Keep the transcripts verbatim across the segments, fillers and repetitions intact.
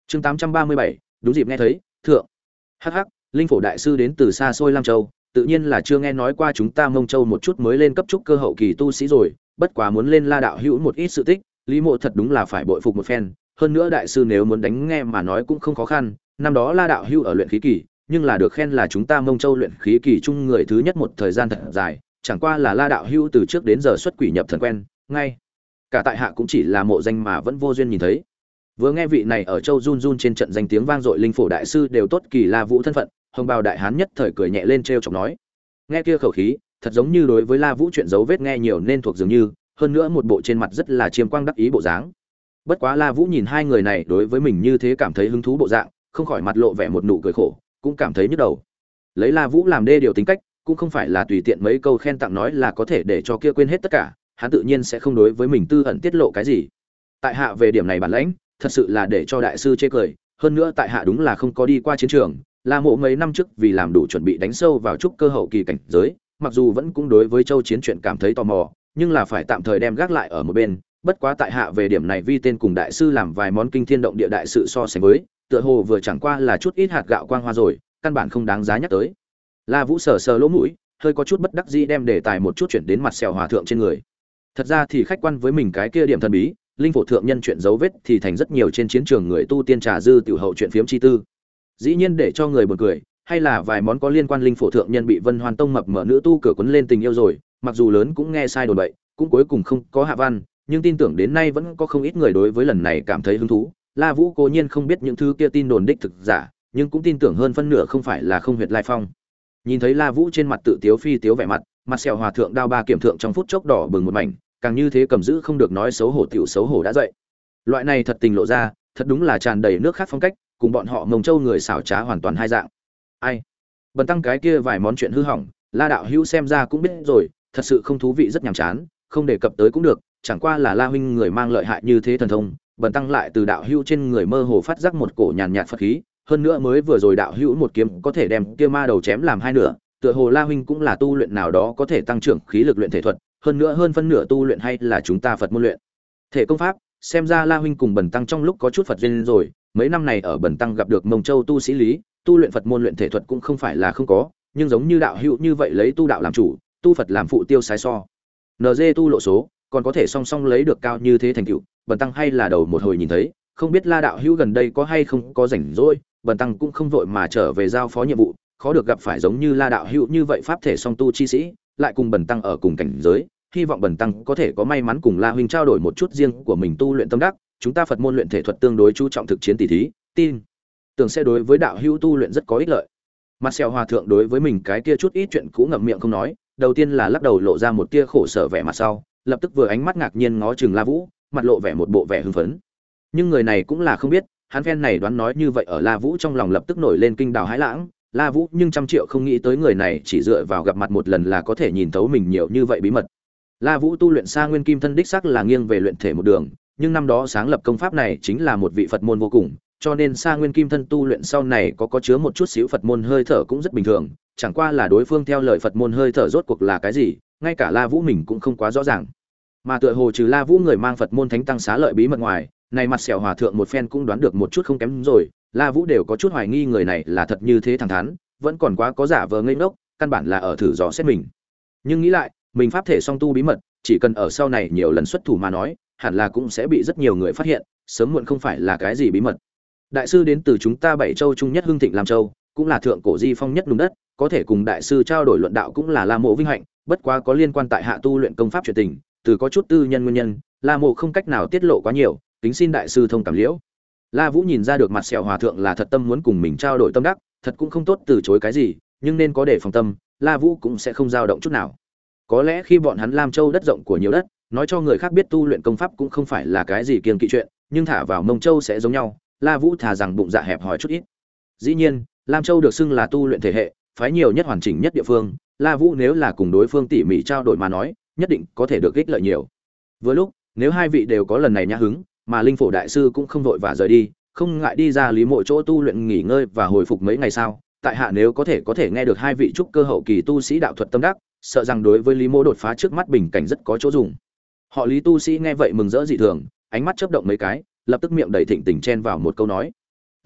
Chương tám trăm ba mươi bảy, đúng dịp nghe thấy, thượng. Hắc hắc, linh phổ đại sư đến từ xa xôi Lam Châu, tự nhiên là chưa nghe nói qua chúng ta Mông Châu một chút mới lên cấp trúc cơ hậu kỳ tu sĩ rồi, bất quá muốn lên La đạo hữu một ít sự tích, Lý Mộ thật đúng là phải bội phục một phen, hơn nữa đại sư nếu muốn đánh nghe mà nói cũng không khó khăn, năm đó La đạo hữu ở luyện khí kỳ, nhưng là được khen là chúng ta Mông Châu luyện khí kỳ chung người thứ nhất một thời gian thật dài, chẳng qua là La đạo hữu từ trước đến giờ xuất quỷ nhập thần quen, ngay cả tại hạ cũng chỉ là mộ danh mà vẫn vô duyên nhìn thấy. Vừa nghe vị này ở Châu Jun Jun trên trận danh tiếng vang dội linh phổ đại sư đều tốt kỳ La Vũ thân phận, hồng bào đại hán nhất thời cười nhẹ lên trêu chọc nói. Nghe kia khẩu khí, thật giống như đối với La Vũ chuyện dấu vết nghe nhiều nên thuộc dường như, hơn nữa một bộ trên mặt rất là chiêm quang đắc ý bộ dáng. Bất quá La Vũ nhìn hai người này đối với mình như thế cảm thấy hứng thú bộ dạng, không khỏi mặt lộ vẻ một nụ cười khổ, cũng cảm thấy nhức đầu. Lấy La Vũ làm đê điều tính cách, cũng không phải là tùy tiện mấy câu khen tặng nói là có thể để cho kia quên hết tất cả, hắn tự nhiên sẽ không đối với mình tư ẩn tiết lộ cái gì. Tại hạ về điểm này bản lãnh, thật sự là để cho đại sư chê cười, hơn nữa tại hạ đúng là không có đi qua chiến trường, La Mộ mấy năm trước vì làm đủ chuẩn bị đánh sâu vào trúc cơ hậu kỳ cảnh giới, mặc dù vẫn cũng đối với châu chiến chuyện cảm thấy tò mò, nhưng là phải tạm thời đem gác lại ở một bên, bất quá tại hạ về điểm này vi tên cùng đại sư làm vài món kinh thiên động địa đại sự so sánh với, tựa hồ vừa chẳng qua là chút ít hạt gạo quang hoa rồi, căn bản không đáng giá nhắc tới. La Vũ sờ sờ lỗ mũi, hơi có chút bất đắc dĩ đem đề tài một chút chuyển đến mặt sẹo hòa thượng trên người. Thật ra thì khách quan với mình cái kia điểm thần bí, linh phổ thượng nhân chuyện dấu vết thì thành rất nhiều trên chiến trường người tu tiên trà dư tiểu hậu chuyện phiếm chi tư. Dĩ nhiên để cho người buồn cười, hay là vài món có liên quan linh phổ thượng nhân bị Vân Hoan Tông mập mở nữ tu cửa quấn lên tình yêu rồi, mặc dù lớn cũng nghe sai đồn bậy, cũng cuối cùng không có hạ văn, nhưng tin tưởng đến nay vẫn có không ít người đối với lần này cảm thấy hứng thú. La Vũ cố nhiên không biết những thứ kia tin đồn đích thực giả, nhưng cũng tin tưởng hơn phân nửa không phải là không huyệt lai phong. Nhìn thấy La Vũ trên mặt tự tiếu phi tiếu vẻ mặt, mặt sẹo hòa thượng đao ba kiểm thượng trong phút chốc đỏ bừng một mảnh, càng như thế cầm giữ không được nói xấu hổ tiểu xấu hổ đã dậy. Loại này thật tình lộ ra, thật đúng là tràn đầy nước khác phong cách, cùng bọn họ Mông Châu người xảo trá hoàn toàn hai dạng. Ai? Bần tăng cái kia vài món chuyện hư hỏng, La đạo hữu xem ra cũng biết rồi, thật sự không thú vị rất nhàm chán, không đề cập tới cũng được, chẳng qua là La huynh người mang lợi hại như thế thần thông, bần tăng lại từ đạo hữu trên người mơ hồ phát giác một cổ nhàn nhạt Phật khí, hơn nữa mới vừa rồi đạo hữu một kiếm có thể đem kia ma đầu chém làm hai nửa, tựa hồ La huynh cũng là tu luyện nào đó có thể tăng trưởng khí lực luyện thể thuật, hơn nữa hơn phân nửa tu luyện hay là chúng ta Phật môn luyện thể công pháp, xem ra La huynh cùng bần tăng trong lúc có chút Phật duyên rồi, mấy năm này ở bần tăng gặp được Mông Châu tu sĩ lý, tu luyện Phật môn luyện thể thuật cũng không phải là không có, nhưng giống như đạo hữu như vậy lấy tu đạo làm chủ, tu Phật làm phụ tiêu sái so. en giê tu lộ số, còn có thể song song lấy được cao như thế thành tựu, bần tăng hay là đầu một hồi nhìn thấy, không biết La đạo hữu gần đây có hay không có rảnh rỗi, bần tăng cũng không vội mà trở về giao phó nhiệm vụ, khó được gặp phải giống như La đạo hữu như vậy pháp thể song tu chi sĩ, lại cùng bần tăng ở cùng cảnh giới, hy vọng bần tăng có thể có may mắn cùng La huynh trao đổi một chút riêng của mình tu luyện tâm đắc, chúng ta Phật môn luyện thể thuật tương đối chú trọng thực chiến tỷ thí, tin tưởng sẽ đối với đạo hữu tu luyện rất có ích lợi. Mặt sẹo hòa thượng đối với mình cái kia chút ít chuyện cũ ngậm miệng không nói, đầu tiên là lắc đầu lộ ra một tia khổ sở vẻ mặt sau, lập tức vừa ánh mắt ngạc nhiên ngó chừng La Vũ, mặt lộ vẻ một bộ vẻ hưng phấn. Nhưng người này cũng là không biết, hắn phen này đoán nói như vậy ở La Vũ trong lòng lập tức nổi lên kinh đào hãi lãng, La Vũ nhưng trăm triệu không nghĩ tới người này chỉ dựa vào gặp mặt một lần là có thể nhìn thấu mình nhiều như vậy bí mật. La Vũ tu luyện Sa Nguyên Kim Thân đích xác là nghiêng về luyện thể một đường, nhưng năm đó sáng lập công pháp này chính là một vị Phật môn vô cùng, cho nên Sa Nguyên Kim Thân tu luyện sau này có có chứa một chút xíu Phật môn hơi thở cũng rất bình thường, chẳng qua là đối phương theo lời Phật môn hơi thở rốt cuộc là cái gì, ngay cả La Vũ mình cũng không quá rõ ràng. Mà tựa hồ trừ La Vũ người mang Phật môn thánh tăng xá lợi bí mật ngoài, này mặt sẹo hòa thượng một phen cũng đoán được một chút không kém rồi, La Vũ đều có chút hoài nghi người này là thật như thế thẳng thắn, vẫn còn quá có giả vờ ngây ngốc, căn bản là ở thử dò xét mình. Nhưng nghĩ lại, mình pháp thể song tu bí mật, chỉ cần ở sau này nhiều lần xuất thủ mà nói, hẳn là cũng sẽ bị rất nhiều người phát hiện, sớm muộn không phải là cái gì bí mật. Đại sư đến từ chúng ta bảy châu trung nhất hưng thịnh Lam Châu, cũng là thượng cổ di phong nhất đúng đất, có thể cùng đại sư trao đổi luận đạo cũng là La Mộ vinh hạnh, bất quá có liên quan tại hạ tu luyện công pháp chuyện tình, từ có chút tư nhân nguyên nhân, La Mộ không cách nào tiết lộ quá nhiều, kính xin đại sư thông cảm liễu. La Vũ nhìn ra được mặt sẹo hòa thượng là thật tâm muốn cùng mình trao đổi tâm đắc, thật cũng không tốt từ chối cái gì, nhưng nên có để phòng tâm, La Vũ cũng sẽ không dao động chút nào. Có lẽ khi bọn hắn Lam Châu đất rộng của nhiều đất, nói cho người khác biết tu luyện công pháp cũng không phải là cái gì kiêng kỵ chuyện, nhưng thả vào Mông Châu sẽ giống nhau, La Vũ thà rằng bụng dạ hẹp hòi chút ít. Dĩ nhiên, Lam Châu được xưng là tu luyện thể hệ, phái nhiều nhất hoàn chỉnh nhất địa phương, La Vũ nếu là cùng đối phương tỉ mỉ trao đổi mà nói, nhất định có thể được ích lợi nhiều. Vừa lúc, nếu hai vị đều có lần này nhã hứng, mà Linh Phổ đại sư cũng không vội vã rời đi, không ngại đi ra Lý Mộ chỗ tu luyện nghỉ ngơi và hồi phục mấy ngày sau, tại hạ nếu có thể có thể nghe được hai vị trúc cơ hậu kỳ tu sĩ đạo thuật tâm đắc, sợ rằng đối với Lý Mộ đột phá trước mắt bình cảnh rất có chỗ dùng. Họ Lý tu sĩ nghe vậy mừng rỡ dị thường, ánh mắt chớp động mấy cái, lập tức miệng đầy thịnh tình chen vào một câu nói: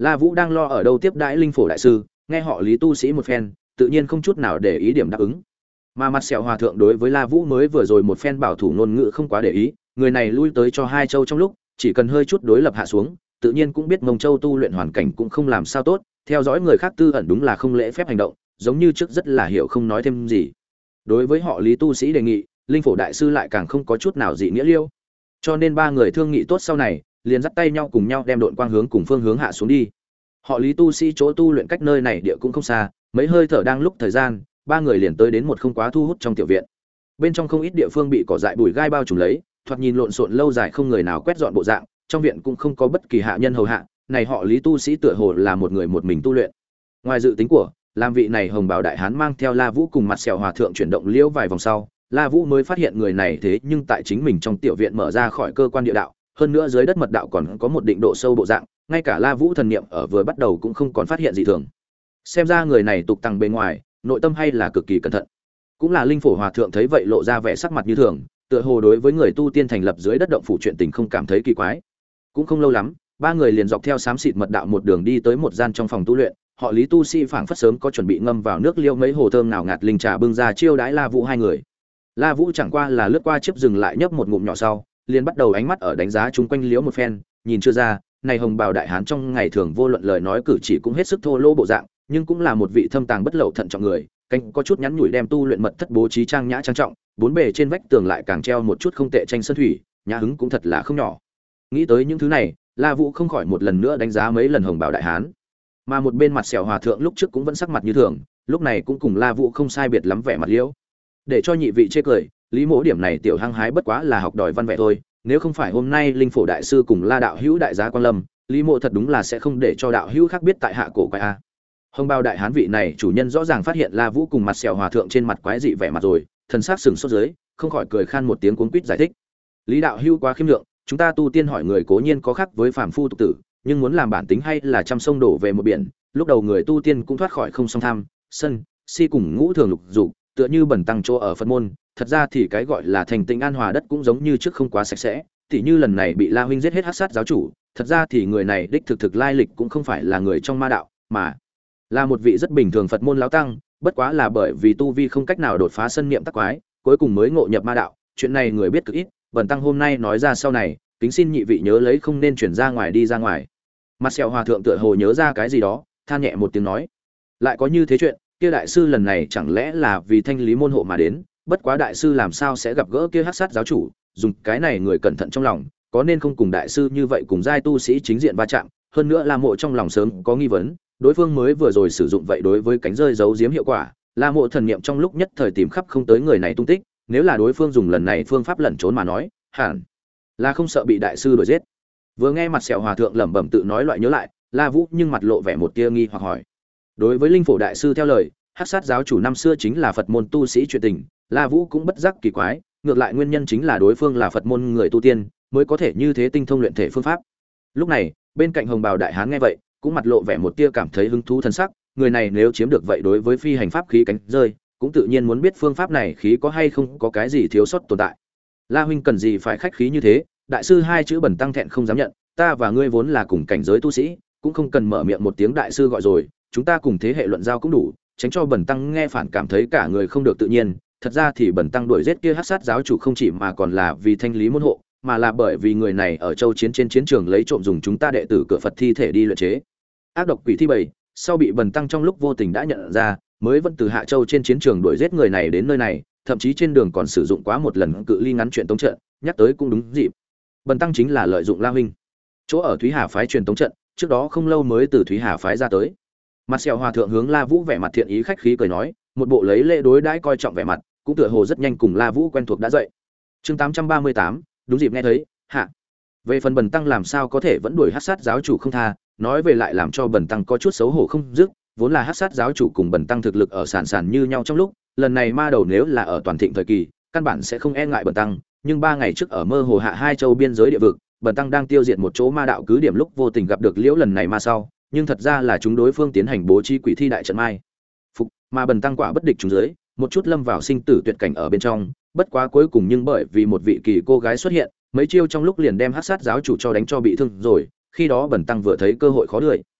La Vũ đang lo ở đâu tiếp đãi linh phổ đại sư, nghe họ Lý tu sĩ một phen, tự nhiên không chút nào để ý điểm đáp ứng. Mà mặt sẹo hòa thượng đối với La Vũ mới vừa rồi một phen bảo thủ ngôn ngữ không quá để ý, người này lui tới cho hai châu trong lúc, chỉ cần hơi chút đối lập hạ xuống, tự nhiên cũng biết Mông Châu tu luyện hoàn cảnh cũng không làm sao tốt, theo dõi người khác tư ẩn đúng là không lễ phép hành động, giống như trước rất là hiểu không nói thêm gì. Đối với họ Lý tu sĩ đề nghị, linh phổ đại sư lại càng không có chút nào dị nghĩa liêu. Cho nên ba người thương nghị tốt sau này, liền dắt tay nhau cùng nhau đem độn quang hướng cùng phương hướng hạ xuống đi. Họ Lý tu sĩ chỗ tu luyện cách nơi này địa cũng không xa, mấy hơi thở đang lúc thời gian, ba người liền tới đến một không quá thu hút trong tiểu viện. Bên trong không ít địa phương bị cỏ dại bụi gai bao trùm lấy, thoạt nhìn lộn xộn lâu dài không người nào quét dọn bộ dạng, trong viện cũng không có bất kỳ hạ nhân hầu hạ, này họ Lý tu sĩ tựa hồ là một người một mình tu luyện. Ngoài dự tính của, làm vị này hồng bào đại hán mang theo La Vũ cùng mặt sẹo hòa thượng chuyển động liễu vài vòng sau, La Vũ mới phát hiện người này thế nhưng tại chính mình trong tiểu viện mở ra khỏi cơ quan địa đạo, hơn nữa dưới đất mật đạo còn có một định độ sâu bộ dạng, ngay cả La Vũ thần niệm ở vừa bắt đầu cũng không còn phát hiện gì thường. Xem ra người này tục tằng bề ngoài, nội tâm hay là cực kỳ cẩn thận. Cũng là linh phổ hòa thượng thấy vậy lộ ra vẻ sắc mặt như thường, tựa hồ đối với người tu tiên thành lập dưới đất động phủ chuyện tình không cảm thấy kỳ quái. Cũng không lâu lắm, ba người liền dọc theo xám xịt mật đạo một đường đi tới một gian trong phòng tu luyện, họ Lý tu sĩ phảng phất sớm có chuẩn bị ngâm vào nước liêu mấy hồ thơm nào ngạt linh trà bưng ra chiêu đãi La Vũ hai người. La Vũ chẳng qua là lướt qua chiếc dừng lại nhấp một ngụm nhỏ sau, liền bắt đầu ánh mắt ở đánh giá chung quanh liễu một phen, nhìn chưa ra, này hồng bào đại hán trong ngày thường vô luận lời nói cử chỉ cũng hết sức thô lỗ bộ dạng, nhưng cũng là một vị thâm tàng bất lậu thận trọng người, cánh có chút nhắn nhủi đem tu luyện mật thất bố trí trang nhã trang trọng, bốn bề trên vách tường lại càng treo một chút không tệ tranh sơn thủy, nhã hứng cũng thật là không nhỏ. Nghĩ tới những thứ này, La Vũ không khỏi một lần nữa đánh giá mấy lần hồng bào đại hán. Mà một bên mặt sẹo hòa thượng lúc trước cũng vẫn sắc mặt như thường, lúc này cũng cùng La Vũ không sai biệt lắm vẻ mặt liễu. Để cho nhị vị chê cười, Lý Mỗ điểm này tiểu hăng hái bất quá là học đòi văn vẻ thôi, nếu không phải hôm nay linh phổ đại sư cùng La đạo hữu đại giá quan lâm, Lý Mỗ thật đúng là sẽ không để cho đạo hữu khác biết tại hạ cổ quái a. Hồng bào đại hán vị này chủ nhân rõ ràng phát hiện La Vũ cùng mặt sẹo hòa thượng trên mặt quái dị vẻ mặt rồi, thần sắc sừng sốt dưới, không khỏi cười khan một tiếng cuống quýt giải thích. Lý đạo hữu quá khiêm lượng, chúng ta tu tiên hỏi người cố nhiên có khác với phàm phu tục tử, nhưng muốn làm bản tính hay là trăm sông đổ về một biển, lúc đầu người tu tiên cũng thoát khỏi không song tham, sân, si cùng ngũ thường lục dục, tựa như bẩn tăng chỗ ở Phật môn, thật ra thì cái gọi là thành tịnh an hòa đất cũng giống như trước không quá sạch sẽ, tỉ như lần này bị La huynh giết hết hắc sát giáo chủ, thật ra thì người này đích thực thực lai lịch cũng không phải là người trong ma đạo, mà là một vị rất bình thường Phật môn lão tăng, bất quá là bởi vì tu vi không cách nào đột phá sân niệm tắc quái, cuối cùng mới ngộ nhập ma đạo, chuyện này người biết cực ít, bẩn tăng hôm nay nói ra sau này, kính xin nhị vị nhớ lấy không nên chuyển ra ngoài đi ra ngoài. Mặt sẹo hòa thượng tựa hồ nhớ ra cái gì đó, than nhẹ một tiếng nói, lại có như thế chuyện, kia đại sư lần này chẳng lẽ là vì thanh lý môn hộ mà đến, bất quá đại sư làm sao sẽ gặp gỡ kia hắc sát giáo chủ, dùng cái này người cẩn thận trong lòng, có nên không cùng đại sư như vậy cùng giai tu sĩ chính diện va chạm, hơn nữa La Mộ trong lòng sớm có nghi vấn, đối phương mới vừa rồi sử dụng vậy đối với cánh rơi giấu giếm hiệu quả, La Mộ thần niệm trong lúc nhất thời tìm khắp không tới người này tung tích, nếu là đối phương dùng lần này phương pháp lẩn trốn mà nói, hẳn là không sợ bị đại sư đuổi giết. Vừa nghe mặt sẹo hòa thượng lẩm bẩm tự nói loại nhớ lại, La Vũ nhưng mặt lộ vẻ một tia nghi hoặc hỏi. Đối với linh phổ đại sư theo lời, hắc sát giáo chủ năm xưa chính là Phật môn tu sĩ chuyện tình, La Vũ cũng bất giác kỳ quái, ngược lại nguyên nhân chính là đối phương là Phật môn người tu tiên, mới có thể như thế tinh thông luyện thể phương pháp. Lúc này, bên cạnh hồng bào đại hán nghe vậy, cũng mặt lộ vẻ một tia cảm thấy hứng thú thân sắc, người này nếu chiếm được vậy đối với phi hành pháp khí cánh rơi, cũng tự nhiên muốn biết phương pháp này khí có hay không có cái gì thiếu sót tồn tại. La huynh cần gì phải khách khí như thế, đại sư hai chữ bẩn tăng thẹn không dám nhận, ta và ngươi vốn là cùng cảnh giới tu sĩ, cũng không cần mở miệng một tiếng đại sư gọi rồi, chúng ta cùng thế hệ luận giao cũng đủ, tránh cho bẩn tăng nghe phản cảm thấy cả người không được tự nhiên. Thật ra thì bẩn tăng đuổi giết kia hắc sát giáo chủ không chỉ mà còn là vì thanh lý môn hộ, mà là bởi vì người này ở châu chiến trên chiến trường lấy trộm dùng chúng ta đệ tử cửa Phật thi thể đi luyện chế ác độc quỷ thi bảy, sau bị bẩn tăng trong lúc vô tình đã nhận ra, mới vẫn từ Hạ Châu trên chiến trường đuổi giết người này đến nơi này, thậm chí trên đường còn sử dụng quá một lần cự ly ngắn truyền tống trận, nhắc tới cũng đúng dịp. Bần tăng chính là lợi dụng La huynh chỗ ở Thúy Hà phái truyền tống trận, trước đó không lâu mới từ Thúy Hà phái ra tới. Mặt sẹo hòa thượng hướng La Vũ vẻ mặt thiện ý khách khí cười nói, một bộ lấy lễ đối đãi coi trọng vẻ mặt, cũng tựa hồ rất nhanh cùng La Vũ quen thuộc đã dậy. Chương tám trăm ba mươi tám, đúng dịp nghe thấy, hạ. Về phần bần tăng làm sao có thể vẫn đuổi hắc sát giáo chủ không tha, nói về lại làm cho bần tăng có chút xấu hổ không dứt, vốn là hắc sát giáo chủ cùng bần tăng thực lực ở sàn sàn như nhau trong lúc, lần này ma đầu nếu là ở toàn thịnh thời kỳ, căn bản sẽ không e ngại bần tăng, nhưng ba ngày trước ở mơ hồ hạ hai châu biên giới địa vực, bần tăng đang tiêu diệt một chỗ ma đạo cứ điểm lúc vô tình gặp được liễu lần này ma sau, nhưng thật ra là chúng đối phương tiến hành bố trí quỷ thi đại trận mai phục, mà bần tăng quả bất địch chúng dưới, một chút lâm vào sinh tử tuyệt cảnh ở bên trong, bất quá cuối cùng nhưng bởi vì một vị kỳ cô gái xuất hiện, mấy chiêu trong lúc liền đem hắc sát giáo chủ cho đánh cho bị thương rồi, khi đó bần tăng vừa thấy cơ hội khó đuổi,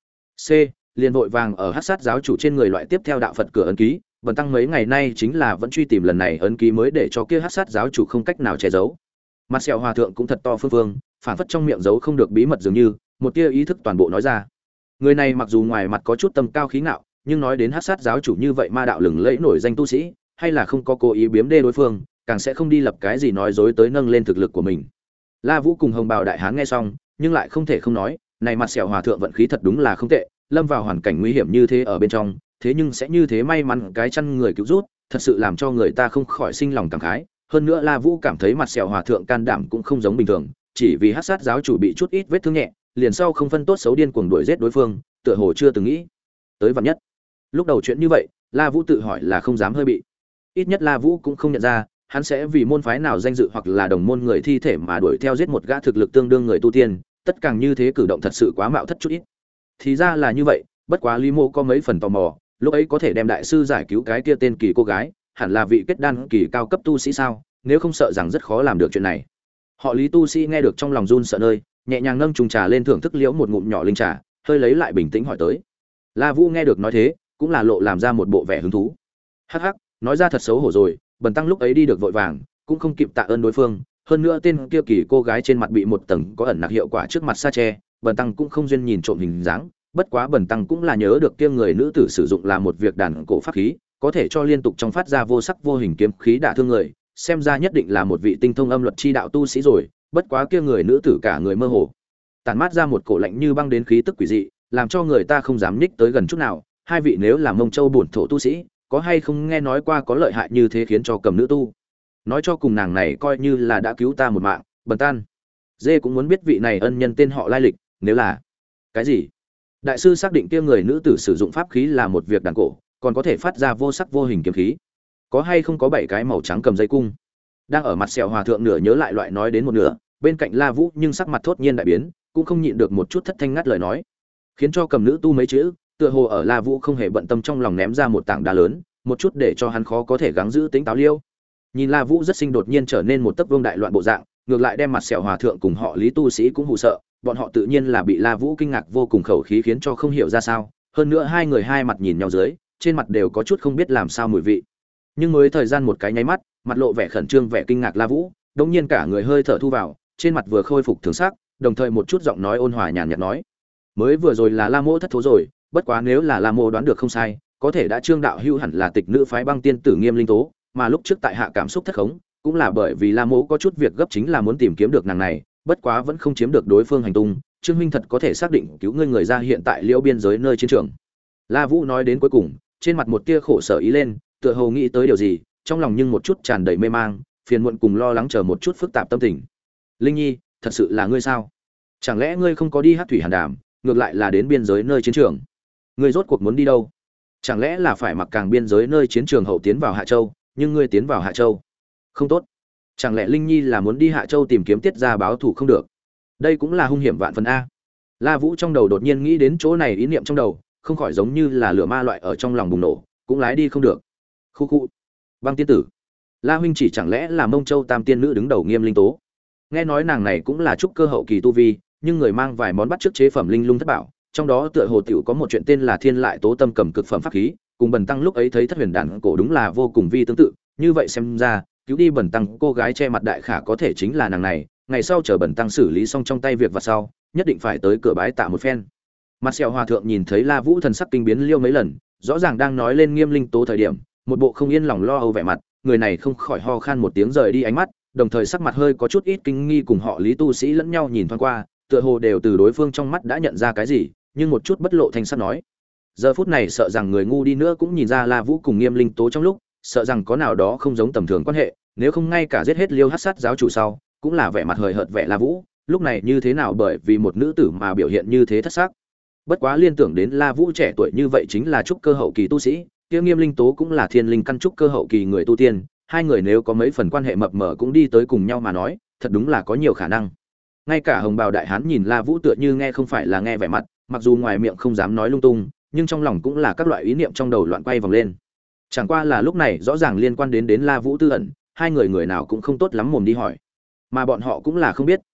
C, liền vội vàng ở Hắc Sát giáo chủ trên người loại tiếp theo đạo Phật cửa ấn ký, Bần tăng mấy ngày nay chính là vẫn truy tìm lần này ấn ký mới để cho kia Hắc Sát giáo chủ không cách nào che giấu. Mặt sẹo hòa thượng cũng thật to phương phương, phản phất trong miệng giấu không được bí mật dường như, một tia ý thức toàn bộ nói ra. Người này mặc dù ngoài mặt có chút tâm cao khí ngạo, nhưng nói đến Hắc Sát giáo chủ như vậy ma đạo lừng lẫy nổi danh tu sĩ, hay là không có cố ý biếm đê đối phương, càng sẽ không đi lập cái gì nói dối tới nâng lên thực lực của mình. La Vũ cùng Hồng Bào đại hán nghe xong, nhưng lại không thể không nói, này mặt sẹo hòa thượng vận khí thật đúng là không tệ, lâm vào hoàn cảnh nguy hiểm như thế ở bên trong, thế nhưng sẽ như thế may mắn cái chăn người cứu rút, thật sự làm cho người ta không khỏi sinh lòng cảm khái. Hơn nữa La Vũ cảm thấy mặt sẹo hòa thượng can đảm cũng không giống bình thường, chỉ vì Hắc Sát giáo chủ bị chút ít vết thương nhẹ, liền sau không phân tốt xấu điên cuồng đuổi giết đối phương, tựa hồ chưa từng nghĩ tới vạn nhất. Lúc đầu chuyện như vậy, La Vũ tự hỏi là không dám hơi bị. Ít nhất La Vũ cũng không nhận ra, hắn sẽ vì môn phái nào danh dự hoặc là đồng môn người thi thể mà đuổi theo giết một gã thực lực tương đương người tu tiên, tất càng như thế cử động thật sự quá mạo thất chút ít. Thì ra là như vậy, bất quá Lý Mộ có mấy phần tò mò, lúc ấy có thể đem đại sư giải cứu cái kia tên kỳ cô gái, hẳn là vị kết đan kỳ cao cấp tu sĩ sao, nếu không sợ rằng rất khó làm được chuyện này. Họ Lý tu sĩ nghe được trong lòng run sợ nơi, nhẹ nhàng nâng chung trà lên thưởng thức liễu một ngụm nhỏ linh trà, hơi lấy lại bình tĩnh hỏi tới. La Vũ nghe được nói thế, cũng là lộ làm ra một bộ vẻ hứng thú. Hắc hắc, nói ra thật xấu hổ rồi, Bần tăng lúc ấy đi được vội vàng, cũng không kịp tạ ơn đối phương, hơn nữa tên kia kỳ cô gái trên mặt bị một tầng có ẩn nặc hiệu quả trước mặt sa che, Bần tăng cũng không duyên nhìn trộm hình dáng, bất quá Bần tăng cũng là nhớ được kia người nữ tử sử dụng là một việc đàn cổ pháp khí, có thể cho liên tục trong phát ra vô sắc vô hình kiếm khí đả thương người, xem ra nhất định là một vị tinh thông âm luật chi đạo tu sĩ rồi, bất quá kia người nữ tử cả người mơ hồ, tản mát ra một cổ lạnh như băng đến khí tức quỷ dị, làm cho người ta không dám nhích tới gần chút nào. Hai vị nếu là Mông Châu bổn thổ tu sĩ, có hay không nghe nói qua có lợi hại như thế khiến cho cầm nữ tu? Nói cho cùng nàng này coi như là đã cứu ta một mạng, Bần tan. Dê cũng muốn biết vị này ân nhân tên họ lai lịch, nếu là cái gì? Đại sư xác định kia người nữ tử sử dụng pháp khí là một việc đàn cổ, còn có thể phát ra vô sắc vô hình kiếm khí. Có hay không có bảy cái màu trắng cầm dây cung? Đang ở mặt sẹo hòa thượng nửa nhớ lại loại nói đến một nửa, bên cạnh La Vũ nhưng sắc mặt thốt nhiên đại biến, cũng không nhịn được một chút thất thanh ngắt lời nói, khiến cho cầm nữ tu mấy chữ, tựa hồ ở La Vũ không hề bận tâm trong lòng ném ra một tảng đá lớn, một chút để cho hắn khó có thể gắng giữ tính táo liêu. Nhìn La Vũ rất sinh đột nhiên trở nên một tấc vương đại loạn bộ dạng, ngược lại đem mặt sẹo hòa thượng cùng họ Lý tu sĩ cũng hù sợ, bọn họ tự nhiên là bị La Vũ kinh ngạc vô cùng khẩu khí khiến cho không hiểu ra sao, hơn nữa hai người hai mặt nhìn nhau dưới, trên mặt đều có chút không biết làm sao mùi vị. Nhưng mới thời gian một cái nháy mắt, mặt lộ vẻ khẩn trương vẻ kinh ngạc La Vũ, đột nhiên cả người hơi thở thu vào, trên mặt vừa khôi phục thường sắc, đồng thời một chút giọng nói ôn hòa nhàn nhạt nói: "Mới vừa rồi là La Mộ thất thố rồi, bất quá nếu là La Mộ đoán được không sai, có thể đã Trương đạo hữu hẳn là tịch nữ phái Băng Tiên tử Nghiêm Linh Tố, mà lúc trước tại hạ cảm xúc thất khống, cũng là bởi vì La Mộ có chút việc gấp chính là muốn tìm kiếm được nàng này, bất quá vẫn không chiếm được đối phương hành tung, Trương huynh thật có thể xác định cứu ngươi người ra hiện tại Liễu biên giới nơi chiến trường." La Vũ nói đến cuối cùng, trên mặt một tia khổ sở ý lên, tựa hồ nghĩ tới điều gì, trong lòng nhưng một chút tràn đầy mê mang, phiền muộn cùng lo lắng chờ một chút phức tạp tâm tình. "Linh Nhi, thật sự là ngươi sao? Chẳng lẽ ngươi không có đi Hắc Thủy Hàn Đàm, ngược lại là đến biên giới nơi chiến trường? Ngươi rốt cuộc muốn đi đâu? Chẳng lẽ là phải mặc càng biên giới nơi chiến trường hậu tiến vào Hạ Châu, nhưng ngươi tiến vào Hạ Châu không tốt. Chẳng lẽ Linh Nhi là muốn đi Hạ Châu tìm kiếm Tiết gia báo thù không được? Đây cũng là hung hiểm vạn phần a." La Vũ trong đầu đột nhiên nghĩ đến chỗ này, ý niệm trong đầu không khỏi giống như là lửa ma loại ở trong lòng bùng nổ, cũng lái đi không được. Khu khu. Băng tiên tử. La huynh chỉ chẳng lẽ là Mông Châu Tam tiên nữ đứng đầu Nghiêm Linh Tố? Nghe nói nàng này cũng là trúc cơ hậu kỳ tu vi, nhưng người mang vài món bắt chước chế phẩm linh lung thất bảo, trong đó tựa hồ tiểu có một chuyện tên là Thiên Lại Tố Tâm cầm cực phẩm pháp khí, cùng Bần tăng lúc ấy thấy Thất Huyền đàn cổ đúng là vô cùng vi tương tự, như vậy xem ra, cứu đi Bần tăng cô gái che mặt đại khả có thể chính là nàng này, ngày sau chờ Bần tăng xử lý xong trong tay việc và sau, nhất định phải tới cửa bái tạ một phen. Mặt sẹo hòa thượng nhìn thấy La Vũ thần sắc kinh biến liêu mấy lần, rõ ràng đang nói lên Nghiêm Linh Tố thời điểm, một bộ không yên lòng lo âu vẻ mặt, người này không khỏi ho khan một tiếng rời đi ánh mắt, đồng thời sắc mặt hơi có chút ít kinh nghi cùng họ Lý tu sĩ lẫn nhau nhìn thoáng qua, tựa hồ đều từ đối phương trong mắt đã nhận ra cái gì, nhưng một chút bất lộ thanh sắc nói: "Giờ phút này sợ rằng người ngu đi nữa cũng nhìn ra La Vũ cùng Nghiêm Linh Tố trong lúc, sợ rằng có nào đó không giống tầm thường quan hệ, nếu không ngay cả giết hết Liêu Hắc Sát giáo chủ sau, cũng là vẻ mặt hời hợt vẻ La Vũ, lúc này như thế nào bởi vì một nữ tử mà biểu hiện như thế thất sắc." Bất quá liên tưởng đến La Vũ trẻ tuổi như vậy chính là trúc cơ hậu kỳ tu sĩ, kia Nghiêm Linh Tố cũng là thiên linh căn trúc cơ hậu kỳ người tu tiên, hai người nếu có mấy phần quan hệ mập mờ cũng đi tới cùng nhau mà nói, thật đúng là có nhiều khả năng. Ngay cả Hồng Bào đại hán nhìn La Vũ tựa như nghe không phải là nghe vẻ mặt, mặc dù ngoài miệng không dám nói lung tung, nhưng trong lòng cũng là các loại ý niệm trong đầu loạn quay vòng lên. Chẳng qua là lúc này rõ ràng liên quan đến đến La Vũ tư ẩn, hai người người nào cũng không tốt lắm mồm đi hỏi. Mà bọn họ cũng là không biết,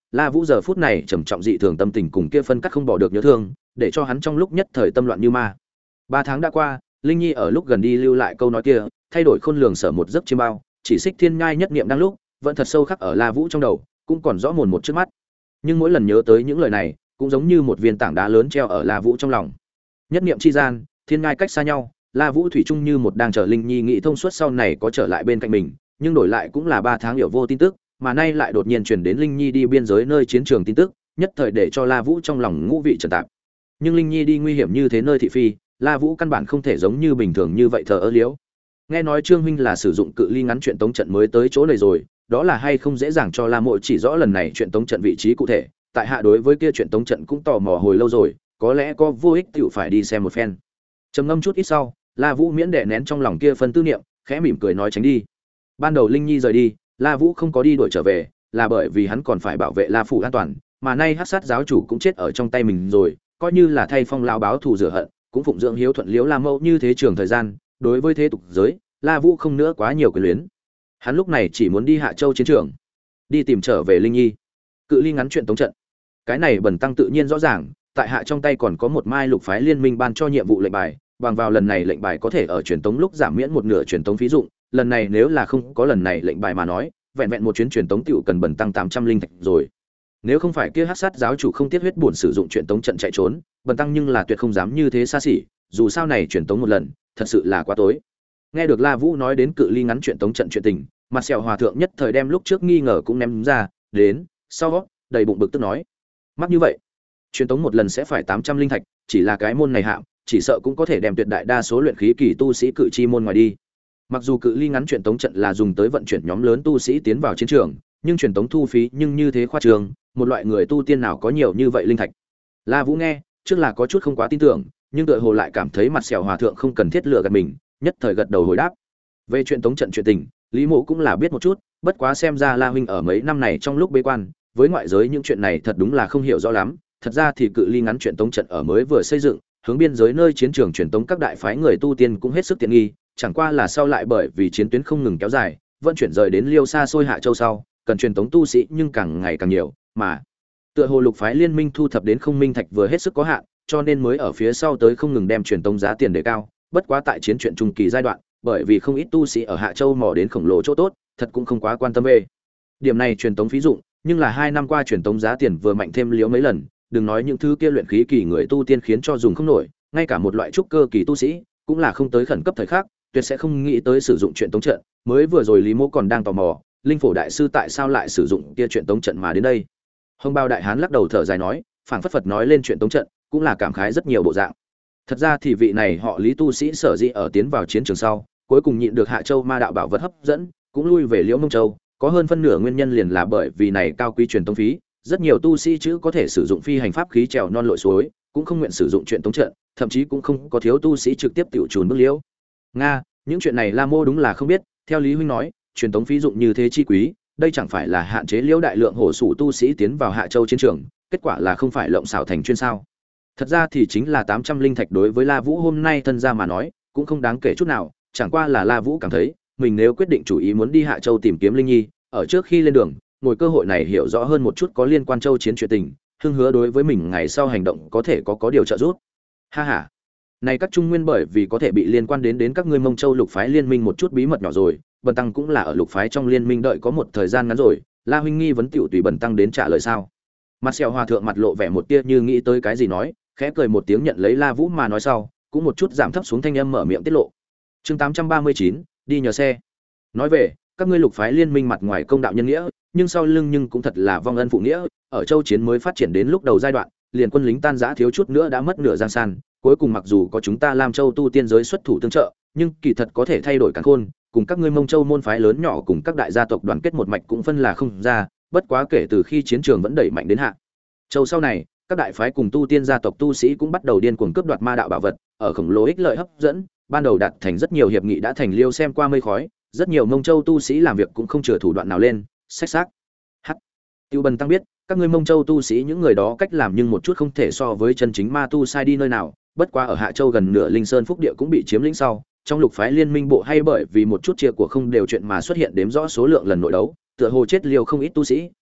La Vũ giờ phút này trầm trọng dị thường tâm tình cùng kia phân cắt không bỏ được nhớ thương, để cho hắn trong lúc nhất thời tâm loạn như ma. Ba tháng đã qua, Linh Nhi ở lúc gần đi lưu lại câu nói kia, thay đổi khôn lường sở một giấc chiêm bao, chỉ xích thiên nhai nhất niệm đang lúc, vẫn thật sâu khắc ở La Vũ trong đầu, cũng còn rõ mồn một trước mắt. Nhưng mỗi lần nhớ tới những lời này, cũng giống như một viên tảng đá lớn treo ở La Vũ trong lòng. Nhất niệm chi gian, thiên nhai cách xa nhau, La Vũ thủy chung như một đang chờ Linh Nhi nghĩ thông suốt sau này có trở lại bên cạnh mình, nhưng đổi lại cũng là ba tháng hiểu vô tin tức, mà nay lại đột nhiên truyền đến Linh Nhi đi biên giới nơi chiến trường tin tức, nhất thời để cho La Vũ trong lòng ngũ vị trần tạp. Nhưng Linh Nhi đi nguy hiểm như thế nơi thị phi, La Vũ căn bản không thể giống như bình thường như vậy thờ ơ liễu. Nghe nói Trương huynh là sử dụng cự ly ngắn chuyện tống trận mới tới chỗ này rồi, đó là hay không dễ dàng cho La Mộ chỉ rõ lần này chuyện tống trận vị trí cụ thể, tại hạ đối với kia chuyện tống trận cũng tò mò hồi lâu rồi, có lẽ có vô ích tiểu phải đi xem một phen. Trầm ngâm chút ít sau, La Vũ miễn đè nén trong lòng kia phân tư niệm, khẽ mỉm cười nói tránh đi. Ban đầu Linh Nhi rời đi, La Vũ không có đi đuổi trở về, là bởi vì hắn còn phải bảo vệ La phủ an toàn, mà nay Hắc Sát giáo chủ cũng chết ở trong tay mình rồi, coi như là thay Phong lão báo thù rửa hận, cũng phụng dưỡng hiếu thuận liễu La Mẫu như thế trường thời gian, đối với thế tục giới, La Vũ không nữa quá nhiều quyền luyến. Hắn lúc này chỉ muốn đi Hạ Châu chiến trường, đi tìm trở về Linh Nhi. Cự ly ngắn chuyện tống trận. Cái này Bần tăng tự nhiên rõ ràng, tại hạ trong tay còn có một mai lục phái liên minh ban cho nhiệm vụ lệnh bài, bằng vào lần này lệnh bài có thể ở truyền tống lúc giảm miễn một nửa truyền tống phí dụng, lần này nếu là không có lần này lệnh bài mà nói, vẹn vẹn một chuyến truyền tống tiểu cần Bần tăng tám trăm linh thạch rồi. Nếu không phải kia Hắc Sát giáo chủ không tiếc huyết buồn sử dụng truyền tống trận chạy trốn, Bần tăng nhưng là tuyệt không dám như thế xa xỉ, dù sao này truyền tống một lần, thật sự là quá tối. Nghe được La Vũ nói đến cự ly ngắn truyền tống trận chuyện tình, mặt sẹo hòa thượng nhất thời đem lúc trước nghi ngờ cũng ném ra, đến, sau đầy bụng bực tức nói: "Mắc như vậy, truyền tống một lần sẽ phải tám trăm linh thạch, chỉ là cái môn này hạng, chỉ sợ cũng có thể đem tuyệt đại đa số luyện khí kỳ tu sĩ cự chi môn ngoài đi." Mặc dù cự ly ngắn truyền tống trận là dùng tới vận chuyển nhóm lớn tu sĩ tiến vào chiến trường, nhưng truyền tống thu phí nhưng như thế khoa trương, một loại người tu tiên nào có nhiều như vậy linh thạch. La Vũ nghe, trước là có chút không quá tin tưởng, nhưng tựa hồ lại cảm thấy mặt sẹo hòa thượng không cần thiết lừa gạt mình, nhất thời gật đầu hồi đáp. Về truyền tống trận chuyện tình, Lý Mộ cũng là biết một chút, bất quá xem ra La huynh ở mấy năm này trong lúc bế quan, với ngoại giới những chuyện này thật đúng là không hiểu rõ lắm. Thật ra thì cự ly ngắn truyền tống trận ở mới vừa xây dựng, hướng biên giới nơi chiến trường truyền tống các đại phái người tu tiên cũng hết sức tiện nghi, chẳng qua là sau lại bởi vì chiến tuyến không ngừng kéo dài, vẫn chuyển rời đến Liêu xa xôi Hạ Châu sau, cần truyền tống tu sĩ nhưng càng ngày càng nhiều, mà tựa hồ lục phái liên minh thu thập đến không minh thạch vừa hết sức có hạn, cho nên mới ở phía sau tới không ngừng đem truyền tống giá tiền đề cao. Bất quá tại chiến chuyện trung kỳ giai đoạn, bởi vì không ít tu sĩ ở Hạ Châu mò đến khổng lồ chỗ tốt, thật cũng không quá quan tâm về điểm này truyền tống phí dụng, nhưng là hai năm qua truyền tống giá tiền vừa mạnh thêm liếu mấy lần, đừng nói những thứ kia luyện khí kỳ người tu tiên khiến cho dùng không nổi, ngay cả một loại trúc cơ kỳ tu sĩ cũng là không tới khẩn cấp thời khắc, tuyệt sẽ không nghĩ tới sử dụng truyền tống trận. Mới vừa rồi Lý Mộ còn đang tò mò, linh phổ đại sư tại sao lại sử dụng kia truyền tống trận mà đến đây. Hồng Bao đại hán lắc đầu thở dài nói, phảng phất phật nói lên truyền tống trận, cũng là cảm khái rất nhiều bộ dạng. Thật ra thì vị này họ Lý tu sĩ sở dĩ ở tiến vào chiến trường sau, cuối cùng nhịn được Hạ Châu ma đạo bảo vật hấp dẫn, cũng lui về Liễu Mông Châu, có hơn phân nửa nguyên nhân liền là bởi vì này cao quý truyền tống phí, rất nhiều tu sĩ chữ có thể sử dụng phi hành pháp khí trèo non lội suối, cũng không nguyện sử dụng truyền tống trận, thậm chí cũng không có thiếu tu sĩ trực tiếp tiểu trùn bước liễu. Nga, những chuyện này La Mô đúng là không biết, theo Lý huynh nói, truyền tống phí dụng như thế chi quý, đây chẳng phải là hạn chế liễu đại lượng hổ sủ tu sĩ tiến vào Hạ Châu chiến trường, kết quả là không phải lộng xảo thành chuyên sao? Thật ra thì chính là tám trăm linh thạch đối với La Vũ hôm nay thân gia mà nói, cũng không đáng kể chút nào, chẳng qua là La Vũ cảm thấy, mình nếu quyết định chủ ý muốn đi Hạ Châu tìm kiếm Linh Nhi, ở trước khi lên đường, ngồi cơ hội này hiểu rõ hơn một chút có liên quan Châu chiến chuyện tình, hưng hứa đối với mình ngày sau hành động có thể có có điều trợ giúp. Ha ha. Này các trung nguyên bởi vì có thể bị liên quan đến đến các ngươi Mông Châu lục phái liên minh một chút bí mật nhỏ rồi, Bần tăng cũng là ở lục phái trong liên minh đợi có một thời gian ngắn rồi, La huynh nghi vấn tiểu tùy Bần tăng đến trả lời sao? Mặt sẹo hòa thượng mặt lộ vẻ một tia như nghĩ tới cái gì nói, khẽ cười một tiếng nhận lấy La Vũ mà nói sau, cũng một chút giảm thấp xuống thanh âm mở miệng tiết lộ. Chương tám trăm ba mươi chín, đi nhờ xe. Nói về, các ngươi lục phái liên minh mặt ngoài công đạo nhân nghĩa, nhưng sau lưng nhưng cũng thật là vong ân phụ nghĩa, ở châu chiến mới phát triển đến lúc đầu giai đoạn, liền quân lính tan rã thiếu chút nữa đã mất nửa giang san, cuối cùng mặc dù có chúng ta Lam Châu tu tiên giới xuất thủ tương trợ, nhưng kỳ thật có thể thay đổi càn khôn, cùng các ngươi Mông Châu môn phái lớn nhỏ cùng các đại gia tộc đoàn kết một mạch cũng phân là không ra, bất quá kể từ khi chiến trường vẫn đẩy mạnh đến Hạ Châu sau này, các đại phái cùng tu tiên gia tộc tu sĩ cũng bắt đầu điên cuồng cướp đoạt ma đạo bảo vật, ở khổng lồ ích lợi hấp dẫn, ban đầu đạt thành rất nhiều hiệp nghị đã thành liêu xem qua mây khói, rất nhiều Mông Châu tu sĩ làm việc cũng không chừa thủ đoạn nào lên, sách xác. Hắc. Tiêu Bần tăng biết, các ngươi Mông Châu tu sĩ những người đó cách làm nhưng một chút không thể so với chân chính ma tu sai đi nơi nào, bất quá ở Hạ Châu gần nửa Linh Sơn Phúc địa cũng bị chiếm lĩnh sau, trong lục phái liên minh bộ hay bởi vì một chút chia của không đều chuyện mà xuất hiện đếm rõ số lượng lần nội đấu, tựa hồ chết liều không ít tu sĩ,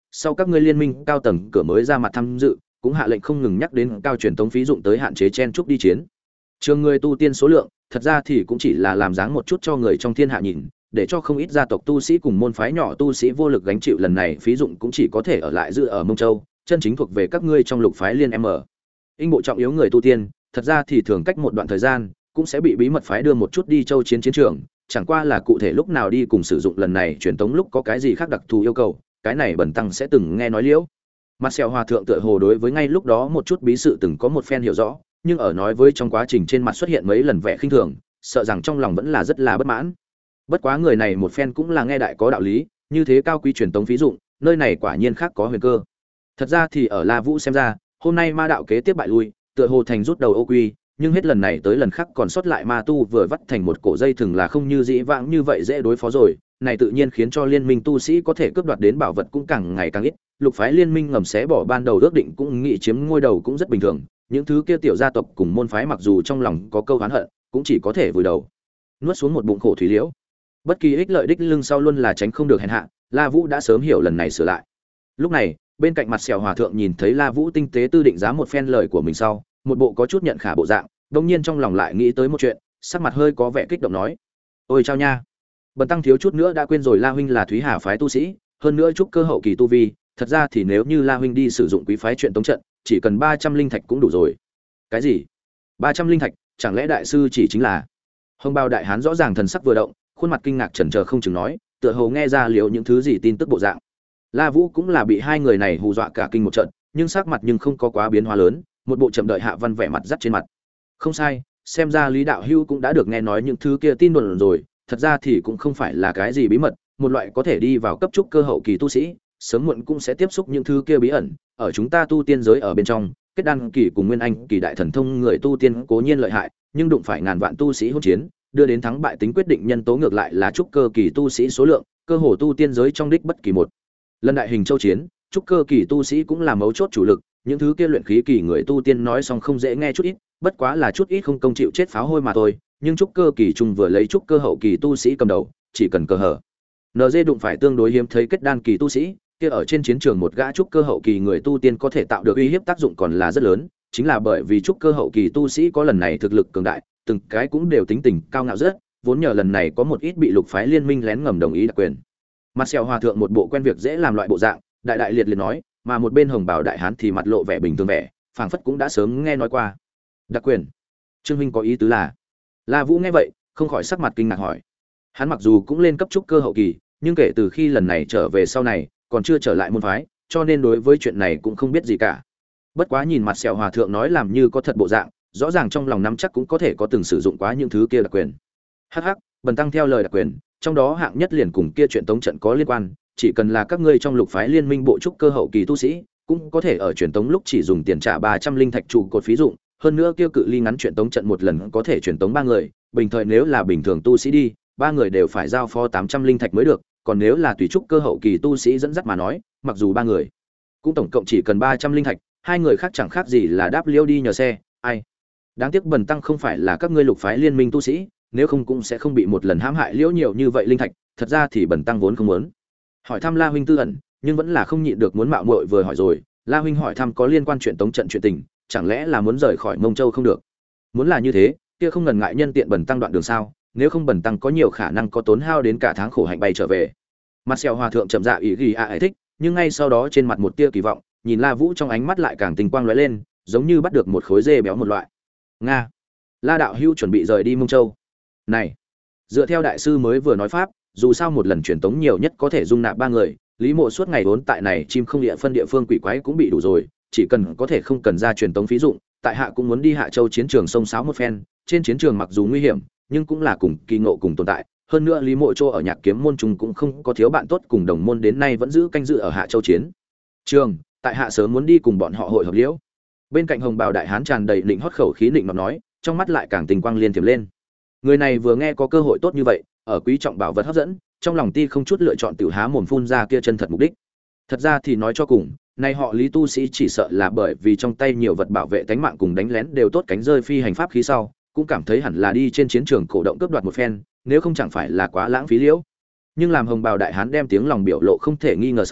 sau các ngươi liên minh cao tầng cửa mới ra mặt tham dự, cũng hạ lệnh không ngừng nhắc đến cao truyền tống phí dụng tới hạn chế chen chúc đi chiến. Trường người tu tiên số lượng, thật ra thì cũng chỉ là làm dáng một chút cho người trong thiên hạ nhìn, để cho không ít gia tộc tu sĩ cùng môn phái nhỏ tu sĩ vô lực gánh chịu lần này phí dụng cũng chỉ có thể ở lại giữ ở Mông Châu, chân chính thuộc về các ngươi trong lục phái liên M. Inh bộ trọng yếu người tu tiên, thật ra thì thường cách một đoạn thời gian cũng sẽ bị bí mật phái đưa một chút đi châu chiến chiến trường, chẳng qua là cụ thể lúc nào đi cùng sử dụng lần này truyền tống lúc có cái gì khác đặc thù yêu cầu, cái này bần tăng sẽ từng nghe nói liễu. Mặt sẹo hòa thượng tựa hồ đối với ngay lúc đó một chút bí sự từng có một phen hiểu rõ, nhưng ở nói với trong quá trình trên mặt xuất hiện mấy lần vẻ khinh thường, sợ rằng trong lòng vẫn là rất là bất mãn. Bất quá người này một phen cũng là nghe đại có đạo lý, như thế cao quý truyền tống phí dụng, nơi này quả nhiên khác có huyền cơ. Thật ra thì ở La Vũ xem ra, hôm nay ma đạo kế tiếp bại lui, tựa hồ thành rút đầu ô quy, nhưng hết lần này tới lần khác còn sót lại ma tu vừa vắt thành một cổ dây thừng là không như dĩ vãng như vậy dễ đối phó rồi, này tự nhiên khiến cho liên minh tu sĩ có thể cướp đoạt đến bảo vật cũng càng ngày càng ít. Lục phái liên minh ngầm xé bỏ ban đầu ước định cũng nghĩ chiếm ngôi đầu cũng rất bình thường, những thứ kia tiểu gia tộc cùng môn phái mặc dù trong lòng có câu oán hận, cũng chỉ có thể vùi đầu nuốt xuống một bụng khổ thủy liễu. Bất kỳ ích lợi đích lưng sau luôn là tránh không được hèn hạ, La Vũ đã sớm hiểu lần này sửa lại. Lúc này, bên cạnh mặt sẹo hòa thượng nhìn thấy La Vũ tinh tế tư định giá một phen lời của mình sau, một bộ có chút nhận khả bộ dạng, đương nhiên trong lòng lại nghĩ tới một chuyện, sắc mặt hơi có vẻ kích động nói: "Ôi chao nha, bần tăng thiếu chút nữa đã quên rồi La huynh là Thúy Hà phái tu sĩ, hơn nữa chúc cơ hậu kỳ tu vi, thật ra thì nếu như La huynh đi sử dụng quý phái chuyện tống trận, chỉ cần ba trăm linh thạch cũng đủ rồi." "Cái gì? ba trăm linh thạch, chẳng lẽ đại sư chỉ chính là?" Hồng Bào đại hán rõ ràng thần sắc vừa động, khuôn mặt kinh ngạc chần chờ không chừng nói, tựa hồ nghe ra liệu những thứ gì tin tức bộ dạng. La Vũ cũng là bị hai người này hù dọa cả kinh một trận, nhưng sắc mặt nhưng không có quá biến hóa lớn, một bộ chậm đợi hạ văn vẻ mặt dắt trên mặt. Không sai, xem ra Lý đạo hữu cũng đã được nghe nói những thứ kia tin đồn rồi, thật ra thì cũng không phải là cái gì bí mật, một loại có thể đi vào cấp trúc cơ hậu kỳ tu sĩ, sớm muộn cũng sẽ tiếp xúc những thứ kia bí ẩn, ở chúng ta tu tiên giới ở bên trong, kết đan kỳ cùng nguyên anh kỳ đại thần thông người tu tiên cố nhiên lợi hại, nhưng đụng phải ngàn vạn tu sĩ hỗn chiến, đưa đến thắng bại tính quyết định nhân tố ngược lại là trúc cơ kỳ tu sĩ số lượng, cơ hồ tu tiên giới trong đích bất kỳ một lần đại hình châu chiến, trúc cơ kỳ tu sĩ cũng là mấu chốt chủ lực, những thứ kia luyện khí kỳ người tu tiên nói xong không dễ nghe chút ít, bất quá là chút ít không công chịu chết pháo hôi mà thôi, nhưng trúc cơ kỳ trung vừa lấy trúc cơ hậu kỳ tu sĩ cầm đầu, chỉ cần cơ hở en giê đụng phải tương đối hiếm thấy kết đan kỳ tu sĩ, kia ở trên chiến trường một gã trúc cơ hậu kỳ người tu tiên có thể tạo được uy hiếp tác dụng còn là rất lớn, chính là bởi vì trúc cơ hậu kỳ tu sĩ có lần này thực lực cường đại, từng cái cũng đều tính tình cao ngạo rất, vốn nhờ lần này có một ít bị lục phái liên minh lén ngầm đồng ý đặc quyền. Mặt sẹo hòa thượng một bộ quen việc dễ làm loại bộ dạng, đại đại liệt liệt nói, mà một bên Hồng Bào đại hán thì mặt lộ vẻ bình thường vẻ, phảng phất cũng đã sớm nghe nói qua. Đặc quyền? Trương huynh có ý tứ là? La Vũ nghe vậy, không khỏi sắc mặt kinh ngạc hỏi. Hắn mặc dù cũng lên cấp trúc cơ hậu kỳ, nhưng kể từ khi lần này trở về sau này, còn chưa trở lại môn phái, cho nên đối với chuyện này cũng không biết gì cả. Bất quá nhìn mặt sẹo hòa thượng nói làm như có thật bộ dạng, rõ ràng trong lòng nắm chắc cũng có thể có từng sử dụng quá những thứ kia đặc quyền. Hắc hắc, bần tăng theo lời đặc quyền, trong đó hạng nhất liền cùng kia chuyện tống trận có liên quan, chỉ cần là các ngươi trong lục phái liên minh bộ trúc cơ hậu kỳ tu sĩ, cũng có thể ở truyền tống lúc chỉ dùng tiền trả ba trăm linh thạch trụ cột phí dụng, hơn nữa kia cự ly ngắn truyền tống trận một lần có thể truyền tống ba người, bình thời nếu là bình thường tu sĩ đi, ba người đều phải giao phó tám trăm linh thạch mới được, còn nếu là tùy trúc cơ hậu kỳ tu sĩ dẫn dắt mà nói, mặc dù ba người cũng tổng cộng chỉ cần ba trăm linh thạch, hai người khác chẳng khác gì là đáp liêu đi nhờ xe, ai. Đáng tiếc bần tăng không phải là các ngươi lục phái liên minh tu sĩ, nếu không cũng sẽ không bị một lần hãm hại liễu nhiều như vậy linh thạch, thật ra thì bần tăng vốn không muốn hỏi thăm La huynh tư ẩn, nhưng vẫn là không nhịn được muốn mạo muội vừa hỏi rồi. La huynh hỏi thăm có liên quan chuyện tống trận chuyện tình, chẳng lẽ là muốn rời khỏi Mông Châu không được? Muốn là như thế, kia không ngần ngại nhân tiện bần tăng đoạn đường sao, nếu không bần tăng có nhiều khả năng có tốn hao đến cả tháng khổ hạnh bay trở về. Mặt sẹo hòa thượng chậm dạ ý ghi a à thích, nhưng ngay sau đó trên mặt một tia kỳ vọng, nhìn La Vũ trong ánh mắt lại càng tình quang lóe lên, giống như bắt được một khối dê béo một loại. Nga, La đạo hữu chuẩn bị rời đi Mông Châu. Này, dựa theo đại sư mới vừa nói pháp, dù sao một lần truyền tống nhiều nhất có thể dung nạp ba người, Lý Mộ suốt ngày vốn tại này chim không địa phân địa phương quỷ quái cũng bị đủ rồi, chỉ cần có thể không cần ra truyền tống phí dụng, tại hạ cũng muốn đi Hạ Châu chiến trường sông sáo một phen, trên chiến trường mặc dù nguy hiểm, nhưng cũng là cùng kỳ ngộ cùng tồn tại, hơn nữa Lý Mộ Châu ở Nhạc Kiếm môn chúng cũng không có thiếu bạn tốt cùng đồng môn đến nay vẫn giữ canh dự ở Hạ Châu chiến trường, tại hạ sớm muốn đi cùng bọn họ hội hợp liễu. Bên cạnh Hồng Bào đại hán tràn đầy định hót khẩu khí định mà nói, trong mắt lại càng tình quang liên tiềm lên. Người này vừa nghe có cơ hội tốt như vậy, ở quý trọng bảo vật hấp dẫn, trong lòng ti không chút lựa chọn tiểu há mồm phun ra kia chân thật mục đích. Thật ra thì nói cho cùng, nay họ Lý tu sĩ chỉ sợ là bởi vì trong tay nhiều vật bảo vệ tánh mạng cùng đánh lén đều tốt cánh rơi phi hành pháp khí sau, cũng cảm thấy hẳn là đi trên chiến trường cổ động cướp đoạt một phen, nếu không chẳng phải là quá lãng phí liễu. Nhưng làm Hồng Bào đại hán đem tiếng lòng biểu lộ không thể nghi ngờ sau,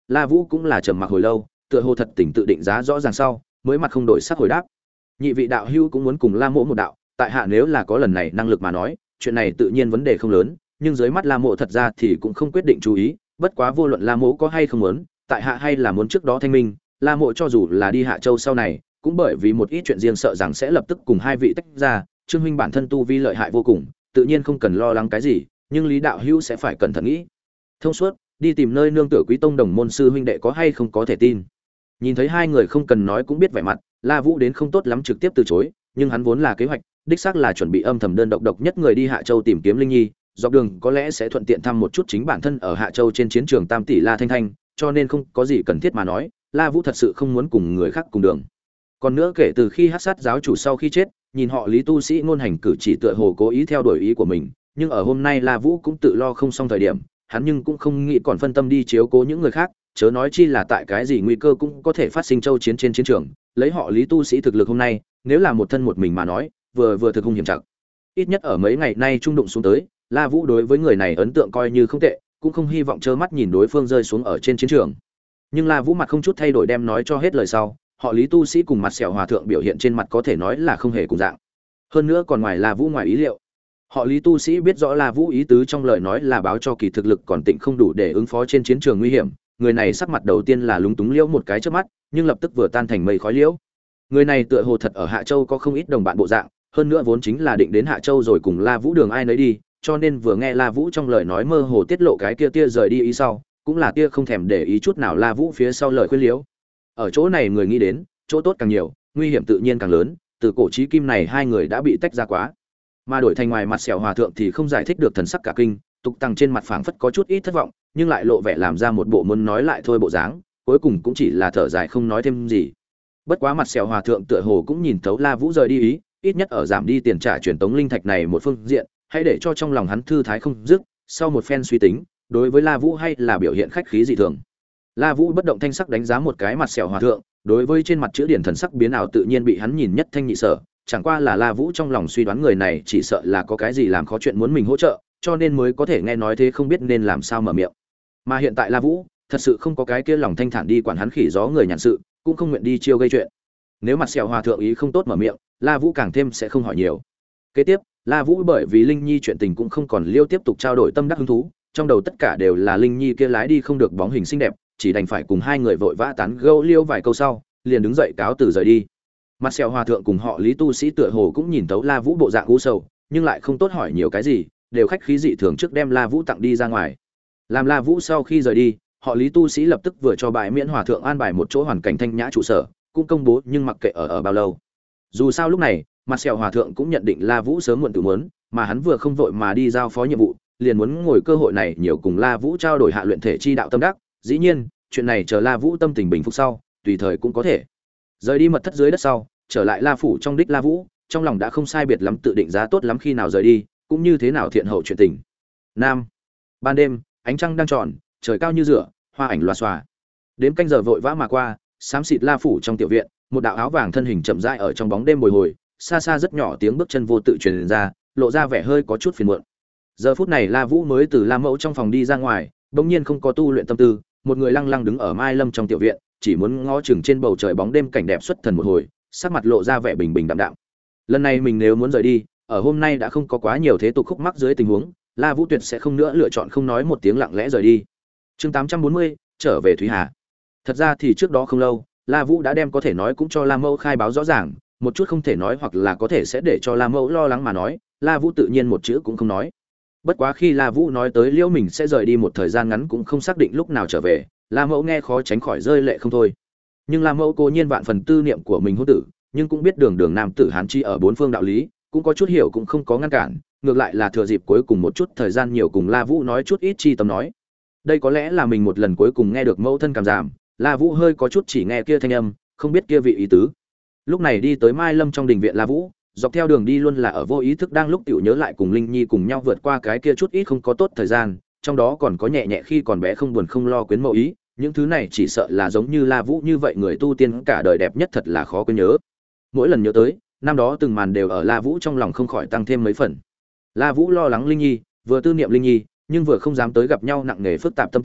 La Vũ cũng là trầm mặc hồi lâu, tựa hồ thật tỉnh tự định giá rõ ràng sau, mới mặt không đổi sắc hồi đáp. Nhị vị đạo hữu cũng muốn cùng La Mộ một đạo, tại hạ nếu là có lần này năng lực mà nói, chuyện này tự nhiên vấn đề không lớn, nhưng dưới mắt La Mộ thật ra thì cũng không quyết định chú ý, bất quá vô luận La Mộ có hay không muốn, tại hạ hay là muốn trước đó thanh minh, La Mộ cho dù là đi Hạ Châu sau này, cũng bởi vì một ít chuyện riêng sợ rằng sẽ lập tức cùng hai vị tách ra, Trương huynh bản thân tu vi lợi hại vô cùng, tự nhiên không cần lo lắng cái gì, nhưng Lý đạo hữu sẽ phải cẩn thận nghĩ. Thông suốt, đi tìm nơi nương tựa Quý tông đồng môn sư huynh đệ có hay không có thể tin. Nhìn thấy hai người không cần nói cũng biết vẻ mặt, La Vũ đến không tốt lắm trực tiếp từ chối, nhưng hắn vốn là kế hoạch, đích xác là chuẩn bị âm thầm đơn độc độc nhất người đi Hạ Châu tìm kiếm Linh Nhi, dọc đường có lẽ sẽ thuận tiện thăm một chút chính bản thân ở Hạ Châu trên chiến trường Tam tỷ La Thanh Thanh, cho nên không có gì cần thiết mà nói, La Vũ thật sự không muốn cùng người khác cùng đường. Còn nữa kể từ khi Hắc Sát giáo chủ sau khi chết, nhìn họ Lý tu sĩ ngôn hành cử chỉ tựa hồ cố ý theo đuổi ý của mình, nhưng ở hôm nay La Vũ cũng tự lo không xong thời điểm, hắn nhưng cũng không nghĩ còn phân tâm đi chiếu cố những người khác, chớ nói chi là tại cái gì nguy cơ cũng có thể phát sinh châu chiến trên chiến trường, lấy họ Lý tu sĩ thực lực hôm nay, nếu là một thân một mình mà nói, vừa vừa thực hung hiểm chặt. Ít nhất ở mấy ngày nay trung đụng xuống tới, La Vũ đối với người này ấn tượng coi như không tệ, cũng không hy vọng trơ mắt nhìn đối phương rơi xuống ở trên chiến trường. Nhưng La Vũ mặt không chút thay đổi đem nói cho hết lời sau, họ Lý tu sĩ cùng mặt sẹo hòa thượng biểu hiện trên mặt có thể nói là không hề cùng dạng. Hơn nữa còn ngoài La Vũ ngoài ý liệu. Họ Lý tu sĩ biết rõ La Vũ ý tứ trong lời nói là báo cho kỳ thực lực còn tịnh không đủ để ứng phó trên chiến trường nguy hiểm, người này sắc mặt đầu tiên là lúng túng liễu một cái trước mắt, nhưng lập tức vừa tan thành mây khói liễu. Người này tựa hồ thật ở Hạ Châu có không ít đồng bạn bộ dạng, hơn nữa vốn chính là định đến Hạ Châu rồi cùng La Vũ đường ai nấy đi, cho nên vừa nghe La Vũ trong lời nói mơ hồ tiết lộ cái kia tia rời đi ý sau, cũng là tia không thèm để ý chút nào La Vũ phía sau lời khuyên liễu. Ở chỗ này người nghĩ đến, chỗ tốt càng nhiều, nguy hiểm tự nhiên càng lớn, từ cổ chí kim này hai người đã bị tách ra quá. Mà đổi thành ngoài mặt sẹo hòa thượng thì không giải thích được thần sắc cả kinh, tục tăng trên mặt phảng phất có chút ít thất vọng, nhưng lại lộ vẻ làm ra một bộ muốn nói lại thôi bộ dáng, cuối cùng cũng chỉ là thở dài không nói thêm gì. Bất quá mặt sẹo hòa thượng tựa hồ cũng nhìn thấu La Vũ rời đi ý, ít nhất ở giảm đi tiền trả truyền tống linh thạch này một phương diện, hãy để cho trong lòng hắn thư thái không dứt, sau một phen suy tính, đối với La Vũ hay là biểu hiện khách khí dị thường. La Vũ bất động thanh sắc đánh giá một cái mặt sẹo hòa thượng, đối với trên mặt chữ điển thần sắc biến ảo tự nhiên bị hắn nhìn nhất thanh nhị sở, chẳng qua là La Vũ trong lòng suy đoán người này chỉ sợ là có cái gì làm khó chuyện muốn mình hỗ trợ, cho nên mới có thể nghe nói thế không biết nên làm sao mở miệng. Mà hiện tại La Vũ, thật sự không có cái kia lòng thanh thản đi quản hắn khỉ gió người nhàn sự, cũng không nguyện đi chiêu gây chuyện. Nếu mặt sẹo hòa thượng ý không tốt mở miệng, La Vũ càng thêm sẽ không hỏi nhiều. Kế tiếp, La Vũ bởi vì Linh Nhi chuyện tình cũng không còn liêu tiếp tục trao đổi tâm đắc hứng thú, trong đầu tất cả đều là Linh Nhi kia lái đi không được bóng hình xinh đẹp, chỉ đành phải cùng hai người vội vã tán gẫu liêu vài câu sau, liền đứng dậy cáo từ rời đi. Mặt sẹo hòa thượng cùng họ Lý tu sĩ tựa hồ cũng nhìn thấu La Vũ bộ dạng u sầu, nhưng lại không tốt hỏi nhiều cái gì, đều khách khí dị thường trước đem La Vũ tặng đi ra ngoài. Làm La Vũ sau khi rời đi, họ Lý tu sĩ lập tức vừa cho bài miễn hòa thượng an bài một chỗ hoàn cảnh thanh nhã trụ sở, cũng công bố nhưng mặc kệ ở ở bao lâu. Dù sao lúc này, mặt sẹo hòa thượng cũng nhận định La Vũ sớm muộn tự muốn, mà hắn vừa không vội mà đi giao phó nhiệm vụ, liền muốn ngồi cơ hội này nhiều cùng La Vũ trao đổi hạ luyện thể chi đạo tâm đắc, dĩ nhiên, chuyện này chờ La Vũ tâm tình bình phục sau, tùy thời cũng có thể. Rời đi mật thất dưới đất sau, trở lại La phủ trong đích La Vũ, trong lòng đã không sai biệt lắm tự định giá tốt lắm khi nào rời đi, cũng như thế nào thiện hậu chuyện tình. Nam, ban đêm, ánh trăng đang tròn, trời cao như rửa, hoa ảnh loa xòa. Đếm canh giờ vội vã mà qua, xám xịt La phủ trong tiểu viện, một đạo áo vàng thân hình chậm rãi ở trong bóng đêm bồi hồi, xa xa rất nhỏ tiếng bước chân vô tự truyền ra, lộ ra vẻ hơi có chút phiền muộn. Giờ phút này La Vũ mới từ La Mẫu trong phòng đi ra ngoài, bỗng nhiên không có tu luyện tâm tư, một người lăng lăng đứng ở Mai Lâm trong tiểu viện, chỉ muốn ngó chừng trên bầu trời bóng đêm cảnh đẹp xuất thần một hồi, sắc mặt lộ ra vẻ bình bình đạm đạm. Lần này mình nếu muốn rời đi, ở hôm nay đã không có quá nhiều thế tục khúc mắc dưới tình huống, La Vũ tuyệt sẽ không nữa lựa chọn không nói một tiếng lặng lẽ rời đi. Chương tám trăm bốn mươi, trở về Thúy Hà. Thật ra thì trước đó không lâu, La Vũ đã đem có thể nói cũng cho La Mẫu khai báo rõ ràng, một chút không thể nói hoặc là có thể sẽ để cho La Mẫu lo lắng mà nói, La Vũ tự nhiên một chữ cũng không nói. Bất quá khi La Vũ nói tới Liễu mình sẽ rời đi một thời gian ngắn cũng không xác định lúc nào trở về, La Mẫu nghe khó tránh khỏi rơi lệ không thôi. Nhưng La Mẫu cố nhiên vạn phần tư niệm của mình hôn tử, nhưng cũng biết đường đường nam tử hán chi ở bốn phương đạo lý, cũng có chút hiểu cũng không có ngăn cản, ngược lại là thừa dịp cuối cùng một chút thời gian nhiều cùng La Vũ nói chút ít chi tâm nói. Đây có lẽ là mình một lần cuối cùng nghe được mẫu thân cảm giảm, La Vũ hơi có chút chỉ nghe kia thanh âm, không biết kia vị ý tứ. Lúc này đi tới Mai Lâm trong đình viện La Vũ, dọc theo đường đi luôn là ở vô ý thức đang lúc tiểu nhớ lại cùng Linh Nhi cùng nhau vượt qua cái kia chút ít không có tốt thời gian, trong đó còn có nhẹ nhẹ khi còn bé không buồn không lo quyến mẫu ý, những thứ này chỉ sợ là giống như La Vũ như vậy người tu tiên cả đời đẹp nhất thật là khó quên nhớ. Mỗi lần nhớ tới, năm đó từng màn đều ở La Vũ trong lòng không khỏi tăng thêm mấy phần. La Vũ lo lắng Linh Nhi, vừa tư niệm Linh Nhi, nhưng vừa không dám tới gặp nhau nặng nề phức tạp tâm tình,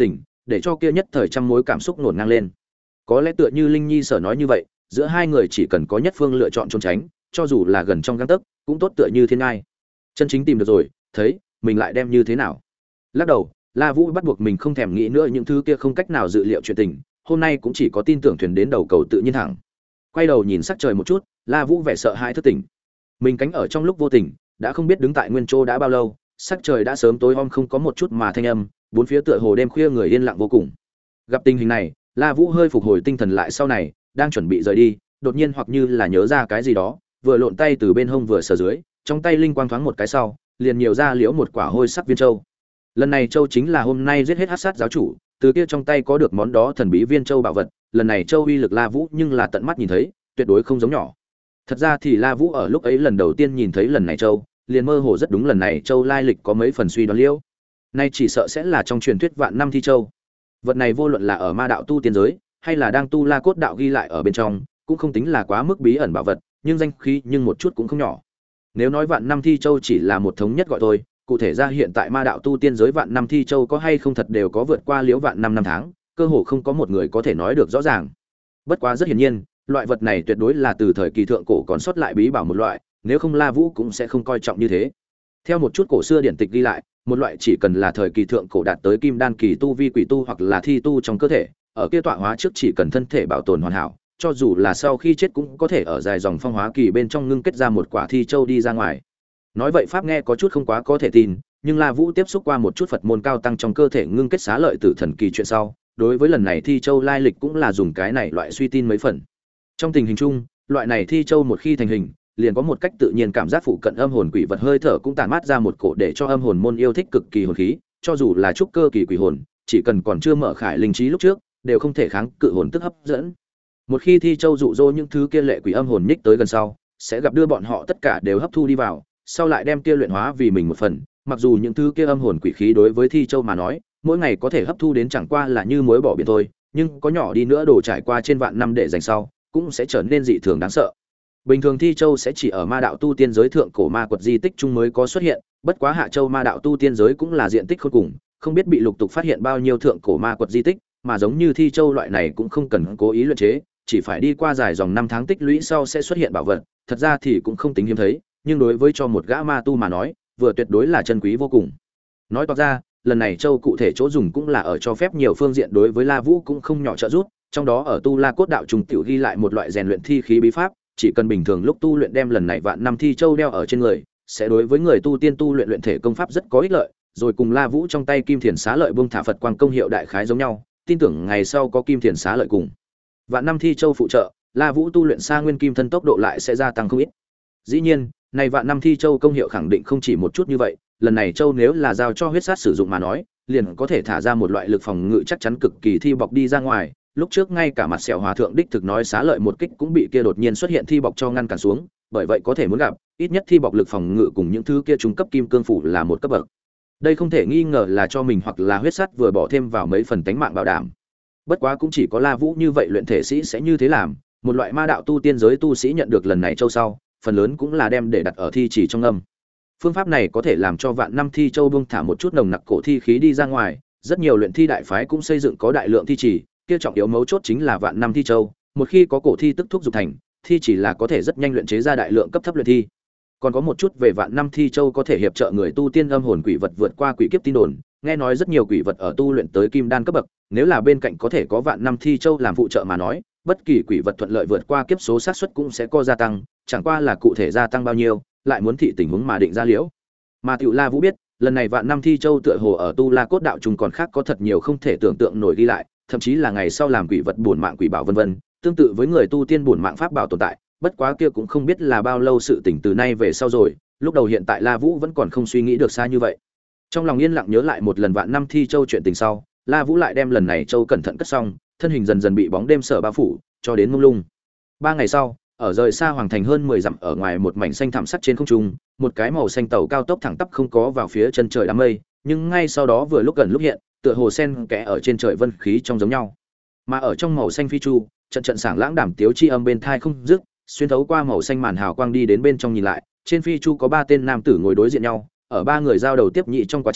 để cho kia nhất thời trăm mối cảm xúc nổn ngang lên. Có lẽ tựa như Linh Nhi sở nói như vậy, giữa hai người chỉ cần có nhất phương lựa chọn trốn tránh, cho dù là gần trong gang tấc, cũng tốt tựa như thiên ngai. Chân chính tìm được rồi, thấy, mình lại đem như thế nào? Lắc đầu, La Vũ bắt buộc mình không thèm nghĩ nữa những thứ kia không cách nào dự liệu chuyện tình, hôm nay cũng chỉ có tin tưởng thuyền đến đầu cầu tự nhiên thẳng. Quay đầu nhìn sắc trời một chút, La Vũ vẻ sợ hãi thức tỉnh. Mình cánh ở trong lúc vô tình, đã không biết đứng tại nguyên chỗ đã bao lâu, sắc trời đã sớm tối om không có một chút mà thanh âm, bốn phía tựa hồ đêm khuya người yên lặng vô cùng. Gặp tình hình này, La Vũ hơi phục hồi tinh thần lại sau này, đang chuẩn bị rời đi, đột nhiên hoặc như là nhớ ra cái gì đó, vừa lộn tay từ bên hông vừa sờ dưới, trong tay linh quang thoáng một cái sau, liền nhiều ra liễu một quả hôi sắc viên châu. Lần này châu chính là hôm nay giết hết Hắc Sát giáo chủ, từ kia trong tay có được món đó thần bí viên châu bảo vật, lần này châu uy lực La Vũ nhưng là tận mắt nhìn thấy, tuyệt đối không giống nhỏ. Thật ra thì La Vũ ở lúc ấy lần đầu tiên nhìn thấy lần này châu, liền mơ hồ rất đúng lần này châu lai lịch có mấy phần suy đoán liễu. Nay chỉ sợ sẽ là trong truyền thuyết vạn năm thi châu. Vật này vô luận là ở ma đạo tu tiên giới, hay là đang tu La cốt đạo ghi lại ở bên trong, cũng không tính là quá mức bí ẩn bảo vật, nhưng danh khí nhưng một chút cũng không nhỏ. Nếu nói vạn năm thi châu chỉ là một thống nhất gọi thôi, cụ thể ra hiện tại ma đạo tu tiên giới vạn năm thi châu có hay không thật đều có vượt qua liễu vạn năm năm tháng, cơ hồ không có một người có thể nói được rõ ràng. Bất quá rất hiển nhiên, loại vật này tuyệt đối là từ thời kỳ thượng cổ còn sót lại bí bảo một loại, nếu không La Vũ cũng sẽ không coi trọng như thế. Theo một chút cổ xưa điển tịch ghi lại, một loại chỉ cần là thời kỳ thượng cổ đạt tới kim đan kỳ tu vi quỷ tu hoặc là thi tu trong cơ thể, ở kia tọa hóa trước chỉ cần thân thể bảo tồn hoàn hảo, cho dù là sau khi chết cũng có thể ở dài dòng phong hóa kỳ bên trong ngưng kết ra một quả thi châu đi ra ngoài. Nói vậy pháp nghe có chút không quá có thể tin, nhưng La Vũ tiếp xúc qua một chút Phật môn cao tăng trong cơ thể ngưng kết xá lợi tử thần kỳ chuyện sau, đối với lần này thi châu lai lịch cũng là dùng cái này loại suy tin mấy phần. Trong tình hình chung, loại này thi châu một khi thành hình, liền có một cách tự nhiên cảm giác phụ cận âm hồn quỷ vật hơi thở cũng tản mát ra một cổ để cho âm hồn môn yêu thích cực kỳ hồn khí, cho dù là trúc cơ kỳ quỷ hồn, chỉ cần còn chưa mở khải linh trí lúc trước, đều không thể kháng cự hồn tức hấp dẫn. Một khi thi châu dụ dỗ những thứ kia lệ quỷ âm hồn nhích tới gần sau, sẽ gặp đưa bọn họ tất cả đều hấp thu đi vào, sau lại đem kia luyện hóa vì mình một phần, mặc dù những thứ kia âm hồn quỷ khí đối với thi châu mà nói, mỗi ngày có thể hấp thu đến chẳng qua là như muối bỏ biển thôi, nhưng có nhỏ đi nữa đồ trải qua trên vạn năm để dành sau, cũng sẽ trở nên dị thường đáng sợ. Bình thường thi châu sẽ chỉ ở ma đạo tu tiên giới thượng cổ ma quật di tích chung mới có xuất hiện, bất quá hạ châu ma đạo tu tiên giới cũng là diện tích khôn cùng, không biết bị lục tục phát hiện bao nhiêu thượng cổ ma quật di tích, mà giống như thi châu loại này cũng không cần cố ý luyện chế, chỉ phải đi qua dài dòng năm tháng tích lũy sau sẽ xuất hiện bảo vật, thật ra thì cũng không tính hiếm thấy, nhưng đối với cho một gã ma tu mà nói, vừa tuyệt đối là chân quý vô cùng. Nói toạc ra, lần này châu cụ thể chỗ dùng cũng là ở cho phép nhiều phương diện đối với La Vũ cũng không nhỏ trợ giúp, trong đó ở tu La cốt đạo trùng tiểu ghi lại một loại rèn luyện thi khí bí pháp, chỉ cần bình thường lúc tu luyện đem lần này vạn năm thi châu đeo ở trên người, sẽ đối với người tu tiên tu luyện luyện thể công pháp rất có ích lợi, rồi cùng La Vũ trong tay Kim Thiền Xá Lợi Bông thả Phật quang công hiệu đại khái giống nhau, tin tưởng ngày sau có Kim Thiền Xá Lợi cùng vạn năm thi châu phụ trợ, La Vũ tu luyện Sa Nguyên Kim thân tốc độ lại sẽ gia tăng không ít. Dĩ nhiên, này vạn năm thi châu công hiệu khẳng định không chỉ một chút như vậy, lần này châu nếu là giao cho huyết sát sử dụng mà nói, liền có thể thả ra một loại lực phòng ngự chắc chắn cực kỳ thi bọc đi ra ngoài. Lúc trước ngay cả mặt sẹo hòa thượng đích thực nói xá lợi một kích cũng bị kia đột nhiên xuất hiện thi bọc cho ngăn cản xuống, bởi vậy có thể muốn gặp, ít nhất thi bọc lực phòng ngự cùng những thứ kia trung cấp kim cương phủ là một cấp bậc. Đây không thể nghi ngờ là cho mình hoặc là huyết sắt vừa bỏ thêm vào mấy phần tánh mạng bảo đảm. Bất quá cũng chỉ có La Vũ như vậy luyện thể sĩ sẽ như thế làm, một loại ma đạo tu tiên giới tu sĩ nhận được lần này châu sau, phần lớn cũng là đem để đặt ở thi chỉ trong âm. Phương pháp này có thể làm cho vạn năm thi châu bung thả một chút nồng nặc cổ thi khí đi ra ngoài, rất nhiều luyện thi đại phái cũng xây dựng có đại lượng thi chỉ, kia trọng yếu mấu chốt chính là vạn năm thi châu, một khi có cổ thi tức thúc dục thành, thi chỉ là có thể rất nhanh luyện chế ra đại lượng cấp thấp luyện thi. Còn có một chút về vạn năm thi châu có thể hiệp trợ người tu tiên âm hồn quỷ vật vượt qua quỷ kiếp tin đồn, nghe nói rất nhiều quỷ vật ở tu luyện tới kim đan cấp bậc, nếu là bên cạnh có thể có vạn năm thi châu làm phụ trợ mà nói, bất kỳ quỷ vật thuận lợi vượt qua kiếp số xác suất cũng sẽ có gia tăng, chẳng qua là cụ thể gia tăng bao nhiêu, lại muốn thị tình huống mà định ra liễu. Mà Tiểu La Vũ biết, lần này vạn năm thi châu tựa hồ ở tu La cốt đạo trùng còn khác có thật nhiều không thể tưởng tượng nổi ghi lại, thậm chí là ngày sau làm quỷ vật bổn mạng quỷ bảo vân vân, tương tự với người tu tiên bổn mạng pháp bảo tồn tại, bất quá kia cũng không biết là bao lâu sự tỉnh từ nay về sau rồi, lúc đầu hiện tại La Vũ vẫn còn không suy nghĩ được xa như vậy. Trong lòng yên lặng nhớ lại một lần vạn năm thi châu chuyện tình sau, La Vũ lại đem lần này châu cẩn thận cất xong, thân hình dần dần bị bóng đêm sở bao phủ, cho đến mông lung. Ba ngày sau, ở rời xa hoàng thành hơn mười dặm ở ngoài một mảnh xanh thẳm sắc trên không trung, một cái màu xanh tàu cao tốc thẳng tắp không có vào phía chân trời đám mây, nhưng ngay sau đó vừa lúc gần lúc hiện, tựa hồ sen kẽ ở trên trời vân khí trong giống nhau. Mà ở trong màu xanh phi chu, trận trận sảng lãng đảm tiếu chi âm bên thai không dứt, xuyên thấu qua màu xanh màn hào quang đi đến bên trong nhìn lại, trên phi chu có ba tên nam tử ngồi đối diện nhau, ở ba người giao đầu tiếp nhị trong quá trình,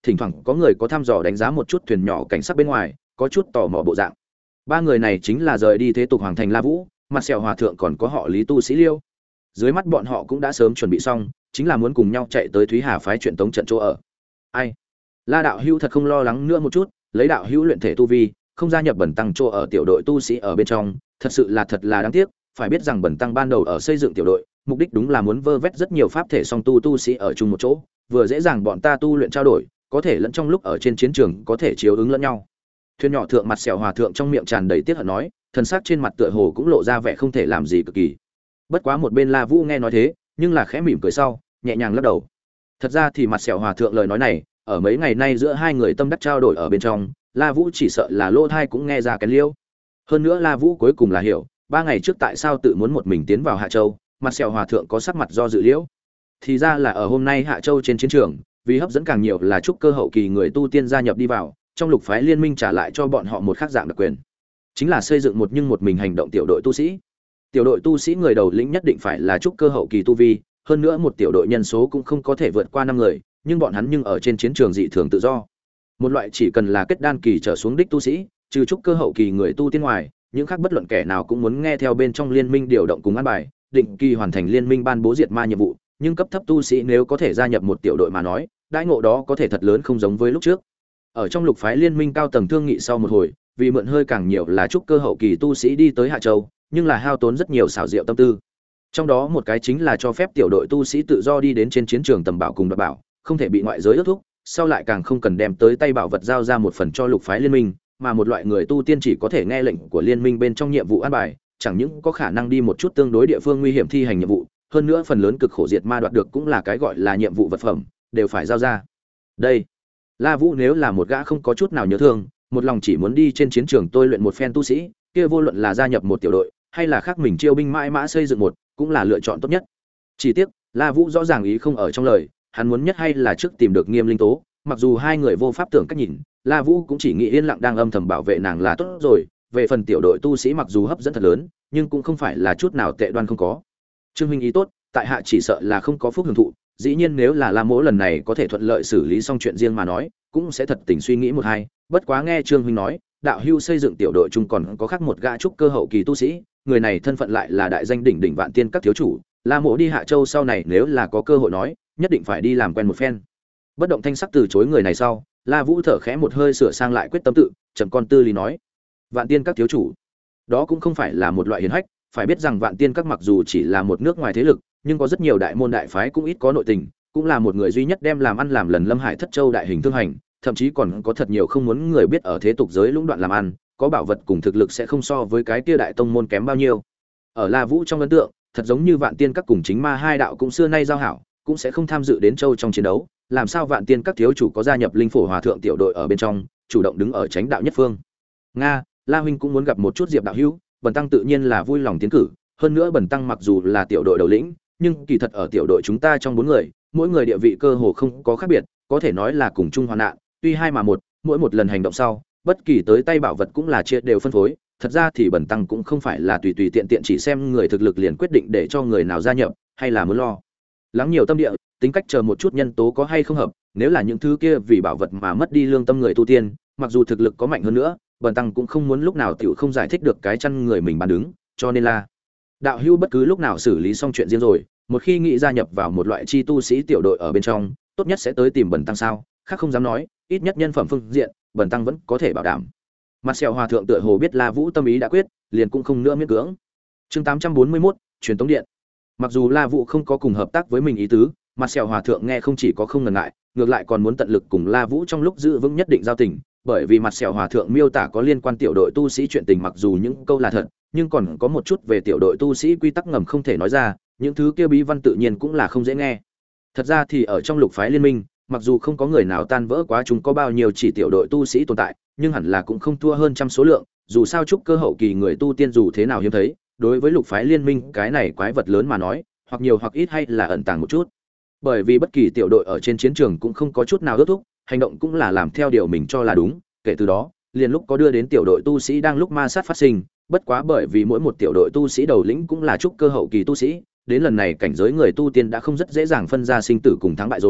thỉnh thoảng có người có thăm dò đánh giá một chút thuyền nhỏ cảnh sắc bên ngoài, có chút tò mò bộ dạng. Ba người này chính là rời đi thế tục hoàng thành La Vũ, Mặt Sẹo Hòa thượng còn có họ Lý tu sĩ Liêu. Dưới mắt bọn họ cũng đã sớm chuẩn bị xong, chính là muốn cùng nhau chạy tới Thúy Hà phái chuyện tống trận chỗ ở. Ai? La đạo hữu thật không lo lắng nữa một chút, lấy đạo hữu luyện thể tu vi, không gia nhập Bần tăng chỗ ở tiểu đội tu sĩ ở bên trong, thật sự là thật là đáng tiếc, phải biết rằng Bần tăng ban đầu ở xây dựng tiểu đội, mục đích đúng là muốn vơ vét rất nhiều pháp thể song tu tu sĩ ở chung một chỗ, vừa dễ dàng bọn ta tu luyện trao đổi, có thể lẫn trong lúc ở trên chiến trường có thể chiếu ứng lẫn nhau. Thuyền nhỏ thượng Mặt Sẹo Hòa thượng trong miệng tràn đầy tiếc hận nói, thần sắc trên mặt tựa hồ cũng lộ ra vẻ không thể làm gì cực kỳ. Bất quá một bên La Vũ nghe nói thế, nhưng là khẽ mỉm cười sau, nhẹ nhàng lắc đầu. Thật ra thì Mặt Sẹo Hòa thượng lời nói này, ở mấy ngày nay giữa hai người tâm đắc trao đổi ở bên trong, La Vũ chỉ sợ là lỗ tai cũng nghe ra cái liêu. Hơn nữa La Vũ cuối cùng là hiểu, ba ngày trước tại sao tự muốn một mình tiến vào Hạ Châu, Mặt Sẹo Hòa thượng có sắc mặt do dự liễu. Thì ra là ở hôm nay Hạ Châu trên chiến trường, vì hấp dẫn càng nhiều là trúc cơ hậu kỳ người tu tiên gia nhập đi vào, trong lục phái liên minh trả lại cho bọn họ một khác dạng đặc quyền, chính là xây dựng một nhưng một mình hành động tiểu đội tu sĩ. Tiểu đội tu sĩ người đầu lĩnh nhất định phải là trúc cơ hậu kỳ tu vi, hơn nữa một tiểu đội nhân số cũng không có thể vượt qua năm người, nhưng bọn hắn nhưng ở trên chiến trường dị thường tự do. Một loại chỉ cần là kết đan kỳ trở xuống đích tu sĩ, trừ trúc cơ hậu kỳ người tu tiên ngoài, những khác bất luận kẻ nào cũng muốn nghe theo bên trong liên minh điều động cùng an bài, định kỳ hoàn thành liên minh ban bố diệt ma nhiệm vụ, nhưng cấp thấp tu sĩ nếu có thể gia nhập một tiểu đội mà nói, đãi ngộ đó có thể thật lớn không giống với lúc trước. Ở trong lục phái liên minh cao tầng thương nghị sau một hồi, vì mượn hơi càng nhiều là trúc cơ hậu kỳ tu sĩ đi tới Hạ Châu, nhưng là hao tốn rất nhiều xảo diệu tâm tư. Trong đó một cái chính là cho phép tiểu đội tu sĩ tự do đi đến trên chiến trường tầm bảo cùng đoạt bảo, không thể bị ngoại giới ước thúc, sau lại càng không cần đem tới tay bảo vật giao ra một phần cho lục phái liên minh, mà một loại người tu tiên chỉ có thể nghe lệnh của liên minh bên trong nhiệm vụ an bài, chẳng những có khả năng đi một chút tương đối địa phương nguy hiểm thi hành nhiệm vụ, hơn nữa phần lớn cực khổ diệt ma đoạt được cũng là cái gọi là nhiệm vụ vật phẩm, đều phải giao ra. Đây, La Vũ nếu là một gã không có chút nào nhớ thương, một lòng chỉ muốn đi trên chiến trường tôi luyện một phen tu sĩ, kia vô luận là gia nhập một tiểu đội, hay là khác mình chiêu binh mãi mã xây dựng một, cũng là lựa chọn tốt nhất. Chỉ tiếc, La Vũ rõ ràng ý không ở trong lời, hắn muốn nhất hay là trước tìm được Nghiêm Linh Tố, mặc dù hai người vô pháp tưởng cách nhìn, La Vũ cũng chỉ nghĩ yên lặng đang âm thầm bảo vệ nàng là tốt rồi, về phần tiểu đội tu sĩ mặc dù hấp dẫn thật lớn, nhưng cũng không phải là chút nào tệ đoan không có. Trương huynh ý tốt, tại hạ chỉ sợ là không có phúc hưởng thụ, dĩ nhiên nếu là La Mỗ lần này có thể thuận lợi xử lý xong chuyện riêng mà nói, cũng sẽ thật tình suy nghĩ một hai, bất quá nghe Trương huynh nói, đạo hưu xây dựng tiểu đội chung còn có khác một gã trúc cơ hậu kỳ tu sĩ, người này thân phận lại là đại danh đỉnh đỉnh vạn tiên các thiếu chủ, La Mỗ đi Hạ Châu sau này nếu là có cơ hội nói, nhất định phải đi làm quen một phen. Bất động thanh sắc từ chối người này sau, La Vũ thở khẽ một hơi sửa sang lại quyết tâm tự, trầm con tư lý nói: "Vạn tiên các thiếu chủ, đó cũng không phải là một loại hiển hách, phải biết rằng Vạn tiên các mặc dù chỉ là một nước ngoài thế lực, nhưng có rất nhiều đại môn đại phái cũng ít có nội tình, cũng là một người duy nhất đem làm ăn làm lần Lâm Hải Thất Châu đại hình thương hành, thậm chí còn có thật nhiều không muốn người biết ở thế tục giới lũng đoạn làm ăn, có bảo vật cùng thực lực sẽ không so với cái kia đại tông môn kém bao nhiêu." Ở La Vũ trong ấn tượng, thật giống như Vạn tiên các cùng chính ma hai đạo cũng xưa nay giao hảo, cũng sẽ không tham dự đến châu trong chiến đấu, làm sao Vạn tiên các thiếu chủ có gia nhập linh phổ hòa thượng tiểu đội ở bên trong, chủ động đứng ở tránh đạo nhất phương. Nga, La huynh cũng muốn gặp một chút Diệp đạo hữu, bần tăng tự nhiên là vui lòng tiến cử, hơn nữa bần tăng mặc dù là tiểu đội đầu lĩnh, nhưng kỳ thật ở tiểu đội chúng ta trong bốn người, mỗi người địa vị cơ hồ không có khác biệt, có thể nói là cùng chung hoạn nạn, tuy hai mà một, mỗi một lần hành động sau, bất kỳ tới tay bảo vật cũng là chia đều phân phối, thật ra thì bần tăng cũng không phải là tùy tùy tiện tiện chỉ xem người thực lực liền quyết định để cho người nào gia nhập, hay là muốn lo lắng nhiều tâm địa, tính cách chờ một chút nhân tố có hay không hợp, nếu là những thứ kia vì bảo vật mà mất đi lương tâm người tu tiên, mặc dù thực lực có mạnh hơn nữa, bần tăng cũng không muốn lúc nào tiểu không giải thích được cái chăn người mình bán đứng, cho nên là đạo hữu bất cứ lúc nào xử lý xong chuyện riêng rồi, một khi nghĩ gia nhập vào một loại chi tu sĩ tiểu đội ở bên trong, tốt nhất sẽ tới tìm bần tăng sao, khác không dám nói, ít nhất nhân phẩm phương diện, bần tăng vẫn có thể bảo đảm. Mặt Sẹo Hòa thượng tựa hồ biết La Vũ tâm ý đã quyết, liền cũng không nữa miễn cưỡng. Chương tám trăm bốn mươi mốt, truyền tống điện. Mặc dù La Vũ không có cùng hợp tác với mình ý tứ, Mặt Sẹo Hòa thượng nghe không chỉ có không ngần ngại, ngược lại còn muốn tận lực cùng La Vũ trong lúc giữ vững nhất định giao tình, bởi vì Mặt Sẹo Hòa thượng miêu tả có liên quan tiểu đội tu sĩ chuyện tình mặc dù những câu là thật, nhưng còn có một chút về tiểu đội tu sĩ quy tắc ngầm không thể nói ra, những thứ kia bí văn tự nhiên cũng là không dễ nghe. Thật ra thì ở trong lục phái liên minh, mặc dù không có người nào tan vỡ quá chúng có bao nhiêu chỉ tiểu đội tu sĩ tồn tại, nhưng hẳn là cũng không thua hơn trăm số lượng, dù sao trúc cơ hậu kỳ người tu tiên dù thế nào hiếm thấy, đối với lục phái liên minh cái này quái vật lớn mà nói, hoặc nhiều hoặc ít hay là ẩn tàng một chút. Bởi vì bất kỳ tiểu đội ở trên chiến trường cũng không có chút nào ước thúc, hành động cũng là làm theo điều mình cho là đúng, kể từ đó, liền lúc có đưa đến tiểu đội tu sĩ đang lúc ma sát phát sinh, bất quá bởi vì mỗi một tiểu đội tu sĩ đầu lĩnh cũng là trúc cơ hậu kỳ tu sĩ, đến lần này cảnh giới người tu tiên đã không rất dễ dàng phân ra sinh tử cùng thắng bại rồi,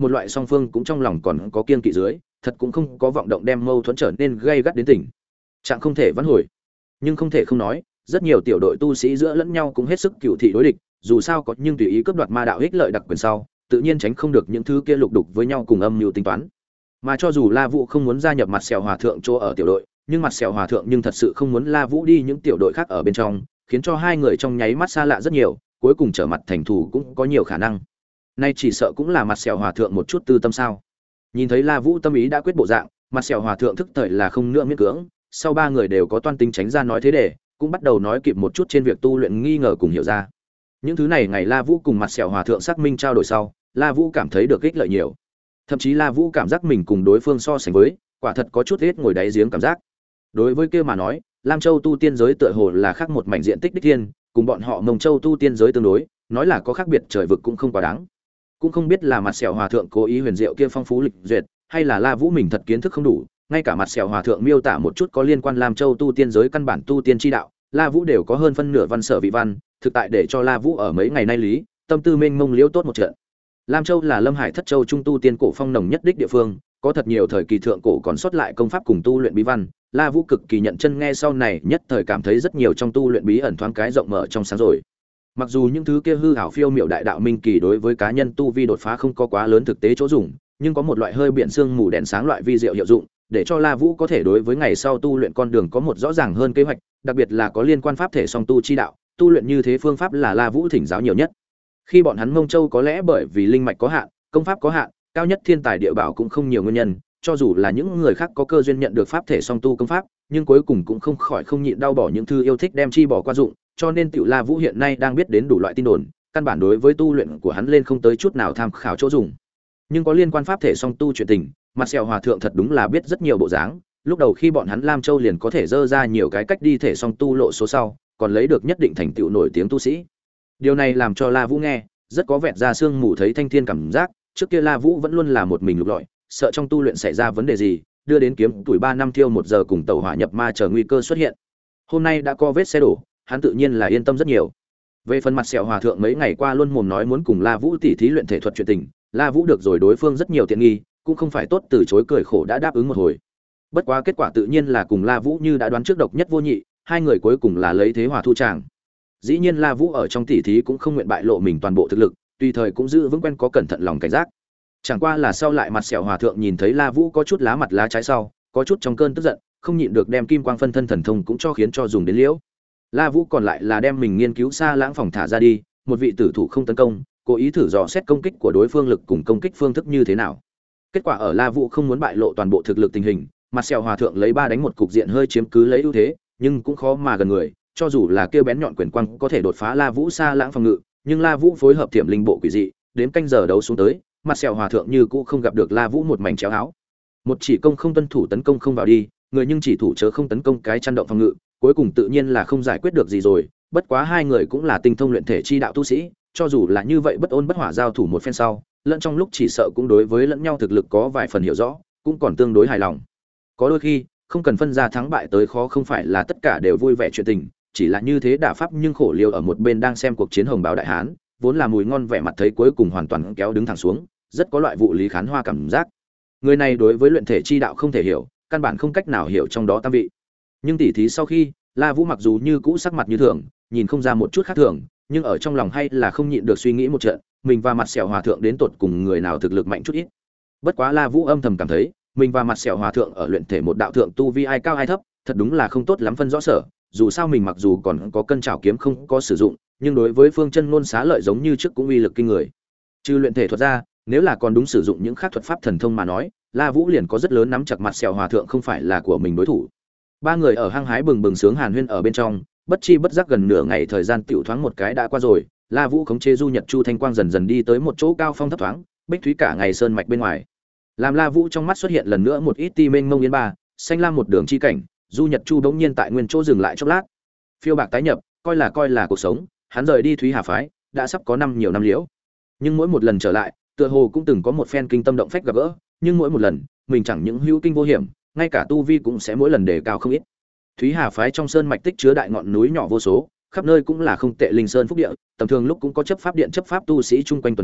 một loại song phương cũng trong lòng còn có kiên kỵ dưới, thật cũng không có vọng động đem mâu thuẫn trở nên gay gắt đến tỉnh trạng không thể vãn hồi. Nhưng không thể không nói, rất nhiều tiểu đội tu sĩ giữa lẫn nhau cũng hết sức cựu thị đối địch, dù sao có nhưng tùy ý cướp đoạt ma đạo ích lợi đặc quyền sau, tự nhiên tránh không được những thứ kia lục đục với nhau cùng âm mưu tính toán. Mà cho dù La Vũ không muốn gia nhập mặt sẹo hòa thượng chỗ ở tiểu đội, nhưng mặt sẹo hòa thượng nhưng thật sự không muốn La Vũ đi những tiểu đội khác ở bên trong, khiến cho hai người trong nháy mắt xa lạ rất nhiều, cuối cùng trở mặt thành thù cũng có nhiều khả năng. Nay chỉ sợ cũng là mặt sẹo hòa thượng một chút tư tâm sao. Nhìn thấy La Vũ tâm ý đã quyết bộ dạng, mặt sẹo hòa thượng thức thời là không nữa miễn cưỡng, sau ba người đều có toan tính tránh ra nói thế để, cũng bắt đầu nói kịp một chút trên việc tu luyện nghi ngờ cùng hiểu ra. Những thứ này ngày La Vũ cùng mặt sẹo hòa thượng xác minh trao đổi sau, La Vũ cảm thấy được ích lợi nhiều. Thậm chí La Vũ cảm giác mình cùng đối phương so sánh với, quả thật có chút ít ngồi đáy giếng cảm giác. Đối với kia mà nói, Lam Châu tu tiên giới tựa hồ là khác một mảnh diện tích đích thiên, cùng bọn họ Mông Châu tu tiên giới tương đối, nói là có khác biệt trời vực cũng không quá đáng. Cũng không biết là mặt sẹo hòa thượng cố ý huyền diệu kia phong phú lịch duyệt, hay là La Vũ mình thật kiến thức không đủ, ngay cả mặt sẹo hòa thượng miêu tả một chút có liên quan Lam Châu tu tiên giới căn bản tu tiên chi đạo, La Vũ đều có hơn phân nửa văn sở vị văn, thực tại để cho La Vũ ở mấy ngày nay lý, tâm tư mênh mông liễu tốt một trận. Lam Châu là Lâm Hải Thất Châu trung tu tiên cổ phong nồng nhất đích địa phương, có thật nhiều thời kỳ thượng cổ còn sót lại công pháp cùng tu luyện bí văn, La Vũ cực kỳ nhận chân nghe sau này nhất thời cảm thấy rất nhiều trong tu luyện bí ẩn thoáng cái rộng mở trong sáng rồi. Mặc dù những thứ kia hư ảo phiêu miểu đại đạo minh kỳ đối với cá nhân tu vi đột phá không có quá lớn thực tế chỗ dùng, nhưng có một loại hơi biển sương mù đèn sáng loại vi diệu hiệu dụng, để cho La Vũ có thể đối với ngày sau tu luyện con đường có một rõ ràng hơn kế hoạch, đặc biệt là có liên quan pháp thể song tu chi đạo, tu luyện như thế phương pháp là La Vũ thỉnh giáo nhiều nhất. Khi bọn hắn Mông Châu có lẽ bởi vì linh mạch có hạn, công pháp có hạn, cao nhất thiên tài địa bảo cũng không nhiều nguyên nhân, cho dù là những người khác có cơ duyên nhận được pháp thể song tu công pháp, nhưng cuối cùng cũng không khỏi không nhịn đau bỏ những thư yêu thích đem chi bỏ qua dụng, cho nên Tiểu La Vũ hiện nay đang biết đến đủ loại tin đồn, căn bản đối với tu luyện của hắn lên không tới chút nào tham khảo chỗ dùng. Nhưng có liên quan pháp thể song tu chuyện tình, mặt sẹo hòa thượng thật đúng là biết rất nhiều bộ dáng, lúc đầu khi bọn hắn Lam Châu liền có thể dơ ra nhiều cái cách đi thể song tu lộ số sau, còn lấy được nhất định thành tựu nổi tiếng tu sĩ. Điều này làm cho La Vũ nghe rất có vẹn ra xương mù thấy thanh thiên cảm giác, trước kia La Vũ vẫn luôn là một mình lục lọi, sợ trong tu luyện xảy ra vấn đề gì, đưa đến kiếm tuổi ba năm thiêu một giờ cùng tẩu hỏa nhập ma chờ nguy cơ xuất hiện. Hôm nay đã có vết xe đổ, hắn tự nhiên là yên tâm rất nhiều. Về phần mặt sẹo hòa thượng mấy ngày qua luôn mồm nói muốn cùng La Vũ tỉ thí luyện thể thuật chuyện tình, La Vũ được rồi đối phương rất nhiều tiện nghi, cũng không phải tốt từ chối cười khổ đã đáp ứng một hồi. Bất quá kết quả tự nhiên là cùng La Vũ như đã đoán trước độc nhất vô nhị, hai người cuối cùng là lấy thế hòa thu tràng. Dĩ nhiên La Vũ ở trong tỉ thí cũng không nguyện bại lộ mình toàn bộ thực lực, tùy thời cũng giữ vững quen có cẩn thận lòng cảnh giác. Chẳng qua là sau lại mặt sẹo hòa thượng nhìn thấy La Vũ có chút lá mặt lá trái sau, có chút trong cơn tức giận, không nhịn được đem kim quang phân thân thần thông cũng cho khiến cho dùng đến liễu. La Vũ còn lại là đem mình nghiên cứu xa lãng phòng thả ra đi, một vị tử thủ không tấn công, cố ý thử dò xét công kích của đối phương lực cùng công kích phương thức như thế nào. Kết quả ở La Vũ không muốn bại lộ toàn bộ thực lực tình hình, mặt sẹo hòa thượng lấy ba đánh một cục diện hơi chiếm cứ lấy ưu thế, nhưng cũng khó mà gần người, cho dù là kêu bén nhọn quyền quang có thể đột phá La Vũ xa lãng phòng ngự, nhưng La Vũ phối hợp thiểm linh bộ quỷ dị, đến canh giờ đấu xuống tới, mặt sẹo hòa thượng như cũ không gặp được La Vũ một mảnh chéo áo. Một chỉ công không tuân thủ tấn công không vào đi, người nhưng chỉ thủ chớ không tấn công cái chăn động phòng ngự, cuối cùng tự nhiên là không giải quyết được gì rồi, bất quá hai người cũng là tinh thông luyện thể chi đạo tu sĩ, cho dù là như vậy bất ôn bất hỏa giao thủ một phen sau, lẫn trong lúc chỉ sợ cũng đối với lẫn nhau thực lực có vài phần hiểu rõ, cũng còn tương đối hài lòng. Có đôi khi, không cần phân ra thắng bại tới khó không phải là tất cả đều vui vẻ chuyện tình, chỉ là như thế đả pháp nhưng khổ liều ở một bên đang xem cuộc chiến hồng báo đại hán, vốn là mùi ngon vẻ mặt thấy cuối cùng hoàn toàn kéo đứng thẳng xuống, rất có loại vụ lý khán hoa cảm giác. Người này đối với luyện thể chi đạo không thể hiểu, căn bản không cách nào hiểu trong đó tam vị. Nhưng tỉ thí sau khi, La Vũ mặc dù như cũ sắc mặt như thường, nhìn không ra một chút khác thường, nhưng ở trong lòng hay là không nhịn được suy nghĩ một trận, mình và mặt sẹo hòa thượng đến tột cùng người nào thực lực mạnh chút ít. Bất quá La Vũ âm thầm cảm thấy, mình và mặt sẹo hòa thượng ở luyện thể một đạo thượng tu vi ai cao ai thấp, thật đúng là không tốt lắm phân rõ sở, dù sao mình mặc dù còn có cân trảo kiếm không có sử dụng, nhưng đối với phương chân ngôn xá lợi giống như trước cũng uy lực kinh người. Trừ luyện thể thuật ra, nếu là còn đúng sử dụng những khác thuật pháp thần thông mà nói, La Vũ liền có rất lớn nắm chặt mặt sẹo hòa thượng không phải là của mình đối thủ. Ba người ở hăng hái bừng bừng sướng hàn huyên ở bên trong, bất chi bất giác gần nửa ngày thời gian tiểu thoáng một cái đã qua rồi, La Vũ khống chế Du Nhật Chu Thanh Quang dần dần đi tới một chỗ cao phong thấp thoáng, bích thúy cả ngày sơn mạch bên ngoài. Làm La Vũ trong mắt xuất hiện lần nữa một ít ti mênh mông yên ba, xanh lam một đường chi cảnh, Du Nhật Chu bỗng nhiên tại nguyên chỗ dừng lại chốc lát. Phiêu bạc tái nhập, coi là coi là cuộc sống, hắn rời đi Thúy Hà phái, đã sắp có năm nhiều năm liễu. Nhưng mỗi một lần trở lại, tựa hồ cũng từng có một phen kinh tâm động phách gặp gỡ, nhưng mỗi một lần, mình chẳng những hữu kinh vô hiểm, ngay cả tu vi cũng sẽ mỗi lần đề cao không ít. Thúy Hà phái trong sơn mạch tích chứa đại ngọn núi nhỏ vô số, khắp nơi cũng là không tệ linh sơn phúc địa, tầm thường lúc cũng có chấp pháp điện chấp pháp tu sĩ chung quanh tuần tra,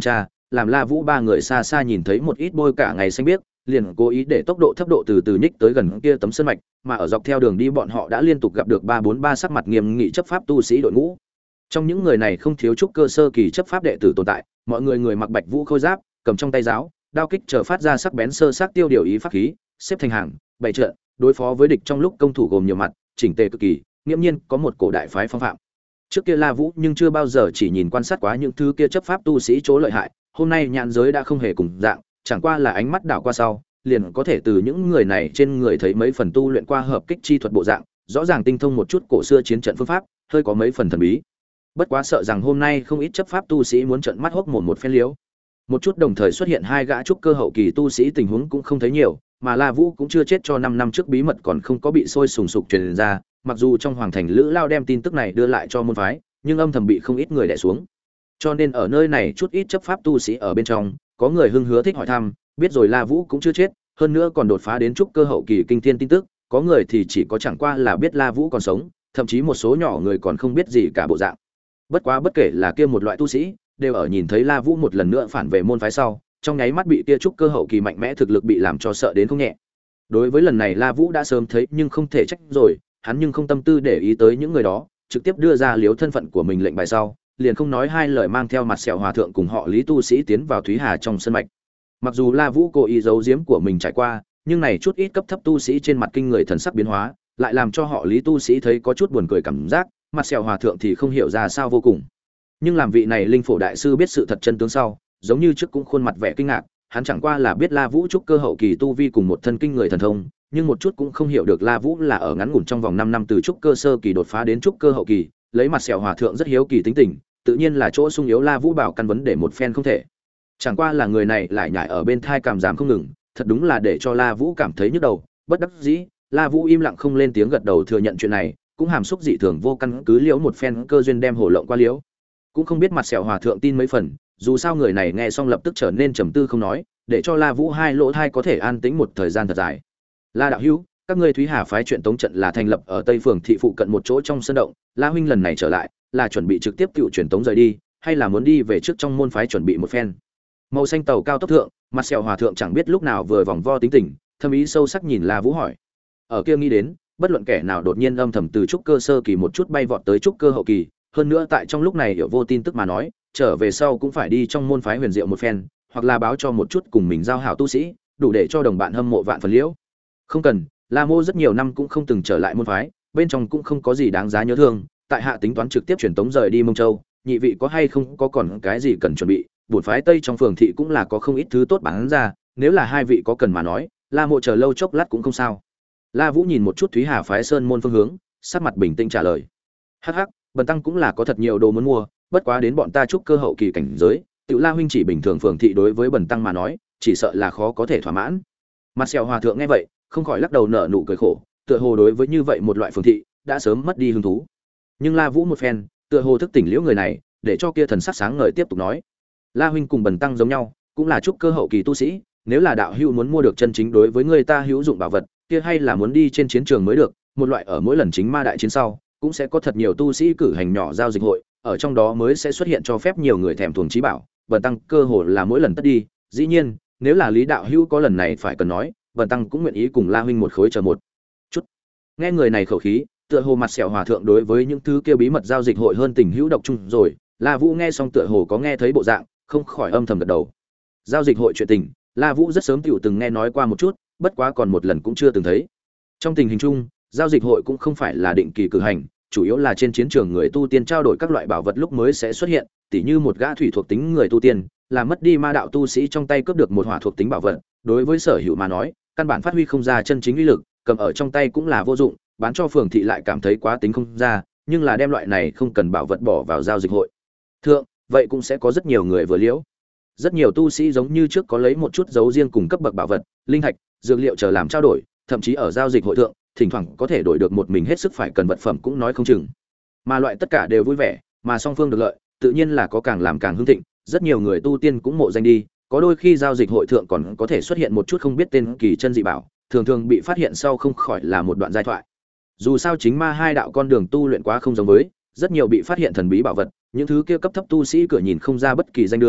làm La Vũ ba người xa xa nhìn thấy một ít bôi cả ngày xanh biếc, liền cố ý để tốc độ thấp độ từ từ nhích tới gần kia tấm sơn mạch, mà ở dọc theo đường đi bọn họ đã liên tục gặp được ba bốn ba sắc mặt nghiêm nghị chấp pháp tu sĩ đội ngũ. Trong những người này không thiếu trúc cơ sơ kỳ chấp pháp đệ tử tồn tại, mọi người người mặc bạch vũ khôi giáp, cầm trong tay giáo, đao kích chờ phát ra sắc bén sơ sắc tiêu điều ý pháp khí, xếp thành hàng, bày trận, đối phó với địch trong lúc công thủ gồm nhiều mặt, chỉnh tề cực kỳ, nghiêm nhiên có một cổ đại phái phong phạm. Trước kia La Vũ nhưng chưa bao giờ chỉ nhìn quan sát quá những thứ kia chấp pháp tu sĩ chỗ lợi hại, hôm nay nhãn giới đã không hề cùng dạng, chẳng qua là ánh mắt đảo qua sau, liền có thể từ những người này trên người thấy mấy phần tu luyện qua hợp kích chi thuật bộ dạng, rõ ràng tinh thông một chút cổ xưa chiến trận phương pháp, hơi có mấy phần thần bí. Bất quá sợ rằng hôm nay không ít chấp pháp tu sĩ muốn trợn mắt hốc mồm một phen liếu. Một chút đồng thời xuất hiện hai gã trúc cơ hậu kỳ tu sĩ tình huống cũng không thấy nhiều, mà La Vũ cũng chưa chết cho năm năm trước bí mật còn không có bị sôi sùng sục truyền ra, mặc dù trong hoàng thành Lữ Lao đem tin tức này đưa lại cho môn phái, nhưng âm thầm bị không ít người đè xuống. Cho nên ở nơi này chút ít chấp pháp tu sĩ ở bên trong, có người hưng hứa thích hỏi thăm, biết rồi La Vũ cũng chưa chết, hơn nữa còn đột phá đến trúc cơ hậu kỳ kinh thiên tin tức, có người thì chỉ có chẳng qua là biết La Vũ còn sống, thậm chí một số nhỏ người còn không biết gì cả bộ dạng. Bất quá bất kể là kia một loại tu sĩ, đều ở nhìn thấy La Vũ một lần nữa phản về môn phái sau, trong nháy mắt bị kia trúc cơ hậu kỳ mạnh mẽ thực lực bị làm cho sợ đến không nhẹ. Đối với lần này La Vũ đã sớm thấy nhưng không thể trách rồi, hắn nhưng không tâm tư để ý tới những người đó, trực tiếp đưa ra liếu thân phận của mình lệnh bài sau, liền không nói hai lời mang theo mặt sẹo hòa thượng cùng họ Lý tu sĩ tiến vào Thúy Hà trong sân mạch. Mặc dù La Vũ cố ý giấu giếm của mình trải qua, nhưng này chút ít cấp thấp tu sĩ trên mặt kinh người thần sắc biến hóa, lại làm cho họ Lý tu sĩ thấy có chút buồn cười cảm giác, mặt sẹo hòa thượng thì không hiểu ra sao vô cùng. Nhưng làm vị này linh phổ đại sư biết sự thật chân tướng sau, giống như trước cũng khuôn mặt vẻ kinh ngạc, hắn chẳng qua là biết La Vũ trúc cơ hậu kỳ tu vi cùng một thân kinh người thần thông, nhưng một chút cũng không hiểu được La Vũ là ở ngắn ngủn trong vòng năm năm từ trúc cơ sơ kỳ đột phá đến trúc cơ hậu kỳ, lấy mặt sẹo hòa thượng rất hiếu kỳ tính tình, tự nhiên là chỗ sung yếu La Vũ bảo căn vấn để một phen không thể. Chẳng qua là người này lại nhảy ở bên thai cảm giảm không ngừng, thật đúng là để cho La Vũ cảm thấy nhức đầu, bất đắc dĩ, La Vũ im lặng không lên tiếng gật đầu thừa nhận chuyện này, cũng hàm xúc dị thường vô căn cứ liễu một phen cơ duyên đem hồ lộng qua liễu. Cũng không biết mặt sẹo hòa thượng tin mấy phần, dù sao người này nghe xong lập tức trở nên trầm tư không nói, để cho La Vũ hai lỗ thai có thể an tĩnh một thời gian thật dài. La đạo hữu, các ngươi Thúy Hà phái chuyện tống trận là thành lập ở Tây Phường thị phụ cận một chỗ trong sân động, La huynh lần này trở lại, là chuẩn bị trực tiếp cựu truyền tống rời đi, hay là muốn đi về trước trong môn phái chuẩn bị một phen? Màu xanh tàu cao tốc thượng, mặt sẹo hòa thượng chẳng biết lúc nào vừa vòng vo tính tình, thâm ý sâu sắc nhìn La Vũ hỏi. Ở kia nghĩ đến, bất luận kẻ nào đột nhiên âm thầm từ trúc cơ sơ kỳ một chút bay vọt tới trúc cơ hậu kỳ, hơn nữa tại trong lúc này hiểu vô tin tức mà nói, trở về sau cũng phải đi trong môn phái huyền diệu một phen, hoặc là báo cho một chút cùng mình giao hảo tu sĩ, đủ để cho đồng bạn hâm mộ vạn phần liễu. Không cần, La Mô rất nhiều năm cũng không từng trở lại môn phái, bên trong cũng không có gì đáng giá nhớ thương, tại hạ tính toán trực tiếp chuyển tống rời đi Mông Châu, nhị vị có hay không có còn cái gì cần chuẩn bị, bổn phái Tây trong phường thị cũng là có không ít thứ tốt bán ra, nếu là hai vị có cần mà nói, La Mộ chờ lâu chốc lát cũng không sao. La Vũ nhìn một chút Thúy Hà phái sơn môn phương hướng, sắc mặt bình tĩnh trả lời. Hắc hắc, bần tăng cũng là có thật nhiều đồ muốn mua, bất quá đến bọn ta chúc cơ hậu kỳ cảnh giới, Tiểu La huynh chỉ bình thường phường thị đối với bần tăng mà nói, chỉ sợ là khó có thể thỏa mãn. Mặt sẹo hòa thượng nghe vậy, không khỏi lắc đầu nở nụ cười khổ, tựa hồ đối với như vậy một loại phường thị, đã sớm mất đi hứng thú. Nhưng La Vũ một phen, tựa hồ thức tỉnh liễu người này, để cho kia thần sắc sáng ngời tiếp tục nói: La huynh cùng bần tăng giống nhau, cũng là chúc cơ hậu kỳ tu sĩ, nếu là đạo hữu muốn mua được chân chính đối với người ta hữu dụng bảo vật, kia hay là muốn đi trên chiến trường mới được, một loại ở mỗi lần chính ma đại chiến sau, cũng sẽ có thật nhiều tu sĩ cử hành nhỏ giao dịch hội, ở trong đó mới sẽ xuất hiện cho phép nhiều người thèm thuồng chí bảo, bần tăng cơ hồ là mỗi lần tất đi, dĩ nhiên, nếu là Lý đạo hữu có lần này phải cần nói, bần tăng cũng nguyện ý cùng La huynh một khối chờ một chút. Nghe người này khẩu khí, tựa hồ mặt sẹo hòa thượng đối với những thứ kia bí mật giao dịch hội hơn tình hữu độc chung rồi, La Vũ nghe xong tựa hồ có nghe thấy bộ dạng, không khỏi âm thầm gật đầu. Giao dịch hội chuyện tình, La Vũ rất sớm tiểu từng nghe nói qua một chút, bất quá còn một lần cũng chưa từng thấy. Trong tình hình chung, giao dịch hội cũng không phải là định kỳ cử hành, chủ yếu là trên chiến trường người tu tiên trao đổi các loại bảo vật lúc mới sẽ xuất hiện, tỉ như một gã thủy thuộc tính người tu tiên, làm mất đi ma đạo tu sĩ trong tay cướp được một hỏa thuộc tính bảo vật, đối với sở hữu mà nói, căn bản phát huy không ra chân chính uy lực, cầm ở trong tay cũng là vô dụng, bán cho phường thị lại cảm thấy quá tính không ra, nhưng là đem loại này không cần bảo vật bỏ vào giao dịch hội thượng, vậy cũng sẽ có rất nhiều người vừa liễu. Rất nhiều tu sĩ giống như trước có lấy một chút dấu riêng cùng cấp bậc bảo vật, linh thạch, dược liệu chờ làm trao đổi, thậm chí ở giao dịch hội thượng, thỉnh thoảng có thể đổi được một mình hết sức phải cần vật phẩm cũng nói không chừng. Mà loại tất cả đều vui vẻ, mà song phương được lợi, tự nhiên là có càng làm càng hưng thịnh, rất nhiều người tu tiên cũng mộ danh đi, có đôi khi giao dịch hội thượng còn có thể xuất hiện một chút không biết tên kỳ chân dị bảo, thường thường bị phát hiện sau không khỏi là một đoạn giai thoại. Dù sao chính ma hai đạo con đường tu luyện quá không giống với, rất nhiều bị phát hiện thần bí bảo vật, những thứ kia cấp thấp tu sĩ cửa nhìn không ra bất kỳ danh đường,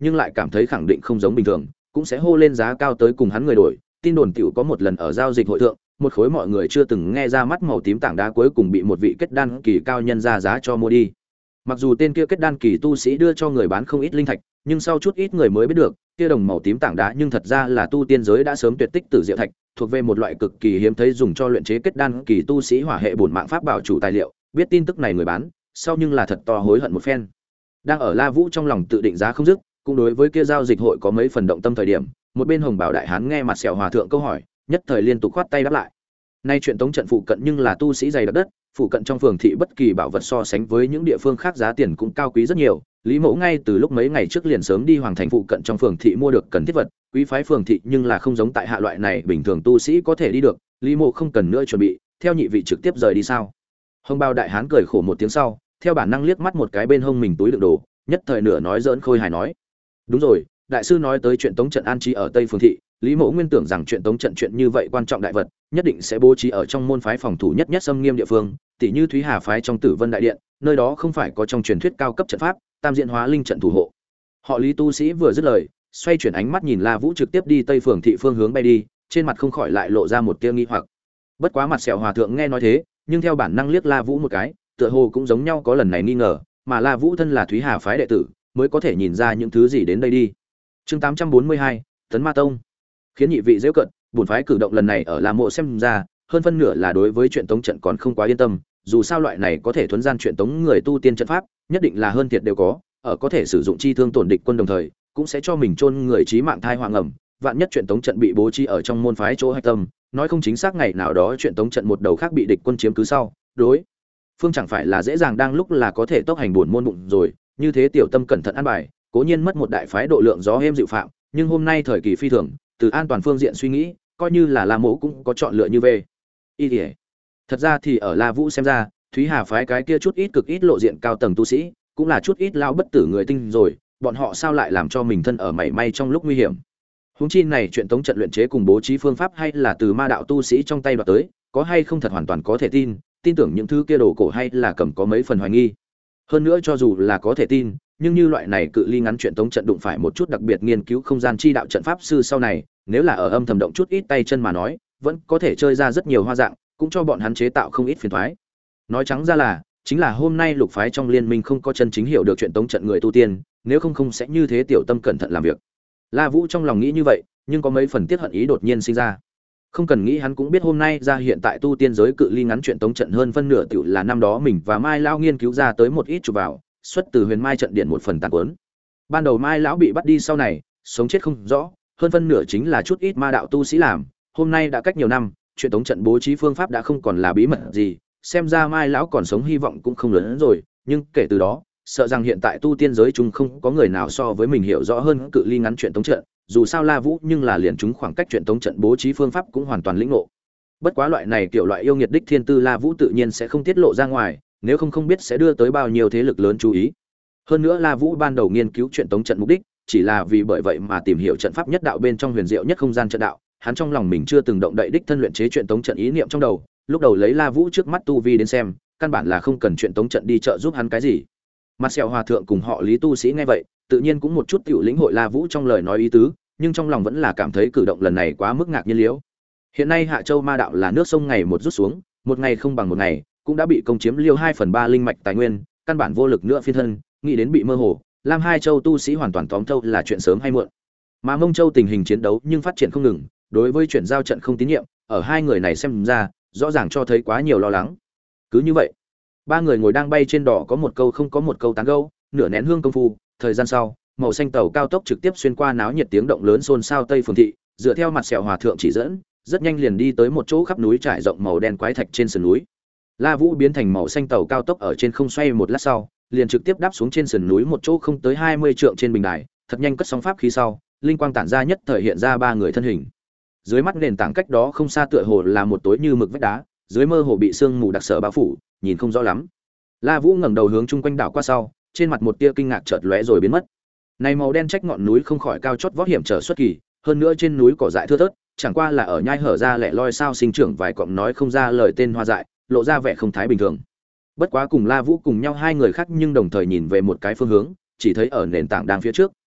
nhưng lại cảm thấy khẳng định không giống bình thường, cũng sẽ hô lên giá cao tới cùng hắn người đổi. Tin đồn tiểu có một lần ở giao dịch hội thượng, một khối mọi người chưa từng nghe ra mắt màu tím tảng đá cuối cùng bị một vị kết đan kỳ cao nhân ra giá cho mua đi. Mặc dù tên kia kết đan kỳ tu sĩ đưa cho người bán không ít linh thạch, nhưng sau chút ít người mới biết được, kia đồng màu tím tảng đá nhưng thật ra là tu tiên giới đã sớm tuyệt tích tử diệu thạch, thuộc về một loại cực kỳ hiếm thấy dùng cho luyện chế kết đan kỳ tu sĩ hỏa hệ bổn mạng pháp bảo chủ tài liệu. Biết tin tức này người bán, sau nhưng là thật to hối hận một phen. Đang ở La Vũ trong lòng tự định giá không dứt, cũng đối với kia giao dịch hội có mấy phần động tâm thời điểm, một bên Hồng Bảo đại hán nghe mặt sẹo hòa thượng câu hỏi, nhất thời liên tục khoát tay đáp lại. Nay chuyện tống trận phụ cận nhưng là tu sĩ dày đặc đất, phụ cận trong phường thị bất kỳ bảo vật so sánh với những địa phương khác giá tiền cũng cao quý rất nhiều. Lý Mẫu ngay từ lúc mấy ngày trước liền sớm đi hoàng thành phụ cận trong phường thị mua được cần thiết vật, quý phái phường thị nhưng là không giống tại hạ loại này bình thường tu sĩ có thể đi được, Lý Mộ không cần nữa chuẩn bị, theo nhị vị trực tiếp rời đi sao? Hồng Bao đại hán cười khổ một tiếng sau, theo bản năng liếc mắt một cái bên hông mình túi đựng đồ, nhất thời nửa nói giỡn khôi hài nói: "Đúng rồi, đại sư nói tới chuyện tống trận an trí ở Tây phường thị, Lý Mộ nguyên tưởng rằng chuyện tống trận chuyện như vậy quan trọng đại vật, nhất định sẽ bố trí ở trong môn phái phòng thủ nhất nhất xâm nghiêm địa phương, tỉ như Thúy Hà phái trong Tử Vân đại điện, nơi đó không phải có trong truyền thuyết cao cấp trận pháp, tam diện hóa linh trận thủ hộ." Họ Lý tu sĩ vừa dứt lời, xoay chuyển ánh mắt nhìn La Vũ trực tiếp đi Tây phường thị phương hướng bay đi, trên mặt không khỏi lại lộ ra một tia nghi hoặc. Bất quá mặt sẹo hòa thượng nghe nói thế, nhưng theo bản năng liếc La Vũ một cái, tựa hồ cũng giống nhau có lần này nghi ngờ, mà La Vũ thân là Thúy Hà phái đệ tử, mới có thể nhìn ra những thứ gì đến đây đi. Chương tám trăm bốn mươi hai, Tấn Ma Tông. Khiến nhị vị giễu cận, bổn phái cử động lần này ở La Mộ xem ra, hơn phân nửa là đối với chuyện tống trận còn không quá yên tâm, dù sao loại này có thể thuần gian chuyện tống người tu tiên trận pháp, nhất định là hơn thiệt đều có, ở có thể sử dụng chi thương tổn địch quân đồng thời, cũng sẽ cho mình chôn người chí mạng thai hoàng ẩm, vạn nhất chuyện tống trận bị bố trí ở trong môn phái chỗ hạch tâm, nói không chính xác ngày nào đó chuyện tống trận một đầu khác bị địch quân chiếm cứ sau, đối phương chẳng phải là dễ dàng đang lúc là có thể tốc hành buồn môn bụng rồi, như thế tiểu tâm cẩn thận an bài, cố nhiên mất một đại phái độ lượng gió êm dịu phạm, nhưng hôm nay thời kỳ phi thường, từ an toàn phương diện suy nghĩ, coi như là La Mộ cũng có chọn lựa như về. Y thể. Thật ra thì ở La Vũ xem ra, Thúy Hà phái cái kia chút ít cực ít lộ diện cao tầng tu sĩ, cũng là chút ít lao bất tử người tinh rồi, bọn họ sao lại làm cho mình thân ở mảy may trong lúc nguy hiểm. Huống chi này chuyện tống trận luyện chế cùng bố trí phương pháp hay là từ ma đạo tu sĩ trong tay đoạt tới, có hay không thật hoàn toàn có thể tin, tin tưởng những thứ kia đồ cổ hay là cầm có mấy phần hoài nghi. Hơn nữa cho dù là có thể tin, nhưng như loại này cự ly ngắn chuyện tống trận đụng phải một chút đặc biệt nghiên cứu không gian chi đạo trận pháp sư sau này, nếu là ở âm thầm động chút ít tay chân mà nói, vẫn có thể chơi ra rất nhiều hoa dạng, cũng cho bọn hắn chế tạo không ít phiền toái. Nói trắng ra là, chính là hôm nay lục phái trong liên minh không có chân chính hiểu được chuyện tống trận người tu tiên, nếu không không sẽ như thế tiểu tâm cẩn thận làm việc. La Vũ trong lòng nghĩ như vậy, nhưng có mấy phần tiếc hận ý đột nhiên sinh ra. Không cần nghĩ hắn cũng biết hôm nay ra hiện tại tu tiên giới cự ly ngắn chuyện tống trận hơn phân nửa tiểu là năm đó mình và Mai lão nghiên cứu ra tới một ít chụp vào, xuất từ Huyền Mai trận điện một phần tàn cuốn. Ban đầu Mai lão bị bắt đi sau này, sống chết không rõ, hơn phân nửa chính là chút ít ma đạo tu sĩ làm, hôm nay đã cách nhiều năm, chuyện tống trận bố trí phương pháp đã không còn là bí mật gì, xem ra Mai lão còn sống hy vọng cũng không lớn hơn rồi, nhưng kể từ đó, sợ rằng hiện tại tu tiên giới chung không có người nào so với mình hiểu rõ hơn cự ly ngắn chuyện tống trận, dù sao La Vũ nhưng là liền chúng khoảng cách chuyện tống trận bố trí phương pháp cũng hoàn toàn lĩnh ngộ. Bất quá loại này kiểu loại yêu nghiệt đích thiên tư La Vũ tự nhiên sẽ không tiết lộ ra ngoài, nếu không không biết sẽ đưa tới bao nhiêu thế lực lớn chú ý. Hơn nữa La Vũ ban đầu nghiên cứu chuyện tống trận mục đích, chỉ là vì bởi vậy mà tìm hiểu trận pháp nhất đạo bên trong huyền diệu nhất không gian trận đạo, hắn trong lòng mình chưa từng động đậy đích thân luyện chế chuyện tống trận ý niệm trong đầu, lúc đầu lấy La Vũ trước mắt tu vi đến xem, căn bản là không cần chuyện tống trận đi trợ giúp hắn cái gì. Mặt sẹo hòa thượng cùng họ Lý tu sĩ nghe vậy, tự nhiên cũng một chút tiểu lĩnh hội La Vũ trong lời nói ý tứ, nhưng trong lòng vẫn là cảm thấy cử động lần này quá mức ngạc nhiên liễu. Hiện nay Hạ Châu ma đạo là nước sông ngày một rút xuống, một ngày không bằng một ngày, cũng đã bị công chiếm liêu hai phần ba linh mạch tài nguyên, căn bản vô lực nữa phiên thân, nghĩ đến bị mơ hồ, Lam Hai Châu tu sĩ hoàn toàn tóm thâu là chuyện sớm hay muộn. Mà Mông Châu tình hình chiến đấu nhưng phát triển không ngừng, đối với chuyển giao trận không tín nhiệm, ở hai người này xem ra, rõ ràng cho thấy quá nhiều lo lắng. Cứ như vậy, ba người ngồi đang bay trên đỏ có một câu không có một câu tán gẫu, nửa nén hương công phu, thời gian sau, màu xanh tàu cao tốc trực tiếp xuyên qua náo nhiệt tiếng động lớn xôn xao Tây Phường thị, dựa theo mặt sẹo hòa thượng chỉ dẫn, rất nhanh liền đi tới một chỗ khắp núi trải rộng màu đen quái thạch trên sườn núi. La Vũ biến thành màu xanh tàu cao tốc ở trên không xoay một lát sau, liền trực tiếp đáp xuống trên sườn núi một chỗ không tới hai mươi trượng trên bình đài, thật nhanh cất sóng pháp khí sau, linh quang tản ra nhất thời hiện ra ba người thân hình. Dưới mắt nền tảng cách đó không xa tựa hồ là một tối như mực vách đá, dưới mơ hồ bị sương mù đặc sở bao phủ, nhìn không rõ lắm. La Vũ ngẩng đầu hướng chung quanh đảo qua sau, trên mặt một tia kinh ngạc chợt lóe rồi biến mất. Này màu đen trách ngọn núi không khỏi cao chót vót hiểm trở xuất kỳ, hơn nữa trên núi cỏ dại thưa thớt, chẳng qua là ở nhai hở ra lẻ loi sao sinh trưởng vài cọng nói không ra lời tên hoa dại, lộ ra vẻ không thái bình thường. Bất quá cùng La Vũ cùng nhau hai người khác nhưng đồng thời nhìn về một cái phương hướng, chỉ thấy ở nền tảng đang phía trước,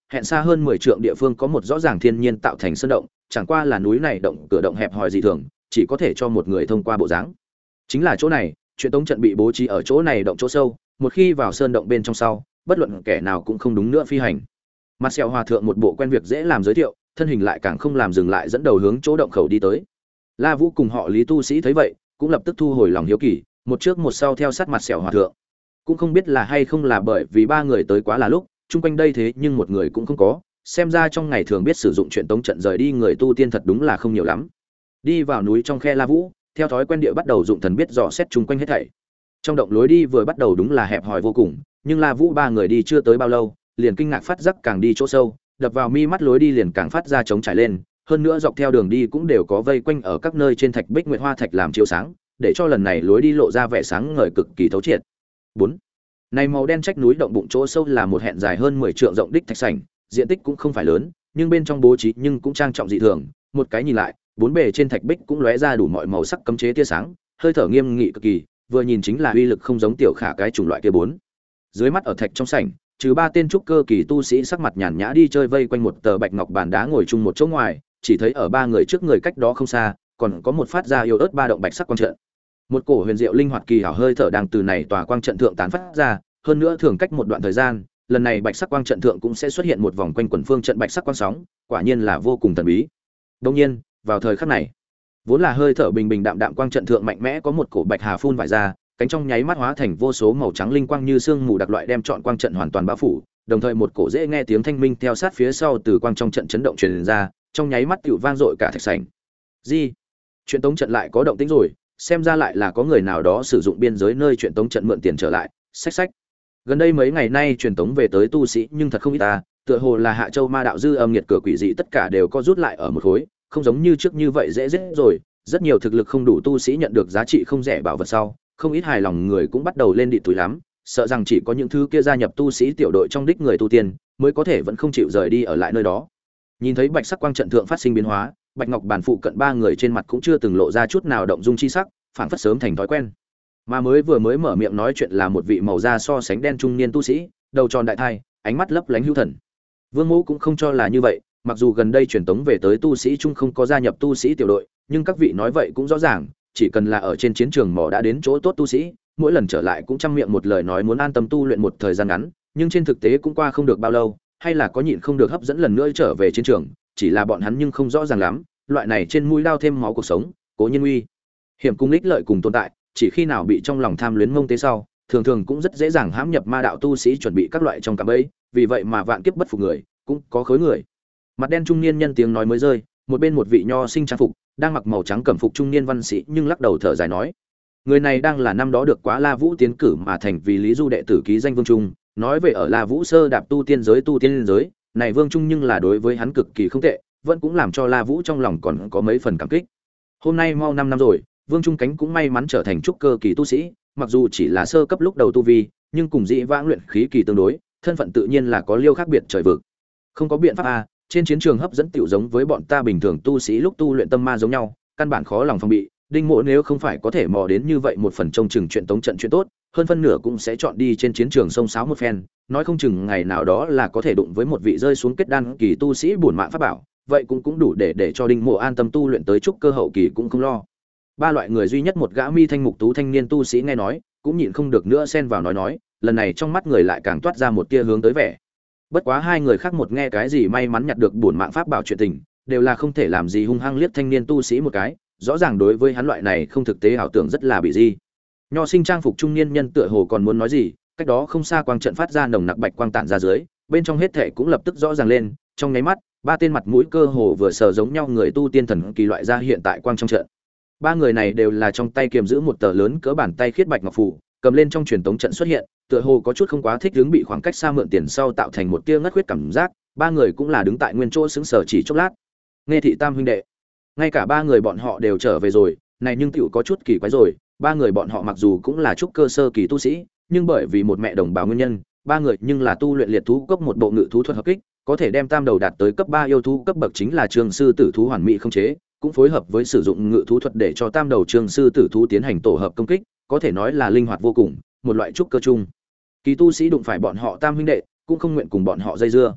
hẹn xa hơn mười trượng địa phương có một rõ ràng thiên nhiên tạo thành sơn động, chẳng qua là núi này động cửa động hẹp hòi dị thường, chỉ có thể cho một người thông qua bộ dáng. Chính là chỗ này, truyền tống trận bị bố trí ở chỗ này động chỗ sâu, một khi vào sơn động bên trong sau, bất luận kẻ nào cũng không đúng nữa phi hành. Mặt Sẹo Hòa thượng một bộ quen việc dễ làm giới thiệu, thân hình lại càng không làm dừng lại dẫn đầu hướng chỗ động khẩu đi tới. La Vũ cùng họ Lý tu sĩ thấy vậy, cũng lập tức thu hồi lòng hiếu kỳ, một trước một sau theo sát Mặt Sẹo Hòa thượng. Cũng không biết là hay không là bởi vì ba người tới quá là lúc, chung quanh đây thế nhưng một người cũng không có, xem ra trong ngày thường biết sử dụng truyền tống trận rời đi người tu tiên thật đúng là không nhiều lắm. Đi vào núi trong khe La Vũ, theo thói quen địa bắt đầu dụng thần biết dò xét chung quanh hết thảy. Trong động lối đi vừa bắt đầu đúng là hẹp hòi vô cùng, nhưng La Vũ ba người đi chưa tới bao lâu, liền kinh ngạc phát giác càng đi chỗ sâu, đập vào mi mắt lối đi liền càng phát ra trống trải lên, hơn nữa dọc theo đường đi cũng đều có vây quanh ở các nơi trên thạch bích nguyệt hoa thạch làm chiếu sáng, để cho lần này lối đi lộ ra vẻ sáng ngời cực kỳ thấu triệt. bốn. Này màu đen trách núi động bụng chỗ sâu là một hẹn dài hơn mười trượng rộng đích thạch sảnh, diện tích cũng không phải lớn, nhưng bên trong bố trí nhưng cũng trang trọng dị thường, một cái nhìn lại, bốn bề trên thạch bích cũng lóe ra đủ mọi màu sắc cấm chế tia sáng, hơi thở nghiêm nghị cực kỳ, vừa nhìn chính là uy lực không giống tiểu khả cái chủng loại kia bốn. Dưới mắt ở thạch trong sảnh, trừ ba tên trúc cơ kỳ tu sĩ sắc mặt nhàn nhã đi chơi vây quanh một tờ bạch ngọc bàn đá ngồi chung một chỗ ngoài, chỉ thấy ở ba người trước người cách đó không xa, còn có một phát ra yếu ớt ba động bạch sắc quang trận. Một cổ huyền diệu linh hoạt kỳ hảo hơi thở đang từ này tòa quang trận thượng tán phát ra, hơn nữa thường cách một đoạn thời gian, lần này bạch sắc quang trận thượng cũng sẽ xuất hiện một vòng quanh quần phương trận bạch sắc quang sóng, quả nhiên là vô cùng thần bí. Đương nhiên, vào thời khắc này, vốn là hơi thở bình bình đạm đạm quang trận thượng mạnh mẽ có một cổ bạch hà phun vải ra, cánh trong nháy mắt hóa thành vô số màu trắng linh quang như sương mù đặc loại đem trọn quang trận hoàn toàn bao phủ, đồng thời một cổ dễ nghe tiếng thanh minh theo sát phía sau từ quang trong trận chấn động truyền ra, trong nháy mắt tiểu vang dội cả thạch sảnh. Gì? Chuyện tống trận lại có động tĩnh rồi, xem ra lại là có người nào đó sử dụng biên giới nơi chuyện tống trận mượn tiền trở lại. Xách xách. Gần đây mấy ngày nay truyền tống về tới tu sĩ nhưng thật không ít ta, tựa hồ là Hạ Châu Ma đạo dư âm nghiệt cửa quỷ dị tất cả đều có rút lại ở một khối, không giống như trước như vậy dễ giết rồi, rất nhiều thực lực không đủ tu sĩ nhận được giá trị không rẻ bảo vật sau, không ít hài lòng người cũng bắt đầu lên đi túi lắm, sợ rằng chỉ có những thứ kia gia nhập tu sĩ tiểu đội trong đích người tu tiên mới có thể vẫn không chịu rời đi ở lại nơi đó. Nhìn thấy bạch sắc quang trận thượng phát sinh biến hóa, bạch ngọc bản phụ cận ba người trên mặt cũng chưa từng lộ ra chút nào động dung chi sắc, phản phất sớm thành thói quen. Mà mới vừa mới mở miệng nói chuyện là một vị màu da so sánh đen trung niên tu sĩ, đầu tròn đại thai, ánh mắt lấp lánh hữu thần. Vương Mộ cũng không cho là như vậy, mặc dù gần đây truyền tống về tới tu sĩ chung không có gia nhập tu sĩ tiểu đội, nhưng các vị nói vậy cũng rõ ràng, chỉ cần là ở trên chiến trường mỏ đã đến chỗ tốt tu sĩ, mỗi lần trở lại cũng trăm miệng một lời nói muốn an tâm tu luyện một thời gian ngắn, nhưng trên thực tế cũng qua không được bao lâu, hay là có nhịn không được hấp dẫn lần nữa trở về chiến trường, chỉ là bọn hắn nhưng không rõ ràng lắm, loại này trên mũi đao thêm máu cuộc sống, cố nhiên uy hiểm cùng ích lợi cùng tồn tại, chỉ khi nào bị trong lòng tham luyến mông tế sau, thường thường cũng rất dễ dàng hãm nhập ma đạo tu sĩ chuẩn bị các loại trong cạm bẫy, vì vậy mà vạn kiếp bất phục người, cũng có khối người. Mặt đen trung niên nhân tiếng nói mới rơi, một bên một vị nho sinh trang phục, đang mặc màu trắng cẩm phục trung niên văn sĩ nhưng lắc đầu thở dài nói: người này đang là năm đó được quá La Vũ tiến cử mà thành vì Lý Du đệ tử ký danh Vương Trung, nói về ở La Vũ sơ đạp tu tiên giới tu tiên giới, này Vương Trung nhưng là đối với hắn cực kỳ không tệ, vẫn cũng làm cho La Vũ trong lòng còn có mấy phần cảm kích. Hôm nay mau năm năm rồi, Vương Trung cánh cũng may mắn trở thành trúc cơ kỳ tu sĩ, mặc dù chỉ là sơ cấp lúc đầu tu vi, nhưng cùng dĩ vãng luyện khí kỳ tương đối, thân phận tự nhiên là có liêu khác biệt trời vực. Không có biện pháp a, trên chiến trường hấp dẫn tiểu giống với bọn ta bình thường tu sĩ lúc tu luyện tâm ma giống nhau, căn bản khó lòng phòng bị. Đinh Mộ nếu không phải có thể mò đến như vậy một phần trông chừng chuyện tống trận chuyện tốt, hơn phân nửa cũng sẽ chọn đi trên chiến trường sông sáo một phen, nói không chừng ngày nào đó là có thể đụng với một vị rơi xuống kết đan kỳ tu sĩ bổn mạng pháp bảo, vậy cũng cũng đủ để để cho Đinh Mộ an tâm tu luyện tới trúc cơ hậu kỳ cũng không lo. Ba loại người duy nhất một gã mi thanh mục tú thanh niên tu sĩ nghe nói, cũng nhịn không được nữa xen vào nói nói, lần này trong mắt người lại càng toát ra một tia hướng tới vẻ. Bất quá hai người khác một nghe cái gì may mắn nhặt được bổn mạng pháp bảo chuyện tình, đều là không thể làm gì hung hăng liếc thanh niên tu sĩ một cái, rõ ràng đối với hắn loại này không thực tế ảo tưởng rất là bị gì. Nho sinh trang phục trung niên nhân tựa hồ còn muốn nói gì, cách đó không xa quang trận phát ra nồng nặc bạch quang tản ra dưới, bên trong hết thể cũng lập tức rõ ràng lên, trong nháy mắt, ba tên mặt mũi cơ hồ vừa sờ giống nhau người tu tiên thần kỳ loại ra hiện tại quang trong trận. Ba người này đều là trong tay kiềm giữ một tờ lớn cỡ bàn tay khiết bạch ngọc phù, cầm lên trong truyền tống trận xuất hiện, tựa hồ có chút không quá thích ứng bị khoảng cách xa mượn tiền sau tạo thành một tia ngất khuyết cảm giác, ba người cũng là đứng tại nguyên chỗ sững sờ chỉ chốc lát. Nghe thị tam huynh đệ, ngay cả ba người bọn họ đều trở về rồi, này nhưng tiểu có chút kỳ quái rồi, ba người bọn họ mặc dù cũng là trúc cơ sơ kỳ tu sĩ, nhưng bởi vì một mẹ đồng bào nguyên nhân, ba người nhưng là tu luyện liệt thú cốc một bộ ngự thú thuật hợp kích, có thể đem tam đầu đạt tới cấp ba yêu thú cấp bậc chính là trường sư tử thú hoàn mỹ không chế, cũng phối hợp với sử dụng ngự thú thuật để cho tam đầu trường sư tử thú tiến hành tổ hợp công kích, có thể nói là linh hoạt vô cùng, một loại trúc cơ chung. Kỳ tu sĩ đụng phải bọn họ tam huynh đệ, cũng không nguyện cùng bọn họ dây dưa.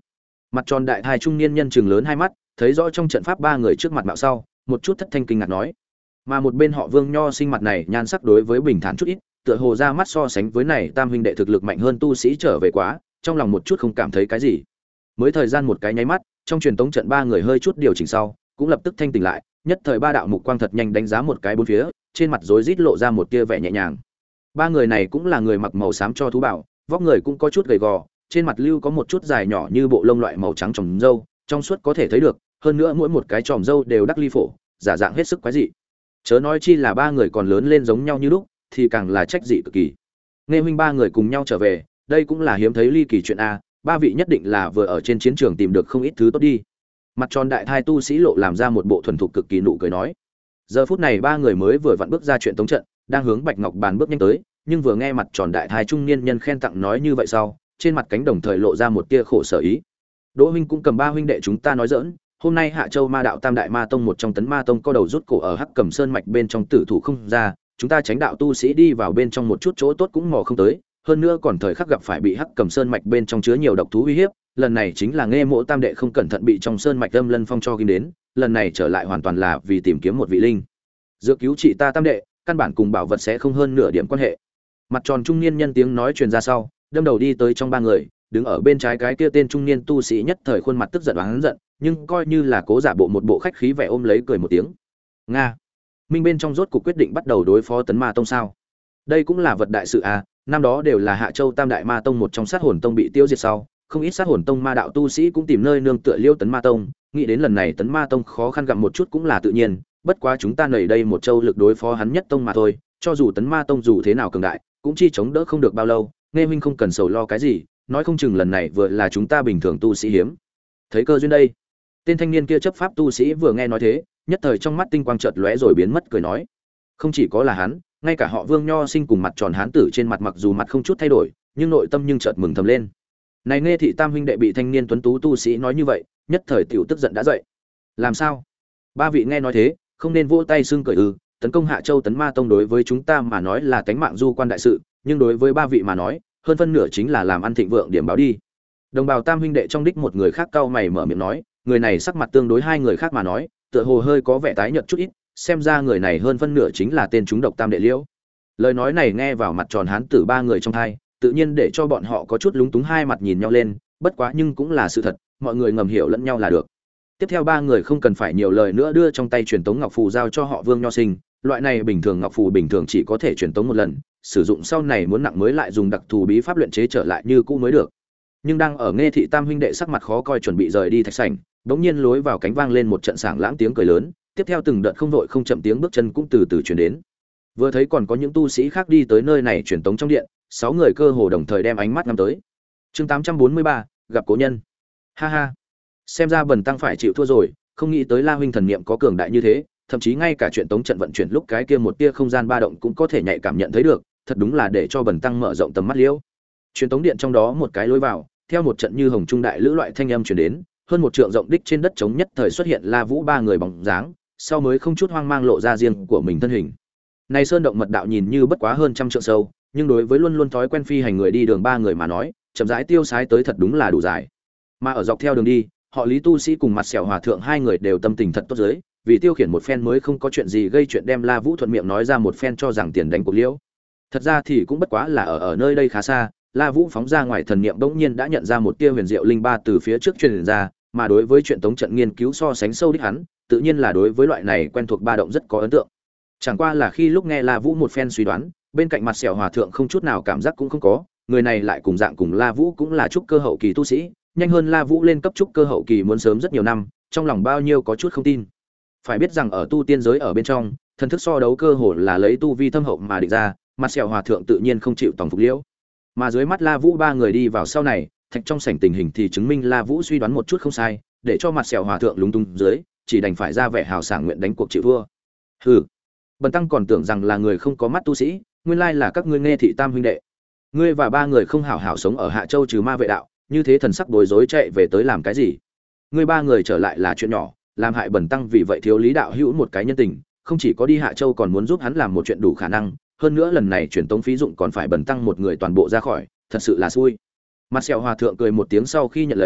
Mặt tròn đại thai trung niên nhân chừng lớn hai mắt, thấy rõ trong trận pháp ba người trước mặt mạo sau, một chút thất thanh kinh ngạc nói. Mà một bên họ Vương Nho sinh mặt này nhan sắc đối với bình thản chút ít, tựa hồ ra mắt so sánh với này tam huynh đệ thực lực mạnh hơn tu sĩ trở về quá, trong lòng một chút không cảm thấy cái gì. Mới thời gian một cái nháy mắt, trong truyền tống trận ba người hơi chút điều chỉnh sau, cũng lập tức thanh tỉnh lại, nhất thời ba đạo mục quang thật nhanh đánh giá một cái bốn phía, trên mặt rối rít lộ ra một tia vẻ nhẹ nhàng. Ba người này cũng là người mặc màu xám cho thú bảo, vóc người cũng có chút gầy gò, trên mặt lưu có một chút dài nhỏ như bộ lông loại màu trắng tròm râu, trong suốt có thể thấy được, hơn nữa mỗi một cái tròm râu đều đắc ly phổ, giả dạng hết sức quái dị. Chớ nói chi là ba người còn lớn lên giống nhau như lúc, thì càng là trách dị cực kỳ. Nghe huynh ba người cùng nhau trở về, đây cũng là hiếm thấy ly kỳ chuyện a, ba vị nhất định là vừa ở trên chiến trường tìm được không ít thứ tốt đi. Mặt tròn đại thai tu sĩ lộ làm ra một bộ thuần thục cực kỳ nụ cười nói. Giờ phút này ba người mới vừa vặn bước ra chuyện tống trận, đang hướng Bạch Ngọc bàn bước nhanh tới, nhưng vừa nghe mặt tròn đại thai trung niên nhân khen tặng nói như vậy sau, trên mặt cánh đồng thời lộ ra một tia khổ sở ý. Đỗ huynh cũng cầm ba huynh đệ chúng ta nói giỡn, hôm nay Hạ Châu Ma đạo Tam Đại Ma Tông một trong Tấn Ma Tông có đầu rút cổ ở Hắc Cầm Sơn mạch bên trong tử thủ không ra, chúng ta tránh đạo tu sĩ đi vào bên trong một chút chỗ tốt cũng mò không tới, hơn nữa còn thời khắc gặp phải bị Hắc Cầm Sơn mạch bên trong chứa nhiều độc thú uy hiếp, lần này chính là Nghe Mộ Tam đệ không cẩn thận bị trong sơn mạch Âm Lân Phong cho ghim đến, lần này trở lại hoàn toàn là vì tìm kiếm một vị linh dược cứu trị ta Tam đệ, căn bản cùng bảo vật sẽ không hơn nửa điểm quan hệ. Mặt tròn trung niên nhân tiếng nói truyền ra sau, đâm đầu đi tới trong ba người, đứng ở bên trái cái kia tên trung niên tu sĩ nhất thời khuôn mặt tức giận oán giận, nhưng coi như là cố giả bộ một bộ khách khí vẻ ôm lấy cười một tiếng. Nga, minh bên trong rốt cuộc quyết định bắt đầu đối phó Tấn Ma Tông sao? Đây cũng là vật đại sự à, năm đó đều là Hạ Châu Tam Đại Ma Tông một trong Sát Hồn Tông bị tiêu diệt sau, không ít Sát Hồn Tông ma đạo tu sĩ cũng tìm nơi nương tựa Liêu Tấn Ma Tông, nghĩ đến lần này Tấn Ma Tông khó khăn gặp một chút cũng là tự nhiên, bất quá chúng ta nảy đây một châu lực đối phó hắn nhất tông mà thôi, cho dù Tấn Ma Tông dù thế nào cường đại, cũng chi chống đỡ không được bao lâu, nghe huynh không cần sầu lo cái gì, nói không chừng lần này vừa là chúng ta bình thường tu sĩ hiếm thấy cơ duyên đây. Tên thanh niên kia chấp pháp tu sĩ vừa nghe nói thế, nhất thời trong mắt tinh quang chợt lóe rồi biến mất cười nói, không chỉ có là hắn, ngay cả họ Vương Nho sinh cùng mặt tròn hán tử trên mặt mặc dù mặt không chút thay đổi, nhưng nội tâm nhưng chợt mừng thầm lên. Này nghe thị tam huynh đệ bị thanh niên tuấn tú tu sĩ nói như vậy, nhất thời tiểu tức giận đã dậy. Làm sao? Ba vị nghe nói thế, không nên vỗ tay xưng cười ư? Tấn công Hạ Châu Tấn Ma Tông đối với chúng ta mà nói là tánh mạng du quan đại sự, nhưng đối với ba vị mà nói, hơn phân nửa chính là làm ăn thịnh vượng điểm báo đi. Đồng bào tam huynh đệ trong đích một người khác cau mày mở miệng nói, người này sắc mặt tương đối hai người khác mà nói, tựa hồ hơi có vẻ tái nhợt chút ít, xem ra người này hơn phân nửa chính là tên chúng độc tam đệ liễu. Lời nói này nghe vào mặt tròn hán tử ba người trong thai, tự nhiên để cho bọn họ có chút lúng túng hai mặt nhìn nhau lên, bất quá nhưng cũng là sự thật, mọi người ngầm hiểu lẫn nhau là được. Tiếp theo ba người không cần phải nhiều lời nữa đưa trong tay truyền tống ngọc phù giao cho họ Vương Nho sinh, loại này bình thường ngọc phù bình thường chỉ có thể truyền tống một lần, sử dụng sau này muốn nặng mới lại dùng đặc thù bí pháp luyện chế trở lại như cũ mới được. Nhưng đang ở nghe thị tam huynh đệ sắc mặt khó coi chuẩn bị rời đi thạch sảnh, bỗng nhiên lối vào cánh vang lên một trận sảng lãng tiếng cười lớn, tiếp theo từng đợt không vội không chậm tiếng bước chân cũng từ từ truyền đến. Vừa thấy còn có những tu sĩ khác đi tới nơi này truyền tống trong điện, sáu người cơ hồ đồng thời đem ánh mắt ngắm tới. Chương tám trăm bốn mươi ba, gặp cố nhân. Ha ha, xem ra Bần tăng phải chịu thua rồi, không nghĩ tới La huynh thần niệm có cường đại như thế, thậm chí ngay cả truyền tống trận vận chuyển lúc cái kia một tia không gian ba động cũng có thể nhạy cảm nhận thấy được, thật đúng là để cho Bần tăng mở rộng tầm mắt liễu. Truyền tống điện trong đó một cái lối vào, theo một trận như hồng trung đại lữ loại thanh âm truyền đến, hơn một trượng rộng đích trên đất trống nhất thời xuất hiện La Vũ ba người bóng dáng, sau mới không chút hoang mang lộ ra riêng của mình thân hình. Này sơn động mật đạo nhìn như bất quá hơn trăm trượng sâu, nhưng đối với luôn luôn thói quen phi hành người đi đường ba người mà nói, chậm rãi tiêu sái tới thật đúng là đủ dài. Mà ở dọc theo đường đi, họ Lý tu sĩ cùng mặt sẹo hòa thượng hai người đều tâm tình thật tốt giới, vì tiêu khiển một phen mới không có chuyện gì gây chuyện đem La Vũ thuận miệng nói ra một phen cho rằng tiền đánh cuộc liễu. Thật ra thì cũng bất quá là ở ở nơi đây khá xa, La Vũ phóng ra ngoài thần niệm bỗng nhiên đã nhận ra một tia huyền diệu linh ba từ phía trước truyền ra, mà đối với chuyện tống trận nghiên cứu so sánh sâu đích hắn, tự nhiên là đối với loại này quen thuộc ba động rất có ấn tượng. Chẳng qua là khi lúc nghe La Vũ một phen suy đoán, bên cạnh mặt sẹo hòa thượng không chút nào cảm giác cũng không có, người này lại cùng dạng cùng La Vũ cũng là trúc cơ hậu kỳ tu sĩ, nhanh hơn La Vũ lên cấp trúc cơ hậu kỳ muốn sớm rất nhiều năm, trong lòng bao nhiêu có chút không tin. Phải biết rằng ở tu tiên giới ở bên trong, thần thức so đấu cơ hồ là lấy tu vi thâm hậu mà định ra, mặt sẹo hòa thượng tự nhiên không chịu tòng phục liễu. Mà dưới mắt La Vũ ba người đi vào sau này, thạch trong sảnh tình hình thì chứng minh La Vũ suy đoán một chút không sai, để cho mặt sẹo hòa thượng lúng túng dưới, chỉ đành phải ra vẻ hào sảng nguyện đánh cuộc chịu thua. Hừ, Bần tăng còn tưởng rằng là người không có mắt tu sĩ, nguyên lai là các ngươi nghe thị tam huynh đệ. Ngươi và ba người không hảo hảo sống ở Hạ Châu trừ ma vệ đạo, như thế thần sắc bối rối chạy về tới làm cái gì? Ngươi ba người trở lại là chuyện nhỏ, làm hại Bần tăng vì vậy thiếu Lý đạo hữu một cái nhân tình, không chỉ có đi Hạ Châu còn muốn giúp hắn làm một chuyện đủ khả năng, hơn nữa lần này truyền tống phí dụng còn phải Bần tăng một người toàn bộ ra khỏi, thật sự là xui. Mặt sẹo hòa thượng cười một tiếng sau khi nhận lấy,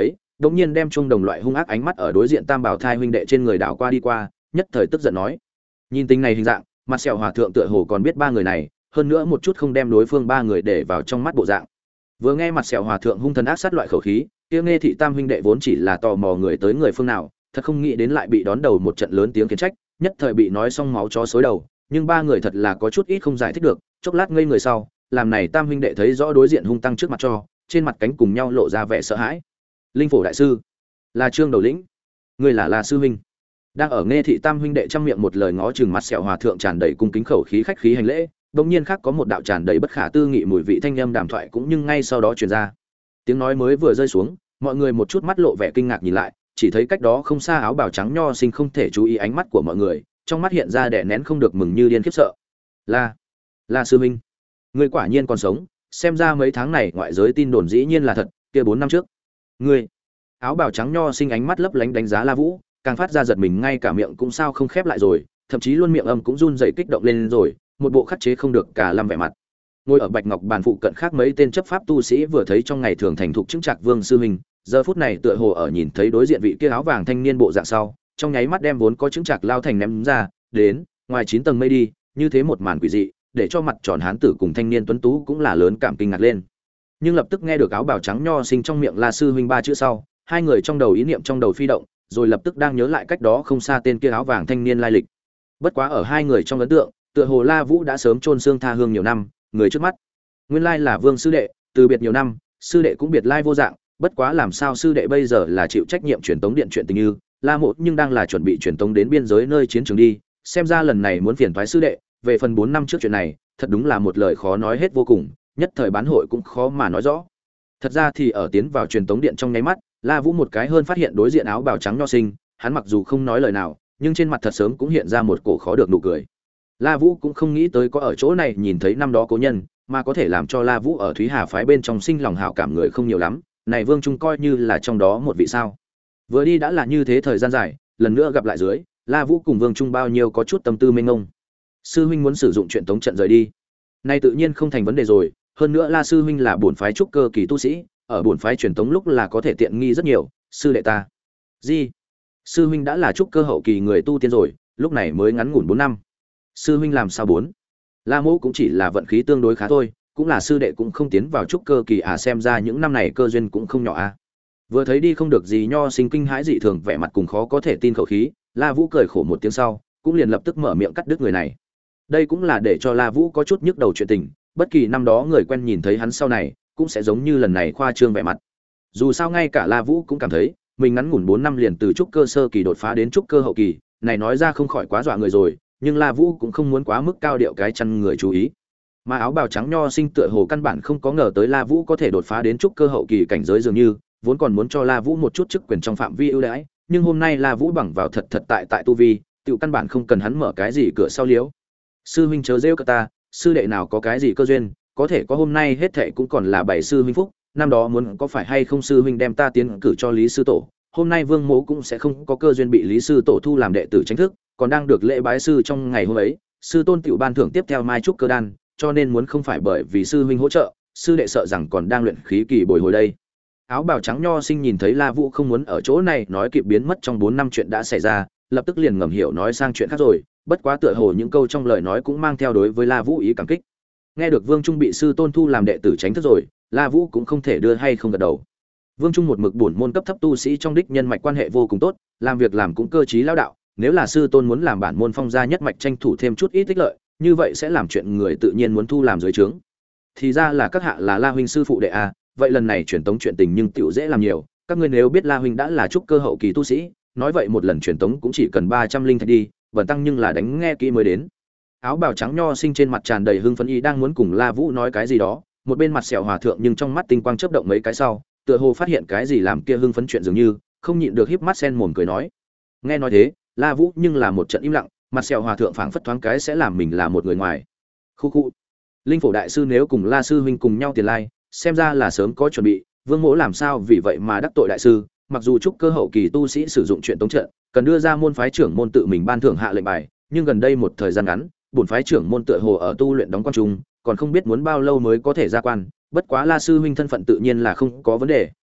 đống nhiên đem chuông đồng loại hung ác ánh mắt ở đối diện tam bảo thai huynh đệ trên người đảo qua đi qua, nhất thời tức giận nói: nhìn tình này hình dạng, mặt sẹo hòa thượng tựa hồ còn biết ba người này, hơn nữa một chút không đem đối phương ba người để vào trong mắt bộ dạng. Vừa nghe mặt sẹo hòa thượng hung thần ác sát loại khẩu khí, kia Nghe Thị tam huynh đệ vốn chỉ là tò mò người tới người phương nào, thật không nghĩ đến lại bị đón đầu một trận lớn tiếng khiển trách, nhất thời bị nói xong máu chó xối đầu, nhưng ba người thật là có chút ít không giải thích được, chốc lát ngây người sau, làm này tam huynh đệ thấy rõ đối diện hung tăng trước mặt cho, trên mặt cánh cùng nhau lộ ra vẻ sợ hãi. Linh Phổ đại sư, là Trương đầu lĩnh, ngươi là La sư huynh. Đang ở Nghe Thị tam huynh đệ trong miệng một lời ngó chừng mặt sẹo hòa thượng tràn đầy cung kính khẩu khí khách khí hành lễ, đột nhiên khác có một đạo tràn đầy bất khả tư nghị mùi vị thanh âm đàm thoại cũng nhưng ngay sau đó truyền ra. Tiếng nói mới vừa rơi xuống, mọi người một chút mắt lộ vẻ kinh ngạc nhìn lại, chỉ thấy cách đó không xa áo bào trắng nho sinh không thể chú ý ánh mắt của mọi người, trong mắt hiện ra đè nén không được mừng như điên khiếp sợ. La, La sư huynh, ngươi quả nhiên còn sống, xem ra mấy tháng này ngoại giới tin đồn dĩ nhiên là thật, kia bốn năm trước. Ngươi, áo bào trắng nho sinh ánh mắt lấp lánh đánh giá La Vũ, càng phát ra giật mình ngay cả miệng cũng sao không khép lại rồi, thậm chí luôn miệng âm cũng run rẩy kích động lên rồi, một bộ khắc chế không được cả lâm vẻ mặt. Ngồi ở bạch ngọc bàn phụ cận khác mấy tên chấp pháp tu sĩ vừa thấy trong ngày thường thành thục chứng trạc vương sư huynh, giờ phút này tựa hồ ở nhìn thấy đối diện vị kia áo vàng thanh niên bộ dạng sau, trong nháy mắt đem vốn có chứng trạc lao thành ném ra, đến, ngoài chín tầng mây đi, như thế một màn quỷ dị, để cho mặt tròn hán tử cùng thanh niên tuấn tú cũng là lớn cảm kinh ngạc lên. Nhưng lập tức nghe được áo bào trắng nho sinh trong miệng La sư huynh ba chữ sau, hai người trong đầu ý niệm trong đầu phi động, rồi lập tức đang nhớ lại cách đó không xa tên kia áo vàng thanh niên lai lịch. Bất quá ở hai người trong ấn tượng, tựa hồ La Vũ đã sớm chôn xương tha hương nhiều năm, người trước mắt nguyên lai là Vương sư đệ, từ biệt nhiều năm, sư đệ cũng biệt lai vô dạng, bất quá làm sao sư đệ bây giờ là chịu trách nhiệm truyền tống điện chuyện tình như, La Mộ nhưng đang là chuẩn bị truyền tống đến biên giới nơi chiến trường đi, xem ra lần này muốn phiền toái sư đệ, về phần bốn năm trước chuyện này, thật đúng là một lời khó nói hết vô cùng, nhất thời bán hội cũng khó mà nói rõ. Thật ra thì ở tiến vào truyền tống điện trong nháy mắt, La Vũ một cái hơn phát hiện đối diện áo bào trắng nho sinh, hắn mặc dù không nói lời nào, nhưng trên mặt thật sớm cũng hiện ra một cổ khó được nụ cười. La Vũ cũng không nghĩ tới có ở chỗ này nhìn thấy năm đó cố nhân, mà có thể làm cho La Vũ ở Thúy Hà phái bên trong sinh lòng hảo cảm người không nhiều lắm, này Vương Trung coi như là trong đó một vị sao. Vừa đi đã là như thế thời gian dài, lần nữa gặp lại dưới, La Vũ cùng Vương Trung bao nhiêu có chút tâm tư mênh mông. Sư huynh muốn sử dụng chuyện tống trận rời đi. Này tự nhiên không thành vấn đề rồi, hơn nữa La sư huynh là bổn phái trúc cơ kỳ tu sĩ, ở bổn phái truyền tống lúc là có thể tiện nghi rất nhiều, sư đệ ta. Gì? Sư huynh đã là trúc cơ hậu kỳ người tu tiên rồi, lúc này mới ngắn ngủn bốn năm. Sư huynh làm sao bốn? La Mộ cũng chỉ là vận khí tương đối khá thôi, cũng là sư đệ cũng không tiến vào trúc cơ kỳ à, xem ra những năm này cơ duyên cũng không nhỏ à. Vừa thấy đi không được gì nho sinh kinh hãi dị thường vẻ mặt cùng khó có thể tin khẩu khí, La Vũ cười khổ một tiếng sau, cũng liền lập tức mở miệng cắt đứt người này. Đây cũng là để cho La Vũ có chút nhức đầu chuyện tình, bất kỳ năm đó người quen nhìn thấy hắn sau này, cũng sẽ giống như lần này khoa trương vẻ mặt. Dù sao ngay cả La Vũ cũng cảm thấy, mình ngắn ngủn bốn năm liền từ trúc cơ sơ kỳ đột phá đến trúc cơ hậu kỳ, này nói ra không khỏi quá dọa người rồi, nhưng La Vũ cũng không muốn quá mức cao điệu cái chăn người chú ý. Mà áo bào trắng nho sinh tựa hồ căn bản không có ngờ tới La Vũ có thể đột phá đến trúc cơ hậu kỳ cảnh giới dường như, vốn còn muốn cho La Vũ một chút chức quyền trong phạm vi ưu đãi, nhưng hôm nay La Vũ bằng vào thật thật tại tại tu vi, tiểu căn bản không cần hắn mở cái gì cửa sau liếu. Sư huynh chớ rêu cả ta, sư đệ nào có cái gì cơ duyên, có thể có hôm nay hết thệ cũng còn là bảy sư huynh phúc, năm đó muốn có phải hay không sư huynh đem ta tiến cử cho Lý sư tổ, hôm nay Vương Mỗ cũng sẽ không có cơ duyên bị Lý sư tổ thu làm đệ tử chính thức, còn đang được lễ bái sư trong ngày hôm ấy, sư tôn tiểu ban thưởng tiếp theo mai trúc cơ đan, cho nên muốn không phải bởi vì sư huynh hỗ trợ, sư đệ sợ rằng còn đang luyện khí kỳ bồi hồi đây. Áo bào trắng nho sinh nhìn thấy La Vũ không muốn ở chỗ này nói kịp biến mất trong bốn năm chuyện đã xảy ra, lập tức liền ngầm hiểu nói sang chuyện khác rồi, bất quá tựa hồ những câu trong lời nói cũng mang theo đối với La Vũ ý cảm kích. Nghe được Vương Trung bị sư tôn thu làm đệ tử tránh thức rồi, La Vũ cũng không thể đưa hay không gật đầu. Vương Trung một mực bổn môn cấp thấp tu sĩ trong đích nhân mạch quan hệ vô cùng tốt, làm việc làm cũng cơ trí lão đạo, nếu là sư tôn muốn làm bản môn phong gia nhất mạch tranh thủ thêm chút ít tích lợi, như vậy sẽ làm chuyện người tự nhiên muốn thu làm dưới trướng. Thì ra là các hạ là La huynh sư phụ đệ a, vậy lần này truyền tống chuyện tình nhưng tiểu dễ làm nhiều, các ngươi nếu biết La huynh đã là trúc cơ hậu kỳ tu sĩ, nói vậy một lần truyền tống cũng chỉ cần ba trăm linh thạch đi, vần tăng nhưng là đánh nghe kỹ mới đến. Áo bào trắng nho sinh trên mặt tràn đầy hưng phấn ý đang muốn cùng La Vũ nói cái gì đó, một bên mặt sẹo hòa thượng nhưng trong mắt tinh quang chớp động mấy cái sau, tựa hồ phát hiện cái gì làm kia hưng phấn chuyện dường như, không nhịn được híp mắt sen mồm cười nói. Nghe nói thế, La Vũ nhưng là một trận im lặng, mặt sẹo hòa thượng phảng phất thoáng cái sẽ làm mình là một người ngoài. Khu khu. Linh Phổ đại sư nếu cùng La sư huynh cùng nhau tiền lai, xem ra là sớm có chuẩn bị, Vương Mỗ làm sao vì vậy mà đắc tội đại sư, mặc dù trúc cơ hậu kỳ tu sĩ sử dụng chuyện tống trận, cần đưa ra môn phái trưởng môn tự mình ban thưởng hạ lệnh bài, nhưng gần đây một thời gian ngắn, bổn phái trưởng môn tựa hồ ở tu luyện đóng quan trung, còn không biết muốn bao lâu mới có thể ra quan, bất quá La sư huynh thân phận tự nhiên là không có vấn đề,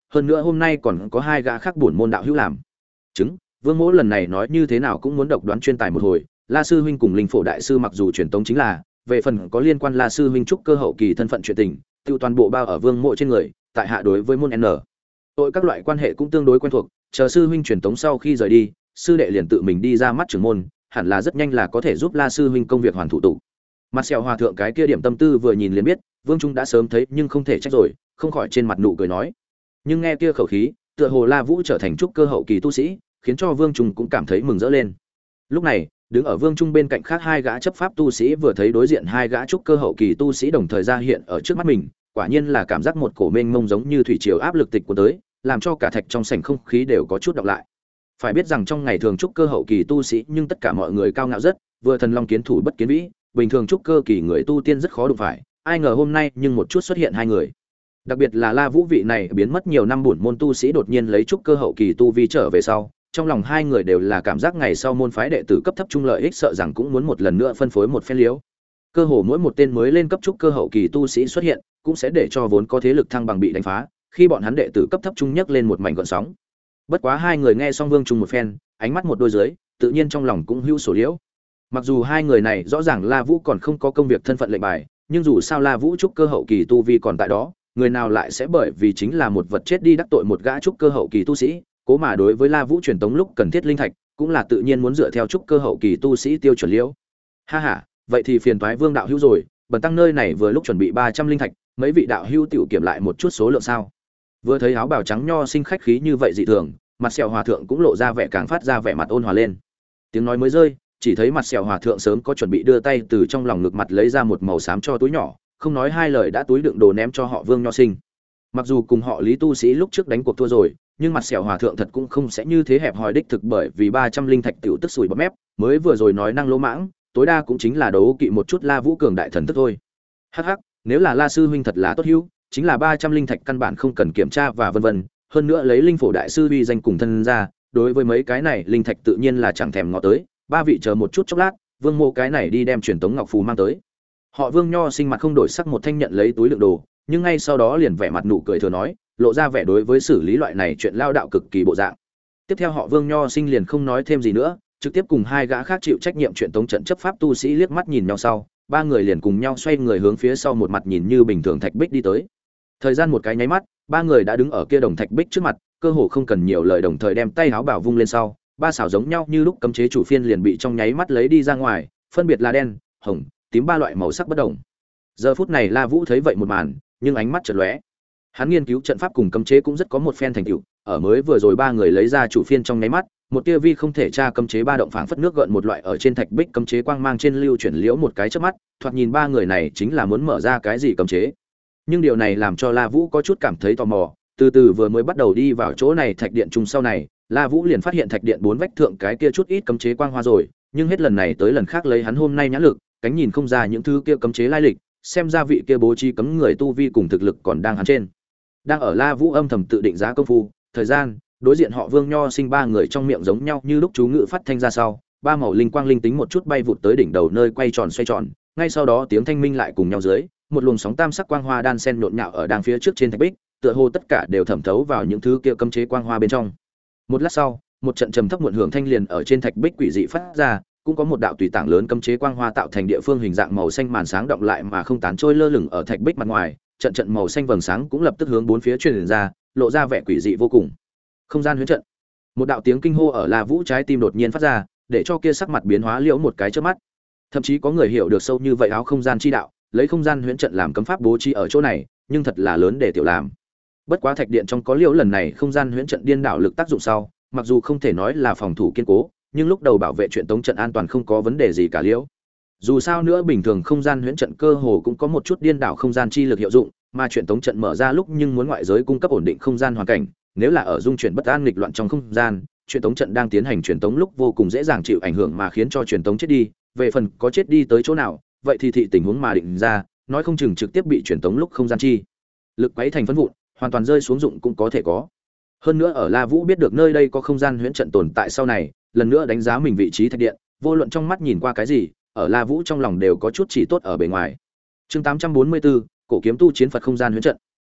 hơn nữa hôm nay còn có hai gã khác bổn môn đạo hữu làm chứng. Vương Mỗ lần này nói như thế nào cũng muốn độc đoán chuyên tài một hồi. La sư huynh cùng Linh Phổ đại sư mặc dù truyền tống chính là, về phần có liên quan La sư huynh trúc cơ hậu kỳ thân phận chuyện tình, tiêu toàn bộ bao ở Vương Mỗ trên người, tại hạ đối với môn N. Tội các loại quan hệ cũng tương đối quen thuộc, chờ sư huynh truyền tống sau khi rời đi, sư đệ liền tự mình đi ra mắt trưởng môn, hẳn là rất nhanh là có thể giúp La sư huynh công việc hoàn thủ tục. Mặt sẹo hòa thượng cái kia điểm tâm tư vừa nhìn liền biết, Vương Trung đã sớm thấy nhưng không thể trách rồi, không khỏi trên mặt nụ cười nói. Nhưng nghe kia khẩu khí, tựa hồ La Vũ trở thành trúc cơ hậu kỳ tu sĩ, khiến cho Vương Trung cũng cảm thấy mừng rỡ lên. Lúc này, đứng ở Vương Trung bên cạnh khác hai gã chấp pháp tu sĩ vừa thấy đối diện hai gã trúc cơ hậu kỳ tu sĩ đồng thời ra hiện ở trước mắt mình, quả nhiên là cảm giác một cổ mênh mông giống như thủy triều áp lực tịch của tới, làm cho cả thạch trong sảnh không khí đều có chút đọc lại. Phải biết rằng trong ngày thường trúc cơ hậu kỳ tu sĩ, nhưng tất cả mọi người cao ngạo rất, vừa thần long kiến thủ bất kiến vĩ, bình thường trúc cơ kỳ người tu tiên rất khó đụng phải, ai ngờ hôm nay nhưng một chút xuất hiện hai người. Đặc biệt là La Vũ vị này biến mất nhiều năm bổn môn tu sĩ đột nhiên lấy trúc cơ hậu kỳ tu vi trở về sau, trong lòng hai người đều là cảm giác ngày sau môn phái đệ tử cấp thấp trung lợi ích sợ rằng cũng muốn một lần nữa phân phối một phen liếu. Cơ hồ mỗi một tên mới lên cấp trúc cơ hậu kỳ tu sĩ xuất hiện, cũng sẽ để cho vốn có thế lực thăng bằng bị đánh phá, khi bọn hắn đệ tử cấp thấp trung nhấc lên một mảnh gợn sóng. Bất quá hai người nghe xong Vương Trung một phen, ánh mắt một đôi dưới, tự nhiên trong lòng cũng hữu sổ liễu. Mặc dù hai người này rõ ràng La Vũ còn không có công việc thân phận lệnh bài, nhưng dù sao La Vũ trúc cơ hậu kỳ tu vi còn tại đó, người nào lại sẽ bởi vì chính là một vật chết đi đắc tội một gã trúc cơ hậu kỳ tu sĩ, cố mà đối với La Vũ truyền tống lúc cần thiết linh thạch, cũng là tự nhiên muốn dựa theo trúc cơ hậu kỳ tu sĩ tiêu chuẩn liễu. Ha ha, vậy thì phiền toái Vương đạo hữu rồi, bần tăng nơi này vừa lúc chuẩn bị ba trăm linh thạch, mấy vị đạo hữu tiểu kiểm lại một chút số lượng sao? Vừa thấy áo bào trắng nho sinh khách khí như vậy dị thường, mặt sẹo hòa thượng cũng lộ ra vẻ càng phát ra vẻ mặt ôn hòa lên. Tiếng nói mới rơi, chỉ thấy mặt sẹo hòa thượng sớm có chuẩn bị đưa tay từ trong lòng ngực mặt lấy ra một màu xám cho túi nhỏ, không nói hai lời đã túi đựng đồ ném cho họ Vương nho sinh. Mặc dù cùng họ Lý tu sĩ lúc trước đánh cuộc thua rồi, nhưng mặt sẹo hòa thượng thật cũng không sẽ như thế hẹp hòi đích thực, bởi vì ba trăm linh thạch tiểu tức sủi bọt mép, mới vừa rồi nói năng lỗ mãng, tối đa cũng chính là đấu kỵ một chút La Vũ cường đại thần thức thôi. Hắc hắc, nếu là La sư huynh thật là tốt hữu, chính là ba trăm linh thạch căn bản không cần kiểm tra và vân vân, hơn nữa lấy Linh Phổ đại sư uy danh cùng thân ra, đối với mấy cái này linh thạch tự nhiên là chẳng thèm ngó tới. Ba vị chờ một chút chốc lát, Vương Mộ cái này đi đem truyền tống ngọc phù mang tới. Họ Vương nho sinh mặt không đổi sắc một thanh nhận lấy túi đựng đồ, nhưng ngay sau đó liền vẻ mặt nụ cười thừa nói, lộ ra vẻ đối với xử lý loại này chuyện lao đạo cực kỳ bộ dạng. Tiếp theo họ Vương nho sinh liền không nói thêm gì nữa, trực tiếp cùng hai gã khác chịu trách nhiệm chuyện tống trận chấp pháp tu sĩ liếc mắt nhìn nhau sau, ba người liền cùng nhau xoay người hướng phía sau một mặt nhìn như bình thường thạch bích đi tới. Thời gian một cái nháy mắt, ba người đã đứng ở kia đồng thạch bích trước mặt, cơ hồ không cần nhiều lời đồng thời đem tay áo bảo vung lên sau, ba xảo giống nhau như lúc cấm chế chủ phiên liền bị trong nháy mắt lấy đi ra ngoài, phân biệt là đen, hồng, tím ba loại màu sắc bất đồng. Giờ phút này La Vũ thấy vậy một màn, nhưng ánh mắt chợt lóe. Hắn nghiên cứu trận pháp cùng cấm chế cũng rất có một phen thành tựu, ở mới vừa rồi ba người lấy ra chủ phiên trong nháy mắt, một tia vi không thể tra cấm chế ba động phảng phất nước gợn một loại ở trên thạch bích cấm chế quang mang trên lưu chuyển liễu một cái chớp mắt, thoạt nhìn ba người này chính là muốn mở ra cái gì cấm chế. Nhưng điều này làm cho La Vũ có chút cảm thấy tò mò, từ từ vừa mới bắt đầu đi vào chỗ này thạch điện chung sau này, La Vũ liền phát hiện thạch điện bốn vách thượng cái kia chút ít cấm chế quang hoa rồi, nhưng hết lần này tới lần khác lấy hắn hôm nay nhãn lực, cánh nhìn không ra những thứ kia cấm chế lai lịch, xem ra vị kia bố trí cấm người tu vi cùng thực lực còn đang hắn trên. Đang ở La Vũ âm thầm tự định giá công phu, thời gian, đối diện họ Vương nho sinh ba người trong miệng giống nhau như lúc chú ngữ phát thanh ra sau, ba màu linh quang linh tính một chút bay vụt tới đỉnh đầu nơi quay tròn xoay tròn, ngay sau đó tiếng thanh minh lại cùng nhau dưới, một luồng sóng tam sắc quang hoa đan sen nhộn nhạo ở đang phía trước trên thạch bích, tựa hồ tất cả đều thẩm thấu vào những thứ kia cấm chế quang hoa bên trong. Một lát sau, một trận trầm thấp muộn hưởng thanh liền ở trên thạch bích quỷ dị phát ra, cũng có một đạo tùy tảng lớn cấm chế quang hoa tạo thành địa phương hình dạng màu xanh màn sáng động lại mà không tán trôi lơ lửng ở thạch bích mặt ngoài, trận trận màu xanh vầng sáng cũng lập tức hướng bốn phía truyền ra, lộ ra vẻ quỷ dị vô cùng. Không gian huyễn trận. Một đạo tiếng kinh hô ở La Vũ trái tim đột nhiên phát ra, để cho kia sắc mặt biến hóa liễu một cái chớp mắt. Thậm chí có người hiểu được sâu như vậy áo không gian chi đạo, lấy không gian huyễn trận làm cấm pháp bố trí ở chỗ này, nhưng thật là lớn để tiểu làm. Bất quá thạch điện trong có liễu lần này không gian huyễn trận điên đảo lực tác dụng sau, mặc dù không thể nói là phòng thủ kiên cố, nhưng lúc đầu bảo vệ chuyện tống trận an toàn không có vấn đề gì cả liễu. Dù sao nữa bình thường không gian huyễn trận cơ hồ cũng có một chút điên đảo không gian chi lực hiệu dụng, mà chuyện tống trận mở ra lúc nhưng muốn ngoại giới cung cấp ổn định không gian hoàn cảnh, nếu là ở dung chuyển bất an nghịch loạn trong không gian, truyền tống trận đang tiến hành truyền tống lúc vô cùng dễ dàng chịu ảnh hưởng mà khiến cho truyền tống chết đi, về phần có chết đi tới chỗ nào, vậy thì thị tình huống mà định ra, nói không chừng trực tiếp bị truyền tống lúc không gian chi lực quấy thành phân vụn, hoàn toàn rơi xuống dụng cũng có thể có. Hơn nữa ở La Vũ biết được nơi đây có không gian huyễn trận tồn tại sau này, lần nữa đánh giá mình vị trí thạch điện, vô luận trong mắt nhìn qua cái gì, ở La Vũ trong lòng đều có chút chỉ tốt ở bề ngoài. Chương tám trăm bốn mươi tư, cổ kiếm tu chiến Phật không gian huyễn trận.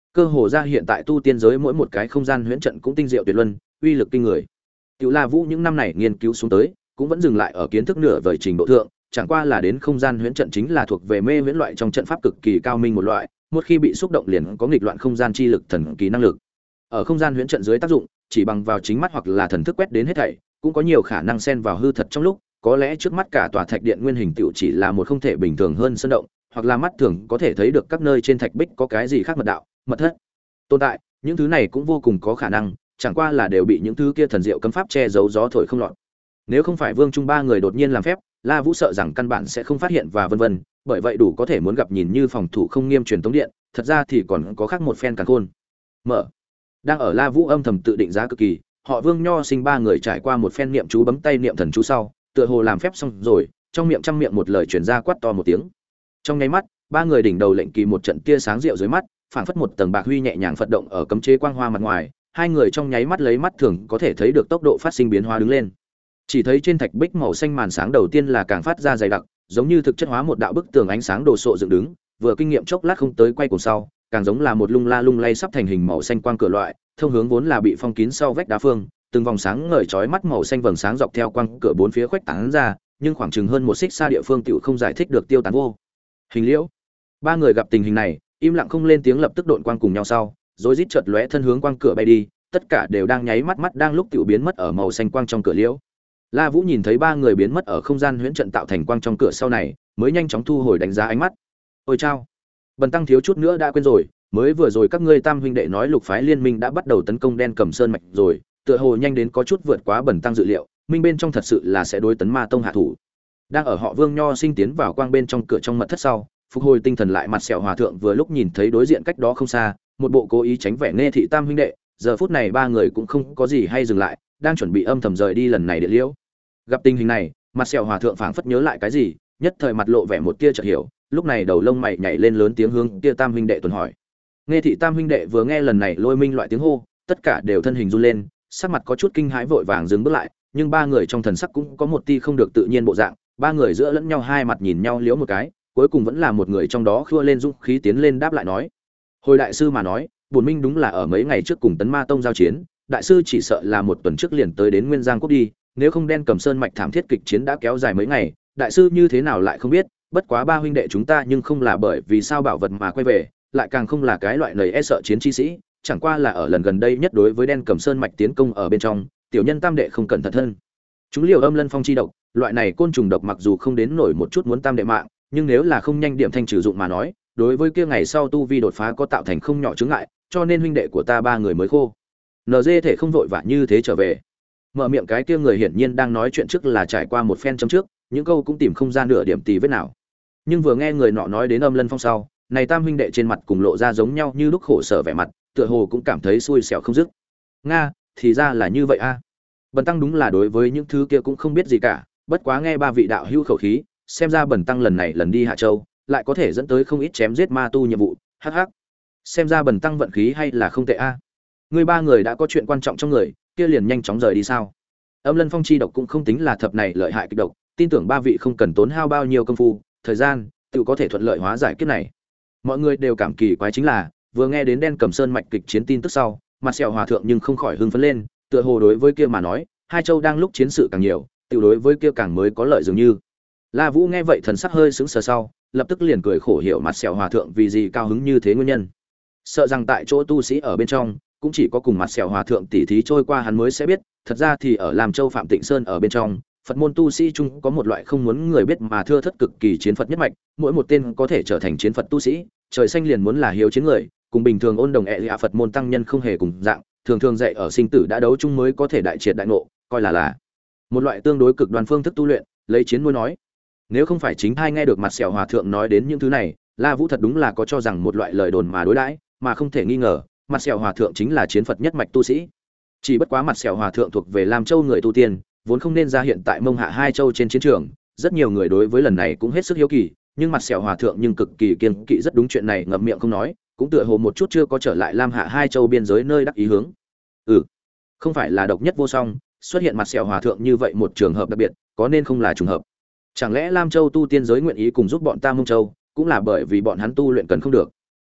Cơ hồ ra hiện tại tu tiên giới mỗi một cái không gian huyễn trận cũng tinh diệu tuyệt luân, uy lực kinh người. Tiểu La Vũ những năm này nghiên cứu xuống tới, cũng vẫn dừng lại ở kiến thức nửa vời trình độ thượng, chẳng qua là đến không gian huyễn trận chính là thuộc về mê huyễn loại trong trận pháp cực kỳ cao minh một loại, một khi bị xúc động liền có nghịch loạn không gian chi lực thần kỳ năng lực. Ở không gian huyễn trận dưới tác dụng, chỉ bằng vào chính mắt hoặc là thần thức quét đến hết thảy, cũng có nhiều khả năng xen vào hư thật trong lúc, có lẽ trước mắt cả tòa thạch điện nguyên hình tiểu chỉ là một không thể bình thường hơn sân động, hoặc là mắt thường có thể thấy được các nơi trên thạch bích có cái gì khác mật đạo, mật thất tồn tại, những thứ này cũng vô cùng có khả năng, chẳng qua là đều bị những thứ kia thần diệu cấm pháp che giấu gió thổi không lọt. Nếu không phải Vương Trung ba người đột nhiên làm phép, La Vũ sợ rằng căn bản sẽ không phát hiện và vân vân, bởi vậy đủ có thể muốn gặp nhìn như phòng thủ không nghiêm truyền tống điện, thật ra thì còn có khác một phen càn khôn. Mở. Đang ở La Vũ âm thầm tự định giá cực kỳ, họ Vương Nho Sinh ba người trải qua một phen niệm chú bấm tay niệm thần chú sau, tựa hồ làm phép xong rồi, trong miệng trăm miệng một lời truyền ra quát to một tiếng. Trong nháy mắt, ba người đỉnh đầu lệnh kỳ một trận tia sáng rượu dưới mắt, phảng phất một tầng bạc huy nhẹ nhàng phật động ở cấm chế quang hoa mặt ngoài, hai người trong nháy mắt lấy mắt thường có thể thấy được tốc độ phát sinh biến hóa đứng lên. Chỉ thấy trên thạch bích màu xanh màn sáng đầu tiên là càng phát ra dày đặc, giống như thực chất hóa một đạo bức tường ánh sáng đồ sộ dựng đứng, vừa kinh nghiệm chốc lát không tới quay cuồng sau, càng giống là một lung la lung lay sắp thành hình màu xanh quang cửa loại, thông hướng vốn là bị phong kín sau vách đá phương, từng vòng sáng ngời chói mắt màu xanh vầng sáng dọc theo quang cửa bốn phía khuếch tán ra, nhưng khoảng chừng hơn một xích xa địa phương tiểu không giải thích được tiêu tán vô hình liễu. Ba người gặp tình hình này, im lặng không lên tiếng, lập tức độn quang cùng nhau sau, rồi rít chợt lóe thân hướng quang cửa bay đi, tất cả đều đang nháy mắt mắt đang lúc tiểu biến mất ở màu xanh quang trong cửa liễu. La Vũ nhìn thấy ba người biến mất ở không gian huyễn trận tạo thành quang trong cửa sau này, mới nhanh chóng thu hồi đánh giá ánh mắt. Ôi chao, Bần tăng thiếu chút nữa đã quên rồi, mới vừa rồi các ngươi tam huynh đệ nói Lục phái liên minh đã bắt đầu tấn công Đen Cầm Sơn mạch rồi, tựa hồ nhanh đến có chút vượt quá Bần tăng dự liệu, minh bên trong thật sự là sẽ đối tấn Ma tông hạ thủ. Đang ở họ Vương Nho Sinh tiến vào quang bên trong cửa trong mật thất sau, phục hồi tinh thần lại, mặt sẹo hòa thượng vừa lúc nhìn thấy đối diện cách đó không xa, một bộ cố ý tránh vẻ nghe thị tam huynh đệ, giờ phút này ba người cũng không có gì hay dừng lại, đang chuẩn bị âm thầm rời đi lần này địa liễu. Gặp tình hình này, mặt sẹo hòa thượng phảng phất nhớ lại cái gì, nhất thời mặt lộ vẻ một tia chợt hiểu, lúc này đầu lông mày nhảy lên lớn tiếng hướng kia tam huynh đệ tuần hỏi. Nghe thị tam huynh đệ vừa nghe lần này lôi minh loại tiếng hô, tất cả đều thân hình run lên, sắc mặt có chút kinh hãi vội vàng dừng bước lại, nhưng ba người trong thần sắc cũng có một tia không được tự nhiên bộ dạng, ba người giữa lẫn nhau hai mặt nhìn nhau liếu một cái, cuối cùng vẫn là một người trong đó khua lên dũng khí tiến lên đáp lại nói: "Hồi đại sư mà nói, bổn minh đúng là ở mấy ngày trước cùng Tấn Ma tông giao chiến, đại sư chỉ sợ là một tuần trước liền tới đến Nguyên Giang quốc đi, nếu không Đen Cầm Sơn mạch thảm thiết kịch chiến đã kéo dài mấy ngày, đại sư như thế nào lại không biết, bất quá ba huynh đệ chúng ta nhưng không là bởi vì sao bảo vật mà quay về, lại càng không là cái loại nầy e sợ chiến chi sĩ, chẳng qua là ở lần gần đây nhất đối với Đen Cầm Sơn mạch tiến công ở bên trong, tiểu nhân tam đệ không cẩn thận thân. Chúng liều âm lân phong chi độc, loại này côn trùng độc mặc dù không đến nổi một chút muốn tam đệ mạng, nhưng nếu là không nhanh điểm thanh trừ dụng mà nói, đối với kia ngày sau tu vi đột phá có tạo thành không nhỏ chướng ngại, cho nên huynh đệ của ta ba người mới khô. en giê thể không vội vã như thế trở về." Mở miệng cái kia người hiển nhiên đang nói chuyện trước là trải qua một phen chấm trước, những câu cũng tìm không ra nửa điểm tì vết nào. Nhưng vừa nghe người nọ nói đến âm lân phong sau, này tam huynh đệ trên mặt cùng lộ ra giống nhau như lúc khổ sở vẻ mặt, tựa hồ cũng cảm thấy xui xẻo không dứt. Nga, thì ra là như vậy a. À. Bần tăng đúng là đối với những thứ kia cũng không biết gì cả, bất quá nghe ba vị đạo hữu khẩu khí, xem ra bần tăng lần này lần đi Hạ Châu, lại có thể dẫn tới không ít chém giết ma tu nhiệm vụ, hắc hắc. Xem ra bần tăng vận khí hay là không tệ a. À. Người ba người đã có chuyện quan trọng trong người, kia liền nhanh chóng rời đi sao? Âm lân phong chi độc cũng không tính là thập này lợi hại kịch độc, tin tưởng ba vị không cần tốn hao bao nhiêu công phu, thời gian, tự có thể thuận lợi hóa giải kiếp này. Mọi người đều cảm kỳ quái chính là, vừa nghe đến Đen Cầm Sơn mạch kịch chiến tin tức sau, mặt sẹo hòa thượng nhưng không khỏi hưng phấn lên, tựa hồ đối với kia mà nói, hai châu đang lúc chiến sự càng nhiều, tự đối với kia càng mới có lợi dường như. La Vũ nghe vậy thần sắc hơi sững sờ sau, lập tức liền cười khổ hiểu mặt sẹo hòa thượng vì gì cao hứng như thế nguyên nhân. Sợ rằng tại chỗ tu sĩ ở bên trong, cũng chỉ có cùng mặt sẹo hòa thượng tỉ thí trôi qua hắn mới sẽ biết, thật ra thì ở Lam Châu Phạm Tịnh Sơn ở bên trong, Phật môn tu sĩ chung có một loại không muốn người biết mà thưa thất cực kỳ chiến Phật nhất mạch, mỗi một tên có thể trở thành chiến Phật tu sĩ, trời xanh liền muốn là hiếu chiến người, cùng bình thường ôn đồng ệ dạ Phật môn tăng nhân không hề cùng dạng, thường thường dạy ở sinh tử đã đấu chung mới có thể đại triệt đại ngộ, coi là là một loại tương đối cực đoan phương thức tu luyện, lấy chiến nuôi nói. Nếu không phải chính hai nghe được mặt sẹo hòa thượng nói đến những thứ này, La Vũ thật đúng là có cho rằng một loại lời đồn mà đối đãi, mà không thể nghi ngờ, mặt sẹo hòa thượng chính là chiến Phật nhất mạch tu sĩ. Chỉ bất quá mặt sẹo hòa thượng thuộc về Lam Châu người tu tiên, vốn không nên ra hiện tại Mông Hạ hai châu trên chiến trường, rất nhiều người đối với lần này cũng hết sức hiếu kỳ, nhưng mặt sẹo hòa thượng nhưng cực kỳ kiên kỵ rất đúng chuyện này ngậm miệng không nói, cũng tựa hồ một chút chưa có trở lại Lam Hạ hai châu biên giới nơi đắc ý hướng. Ừ, không phải là độc nhất vô song, xuất hiện mặt sẹo hòa thượng như vậy một trường hợp đặc biệt, có nên không là trùng hợp. Chẳng lẽ Lam Châu tu tiên giới nguyện ý cùng giúp bọn ta Mông Châu, cũng là bởi vì bọn hắn tu luyện cần không được.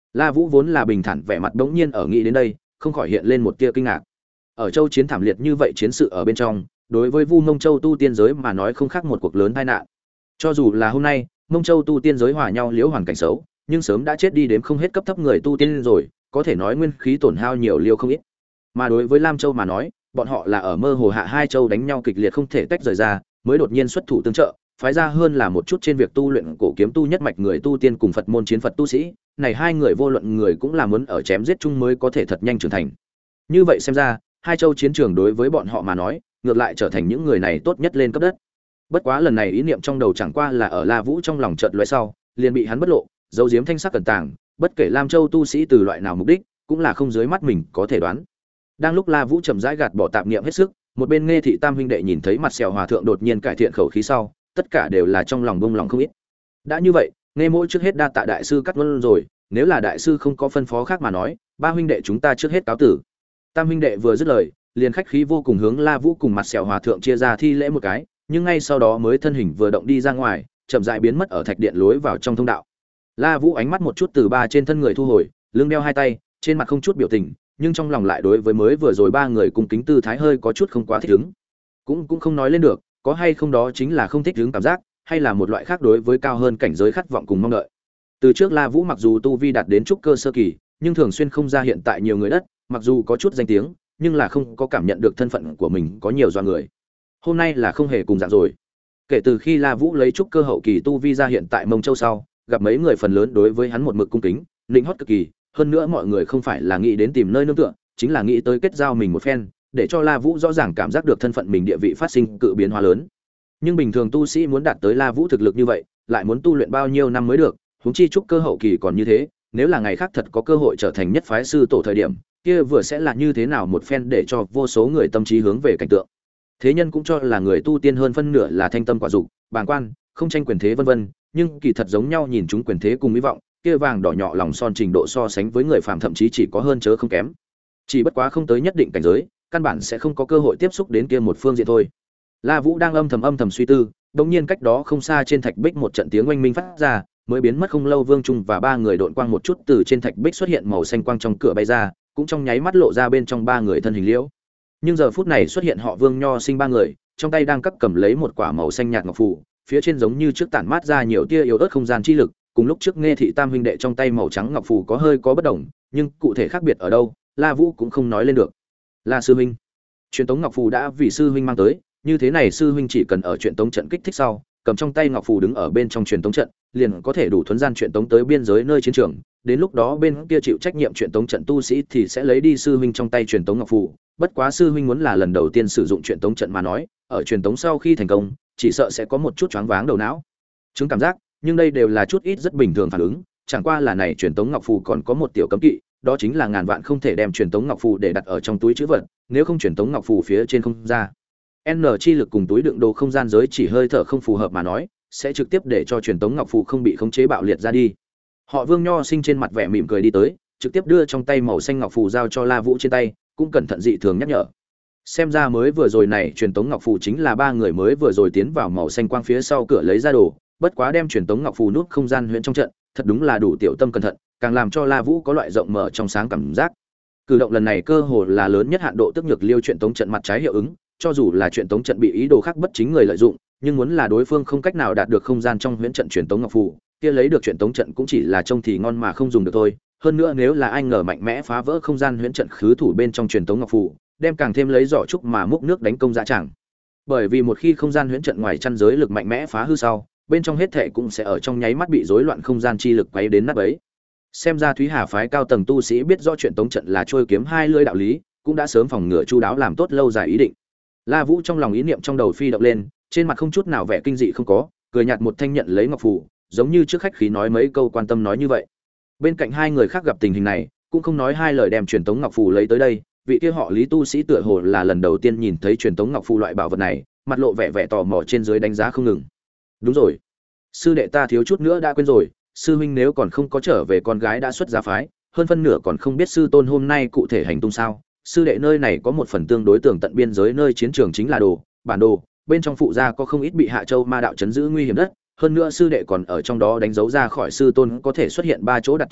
La Vũ vốn là bình thản vẻ mặt đống nhiên ở nghĩ đến đây, không khỏi hiện lên một tia kinh ngạc. Ở châu chiến thảm liệt như vậy chiến sự ở bên trong, đối với Vu Mông Châu tu tiên giới mà nói không khác một cuộc lớn tai nạn. Cho dù là hôm nay, Mông Châu tu tiên giới hòa nhau liễu hoàn cảnh xấu, nhưng sớm đã chết đi đến không hết cấp thấp người tu tiên rồi, có thể nói nguyên khí tổn hao nhiều liêu không ít. Mà đối với Lam Châu mà nói, bọn họ là ở mơ hồ hạ hai châu đánh nhau kịch liệt không thể tách rời ra, mới đột nhiên xuất thủ tương trợ, phái ra hơn là một chút trên việc tu luyện cổ kiếm tu nhất mạch người tu tiên cùng Phật môn chiến Phật tu sĩ, này hai người vô luận người cũng là muốn ở chém giết chung mới có thể thật nhanh trưởng thành. Như vậy xem ra, hai châu chiến trường đối với bọn họ mà nói, ngược lại trở thành những người này tốt nhất lên cấp đất. Bất quá lần này ý niệm trong đầu chẳng qua là ở La Vũ trong lòng chợt lóe sau, liền bị hắn bất lộ, giấu giếm thanh sắc cẩn tàng, bất kể Lam Châu tu sĩ từ loại nào mục đích, cũng là không dưới mắt mình có thể đoán. Đang lúc La Vũ chậm rãi gạt bỏ tạp niệm hết sức, một bên Nghe Thị Tam huynh đệ nhìn thấy mặt sẹo hòa thượng đột nhiên cải thiện khẩu khí sau, tất cả đều là trong lòng bông lòng không ít. Đã như vậy, Nghe Mỗi trước hết đa tạ đại sư cắt luân rồi, nếu là đại sư không có phân phó khác mà nói, ba huynh đệ chúng ta trước hết cáo tử. Tam huynh đệ vừa dứt lời, liền khách khí vô cùng hướng La Vũ cùng mặt sẹo hòa thượng chia ra thi lễ một cái, nhưng ngay sau đó mới thân hình vừa động đi ra ngoài, chậm rãi biến mất ở thạch điện lối vào trong thông đạo. La Vũ ánh mắt một chút từ ba trên thân người thu hồi, lưng đeo hai tay, trên mặt không chút biểu tình, nhưng trong lòng lại đối với mới vừa rồi ba người cùng kính tư thái hơi có chút không quá thích ứng. Cũng cũng không nói lên được, có hay không đó chính là không thích ứng cảm giác, hay là một loại khác đối với cao hơn cảnh giới khát vọng cùng mong đợi. Từ trước La Vũ mặc dù tu vi đạt đến trúc cơ sơ kỳ, nhưng thường xuyên không ra hiện tại nhiều người đất, mặc dù có chút danh tiếng, nhưng là không có cảm nhận được thân phận của mình có nhiều do người. Hôm nay là không hề cùng dạng rồi. Kể từ khi La Vũ lấy trúc cơ hậu kỳ tu vi ra hiện tại Mông Châu sau, gặp mấy người phần lớn đối với hắn một mực cung kính, lĩnh hót cực kỳ, hơn nữa mọi người không phải là nghĩ đến tìm nơi nương tựa, chính là nghĩ tới kết giao mình một phen, để cho La Vũ rõ ràng cảm giác được thân phận mình địa vị phát sinh cự biến hóa lớn. Nhưng bình thường tu sĩ muốn đạt tới La Vũ thực lực như vậy, lại muốn tu luyện bao nhiêu năm mới được, huống chi trúc cơ hậu kỳ còn như thế, nếu là ngày khác thật có cơ hội trở thành nhất phái sư tổ thời điểm, kia vừa sẽ là như thế nào một phen để cho vô số người tâm trí hướng về cảnh tượng. Thế nhân cũng cho là người tu tiên hơn phân nửa là thanh tâm quả dục, bàng quan, không tranh quyền thế vân vân, nhưng kỳ thật giống nhau nhìn chúng quyền thế cùng hy vọng, kia vàng đỏ nhỏ lòng son trình độ so sánh với người phàm thậm chí chỉ có hơn chớ không kém. Chỉ bất quá không tới nhất định cảnh giới, căn bản sẽ không có cơ hội tiếp xúc đến kia một phương diện thôi. La Vũ đang âm thầm âm thầm suy tư, đột nhiên cách đó không xa trên thạch bích một trận tiếng oanh minh phát ra, mới biến mất không lâu Vương Trung và ba người độn quang một chút từ trên thạch bích xuất hiện màu xanh quang trong cửa bay ra, cũng trong nháy mắt lộ ra bên trong ba người thân hình liễu. Nhưng giờ phút này xuất hiện họ Vương Nho Sinh ba người, trong tay đang cắp cầm lấy một quả màu xanh nhạt ngọc phù, phía trên giống như trước tản mát ra nhiều tia yếu ớt không gian chi lực, cùng lúc trước Nghe Thị Tam huynh đệ trong tay màu trắng ngọc phù có hơi có bất đồng, nhưng cụ thể khác biệt ở đâu, La Vũ cũng không nói lên được. La sư huynh, truyền tống ngọc phù đã vì sư huynh mang tới, như thế này sư huynh chỉ cần ở truyền tống trận kích thích sau, cầm trong tay ngọc phù đứng ở bên trong truyền tống trận, liền có thể đủ thuấn gian truyền tống tới biên giới nơi chiến trường, đến lúc đó bên kia chịu trách nhiệm truyền tống trận tu sĩ thì sẽ lấy đi sư huynh trong tay truyền tống ngọc phù, bất quá sư huynh muốn là lần đầu tiên sử dụng truyền tống trận mà nói, ở truyền tống sau khi thành công, chỉ sợ sẽ có một chút choáng váng đầu não, chứng cảm giác, nhưng đây đều là chút ít rất bình thường phản ứng, chẳng qua là này truyền tống ngọc phù còn có một tiểu cấm kỵ, đó chính là ngàn vạn không thể đem truyền tống ngọc phù để đặt ở trong túi trữ vật, nếu không truyền tống ngọc phù phía trên không ra. N chi lực cùng túi đựng đồ không gian giới chỉ hơi thở không phù hợp mà nói, sẽ trực tiếp để cho truyền tống ngọc phù không bị khống chế bạo liệt ra đi. Họ Vương Nho Sinh trên mặt vẻ mỉm cười đi tới, trực tiếp đưa trong tay màu xanh ngọc phù giao cho La Vũ trên tay, cũng cẩn thận dị thường nhắc nhở. Xem ra mới vừa rồi này truyền tống ngọc phù chính là ba người mới vừa rồi tiến vào màu xanh quang phía sau cửa lấy ra đồ, bất quá đem truyền tống ngọc phù nút không gian huyễn trong trận, thật đúng là đủ tiểu tâm cẩn thận, càng làm cho La Vũ có loại rộng mở trong sáng cảm giác. Cử động lần này cơ hồ là lớn nhất hạn độ tức nhược liêu truyền tống trận mặt trái hiệu ứng, cho dù là truyền tống trận bị ý đồ khác bất chính người lợi dụng, nhưng muốn là đối phương không cách nào đạt được không gian trong huyễn trận truyền tống ngọc phù, kia lấy được truyền tống trận cũng chỉ là trông thì ngon mà không dùng được thôi. Hơn nữa nếu là ai ngờ mạnh mẽ phá vỡ không gian huyễn trận khứ thủ bên trong truyền tống ngọc phù, đem càng thêm lấy giỏ trúc mà múc nước đánh công dã tràng. Bởi vì một khi không gian huyễn trận ngoài chăn giới lực mạnh mẽ phá hư sau, bên trong hết thảy cũng sẽ ở trong nháy mắt bị rối loạn không gian chi lực quấy đến nát bấy. Xem ra Thúy Hà phái cao tầng tu sĩ biết rõ chuyện tống trận là trôi kiếm hai lưỡi đạo lý, cũng đã sớm phòng ngừa chu đáo làm tốt lâu dài ý định. La Vũ trong lòng ý niệm trong đầu phi động lên, trên mặt không chút nào vẻ kinh dị không có, cười nhạt một thanh nhận lấy ngọc phù, giống như trước khách khí nói mấy câu quan tâm nói như vậy. Bên cạnh hai người khác gặp tình hình này, cũng không nói hai lời đem truyền tống ngọc phù lấy tới đây, vị kia họ Lý tu sĩ tựa hồ là lần đầu tiên nhìn thấy truyền tống ngọc phù loại bảo vật này, mặt lộ vẻ vẻ tò mò trên dưới đánh giá không ngừng. Đúng rồi, sư đệ ta thiếu chút nữa đã quên rồi, sư huynh nếu còn không có trở về con gái đã xuất gia phái, hơn phân nửa còn không biết sư tôn hôm nay cụ thể hành tung sao. Sư đệ nơi này có một phần tương đối tường tận biên giới nơi chiến trường chính là đồ, bản đồ, bên trong phụ gia có không ít bị Hạ Châu ma đạo chấn giữ nguy hiểm đất, hơn nữa sư đệ còn ở trong đó đánh dấu ra khỏi sư tôn có thể xuất hiện ba chỗ đặt chấn đất,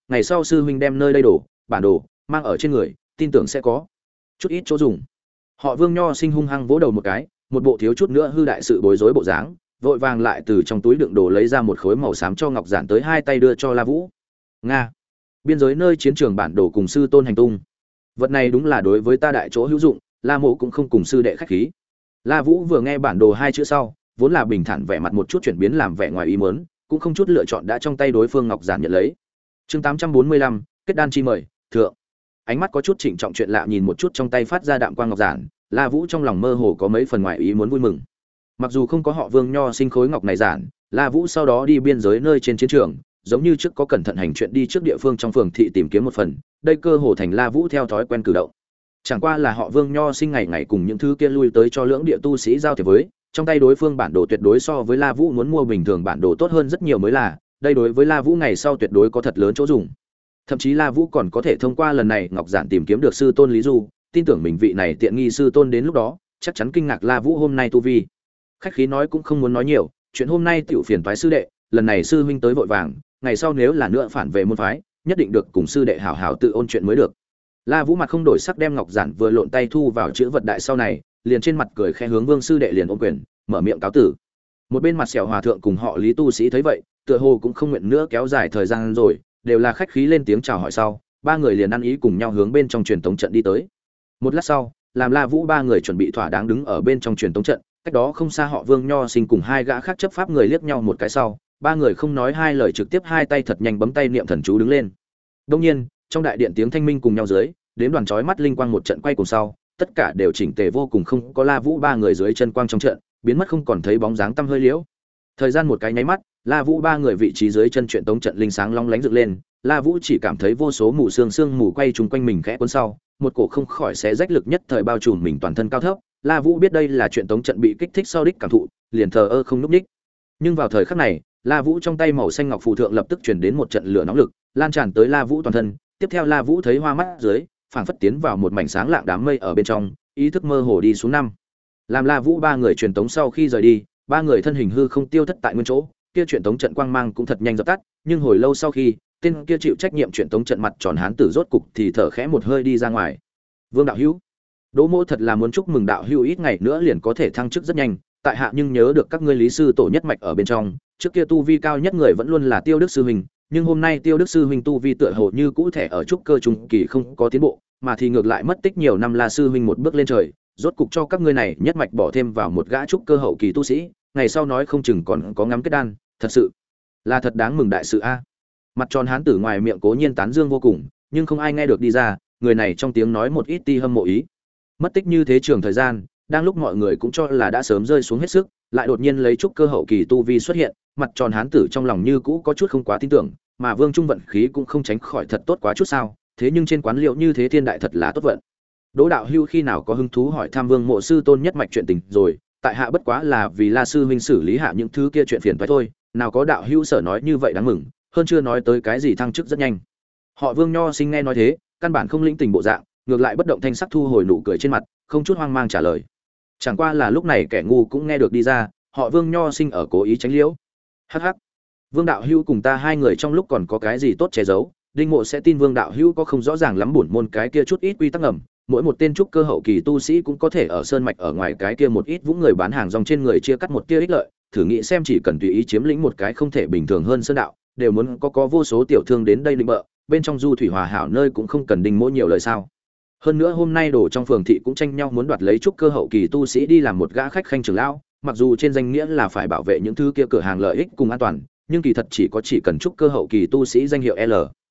ngày sau sư huynh đem nơi đây đồ bản đồ mang ở trên người, tin tưởng sẽ có chút ít chỗ dùng. Họ Vương Nho Sinh hung hăng vỗ đầu một cái, một bộ thiếu chút nữa hư đại sự bối rối bộ dáng, vội vàng lại từ trong túi đựng đồ lấy ra một khối màu xám cho ngọc giản tới hai tay đưa cho La Vũ. Nga, biên giới nơi chiến trường bản đồ cùng sư tôn hành tung. Vật này đúng là đối với ta đại chỗ hữu dụng, La Mộ cũng không cùng sư đệ khách khí. La Vũ vừa nghe bản đồ hai chữ sau, vốn là bình thản vẻ mặt một chút chuyển biến làm vẻ ngoài ý muốn, cũng không chút lựa chọn đã trong tay đối phương ngọc giản nhận lấy. Chương tám trăm bốn mươi lăm, kết đan chi mời, thượng. Ánh mắt có chút trịnh trọng chuyện lạ nhìn một chút trong tay phát ra đạm quang ngọc giản, La Vũ trong lòng mơ hồ có mấy phần ngoài ý muốn vui mừng. Mặc dù không có họ Vương Nho Sinh khối ngọc này giản, La Vũ sau đó đi biên giới nơi trên chiến trường, giống như trước có cẩn thận hành chuyện đi trước địa phương trong phường thị tìm kiếm một phần, đây cơ hồ thành La Vũ theo thói quen cử động. Chẳng qua là họ Vương Nho Sinh ngày ngày cùng những thứ kia lui tới cho lưỡng địa tu sĩ giao thiệp với, trong tay đối phương bản đồ tuyệt đối so với La Vũ muốn mua bình thường bản đồ tốt hơn rất nhiều mới là, đây đối với La Vũ ngày sau tuyệt đối có thật lớn chỗ dùng. Thậm chí La Vũ còn có thể thông qua lần này ngọc giản tìm kiếm được sư tôn Lý Du, tin tưởng mình vị này tiện nghi sư tôn đến lúc đó, chắc chắn kinh ngạc La Vũ hôm nay tu vi. Khách khí nói cũng không muốn nói nhiều, chuyện hôm nay tiểu phiền toái sư đệ, lần này sư huynh tới vội vàng, ngày sau nếu là nữa phản về môn phái, nhất định được cùng sư đệ hảo hảo tự ôn chuyện mới được. La Vũ mặt không đổi sắc đem ngọc giản vừa lộn tay thu vào chữ vật đại sau này, liền trên mặt cười khẽ hướng Vương sư đệ liền ôm quyền, mở miệng cáo tử. Một bên mặt sẹo hòa thượng cùng họ Lý tu sĩ thấy vậy, tựa hồ cũng không nguyện nữa kéo dài thời gian rồi, đều là khách khí lên tiếng chào hỏi sau, ba người liền ăn ý cùng nhau hướng bên trong truyền tống trận đi tới. Một lát sau, làm La Vũ ba người chuẩn bị thỏa đáng đứng ở bên trong truyền tống trận, cách đó không xa họ Vương Nho Sinh cùng hai gã khác chấp pháp người liếc nhau một cái sau, ba người không nói hai lời trực tiếp hai tay thật nhanh bấm tay niệm thần chú đứng lên. Đương nhiên, trong đại điện tiếng thanh minh cùng nhau dưới, đến đoàn chói mắt linh quang một trận quay cùng sau, tất cả đều chỉnh tề vô cùng, không có La Vũ ba người dưới chân quang trong trận, biến mất không còn thấy bóng dáng tăm hơi liễu. Thời gian một cái nháy mắt, La Vũ ba người vị trí dưới chân truyền tống trận linh sáng long lánh dựng lên, La Vũ chỉ cảm thấy vô số mù sương sương mù quay trùng quanh mình khẽ cuốn sau, một cổ không khỏi xé rách lực nhất thời bao trùm mình toàn thân cao thấp. La Vũ biết đây là truyền tống trận bị kích thích sau đích cảm thụ, liền thờ ơ không lúc đích. Nhưng vào thời khắc này, La Vũ trong tay màu xanh ngọc phù thượng lập tức truyền đến một trận lửa nóng lực, lan tràn tới La Vũ toàn thân. Tiếp theo La Vũ thấy hoa mắt dưới, phảng phất tiến vào một mảnh sáng lạng đám mây ở bên trong, ý thức mơ hồ đi xuống năm. Làm La Vũ ba người truyền tống sau khi rời đi, ba người thân hình hư không tiêu thất tại nguyên chỗ, kia truyền tống trận quang mang cũng thật nhanh dập tắt, nhưng hồi lâu sau khi, tên kia chịu trách nhiệm truyền tống trận mặt tròn hán tử rốt cục thì thở khẽ một hơi đi ra ngoài. Vương đạo hữu, Đỗ Mỗ thật là muốn chúc mừng đạo hữu ít ngày nữa liền có thể thăng chức rất nhanh, tại hạ nhưng nhớ được các ngươi Lý sư tổ nhất mạch ở bên trong, trước kia tu vi cao nhất người vẫn luôn là Tiêu Đức sư huynh, nhưng hôm nay Tiêu Đức sư huynh tu vi tựa hồ như cũ thể ở trúc cơ trung kỳ không có tiến bộ, mà thì ngược lại mất tích nhiều năm La sư huynh một bước lên trời, rốt cục cho các ngươi này nhất mạch bỏ thêm vào một gã trúc cơ hậu kỳ tu sĩ, ngày sau nói không chừng còn có ngắm kết đan, thật sự là thật đáng mừng đại sự a. Mặt tròn hán tử ngoài miệng cố nhiên tán dương vô cùng, nhưng không ai nghe được đi ra, người này trong tiếng nói một ít ti hâm mộ ý. Mất tích như thế trường thời gian, đang lúc mọi người cũng cho là đã sớm rơi xuống hết sức, lại đột nhiên lấy trúc cơ hậu kỳ tu vi xuất hiện, mặt tròn hán tử trong lòng như cũ có chút không quá tin tưởng, mà Vương Trung vận khí cũng không tránh khỏi thật tốt quá chút sao, thế nhưng trên quán liệu như thế thiên đại thật là tốt vận. Đỗ đạo hưu khi nào có hứng thú hỏi thăm Vương mộ sư tôn nhất mạch chuyện tình rồi, tại hạ bất quá là vì La sư huynh xử lý hạ những thứ kia chuyện phiền toái thôi, nào có đạo hưu sở nói như vậy đáng mừng, hơn chưa nói tới cái gì thăng chức rất nhanh. Họ Vương Nho Sinh nghe nói thế, căn bản không lĩnh tình bộ dạng, ngược lại bất động thanh sắc thu hồi nụ cười trên mặt, không chút hoang mang trả lời. Chẳng qua là lúc này kẻ ngu cũng nghe được đi ra, họ Vương Nho Sinh ở cố ý tránh liễu. Hắc hắc. Vương đạo hữu cùng ta hai người trong lúc còn có cái gì tốt che giấu, Đinh Mộ sẽ tin Vương đạo hữu có không rõ ràng lắm bổn môn cái kia chút ít quy tắc ngầm, mỗi một tên trúc cơ hậu kỳ tu sĩ cũng có thể ở sơn mạch ở ngoài cái kia một ít vũng người bán hàng rong trên người chia cắt một tia ích lợi, thử nghĩ xem chỉ cần tùy ý chiếm lĩnh một cái không thể bình thường hơn sơn đạo, đều muốn có có vô số tiểu thương đến đây định bợ, bên trong du thủy hòa hảo nơi cũng không cần Đinh Mộ nhiều lời sao. Hơn nữa hôm nay đồ trong phường thị cũng tranh nhau muốn đoạt lấy trúc cơ hậu kỳ tu sĩ đi làm một gã khách khanh trưởng lão, mặc dù trên danh nghĩa là phải bảo vệ những thứ kia cửa hàng lợi ích cùng an toàn, nhưng kỳ thật chỉ có chỉ cần trúc cơ hậu kỳ tu sĩ danh hiệu L.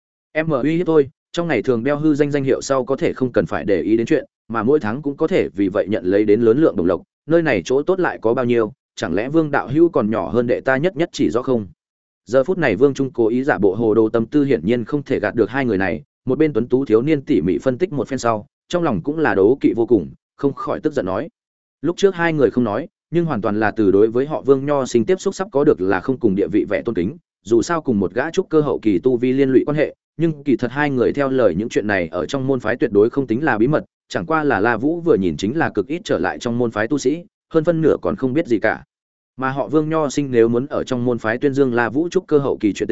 M uy hiếp thôi, trong ngày thường đeo hư danh danh hiệu sau có thể không cần phải để ý đến chuyện, mà mỗi tháng cũng có thể vì vậy nhận lấy đến lớn lượng đồng lộc, nơi này chỗ tốt lại có bao nhiêu, chẳng lẽ Vương đạo hữu còn nhỏ hơn đệ ta nhất nhất chỉ rõ không? Giờ phút này Vương Trung cố ý giả bộ hồ đồ tâm tư hiển nhiên không thể gạt được hai người này, một bên tuấn tú thiếu niên tỉ mỉ phân tích một phen sau, trong lòng cũng là đấu kỵ vô cùng, không khỏi tức giận nói. Lúc trước hai người không nói, nhưng hoàn toàn là từ đối với họ Vương Nho Sinh tiếp xúc sắp có được là không cùng địa vị vẻ tôn kính, dù sao cùng một gã trúc cơ hậu kỳ tu vi liên lụy quan hệ, nhưng kỳ thật hai người theo lời những chuyện này ở trong môn phái tuyệt đối không tính là bí mật, chẳng qua là La Vũ vừa nhìn chính là cực ít trở lại trong môn phái tu sĩ, hơn phân nửa còn không biết gì cả. Mà họ Vương Nho Sinh nếu muốn ở trong môn phái tuyên dương La Vũ trúc cơ hậu kỳ chuyện tình,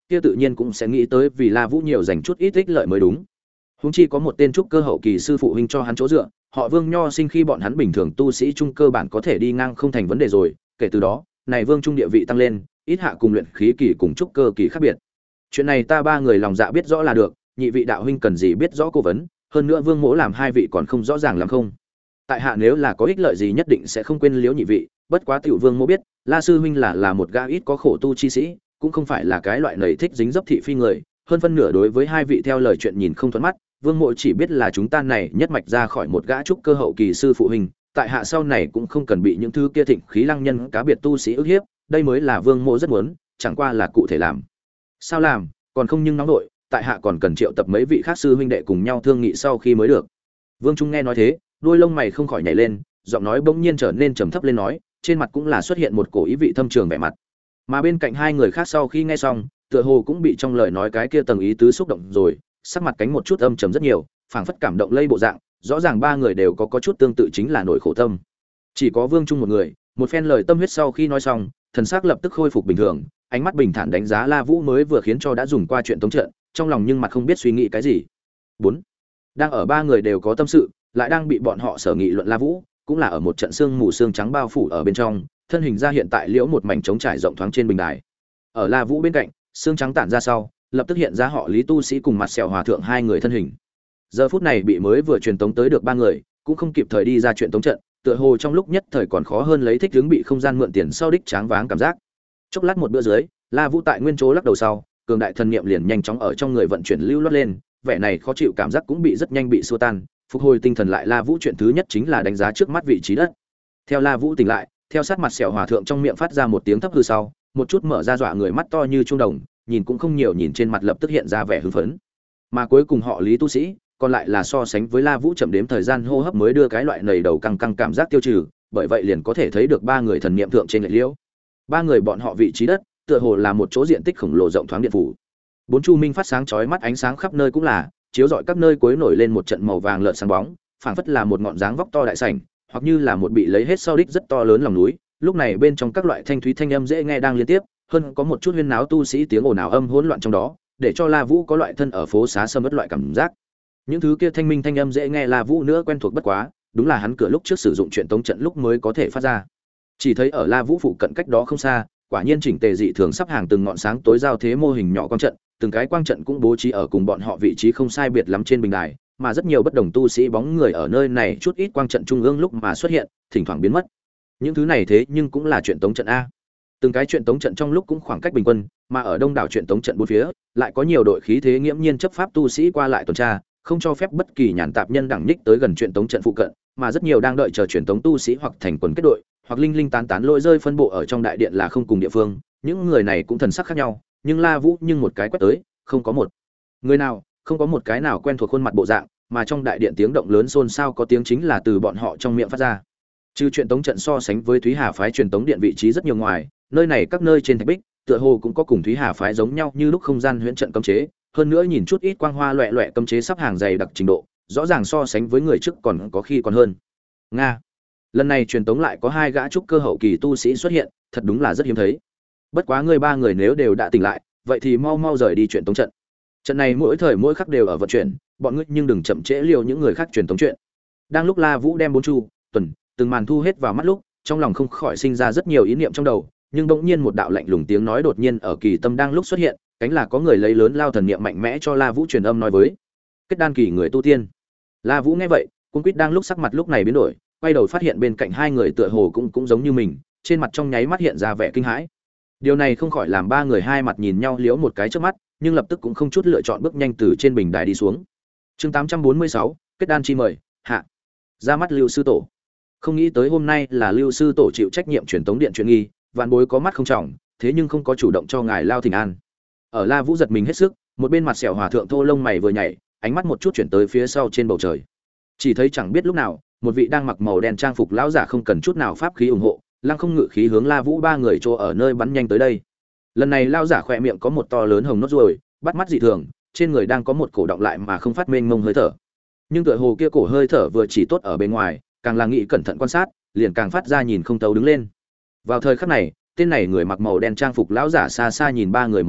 kia tự nhiên cũng sẽ nghĩ tới vì La Vũ nhiều dành chút ít ích lợi mới đúng. Huống chi có một tên trúc cơ hậu kỳ sư phụ huynh cho hắn chỗ dựa, họ Vương Nho sinh khi bọn hắn bình thường tu sĩ trung cơ bản có thể đi ngang không thành vấn đề rồi, kể từ đó, này Vương trung địa vị tăng lên, ít hạ cùng luyện khí kỳ cùng trúc cơ kỳ khác biệt. Chuyện này ta ba người lòng dạ biết rõ là được, nhị vị đạo huynh cần gì biết rõ cố vấn, hơn nữa Vương Mỗ làm hai vị còn không rõ ràng lắm không? Tại hạ nếu là có ích lợi gì nhất định sẽ không quên liếu nhị vị, bất quá tiểu Vương Mỗ biết, La sư huynh là là một gã ít có khổ tu chi sĩ, cũng không phải là cái loại nảy thích dính dấp thị phi người, hơn phân nửa đối với hai vị theo lời chuyện nhìn không thuận mắt, Vương Mộ chỉ biết là chúng ta này nhất mạch ra khỏi một gã trúc cơ hậu kỳ sư phụ huynh, tại hạ sau này cũng không cần bị những thứ kia thịnh khí lăng nhân cá biệt tu sĩ ức hiếp, đây mới là Vương Mộ rất muốn, chẳng qua là cụ thể làm. Sao làm, còn không nhưng nóng nội, tại hạ còn cần triệu tập mấy vị khác sư huynh đệ cùng nhau thương nghị sau khi mới được. Vương Trung nghe nói thế, đuôi lông mày không khỏi nhảy lên, giọng nói bỗng nhiên trở nên trầm thấp lên nói, trên mặt cũng là xuất hiện một cổ ý vị thâm trường vẻ mặt. Mà bên cạnh hai người khác sau khi nghe xong, tựa hồ cũng bị trong lời nói cái kia tầng ý tứ xúc động rồi, sắc mặt cánh một chút âm trầm rất nhiều, phảng phất cảm động lây bộ dạng, rõ ràng ba người đều có có chút tương tự chính là nỗi khổ tâm. Chỉ có Vương Trung một người, một phen lời tâm huyết sau khi nói xong, thần sắc lập tức khôi phục bình thường, ánh mắt bình thản đánh giá La Vũ mới vừa khiến cho đã dùng qua chuyện tống trận, trong lòng nhưng mặt không biết suy nghĩ cái gì. Bốn, đang ở ba người đều có tâm sự, lại đang bị bọn họ sở nghị luận La Vũ, cũng là ở một trận sương mù sương trắng bao phủ ở bên trong, thân hình ra hiện tại liễu một mảnh trống trải rộng thoáng trên bình đài. Ở La Vũ bên cạnh, sương trắng tản ra sau, lập tức hiện ra họ Lý tu sĩ cùng mặt sẹo hòa thượng hai người thân hình. Giờ phút này bị mới vừa truyền tống tới được ba người, cũng không kịp thời đi ra chuyện tống trận, tựa hồ trong lúc nhất thời còn khó hơn lấy thích ứng bị không gian mượn tiền sau đích tráng váng cảm giác. Chốc lát một bữa dưới, La Vũ tại nguyên chỗ lắc đầu sau, cường đại thần niệm liền nhanh chóng ở trong người vận chuyển lưu loát lên, vẻ này khó chịu cảm giác cũng bị rất nhanh bị xua tan, phục hồi tinh thần lại La Vũ chuyện thứ nhất chính là đánh giá trước mắt vị trí đất. Theo La Vũ tỉnh lại, theo sát mặt sẹo hòa thượng trong miệng phát ra một tiếng thấp hư sau, một chút mở ra dọa người mắt to như trung đồng, nhìn cũng không nhiều nhìn trên mặt lập tức hiện ra vẻ hưng phấn. Mà cuối cùng họ Lý tu sĩ, còn lại là so sánh với La Vũ chậm đếm thời gian hô hấp mới đưa cái loại nầy đầu căng căng cảm giác tiêu trừ, bởi vậy liền có thể thấy được ba người thần niệm thượng trên lệch liễu. Ba người bọn họ vị trí đất, tựa hồ là một chỗ diện tích khổng lồ rộng thoáng điện phủ. Bốn chu minh phát sáng chói mắt ánh sáng khắp nơi cũng là, chiếu rọi các nơi cuối nổi lên một trận màu vàng lợn sáng bóng, phảng phất là một ngọn dáng vóc to đại sảnh, hoặc như là một bị lấy hết sau đích rất to lớn lòng núi. Lúc này bên trong các loại thanh thúy thanh âm dễ nghe đang liên tiếp, hơn có một chút huyên náo tu sĩ tiếng ồn ào âm hỗn loạn trong đó, để cho La Vũ có loại thân ở phố xá sầm uất loại cảm giác. Những thứ kia thanh minh thanh âm dễ nghe La Vũ nữa quen thuộc bất quá, đúng là hắn cửa lúc trước sử dụng chuyện tống trận lúc mới có thể phát ra. Chỉ thấy ở La Vũ phụ cận cách đó không xa, quả nhiên chỉnh tề dị thường sắp hàng từng ngọn sáng tối giao thế mô hình nhỏ quang trận, từng cái quang trận cũng bố trí ở cùng bọn họ vị trí không sai biệt lắm trên bình đài, mà rất nhiều bất đồng tu sĩ bóng người ở nơi này chút ít quang trận trung ương lúc mà xuất hiện, thỉnh thoảng biến mất. Những thứ này thế nhưng cũng là chuyện tống trận a. Từng cái chuyện tống trận trong lúc cũng khoảng cách bình quân, mà ở đông đảo chuyện tống trận bốn phía, lại có nhiều đội khí thế nghiễm nhiên chấp pháp tu sĩ qua lại tuần tra, không cho phép bất kỳ nhàn tạp nhân đẳng ních tới gần chuyện tống trận phụ cận, mà rất nhiều đang đợi chờ chuyện tống tu sĩ hoặc thành quần kết đội, hoặc linh linh tán tán lôi rơi phân bộ ở trong đại điện là không cùng địa phương, những người này cũng thần sắc khác nhau, nhưng La Vũ nhưng một cái quét tới, không có một người nào, không có một cái nào quen thuộc khuôn mặt bộ dạng, mà trong đại điện tiếng động lớn xôn xao có tiếng chính là từ bọn họ trong miệng phát ra. Trừ chuyện tống trận so sánh với Thúy Hà phái truyền tống điện vị trí rất nhiều ngoài, nơi này các nơi trên thạch bích, tựa hồ cũng có cùng Thúy Hà phái giống nhau như lúc không gian huyễn trận cấm chế, hơn nữa nhìn chút ít quang hoa loẹt loẹt cấm chế sắp hàng dày đặc trình độ, rõ ràng so sánh với người trước còn có khi còn hơn. Nga. Lần này truyền tống lại có hai gã trúc cơ hậu kỳ tu sĩ xuất hiện, thật đúng là rất hiếm thấy. Bất quá người ba người nếu đều đã tỉnh lại, vậy thì mau mau rời đi truyền tống trận. Trận này mỗi thời mỗi khắc đều ở vận chuyển, bọn ngươi nhưng đừng chậm trễ liều những người khác truyền tống chuyện. Đang lúc La Vũ đem bốn chu, tuần, từng màn thu hết vào mắt lúc, trong lòng không khỏi sinh ra rất nhiều ý niệm trong đầu, nhưng bỗng nhiên một đạo lạnh lùng tiếng nói đột nhiên ở kỳ tâm đang lúc xuất hiện, cánh là có người lấy lớn lao thần niệm mạnh mẽ cho La Vũ truyền âm nói với. Kết đan kỳ người tu tiên. La Vũ nghe vậy, cung quýt đang lúc sắc mặt lúc này biến đổi, quay đầu phát hiện bên cạnh hai người tựa hồ cũng cũng giống như mình, trên mặt trong nháy mắt hiện ra vẻ kinh hãi. Điều này không khỏi làm ba người hai mặt nhìn nhau liếu một cái trước mắt, nhưng lập tức cũng không chút lựa chọn bước nhanh từ trên bình đài đi xuống. Chương tám trăm bốn mươi sáu, kết đan chi mời, hạ. Ra mắt Lưu sư tổ. Không nghĩ tới hôm nay là Lưu sư tổ chịu trách nhiệm truyền tống điện truyền nghi, vạn bối có mắt không trọng, thế nhưng không có chủ động cho ngài lao thỉnh an. Ở La Vũ giật mình hết sức, một bên mặt sẹo hòa thượng thô lông mày vừa nhảy, ánh mắt một chút chuyển tới phía sau trên bầu trời. Chỉ thấy chẳng biết lúc nào, một vị đang mặc màu đen trang phục lão giả không cần chút nào pháp khí ủng hộ, lăng không ngự khí hướng La Vũ ba người chỗ ở nơi bắn nhanh tới đây. Lần này lão giả khỏe miệng có một to lớn hồng nốt ruồi, bắt mắt dị thường, trên người đang có một cổ động lại mà không phát mênh mông hơi thở. Nhưng tựa hồ kia cổ hơi thở vừa chỉ tốt ở bên ngoài, càng là nghĩ cẩn thận quan sát, liền càng phát ra nhìn không tấu đứng lên. Vào thời khắc này, tên này người mặc màu đen trang phục lão giả xa xa nhìn ba người một cái,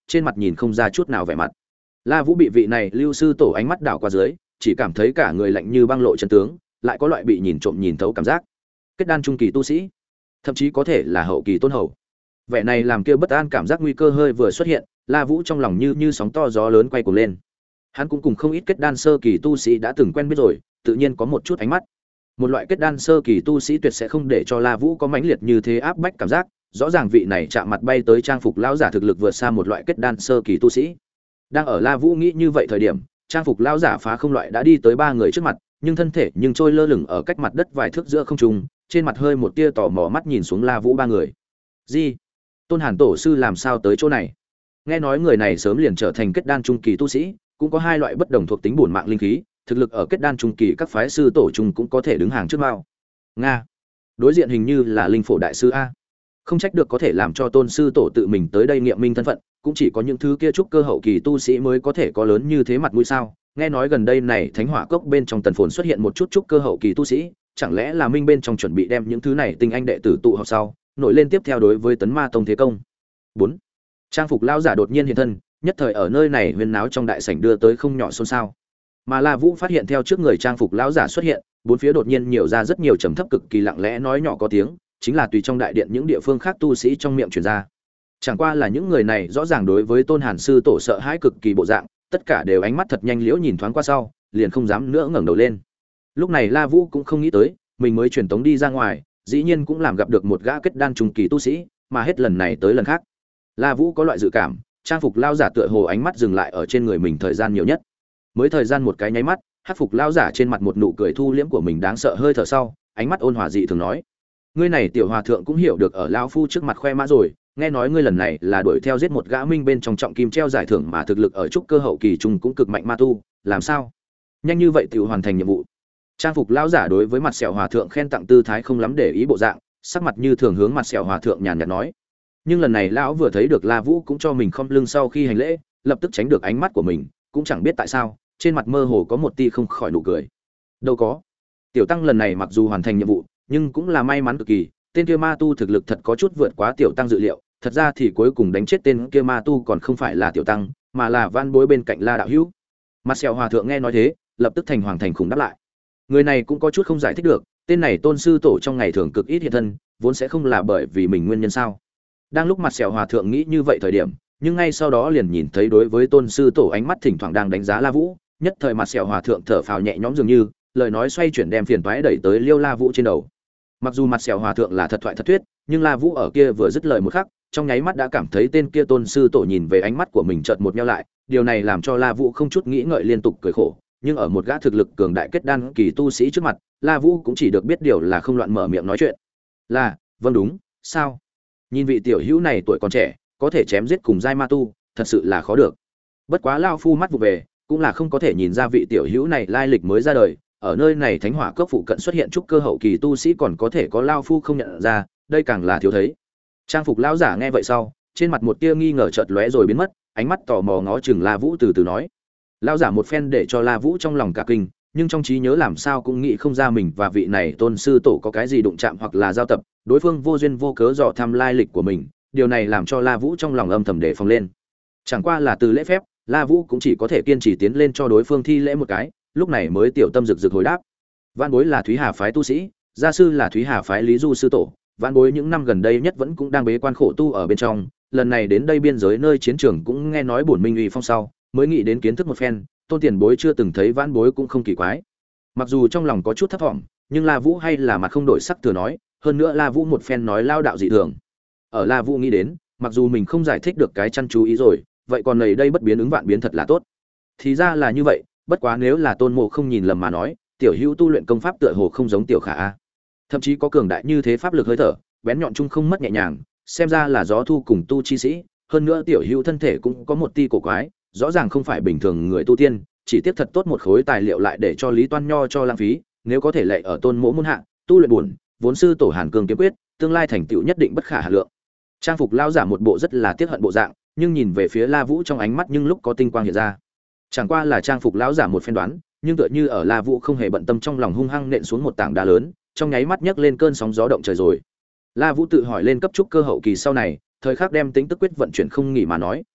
trên mặt nhìn không ra chút nào vẻ mặt. La Vũ bị vị này lưu sư tổ ánh mắt đảo qua dưới, chỉ cảm thấy cả người lạnh như băng lộ chân tướng, lại có loại bị nhìn trộm nhìn thấu cảm giác. Kết đan trung kỳ tu sĩ, thậm chí có thể là hậu kỳ tôn hầu. Vẻ này làm kia bất an cảm giác nguy cơ hơi vừa xuất hiện, La Vũ trong lòng như như sóng to gió lớn quay cuồng lên. Hắn cũng cùng không ít kết đan sơ kỳ tu sĩ đã từng quen biết rồi, tự nhiên có một chút ánh mắt. Một loại kết đan sơ kỳ tu sĩ tuyệt sẽ không để cho La Vũ có mãnh liệt như thế áp bách cảm giác, rõ ràng vị này chạm mặt bay tới trang phục lão giả thực lực vượt xa một loại kết đan sơ kỳ tu sĩ. Đang ở La Vũ nghĩ như vậy thời điểm, trang phục lão giả phá không loại đã đi tới ba người trước mặt, nhưng thân thể nhưng trôi lơ lửng ở cách mặt đất vài thước giữa không trung, trên mặt hơi một tia tò mò mắt nhìn xuống La Vũ ba người. "Gì? Tôn Hàn tổ sư làm sao tới chỗ này?" Nghe nói người này sớm liền trở thành kết đan trung kỳ tu sĩ, cũng có hai loại bất đồng thuộc tính bổn mạng linh khí, thực lực ở kết đan trung kỳ các phái sư tổ trung cũng có thể đứng hàng trước mao. Nga. Đối diện hình như là linh phổ đại sư a. Không trách được có thể làm cho tôn sư tổ tự mình tới đây nghiệm minh thân phận, cũng chỉ có những thứ kia trúc cơ hậu kỳ tu sĩ mới có thể có lớn như thế mặt mũi sao? Nghe nói gần đây này Thánh Hỏa Cốc bên trong tần phồn xuất hiện một chút trúc cơ hậu kỳ tu sĩ, chẳng lẽ là minh bên trong chuẩn bị đem những thứ này tinh anh đệ tử tụ họp sau, nổi lên tiếp theo đối với Tấn Ma Tông thế công. bốn. Trang phục lão giả đột nhiên hiện thân, nhất thời ở nơi này huyên náo trong đại sảnh đưa tới không nhỏ xôn xao. Mà La Vũ phát hiện theo trước người trang phục lão giả xuất hiện, bốn phía đột nhiên nhiều ra rất nhiều trầm thấp cực kỳ lặng lẽ nói nhỏ có tiếng, chính là tùy trong đại điện những địa phương khác tu sĩ trong miệng truyền ra. Chẳng qua là những người này rõ ràng đối với Tôn Hàn sư tổ sợ hãi cực kỳ bộ dạng, tất cả đều ánh mắt thật nhanh liễu nhìn thoáng qua sau, liền không dám nữa ngẩng đầu lên. Lúc này La Vũ cũng không nghĩ tới, mình mới truyền tống đi ra ngoài, dĩ nhiên cũng làm gặp được một gã kết đan trung kỳ tu sĩ, mà hết lần này tới lần khác. La Vũ có loại dự cảm, trang phục lão giả tựa hồ ánh mắt dừng lại ở trên người mình thời gian nhiều nhất. Mới thời gian một cái nháy mắt, hắc phục lão giả trên mặt một nụ cười thu liễm của mình đáng sợ hơi thở sau, ánh mắt ôn hòa dị thường nói: "Ngươi này tiểu hòa thượng cũng hiểu được ở lão phu trước mặt khoe mã rồi, nghe nói ngươi lần này là đuổi theo giết một gã minh bên trong trọng kim treo giải thưởng mà thực lực ở trúc cơ hậu kỳ trung cũng cực mạnh ma tu, làm sao? Nhanh như vậy tiểu hoàn thành nhiệm vụ?" Trang phục lão giả đối với mặt sẹo hòa thượng khen tặng tư thái không lắm để ý bộ dạng, sắc mặt như thường hướng mặt sẹo hòa thượng nhàn nhạt nói. Nhưng lần này lão vừa thấy được La Vũ cũng cho mình khom lưng sau khi hành lễ, lập tức tránh được ánh mắt của mình, cũng chẳng biết tại sao, trên mặt mơ hồ có một tia không khỏi nụ cười. Đâu có. Tiểu tăng lần này mặc dù hoàn thành nhiệm vụ, nhưng cũng là may mắn cực kỳ, tên kia ma tu thực lực thật có chút vượt quá tiểu tăng dự liệu, thật ra thì cuối cùng đánh chết tên kia ma tu còn không phải là tiểu tăng, mà là Van Bối bên cạnh La đạo hữu. Mặt sẹo hòa thượng nghe nói thế, lập tức thành hoàng thành khủng đáp lại. Người này cũng có chút không giải thích được, tên này tôn sư tổ trong ngày thường cực ít hiện thân, vốn sẽ không là bởi vì mình nguyên nhân sao? Đang lúc mặt sẹo hòa thượng nghĩ như vậy thời điểm, nhưng ngay sau đó liền nhìn thấy đối với tôn sư tổ ánh mắt thỉnh thoảng đang đánh giá La Vũ, nhất thời mặt sẹo hòa thượng thở phào nhẹ nhõm dường như, lời nói xoay chuyển đem phiền toái đẩy tới Liêu La Vũ trên đầu. Mặc dù mặt sẹo hòa thượng là thật thoại thật thuyết, nhưng La Vũ ở kia vừa dứt lời một khắc, trong nháy mắt đã cảm thấy tên kia tôn sư tổ nhìn về ánh mắt của mình chợt một nheo lại, điều này làm cho La Vũ không chút nghĩ ngợi liên tục cười khổ, nhưng ở một gã thực lực cường đại kết đan kỳ tu sĩ trước mặt, La Vũ cũng chỉ được biết điều là không loạn mở miệng nói chuyện. Là, vâng đúng, sao? Nhìn vị tiểu hữu này tuổi còn trẻ, có thể chém giết cùng giai ma tu, thật sự là khó được. Bất quá lao phu mắt vụ về, cũng là không có thể nhìn ra vị tiểu hữu này lai lịch mới ra đời, ở nơi này Thánh Hỏa Cốc phụ cận xuất hiện trúc cơ hậu kỳ tu sĩ còn có thể có lao phu không nhận ra, đây càng là thiếu thấy. Trang phục lão giả nghe vậy sau, trên mặt một tia nghi ngờ chợt lóe rồi biến mất, ánh mắt tò mò ngó chừng La Vũ từ từ nói. Lão giả một phen để cho La Vũ trong lòng cả kinh, nhưng trong trí nhớ làm sao cũng nghĩ không ra mình và vị này tôn sư tổ có cái gì đụng chạm hoặc là giao tập, đối phương vô duyên vô cớ dò thăm lai lịch của mình, điều này làm cho La Vũ trong lòng âm thầm đề phòng lên. Chẳng qua là từ lễ phép, La Vũ cũng chỉ có thể kiên trì tiến lên cho đối phương thi lễ một cái, lúc này mới tiểu tâm rực rực hồi đáp. Vạn Bối là Thúy Hà phái tu sĩ, gia sư là Thúy Hà phái Lý Du sư tổ, Vạn Bối những năm gần đây nhất vẫn cũng đang bế quan khổ tu ở bên trong, lần này đến đây biên giới nơi chiến trường cũng nghe nói bổn minh uy phong sau, mới nghĩ đến kiến thức một phen, tôn tiền bối chưa từng thấy Vạn Bối cũng không kỳ quái. Mặc dù trong lòng có chút thấp vọng, nhưng La Vũ hay là mặt không đổi sắc thừa nói, hơn nữa La Vũ một phen nói lao đạo dị thường. Ở La Vũ nghĩ đến, mặc dù mình không giải thích được cái chăn chú ý rồi, vậy còn này đây bất biến ứng vạn biến thật là tốt. Thì ra là như vậy, bất quá nếu là Tôn Mộ không nhìn lầm mà nói, tiểu hữu tu luyện công pháp tựa hồ không giống tiểu khả a. Thậm chí có cường đại như thế pháp lực hơi thở, bén nhọn chung không mất nhẹ nhàng, xem ra là gió thu cùng tu chi sĩ, hơn nữa tiểu hữu thân thể cũng có một ti cổ quái, rõ ràng không phải bình thường người tu tiên, chỉ tiếp thật tốt một khối tài liệu lại để cho Lý Toan Nho cho lãng phí, nếu có thể lệ ở Tôn Mộ môn hạ, tu luyện buồn, vốn sư tổ Hàn Cương kiếm quyết, tương lai thành tựu nhất định bất khả hà lượng. Trang phục lão giả một bộ rất là tiếc hận bộ dạng, nhưng nhìn về phía La Vũ trong ánh mắt nhưng lúc có tinh quang hiện ra. Chẳng qua là trang phục lão giả một phen đoán, nhưng tựa như ở La Vũ không hề bận tâm trong lòng hung hăng nện xuống một tảng đá lớn, trong nháy mắt nhấc lên cơn sóng gió động trời rồi. La Vũ tự hỏi lên cấp trúc cơ hậu kỳ sau này, thời khắc đem tính tức quyết vận chuyển không nghỉ mà nói,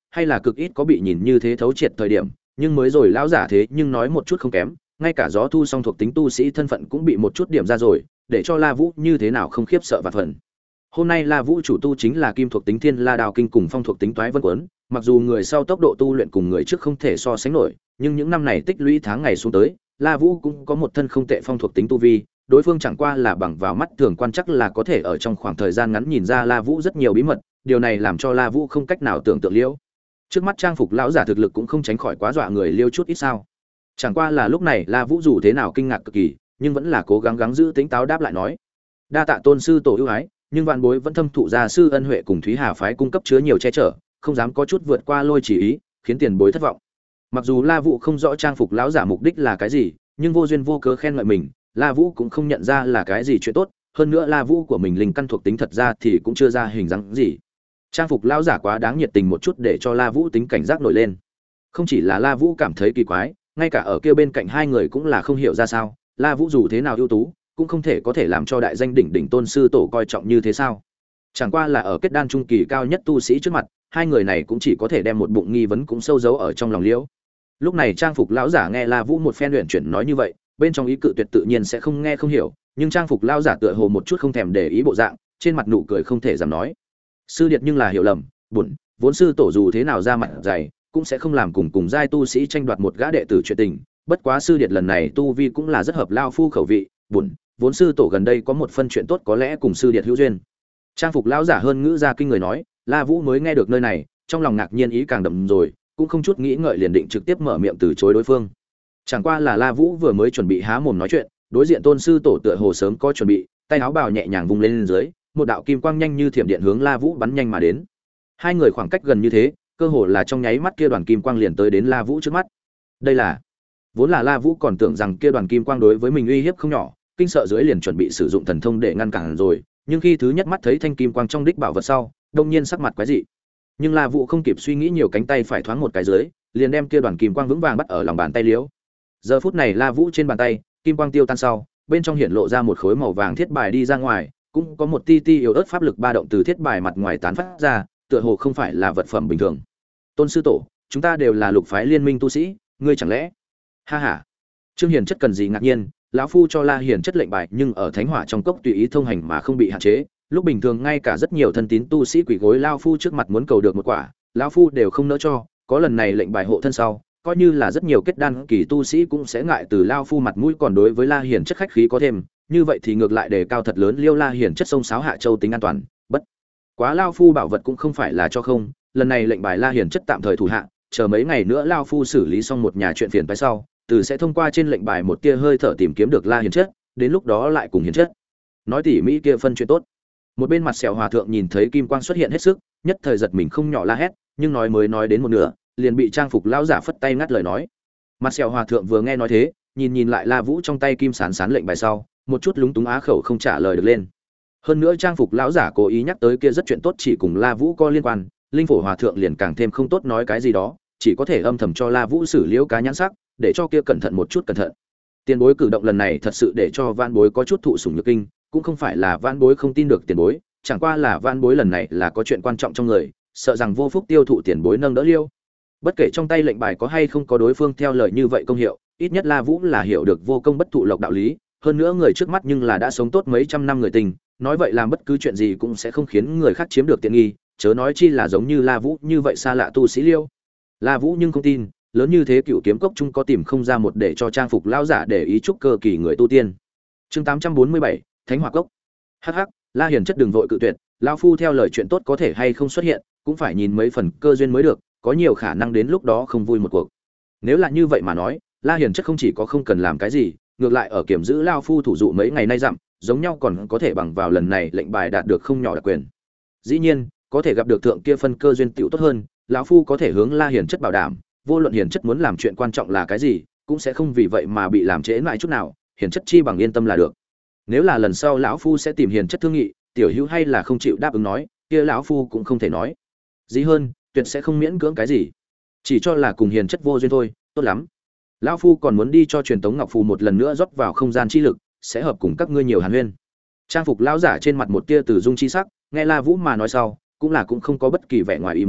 hay là cực ít có bị nhìn như thế thấu triệt thời điểm, nhưng mới rồi lão giả thế nhưng nói một chút không kém, ngay cả gió thu song thuộc tính tu sĩ thân phận cũng bị một chút điểm ra rồi, để cho La Vũ như thế nào không khiếp sợ và phần. Hôm nay La Vũ chủ tu chính là kim thuộc tính Thiên La Đao Kinh cùng phong thuộc tính Toái Vân Quấn, mặc dù người sau tốc độ tu luyện cùng người trước không thể so sánh nổi, nhưng những năm này tích lũy tháng ngày xuống tới, La Vũ cũng có một thân không tệ phong thuộc tính tu vi, đối phương chẳng qua là bằng vào mắt thường quan chắc là có thể ở trong khoảng thời gian ngắn nhìn ra La Vũ rất nhiều bí mật, điều này làm cho La Vũ không cách nào tưởng tượng liễu. Trước mắt trang phục lão giả thực lực cũng không tránh khỏi quá dọa người liêu chút ít sao. Chẳng qua là lúc này La Vũ dù thế nào kinh ngạc cực kỳ, nhưng vẫn là cố gắng gắng giữ tính táo đáp lại nói: "Đa tạ tôn sư tổ ưu ái, nhưng vạn bối vẫn thâm thụ gia sư ân huệ cùng Thúy Hà phái cung cấp chứa nhiều che chở, không dám có chút vượt qua lôi chỉ ý, khiến tiền bối thất vọng." Mặc dù La Vũ không rõ trang phục lão giả mục đích là cái gì, nhưng vô duyên vô cớ khen ngợi mình, La Vũ cũng không nhận ra là cái gì chuyện tốt, hơn nữa La Vũ của mình linh căn thuộc tính thật ra thì cũng chưa ra hình dáng gì. Trang phục lão giả quá đáng nhiệt tình một chút để cho La Vũ tính cảnh giác nổi lên. Không chỉ là La Vũ cảm thấy kỳ quái, ngay cả ở kia bên cạnh hai người cũng là không hiểu ra sao, La Vũ dù thế nào ưu tú, cũng không thể có thể làm cho đại danh đỉnh đỉnh tôn sư tổ coi trọng như thế sao? Chẳng qua là ở kết đan trung kỳ cao nhất tu sĩ trước mặt, hai người này cũng chỉ có thể đem một bụng nghi vấn cũng sâu giấu ở trong lòng liễu. Lúc này trang phục lão giả nghe La Vũ một phen luyện chuyển nói như vậy, bên trong ý cự tuyệt tự nhiên sẽ không nghe không hiểu, nhưng trang phục lão giả tựa hồ một chút không thèm để ý bộ dạng, trên mặt nụ cười không thể dám nói. Sư điệt nhưng là hiểu lầm, buồn, vốn sư tổ dù thế nào ra mặt dày, cũng sẽ không làm cùng cùng giai tu sĩ tranh đoạt một gã đệ tử chuyện tình, bất quá sư điệt lần này tu vi cũng là rất hợp lao phu khẩu vị, buồn, vốn sư tổ gần đây có một phân chuyện tốt có lẽ cùng sư điệt hữu duyên. Trang phục lão giả hơn ngữ ra kinh người nói, La Vũ mới nghe được nơi này, trong lòng ngạc nhiên ý càng đậm rồi, cũng không chút nghĩ ngợi liền định trực tiếp mở miệng từ chối đối phương. Chẳng qua là La Vũ vừa mới chuẩn bị há mồm nói chuyện, đối diện tôn sư tổ tựa hồ sớm có chuẩn bị, tay áo bào nhẹ nhàng vung lên, lên dưới, một đạo kim quang nhanh như thiểm điện hướng La Vũ bắn nhanh mà đến. Hai người khoảng cách gần như thế, cơ hồ là trong nháy mắt kia đoàn kim quang liền tới đến La Vũ trước mắt. Đây là, vốn là La Vũ còn tưởng rằng kia đoàn kim quang đối với mình uy hiếp không nhỏ, kinh sợ dưới liền chuẩn bị sử dụng thần thông để ngăn cản rồi, nhưng khi thứ nhất mắt thấy thanh kim quang trong đích bảo vật sau, đông nhiên sắc mặt quái dị. Nhưng La Vũ không kịp suy nghĩ nhiều, cánh tay phải thoáng một cái dưới, liền đem kia đoàn kim quang vững vàng bắt ở lòng bàn tay liễu. Giờ phút này La Vũ trên bàn tay, kim quang tiêu tan sau, bên trong hiện lộ ra một khối màu vàng thiết bài đi ra ngoài, cũng có một ti ti yếu ớt pháp lực ba động từ thiết bài mặt ngoài tán phát ra, tựa hồ không phải là vật phẩm bình thường. Tôn sư tổ, chúng ta đều là lục phái liên minh tu sĩ, ngươi chẳng lẽ? Ha ha. Trương Hiền chất cần gì ngạc nhiên, lão phu cho La Hiền chất lệnh bài, nhưng ở thánh hỏa trong cốc tùy ý thông hành mà không bị hạn chế, lúc bình thường ngay cả rất nhiều thân tín tu sĩ quỳ gối lão phu trước mặt muốn cầu được một quả, lão phu đều không nỡ cho, có lần này lệnh bài hộ thân sau, coi như là rất nhiều kết đan kỳ tu sĩ cũng sẽ ngại từ lão phu mặt mũi, còn đối với La Hiền chất khách khí có thêm, như vậy thì ngược lại đề cao thật lớn liêu La Hiền chất sông sáo Hạ Châu tính an toàn, bất quá lão phu bảo vật cũng không phải là cho không, lần này lệnh bài La Hiền chất tạm thời thủ hạ, chờ mấy ngày nữa lão phu xử lý xong một nhà chuyện phiền phái sau, từ sẽ thông qua trên lệnh bài một tia hơi thở tìm kiếm được La Hiền chất, đến lúc đó lại cùng Hiền chất nói tỉ mỹ kia phân chuyện tốt. Một bên mặt sẹo hòa thượng nhìn thấy kim quang xuất hiện hết sức, nhất thời giật mình không nhỏ la hét, nhưng nói mới nói đến một nửa, liền bị trang phục lão giả phất tay ngắt lời nói. Mặt sẹo hòa thượng vừa nghe nói thế, nhìn nhìn lại La Vũ trong tay kim sán sán lệnh bài sau, một chút lúng túng á khẩu không trả lời được lên. Hơn nữa trang phục lão giả cố ý nhắc tới kia rất chuyện tốt chỉ cùng La Vũ có liên quan, linh phổ hòa thượng liền càng thêm không tốt nói cái gì đó, chỉ có thể âm thầm cho La Vũ xử liễu cá nhãn sắc, để cho kia cẩn thận một chút cẩn thận. Tiền bối cử động lần này thật sự để cho Vãn Bối có chút thụ sủng nhược kinh, cũng không phải là Vãn Bối không tin được tiền bối, chẳng qua là Vãn Bối lần này là có chuyện quan trọng trong người, sợ rằng vô phúc tiêu thụ tiền bối nâng đỡ liêu. Bất kể trong tay lệnh bài có hay không có đối phương theo lời như vậy công hiệu, ít nhất La Vũ là hiểu được vô công bất thụ lộc đạo lý, hơn nữa người trước mắt nhưng là đã sống tốt mấy trăm năm người tình, nói vậy làm bất cứ chuyện gì cũng sẽ không khiến người khác chiếm được tiện nghi, chớ nói chi là giống như La Vũ như vậy xa lạ tu sĩ liêu. La Vũ nhưng không tin, lớn như thế Cựu Kiếm Cốc chung có tìm không ra một để cho trang phục lão giả để ý chúc cơ kỳ người tu tiên. Chương tám trăm bốn mươi bảy, Thánh Hỏa Cốc. Hắc hắc, La Hiền chất đừng vội cự tuyệt, lão phu theo lời chuyện tốt có thể hay không xuất hiện, cũng phải nhìn mấy phần cơ duyên mới được, có nhiều khả năng đến lúc đó không vui một cuộc. Nếu là như vậy mà nói, La Hiền chất không chỉ có không cần làm cái gì, ngược lại ở kiểm giữ lão phu thủ dụ mấy ngày nay dặm, giống nhau còn có thể bằng vào lần này lệnh bài đạt được không nhỏ đặc quyền. Dĩ nhiên, có thể gặp được thượng kia phân cơ duyên tiểu tốt hơn, lão phu có thể hướng La Hiền chất bảo đảm, vô luận Hiền chất muốn làm chuyện quan trọng là cái gì, cũng sẽ không vì vậy mà bị làm trễ nải chút nào, Hiền chất chi bằng yên tâm là được. Nếu là lần sau lão phu sẽ tìm Hiền chất thương nghị, tiểu hữu hay là không chịu đáp ứng nói, kia lão phu cũng không thể nói gì hơn, tuyệt sẽ không miễn cưỡng cái gì, chỉ cho là cùng Hiền chất vô duyên thôi. Tốt lắm, lão phu còn muốn đi cho truyền tống ngọc phù một lần nữa rót vào không gian chi lực, sẽ hợp cùng các ngươi nhiều hàn huyên. Trang phục lão giả trên mặt một tia từ dung chi sắc, nghe La Vũ mà nói sau, cũng là cũng không có bất kỳ vẻ ngoài ý muốn,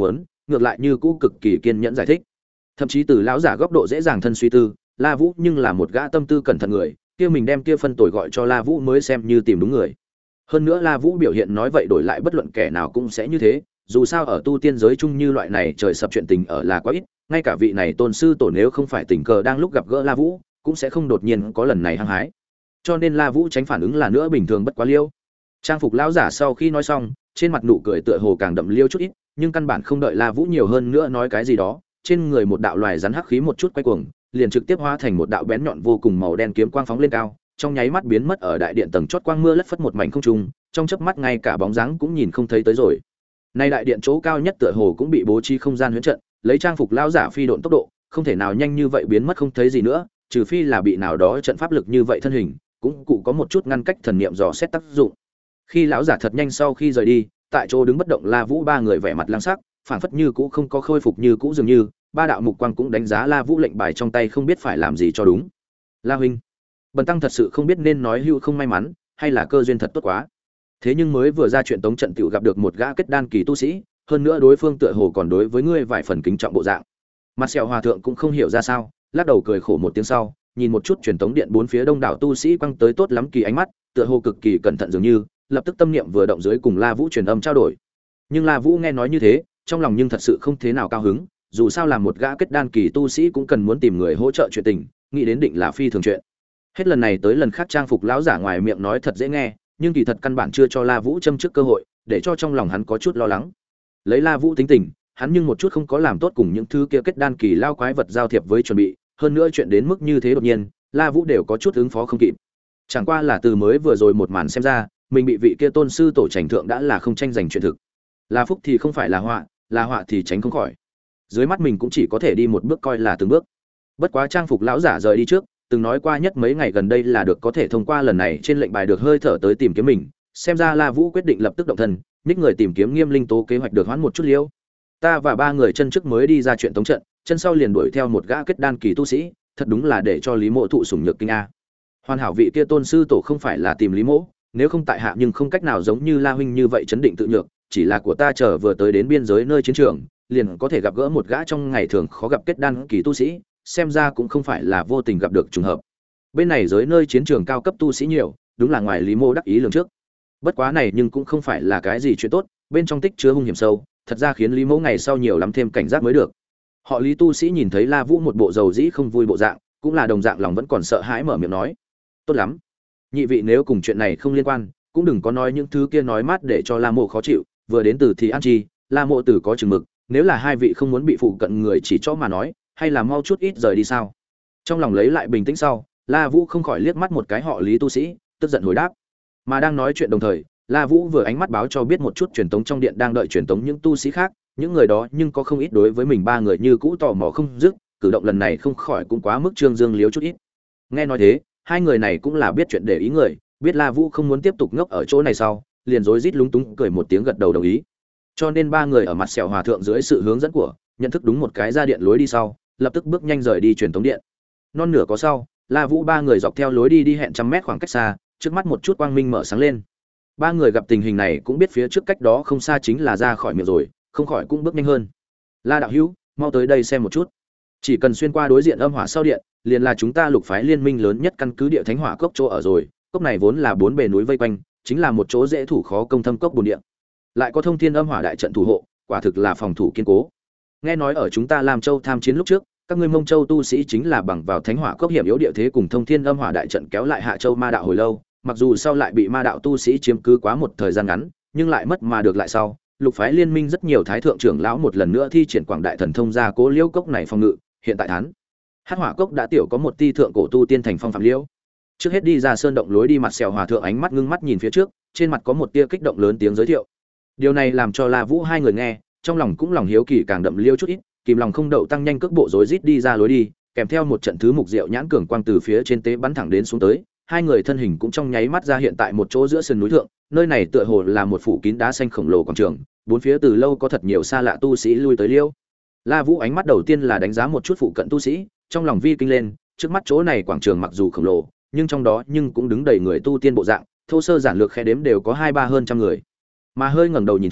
ngược lại như cũ cực kỳ kiên nhẫn giải thích. Thậm chí từ lão giả góc độ dễ dàng thân suy tư, La Vũ nhưng là một gã tâm tư cẩn thận người, kia mình đem kia phân tội gọi cho La Vũ mới xem như tìm đúng người. Hơn nữa La Vũ biểu hiện nói vậy đổi lại bất luận kẻ nào cũng sẽ như thế, dù sao ở tu tiên giới chung như loại này trời sập chuyện tình ở là quá ít, ngay cả vị này tôn sư tổ nếu không phải tình cờ đang lúc gặp gỡ La Vũ, cũng sẽ không đột nhiên có lần này hăng hái. Cho nên La Vũ tránh phản ứng là nữa bình thường bất quá liêu. Trang phục lão giả sau khi nói xong, trên mặt nụ cười tựa hồ càng đậm liêu chút ít, nhưng căn bản không đợi La Vũ nhiều hơn nữa nói cái gì đó, trên người một đạo loài rắn hắc khí một chút quay cuồng, liền trực tiếp hóa thành một đạo bén nhọn vô cùng màu đen kiếm quang phóng lên cao, trong nháy mắt biến mất ở đại điện tầng chót quang mưa lất phất một mảnh không trung, trong chớp mắt ngay cả bóng dáng cũng nhìn không thấy tới rồi. Nay đại điện chỗ cao nhất tựa hồ cũng bị bố trí không gian huyễn trận, lấy trang phục lão giả phi độn tốc độ, không thể nào nhanh như vậy biến mất không thấy gì nữa, trừ phi là bị nào đó trận pháp lực như vậy thân hình, cũng cụ có một chút ngăn cách thần niệm dò xét tác dụng. Khi lão giả thật nhanh sau khi rời đi, tại chỗ đứng bất động La Vũ ba người vẻ mặt lăng sắc, phảng phất như cũ không có khôi phục như cũ dường như, ba đạo mục quang cũng đánh giá La Vũ lệnh bài trong tay không biết phải làm gì cho đúng. La huynh, bần tăng thật sự không biết nên nói hữu không may mắn, hay là cơ duyên thật tốt quá. Thế nhưng mới vừa ra chuyện tống trận tiểu gặp được một gã kết đan kỳ tu sĩ, hơn nữa đối phương tựa hồ còn đối với ngươi vài phần kính trọng bộ dạng. Mặt sẹo hòa thượng cũng không hiểu ra sao, lắc đầu cười khổ một tiếng sau, nhìn một chút truyền tống điện bốn phía đông đảo tu sĩ quăng tới tốt lắm kỳ ánh mắt, tựa hồ cực kỳ cẩn thận dường như, lập tức tâm niệm vừa động dưới cùng La Vũ truyền âm trao đổi. Nhưng La Vũ nghe nói như thế, trong lòng nhưng thật sự không thế nào cao hứng, dù sao làm một gã kết đan kỳ tu sĩ cũng cần muốn tìm người hỗ trợ chuyện tình, nghĩ đến định là phi thường chuyện. Hết lần này tới lần khác trang phục lão giả ngoài miệng nói thật dễ nghe, nhưng kỳ thật căn bản chưa cho La Vũ châm trước cơ hội, để cho trong lòng hắn có chút lo lắng. Lấy La Vũ tính tình, hắn nhưng một chút không có làm tốt cùng những thứ kia kết đan kỳ lao quái vật giao thiệp với chuẩn bị, hơn nữa chuyện đến mức như thế đột nhiên, La Vũ đều có chút ứng phó không kịp. Chẳng qua là từ mới vừa rồi một màn xem ra, mình bị vị kia tôn sư tổ trành thượng đã là không tranh giành chuyện thực. Là phúc thì không phải là họa, là họa thì tránh không khỏi. Dưới mắt mình cũng chỉ có thể đi một bước coi là từng bước. Bất quá trang phục lão giả rời đi trước, từng nói qua nhất mấy ngày gần đây là được có thể thông qua lần này trên lệnh bài được hơi thở tới tìm kiếm mình, xem ra La Vũ quyết định lập tức động thân, nhích người tìm kiếm Nghiêm Linh Tố kế hoạch được hoãn một chút liêu. Ta và ba người chân trước mới đi ra chuyện tống trận, chân sau liền đuổi theo một gã kết đan kỳ tu sĩ, thật đúng là để cho Lý Mộ thụ sủng nhược kinh a. Hoàn hảo vị kia tôn sư tổ không phải là tìm Lý Mộ, nếu không tại hạ nhưng không cách nào giống như La huynh như vậy chấn định tự nhược, chỉ là của ta chờ vừa tới đến biên giới nơi chiến trường, liền có thể gặp gỡ một gã trong ngày thường khó gặp kết đan kỳ tu sĩ, xem ra cũng không phải là vô tình gặp được trùng hợp. Bên này giới nơi chiến trường cao cấp tu sĩ nhiều, đúng là ngoài Lý Mộ đắc ý lường trước. Bất quá này nhưng cũng không phải là cái gì chuyện tốt, bên trong tích chứa hung hiểm sâu, thật ra khiến Lý Mộ ngày sau nhiều lắm thêm cảnh giác mới được. Họ Lý tu sĩ nhìn thấy La Vũ một bộ dầu dĩ không vui bộ dạng, cũng là đồng dạng lòng vẫn còn sợ hãi mở miệng nói: "Tốt lắm, nhị vị nếu cùng chuyện này không liên quan, cũng đừng có nói những thứ kia nói mát để cho La Mộ khó chịu, vừa đến từ thì an chi, La Mộ tử có chừng mực, nếu là hai vị không muốn bị phụ cận người chỉ cho mà nói, hay là mau chút ít rời đi sao?" Trong lòng lấy lại bình tĩnh sau, La Vũ không khỏi liếc mắt một cái họ Lý tu sĩ, tức giận hồi đáp. Mà đang nói chuyện đồng thời, La Vũ vừa ánh mắt báo cho biết một chút truyền tống trong điện đang đợi truyền tống những tu sĩ khác, những người đó nhưng có không ít đối với mình ba người như cũ tò mò không dứt, cử động lần này không khỏi cũng quá mức trương dương liếu chút ít. Nghe nói thế, hai người này cũng là biết chuyện để ý người, biết La Vũ không muốn tiếp tục ngốc ở chỗ này sau, liền rối rít lúng túng cười một tiếng gật đầu đồng ý. Cho nên ba người ở mặt sẹo hòa thượng dưới sự hướng dẫn của, nhận thức đúng một cái ra điện lối đi sau, lập tức bước nhanh rời đi truyền tống điện. Non nửa có sau, La Vũ ba người dọc theo lối đi đi hẹn trăm mét khoảng cách xa, trước mắt một chút quang minh mở sáng lên. Ba người gặp tình hình này cũng biết phía trước cách đó không xa chính là ra khỏi miệng rồi, không khỏi cũng bước nhanh hơn. La đạo hữu, mau tới đây xem một chút. Chỉ cần xuyên qua đối diện âm hỏa sau điện, liền là chúng ta lục phái liên minh lớn nhất căn cứ địa thánh hỏa cốc chỗ ở rồi. Cốc này vốn là bốn bề núi vây quanh, chính là một chỗ dễ thủ khó công thâm cốc bồn địa. Lại có thông thiên âm hỏa đại trận thủ hộ, quả thực là phòng thủ kiên cố. Nghe nói ở chúng ta Lam Châu tham chiến lúc trước, các ngươi Mông Châu tu sĩ chính là bằng vào thánh hỏa cốc hiểm yếu địa thế cùng thông thiên âm hỏa đại trận kéo lại Hạ Châu ma đạo hồi lâu, mặc dù sau lại bị ma đạo tu sĩ chiếm cứ quá một thời gian ngắn, nhưng lại mất mà được lại sau, lục phái liên minh rất nhiều thái thượng trưởng lão một lần nữa thi triển quảng đại thần thông ra cố liễu cốc này phòng ngự, hiện tại thán Hát hỏa cốc đã tiểu có một ti thượng cổ tu tiên thành phong phạm liễu. Trước hết đi ra sơn động lối đi, mặt sẹo hòa thượng ánh mắt ngưng mắt nhìn phía trước, trên mặt có một tia kích động lớn tiếng giới thiệu. Điều này làm cho La Vũ hai người nghe, trong lòng cũng lòng hiếu kỳ càng đậm liêu chút ít, kìm lòng không đậu tăng nhanh cước bộ rối rít đi ra lối đi, kèm theo một trận thứ mục diệu nhãn cường quang từ phía trên tế bắn thẳng đến xuống tới, hai người thân hình cũng trong nháy mắt ra hiện tại một chỗ giữa sườn núi thượng, nơi này tựa hồ là một phủ kín đá xanh khổng lồ quảng trường, bốn phía từ lâu có thật nhiều xa lạ tu sĩ lui tới liêu. La Vũ ánh mắt đầu tiên là đánh giá một chút phụ cận tu sĩ, trong lòng vi kinh lên, trước mắt chỗ này quảng trường mặc dù khổng lồ, nhưng trong đó nhưng cũng đứng đầy người tu tiên bộ dạng, thô sơ giản lược khe đếm đều có hai ba hơn trăm người. Mà hơi ngẩng đầu nhìn trời,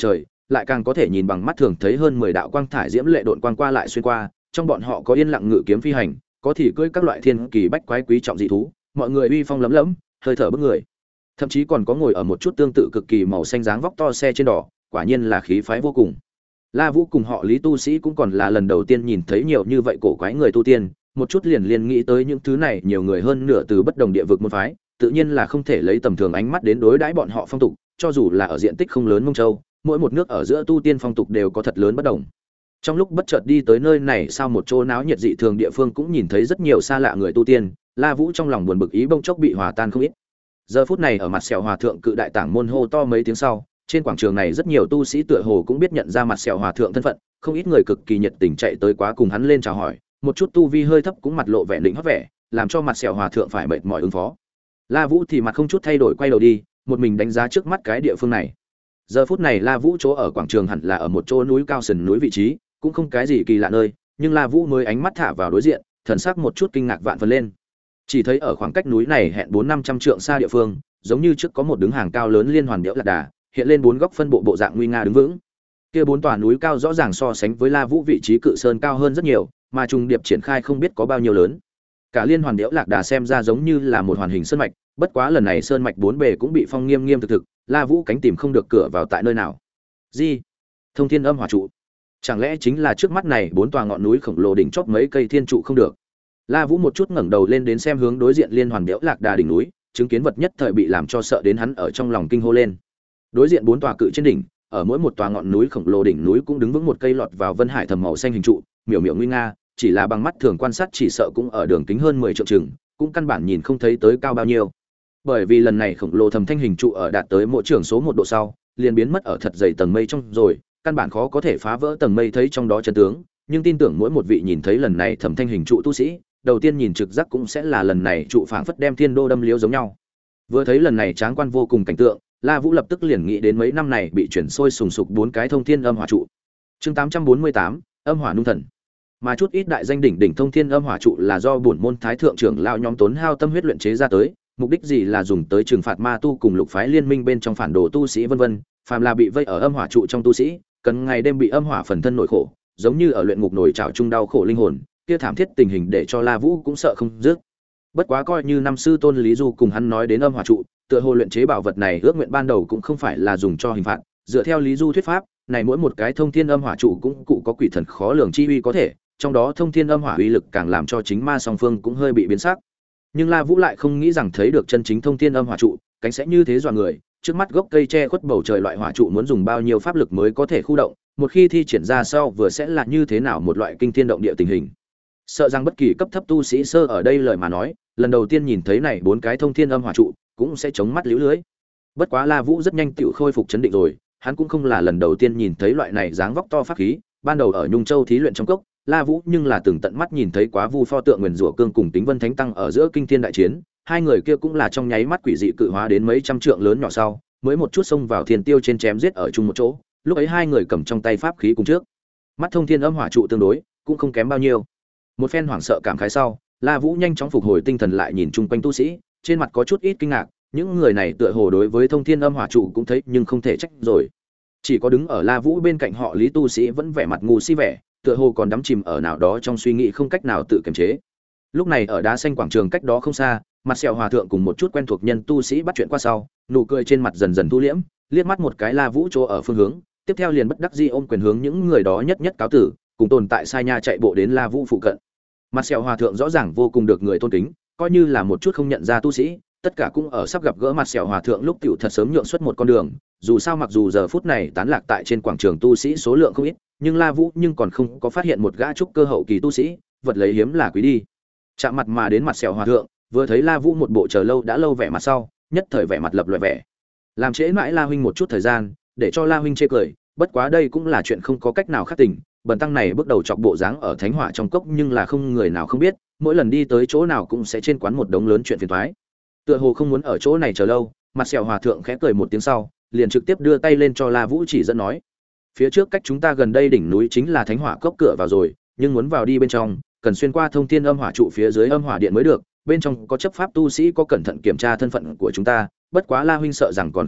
lại càng có thể nhìn bằng mắt thường thấy hơn mười đạo quang thải diễm lệ độn quang qua lại xuyên qua, trong bọn họ có yên lặng ngự kiếm phi hành, có thì cưỡi các loại thiên kỳ bách quái quý trọng dị thú, mọi người uy phong lấm lẫm, hơi thở bức người. Thậm chí còn có ngồi ở một chút tương tự cực kỳ màu xanh dáng vóc to xe trên đỏ, quả nhiên là khí phái vô cùng. La Vũ cùng họ Lý tu sĩ cũng còn là lần đầu tiên nhìn thấy nhiều như vậy cổ quái người tu tiên, một chút liền liền nghĩ tới những thứ này, nhiều người hơn nửa từ bất đồng địa vực môn phái, tự nhiên là không thể lấy tầm thường ánh mắt đến đối đãi bọn họ phong tục, cho dù là ở diện tích không lớn Mông Châu, mỗi một nước ở giữa tu tiên phong tục đều có thật lớn bất đồng. Trong lúc bất chợt đi tới nơi này, sau một chỗ náo nhiệt dị thường địa phương cũng nhìn thấy rất nhiều xa lạ người tu tiên, La Vũ trong lòng buồn bực ý bỗng chốc bị hòa tan không ít. Giờ phút này ở mặt sẹo hòa thượng cự đại tảng môn hô to mấy tiếng sau, trên quảng trường này rất nhiều tu sĩ tựa hồ cũng biết nhận ra mặt sẹo hòa thượng thân phận, không ít người cực kỳ nhiệt tình chạy tới quá cùng hắn lên chào hỏi, một chút tu vi hơi thấp cũng mặt lộ vẻ định hót vẻ, làm cho mặt sẹo hòa thượng phải mệt mỏi ứng phó. La Vũ thì mặt không chút thay đổi quay đầu đi, một mình đánh giá trước mắt cái địa phương này. Giờ phút này La Vũ chỗ ở quảng trường hẳn là ở một chỗ núi cao sườn núi vị trí, cũng không cái gì kỳ lạ nơi, nhưng La Vũ mới ánh mắt thả vào đối diện, thần sắc một chút kinh ngạc vạn phần lên. Chỉ thấy ở khoảng cách núi này hẹn bốn năm trăm trượng xa địa phương, giống như trước có một đứng hàng cao lớn liên hoàn điệu lạc đà, hiện lên bốn góc phân bộ bộ dạng nguy nga đứng vững. Kia bốn tòa núi cao rõ ràng so sánh với La Vũ vị trí cự sơn cao hơn rất nhiều, mà trùng điệp triển khai không biết có bao nhiêu lớn. Cả liên hoàn điệu lạc đà xem ra giống như là một hoàn hình sơn mạch, bất quá lần này sơn mạch bốn bề cũng bị phong nghiêm nghiêm thực thực, La Vũ cánh tìm không được cửa vào tại nơi nào. Gì? Thông Thiên Âm Hỏa trụ? Chẳng lẽ chính là trước mắt này bốn tòa ngọn núi khổng lồ đỉnh chóp mấy cây thiên trụ không được? La Vũ một chút ngẩng đầu lên đến xem hướng đối diện liên hoàn điệu lạc đà đỉnh núi, chứng kiến vật nhất thời bị làm cho sợ đến hắn ở trong lòng kinh hô lên. Đối diện bốn tòa cự trên đỉnh, ở mỗi một tòa ngọn núi khổng lồ đỉnh núi cũng đứng vững một cây lọt vào vân hải thầm màu xanh hình trụ, miểu miểu nguy nga, chỉ là bằng mắt thường quan sát chỉ sợ cũng ở đường kính hơn mười trượng chừng, cũng căn bản nhìn không thấy tới cao bao nhiêu. Bởi vì lần này khổng lồ thầm thanh hình trụ ở đạt tới mỗi trường số một độ sau, liền biến mất ở thật dày tầng mây trong rồi, căn bản khó có thể phá vỡ tầng mây thấy trong đó chân tướng, nhưng tin tưởng mỗi một vị nhìn thấy lần này thầm thanh hình trụ tu sĩ, đầu tiên nhìn trực giác cũng sẽ là lần này trụ phảng phất đem thiên đô đâm liếu giống nhau. Vừa thấy lần này tráng quan vô cùng cảnh tượng, La Vũ lập tức liền nghĩ đến mấy năm này bị chuyển sôi sùng sục bốn cái thông thiên âm hỏa trụ. Chương tám trăm bốn mươi tám, âm hỏa nung thần. Mà chút ít đại danh đỉnh đỉnh thông thiên âm hỏa trụ là do bổn môn thái thượng trưởng lão nhóm tốn hao tâm huyết luyện chế ra tới, mục đích gì là dùng tới trừng phạt ma tu cùng lục phái liên minh bên trong phản đồ tu sĩ vân vân, phàm là bị vây ở âm hỏa trụ trong tu sĩ, cần ngày đêm bị âm hỏa phần thân nỗi khổ, giống như ở luyện ngục nổi trảo chung đau khổ linh hồn, kia thảm thiết tình hình để cho La Vũ cũng sợ không dứt. Bất quá coi như năm sư tôn Lý Du cùng hắn nói đến âm hỏa trụ, tựa hồ luyện chế bảo vật này ước nguyện ban đầu cũng không phải là dùng cho hình phạt, dựa theo Lý Du thuyết pháp, này mỗi một cái thông thiên âm hỏa trụ cũng cụ có quỷ thần khó lường chi uy có thể, trong đó thông thiên âm hỏa uy lực càng làm cho chính ma song phương cũng hơi bị biến sắc. Nhưng La Vũ lại không nghĩ rằng thấy được chân chính thông thiên âm hỏa trụ, cánh sẽ như thế dọa người, trước mắt gốc cây che khuất bầu trời loại hỏa trụ muốn dùng bao nhiêu pháp lực mới có thể khu động, một khi thi triển ra sau vừa sẽ là như thế nào một loại kinh thiên động địa tình hình. Sợ rằng bất kỳ cấp thấp tu sĩ sơ ở đây lời mà nói, lần đầu tiên nhìn thấy này bốn cái thông thiên âm hỏa trụ, cũng sẽ chống mắt liễu lưới. Bất quá La Vũ rất nhanh tựu khôi phục chấn định rồi, hắn cũng không là lần đầu tiên nhìn thấy loại này dáng vóc to pháp khí, ban đầu ở Nhung Châu thí luyện trong cốc, La Vũ nhưng là từng tận mắt nhìn thấy quá Vu pho tượng Nguyên Rủa Cương cùng Tính Vân Thánh Tăng ở giữa kinh thiên đại chiến, hai người kia cũng là trong nháy mắt quỷ dị cự hóa đến mấy trăm trượng lớn nhỏ sau, mới một chút xông vào thiên tiêu trên chém giết ở chung một chỗ, lúc ấy hai người cầm trong tay pháp khí cùng trước. Mắt thông thiên âm hỏa trụ tương đối, cũng không kém bao nhiêu. Một phen hoảng sợ cảm khái sau, La Vũ nhanh chóng phục hồi tinh thần lại nhìn chung quanh tu sĩ, trên mặt có chút ít kinh ngạc, những người này tựa hồ đối với thông thiên âm hỏa trụ cũng thấy nhưng không thể trách rồi. Chỉ có đứng ở La Vũ bên cạnh họ Lý tu sĩ vẫn vẻ mặt ngu si vẻ, tựa hồ còn đắm chìm ở nào đó trong suy nghĩ không cách nào tự kiềm chế. Lúc này ở đá xanh quảng trường cách đó không xa, mặt sẹo hòa thượng cùng một chút quen thuộc nhân tu sĩ bắt chuyện qua sau, nụ cười trên mặt dần dần thu liễm, liếc mắt một cái La Vũ chỗ ở phương hướng, tiếp theo liền bất đắc dĩ ôm quyền hướng những người đó nhất nhất cáo tử, cùng tồn tại sai nha chạy bộ đến La Vũ phụ cận. Mặt sẹo hòa thượng rõ ràng vô cùng được người tôn kính, coi như là một chút không nhận ra tu sĩ, tất cả cũng ở sắp gặp gỡ mặt sẹo hòa thượng lúc tiểu thật sớm nhượng xuất một con đường, dù sao mặc dù giờ phút này tán lạc tại trên quảng trường tu sĩ số lượng không ít, nhưng La Vũ nhưng còn không có phát hiện một gã trúc cơ hậu kỳ tu sĩ, vật lấy hiếm là quý đi. Chạm mặt mà đến mặt sẹo hòa thượng, vừa thấy La Vũ một bộ chờ lâu đã lâu vẻ mặt sau, nhất thời vẻ mặt lập loè vẻ. Làm trễ mãi La huynh một chút thời gian, để cho La huynh chê cười, bất quá đây cũng là chuyện không có cách nào khác tình, bần tăng này bước đầu chọc bộ dáng ở thánh hỏa trong cốc nhưng là không người nào không biết, mỗi lần đi tới chỗ nào cũng sẽ trên quán một đống lớn chuyện phiền toái. Tựa hồ không muốn ở chỗ này chờ lâu, mặt sẹo hòa thượng khẽ cười một tiếng sau, liền trực tiếp đưa tay lên cho La Vũ chỉ dẫn nói: "Phía trước cách chúng ta gần đây đỉnh núi chính là thánh hỏa cốc cửa vào rồi, nhưng muốn vào đi bên trong, cần xuyên qua thông thiên âm hỏa trụ phía dưới âm hỏa điện mới được, bên trong có chấp pháp tu sĩ có cẩn thận kiểm tra thân phận của chúng ta, bất quá La huynh sợ rằng còn không biết,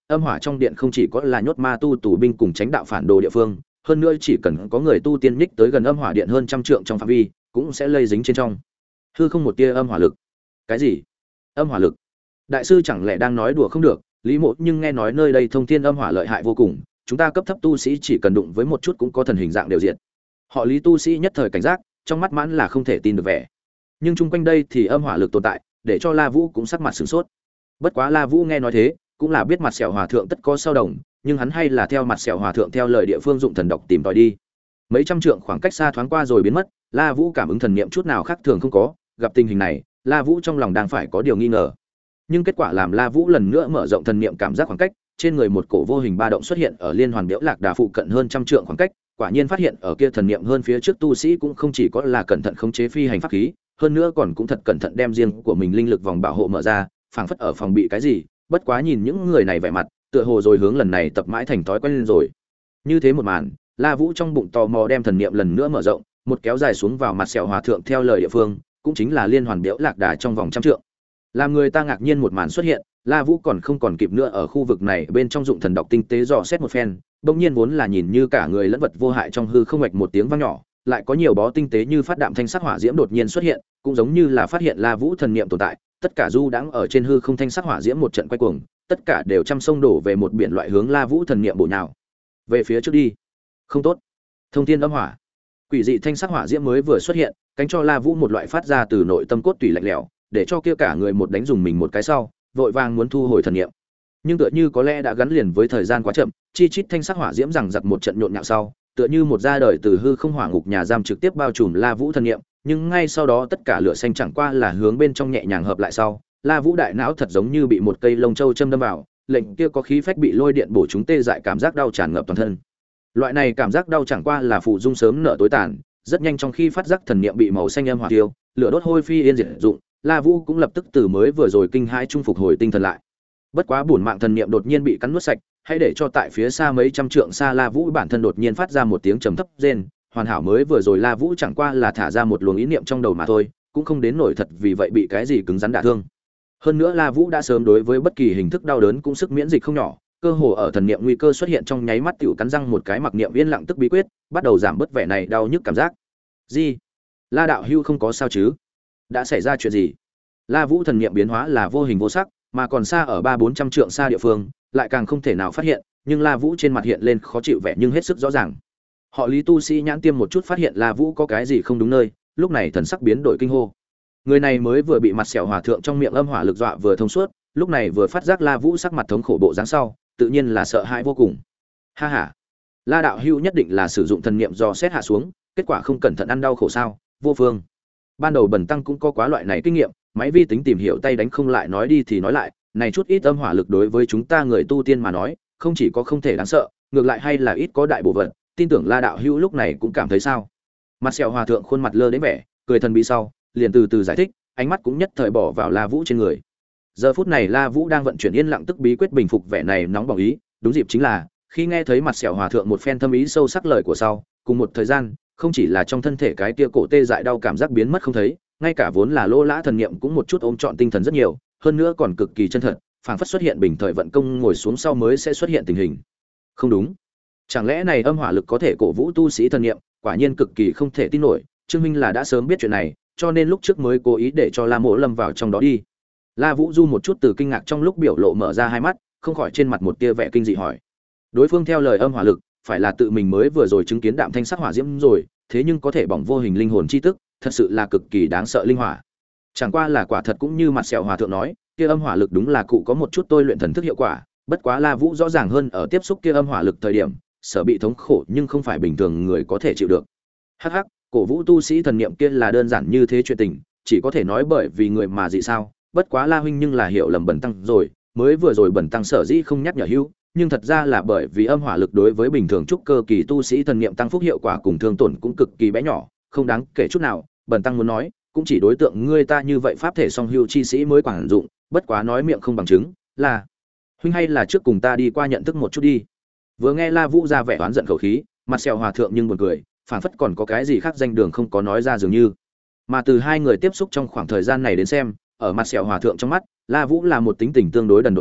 âm hỏa trong điện không chỉ có là nhốt ma tu tù binh cùng tránh đạo phản đồ địa phương, hơn nữa chỉ cần có người tu tiên nhích tới gần âm hỏa điện hơn trăm trượng trong phạm vi, cũng sẽ lây dính trên trong hư không một tia âm hỏa lực. Cái gì? Âm hỏa lực? Đại sư chẳng lẽ đang nói đùa không được? Lý Mộ nhưng nghe nói nơi đây thông thiên âm hỏa lợi hại vô cùng, chúng ta cấp thấp tu sĩ chỉ cần đụng với một chút cũng có thần hình dạng đều diệt. Họ Lý tu sĩ nhất thời cảnh giác, trong mắt mãn là không thể tin được vẻ. Nhưng chung quanh đây thì âm hỏa lực tồn tại, để cho La Vũ cũng sắc mặt sửng sốt. Bất quá La Vũ nghe nói thế, cũng là biết mặt sẹo hòa thượng tất có sao đồng, nhưng hắn hay là theo mặt sẹo hòa thượng theo lời địa phương dụng thần độc tìm tòi đi. Mấy trăm trượng khoảng cách xa thoáng qua rồi biến mất, La Vũ cảm ứng thần niệm chút nào khác thường không có, gặp tình hình này, La Vũ trong lòng đang phải có điều nghi ngờ. Nhưng kết quả làm La Vũ lần nữa mở rộng thần niệm cảm giác khoảng cách, trên người một cổ vô hình ba động xuất hiện ở liên hoàn biểu lạc đà phụ cận hơn trăm trượng khoảng cách, quả nhiên phát hiện ở kia thần niệm hơn phía trước tu sĩ cũng không chỉ có là cẩn thận khống chế phi hành pháp khí, hơn nữa còn cũng thật cẩn thận đem riêng của mình linh lực vòng bảo hộ mở ra, phảng phất ở phòng bị cái gì. Bất quá nhìn những người này vẻ mặt, tựa hồ rồi hướng lần này tập mãi thành thói quen lên rồi. Như thế một màn, La Vũ trong bụng tò mò đem thần niệm lần nữa mở rộng, một kéo dài xuống vào mặt sẹo hòa thượng theo lời địa phương, cũng chính là liên hoàn biểu lạc đà trong vòng trăm trượng. Làm người ta ngạc nhiên một màn xuất hiện, La Vũ còn không còn kịp nữa ở khu vực này bên trong dụng thần độc tinh tế dò xét một phen, bỗng nhiên vốn là nhìn như cả người lẫn vật vô hại trong hư không, ngoạch một tiếng vang nhỏ, lại có nhiều bó tinh tế như phát đạm thanh sắc hỏa diễm đột nhiên xuất hiện, cũng giống như là phát hiện La Vũ thần niệm tồn tại, tất cả du đãng ở trên hư không thanh sắc hỏa diễm một trận quay cuồng, tất cả đều trăm sông đổ về một biển loại hướng La Vũ thần niệm bổ nhào về phía trước đi. Không tốt. Thông thiên âm hỏa. Quỷ dị thanh sắc hỏa diễm mới vừa xuất hiện, cánh cho La Vũ một loại phát ra từ nội tâm cốt tủy lạnh lẽo, để cho kia cả người một đánh dùng mình một cái sau, vội vàng muốn thu hồi thần niệm. Nhưng tựa như có lẽ đã gắn liền với thời gian quá chậm, chi chít thanh sắc hỏa diễm rằng giặc một trận nhộn nhạo sau, tựa như một ra đời từ hư không hỏa ngục nhà giam trực tiếp bao trùm La Vũ thần niệm, nhưng ngay sau đó tất cả lửa xanh chẳng qua là hướng bên trong nhẹ nhàng hợp lại sau, La Vũ đại não thật giống như bị một cây lông châu châm đâm vào, lệnh kia có khí phách bị lôi điện bổ chúng tê dại, cảm giác đau tràn ngập toàn thân. Loại này cảm giác đau chẳng qua là phụ dung sớm nợ tối tàn, rất nhanh trong khi phát giác thần niệm bị màu xanh âm hỏa tiêu, lửa đốt hôi phi yên diệt dụng, La Vũ cũng lập tức từ mới vừa rồi kinh hãi trung phục hồi tinh thần lại. Bất quá bổn mạng thần niệm đột nhiên bị cắn nuốt sạch, hãy để cho tại phía xa mấy trăm trượng xa La Vũ bản thân đột nhiên phát ra một tiếng trầm thấp rên, hoàn hảo mới vừa rồi La Vũ chẳng qua là thả ra một luồng ý niệm trong đầu mà thôi, cũng không đến nổi thật vì vậy bị cái gì cứng rắn đả thương. Hơn nữa La Vũ đã sớm đối với bất kỳ hình thức đau đớn cũng sức miễn dịch không nhỏ, cơ hồ ở thần niệm nguy cơ xuất hiện trong nháy mắt tiểu cắn răng một cái mặc niệm yên lặng tức bí quyết, bắt đầu giảm bớt vẻ này đau nhức cảm giác. Gì? La đạo hưu không có sao chứ? Đã xảy ra chuyện gì? La Vũ thần niệm biến hóa là vô hình vô sắc, mà còn xa ở ba bốn trăm trượng xa địa phương, lại càng không thể nào phát hiện, nhưng La Vũ trên mặt hiện lên khó chịu vẻ nhưng hết sức rõ ràng. Họ Lý tu sĩ nhãn tiêm một chút phát hiện La Vũ có cái gì không đúng nơi, lúc này thần sắc biến đổi kinh hô. Người này mới vừa bị mặt sẹo hòa thượng trong miệng âm hỏa lực dọa vừa thông suốt, lúc này vừa phát giác La Vũ sắc mặt thống khổ bộ dáng sau, tự nhiên là sợ hãi vô cùng. Ha ha, La đạo hưu nhất định là sử dụng thần niệm dò xét hạ xuống, kết quả không cẩn thận ăn đau khổ sao? Vô phương. Ban đầu Bần tăng cũng có quá loại này kinh nghiệm, máy vi tính tìm hiểu tay đánh không lại, nói đi thì nói lại, này chút ít âm hỏa lực đối với chúng ta người tu tiên mà nói, không chỉ có không thể đáng sợ, ngược lại hay là ít có đại bổ vật, tin tưởng La đạo hữu lúc này cũng cảm thấy sao? Mặt sẹo hòa thượng khuôn mặt lơ đến vẻ, cười thần bí sau, liền từ từ giải thích, ánh mắt cũng nhất thời bỏ vào La Vũ trên người. Giờ phút này La Vũ đang vận chuyển yên lặng tức bí quyết bình phục vẻ này nóng bỏng ý, đúng dịp chính là khi nghe thấy mặt sẹo hòa thượng một phen thâm ý sâu sắc lời của sau, cùng một thời gian, không chỉ là trong thân thể cái kia cổ tê dại đau cảm giác biến mất không thấy, ngay cả vốn là lô lã thần niệm cũng một chút ôm trọn tinh thần rất nhiều, hơn nữa còn cực kỳ chân thật, phảng phất xuất hiện bình thời vận công ngồi xuống sau mới sẽ xuất hiện tình hình. Không đúng, chẳng lẽ này âm hỏa lực có thể cổ vũ tu sĩ thần niệm, quả nhiên cực kỳ không thể tin nổi. Trương Minh là đã sớm biết chuyện này, cho nên lúc trước mới cố ý để cho La Mộ lâm vào trong đó đi. La Vũ Du một chút từ kinh ngạc trong lúc biểu lộ mở ra hai mắt, không khỏi trên mặt một tia vẻ kinh dị hỏi. Đối phương theo lời âm hỏa lực, phải là tự mình mới vừa rồi chứng kiến đạm thanh sắc hỏa diễm rồi, thế nhưng có thể bỏng vô hình linh hồn chi tức, thật sự là cực kỳ đáng sợ linh hỏa. Chẳng qua là quả thật cũng như mặt sẹo hòa thượng nói, kia âm hỏa lực đúng là cụ có một chút tôi luyện thần thức hiệu quả, bất quá La Vũ rõ ràng hơn ở tiếp xúc kia âm hỏa lực thời điểm, sở bị thống khổ nhưng không phải bình thường người có thể chịu được. Hắc hắc, cổ vũ tu sĩ thần niệm kia là đơn giản như thế chuyện tình, chỉ có thể nói bởi vì người mà dị sao, bất quá La huynh nhưng là hiểu lầm Bần tăng rồi, mới vừa rồi Bần tăng sở dĩ không nhắc nhở hữu, nhưng thật ra là bởi vì âm hỏa lực đối với bình thường trúc cơ kỳ tu sĩ thần niệm tăng phúc hiệu quả cùng thương tổn cũng cực kỳ bé nhỏ, không đáng kể chút nào. Bần tăng muốn nói, cũng chỉ đối tượng ngươi ta như vậy pháp thể song hưu chi sĩ mới quản dụng, bất quá nói miệng không bằng chứng, là huynh hay là trước cùng ta đi qua nhận thức một chút đi. Vừa nghe La Vũ ra vẻ oán giận khẩu khí, mặt sẹo hòa thượng nhưng buồn cười, phảng phất còn có cái gì khác danh đường không có nói ra dường như. Mà từ hai người tiếp xúc trong khoảng thời gian này đến xem, ở mặt sẹo hòa thượng trong mắt, La Vũ là một tính tình tương đối đần độn người,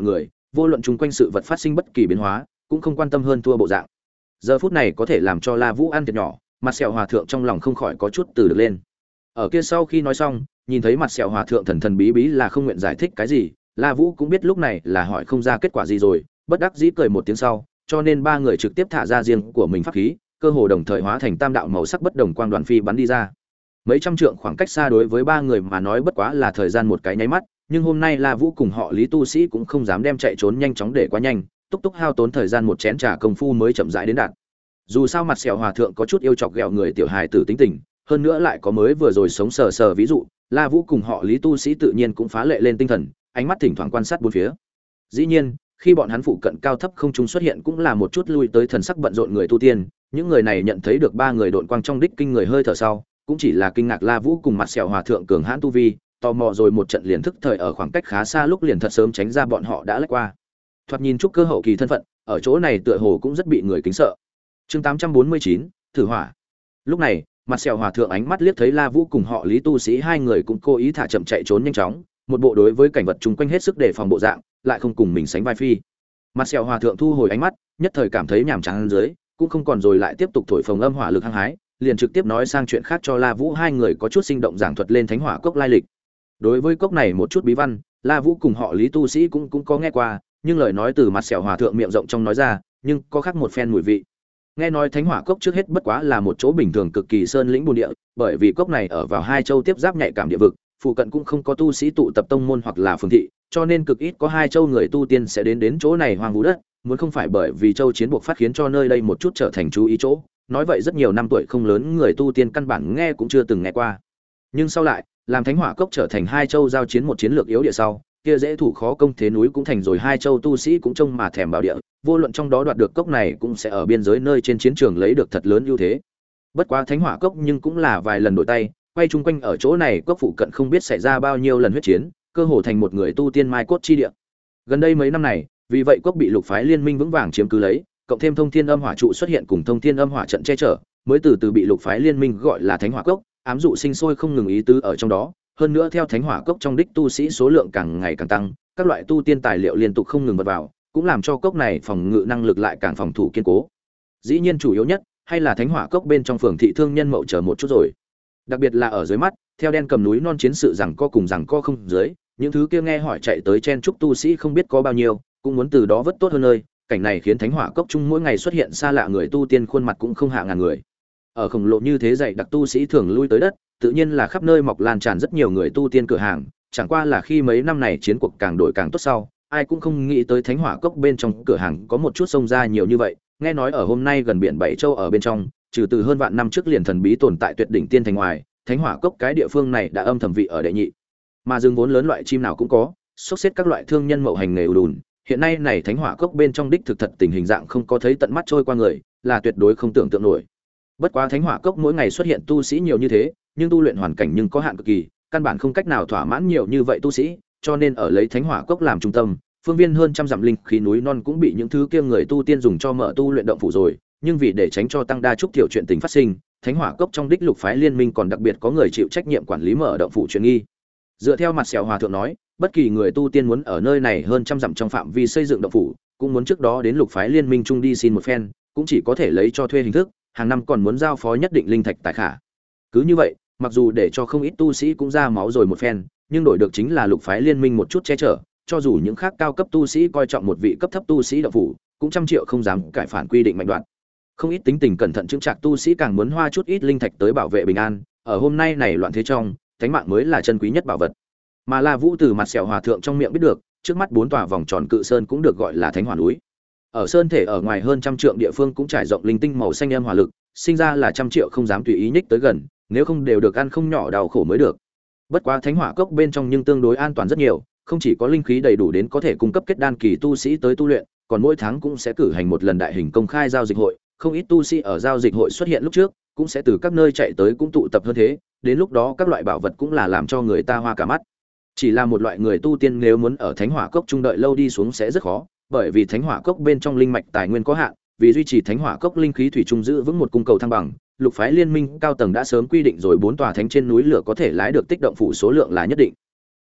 vô luận chung quanh sự vật phát sinh bất kỳ biến hóa cũng không quan tâm hơn thua bộ dạng. Giờ phút này có thể làm cho La Vũ ăn thiệt nhỏ, mặt sẹo hòa thượng trong lòng không khỏi có chút từ được lên. Ở kia sau khi nói xong, nhìn thấy mặt sẹo hòa thượng thần thần bí bí là không nguyện giải thích cái gì, La Vũ cũng biết lúc này là hỏi không ra kết quả gì rồi, bất đắc dĩ cười một tiếng sau, cho nên ba người trực tiếp thả ra riêng của mình pháp khí, cơ hồ đồng thời hóa thành tam đạo màu sắc bất đồng quang đoàn phi bắn đi ra. Mấy trăm trượng khoảng cách xa đối với ba người mà nói bất quá là thời gian một cái nháy mắt, nhưng hôm nay La Vũ cùng họ Lý tu sĩ cũng không dám đem chạy trốn nhanh chóng để quá nhanh, túc túc hao tốn thời gian một chén trà công phu mới chậm rãi đến đạt. Dù sao mặt sẹo hòa thượng có chút yêu chọc ghẹo người tiểu hài tử tính tình, hơn nữa lại có mới vừa rồi sống sờ sờ ví dụ, La Vũ cùng họ Lý tu sĩ tự nhiên cũng phá lệ lên tinh thần, ánh mắt thỉnh thoảng quan sát bốn phía. Dĩ nhiên, khi bọn hắn phụ cận cao thấp không trung xuất hiện cũng là một chút lui tới thần sắc bận rộn người tu tiên, những người này nhận thấy được ba người độn quang trong đích kinh người hơi thở sau, cũng chỉ là kinh ngạc La Vũ cùng mặt sẹo hòa thượng cường hãn tu vi, tò mò rồi một trận liền thức thời ở khoảng cách khá xa lúc liền thật sớm tránh ra bọn họ đã lách qua. Thoạt nhìn trúc cơ hậu kỳ thân phận, ở chỗ này tựa hồ cũng rất bị người kính sợ. Chương tám trăm bốn mươi chín, thử hỏa. Lúc này, mặt sẹo hòa thượng ánh mắt liếc thấy La Vũ cùng họ Lý tu sĩ hai người cũng cố ý thả chậm chạy trốn nhanh chóng, một bộ đối với cảnh vật chung quanh hết sức đề phòng bộ dạng, lại không cùng mình sánh vai phi. Mặt sẹo hòa thượng thu hồi ánh mắt, nhất thời cảm thấy nhàm chán dưới, cũng không còn rồi lại tiếp tục thổi phồng âm hỏa lực hăng hái, liền trực tiếp nói sang chuyện khác cho La Vũ hai người có chút sinh động giảng thuật lên thánh hỏa cốc lai lịch. Đối với cốc này một chút bí văn, La Vũ cùng họ Lý tu sĩ cũng cũng có nghe qua, nhưng lời nói từ mặt sẹo hòa thượng miệng rộng trong nói ra, nhưng có khác một phen mùi vị. Nghe nói thánh hỏa cốc trước hết bất quá là một chỗ bình thường cực kỳ sơn lĩnh bồn địa, bởi vì cốc này ở vào hai châu tiếp giáp nhạy cảm địa vực, phụ cận cũng không có tu sĩ tụ tập tông môn hoặc là phường thị, cho nên cực ít có hai châu người tu tiên sẽ đến đến chỗ này hoang vu đất, muốn không phải bởi vì châu chiến buộc phát khiến cho nơi đây một chút trở thành chú ý chỗ, nói vậy rất nhiều năm tuổi không lớn người tu tiên căn bản nghe cũng chưa từng nghe qua. Nhưng sau lại, làm thánh hỏa cốc trở thành hai châu giao chiến một chiến lược yếu địa sau, kia dễ thủ khó công thế núi cũng thành rồi hai châu tu sĩ cũng trông mà thèm bảo địa, vô luận trong đó đoạt được cốc này cũng sẽ ở biên giới nơi trên chiến trường lấy được thật lớn ưu thế. Bất quá thánh hỏa cốc nhưng cũng là vài lần đổi tay, quay chung quanh ở chỗ này cốc phụ cận không biết xảy ra bao nhiêu lần huyết chiến, cơ hồ thành một người tu tiên mai cốt chi địa. Gần đây mấy năm này, vì vậy cốc bị lục phái liên minh vững vàng chiếm cứ lấy, cộng thêm thông thiên âm hỏa trụ xuất hiện cùng thông thiên âm hỏa trận che chở, mới từ từ bị lục phái liên minh gọi là thánh hỏa cốc, ám dụ sinh sôi không ngừng ý tứ ở trong đó. Hơn nữa theo thánh hỏa cốc trong đích tu sĩ số lượng càng ngày càng tăng, các loại tu tiên tài liệu liên tục không ngừng vật vào, cũng làm cho cốc này phòng ngự năng lực lại càng phòng thủ kiên cố. Dĩ nhiên chủ yếu nhất hay là thánh hỏa cốc bên trong phường thị thương nhân mậu chờ một chút rồi. Đặc biệt là ở dưới mắt, theo đen cầm núi non chiến sự rằng co cùng rằng co không dưới, những thứ kia nghe hỏi chạy tới chen chúc tu sĩ không biết có bao nhiêu, cũng muốn từ đó vớt tốt hơn nơi, cảnh này khiến thánh hỏa cốc chung mỗi ngày xuất hiện xa lạ người tu tiên khuôn mặt cũng không hạ ngàn người. Ở khổng lồ như thế dạy đặc tu sĩ thường lui tới đất, tự nhiên là khắp nơi mọc lan tràn rất nhiều người tu tiên cửa hàng, chẳng qua là khi mấy năm này chiến cuộc càng đổi càng tốt sau, ai cũng không nghĩ tới thánh hỏa cốc bên trong cửa hàng có một chút xông ra nhiều như vậy. Nghe nói ở hôm nay gần biển Bảy Châu ở bên trong, trừ từ hơn vạn năm trước liền thần bí tồn tại tuyệt đỉnh tiên thành ngoài, thánh hỏa cốc cái địa phương này đã âm thầm vị ở đệ nhị. Mà rừng vốn lớn loại chim nào cũng có, xốc xếp các loại thương nhân mậu hành nghề ù đùn, hiện nay này thánh hỏa cốc bên trong đích thực thật tình hình dạng không có thấy tận mắt trôi qua người, là tuyệt đối không tưởng tượng nổi. Bất quá thánh hỏa cốc mỗi ngày xuất hiện tu sĩ nhiều như thế, nhưng tu luyện hoàn cảnh nhưng có hạn cực kỳ, căn bản không cách nào thỏa mãn nhiều như vậy tu sĩ, cho nên ở lấy thánh hỏa cốc làm trung tâm, phương viên hơn trăm dặm linh khí núi non cũng bị những thứ kia người tu tiên dùng cho mở tu luyện động phủ rồi, nhưng vì để tránh cho tăng đa trúc tiểu chuyện tình phát sinh, thánh hỏa cốc trong đích lục phái liên minh còn đặc biệt có người chịu trách nhiệm quản lý mở động phủ chuyện nghi. Dựa theo mặt sẹo hòa thượng nói, bất kỳ người tu tiên muốn ở nơi này hơn trăm dặm trong phạm vi xây dựng động phủ, cũng muốn trước đó đến lục phái liên minh chung đi xin một phen, cũng chỉ có thể lấy cho thuê hình thức, hàng năm còn muốn giao phó nhất định linh thạch tài khả. Cứ như vậy, mặc dù để cho không ít tu sĩ cũng ra máu rồi một phen, nhưng đổi được chính là lục phái liên minh một chút che chở, cho dù những khác cao cấp tu sĩ coi trọng một vị cấp thấp tu sĩ động phủ, cũng trăm triệu không dám cải phản quy định mạnh đoạn. Không ít tính tình cẩn thận chững chạc tu sĩ càng muốn hoa chút ít linh thạch tới bảo vệ bình an, ở hôm nay này loạn thế trong, thánh mạng mới là chân quý nhất bảo vật. Mà La Vũ từ mặt sẹo hòa thượng trong miệng biết được, trước mắt bốn tòa vòng tròn cự sơn cũng được gọi là thánh hỏa núi. Ở sơn thể ở ngoài hơn trăm trượng địa phương cũng trải rộng linh tinh màu xanh em hỏa lực, sinh ra là trăm triệu không dám tùy ý nhích tới gần, nếu không đều được ăn không nhỏ đau khổ mới được. Bất quá thánh hỏa cốc bên trong nhưng tương đối an toàn rất nhiều, không chỉ có linh khí đầy đủ đến có thể cung cấp kết đan kỳ tu sĩ tới tu luyện, còn mỗi tháng cũng sẽ cử hành một lần đại hình công khai giao dịch hội, không ít tu sĩ ở giao dịch hội xuất hiện lúc trước, cũng sẽ từ các nơi chạy tới cũng tụ tập hơn thế, đến lúc đó các loại bảo vật cũng là làm cho người ta hoa cả mắt. Chỉ là một loại người tu tiên nếu muốn ở thánh hỏa cốc trung đợi lâu đi xuống sẽ rất khó, bởi vì thánh hỏa cốc bên trong linh mạch tài nguyên có hạn, vì duy trì thánh hỏa cốc linh khí thủy chung giữ vững một cung cầu thăng bằng, lục phái liên minh cao tầng đã sớm quy định rồi bốn tòa thánh trên núi lửa có thể lái được tích động phủ số lượng là nhất định.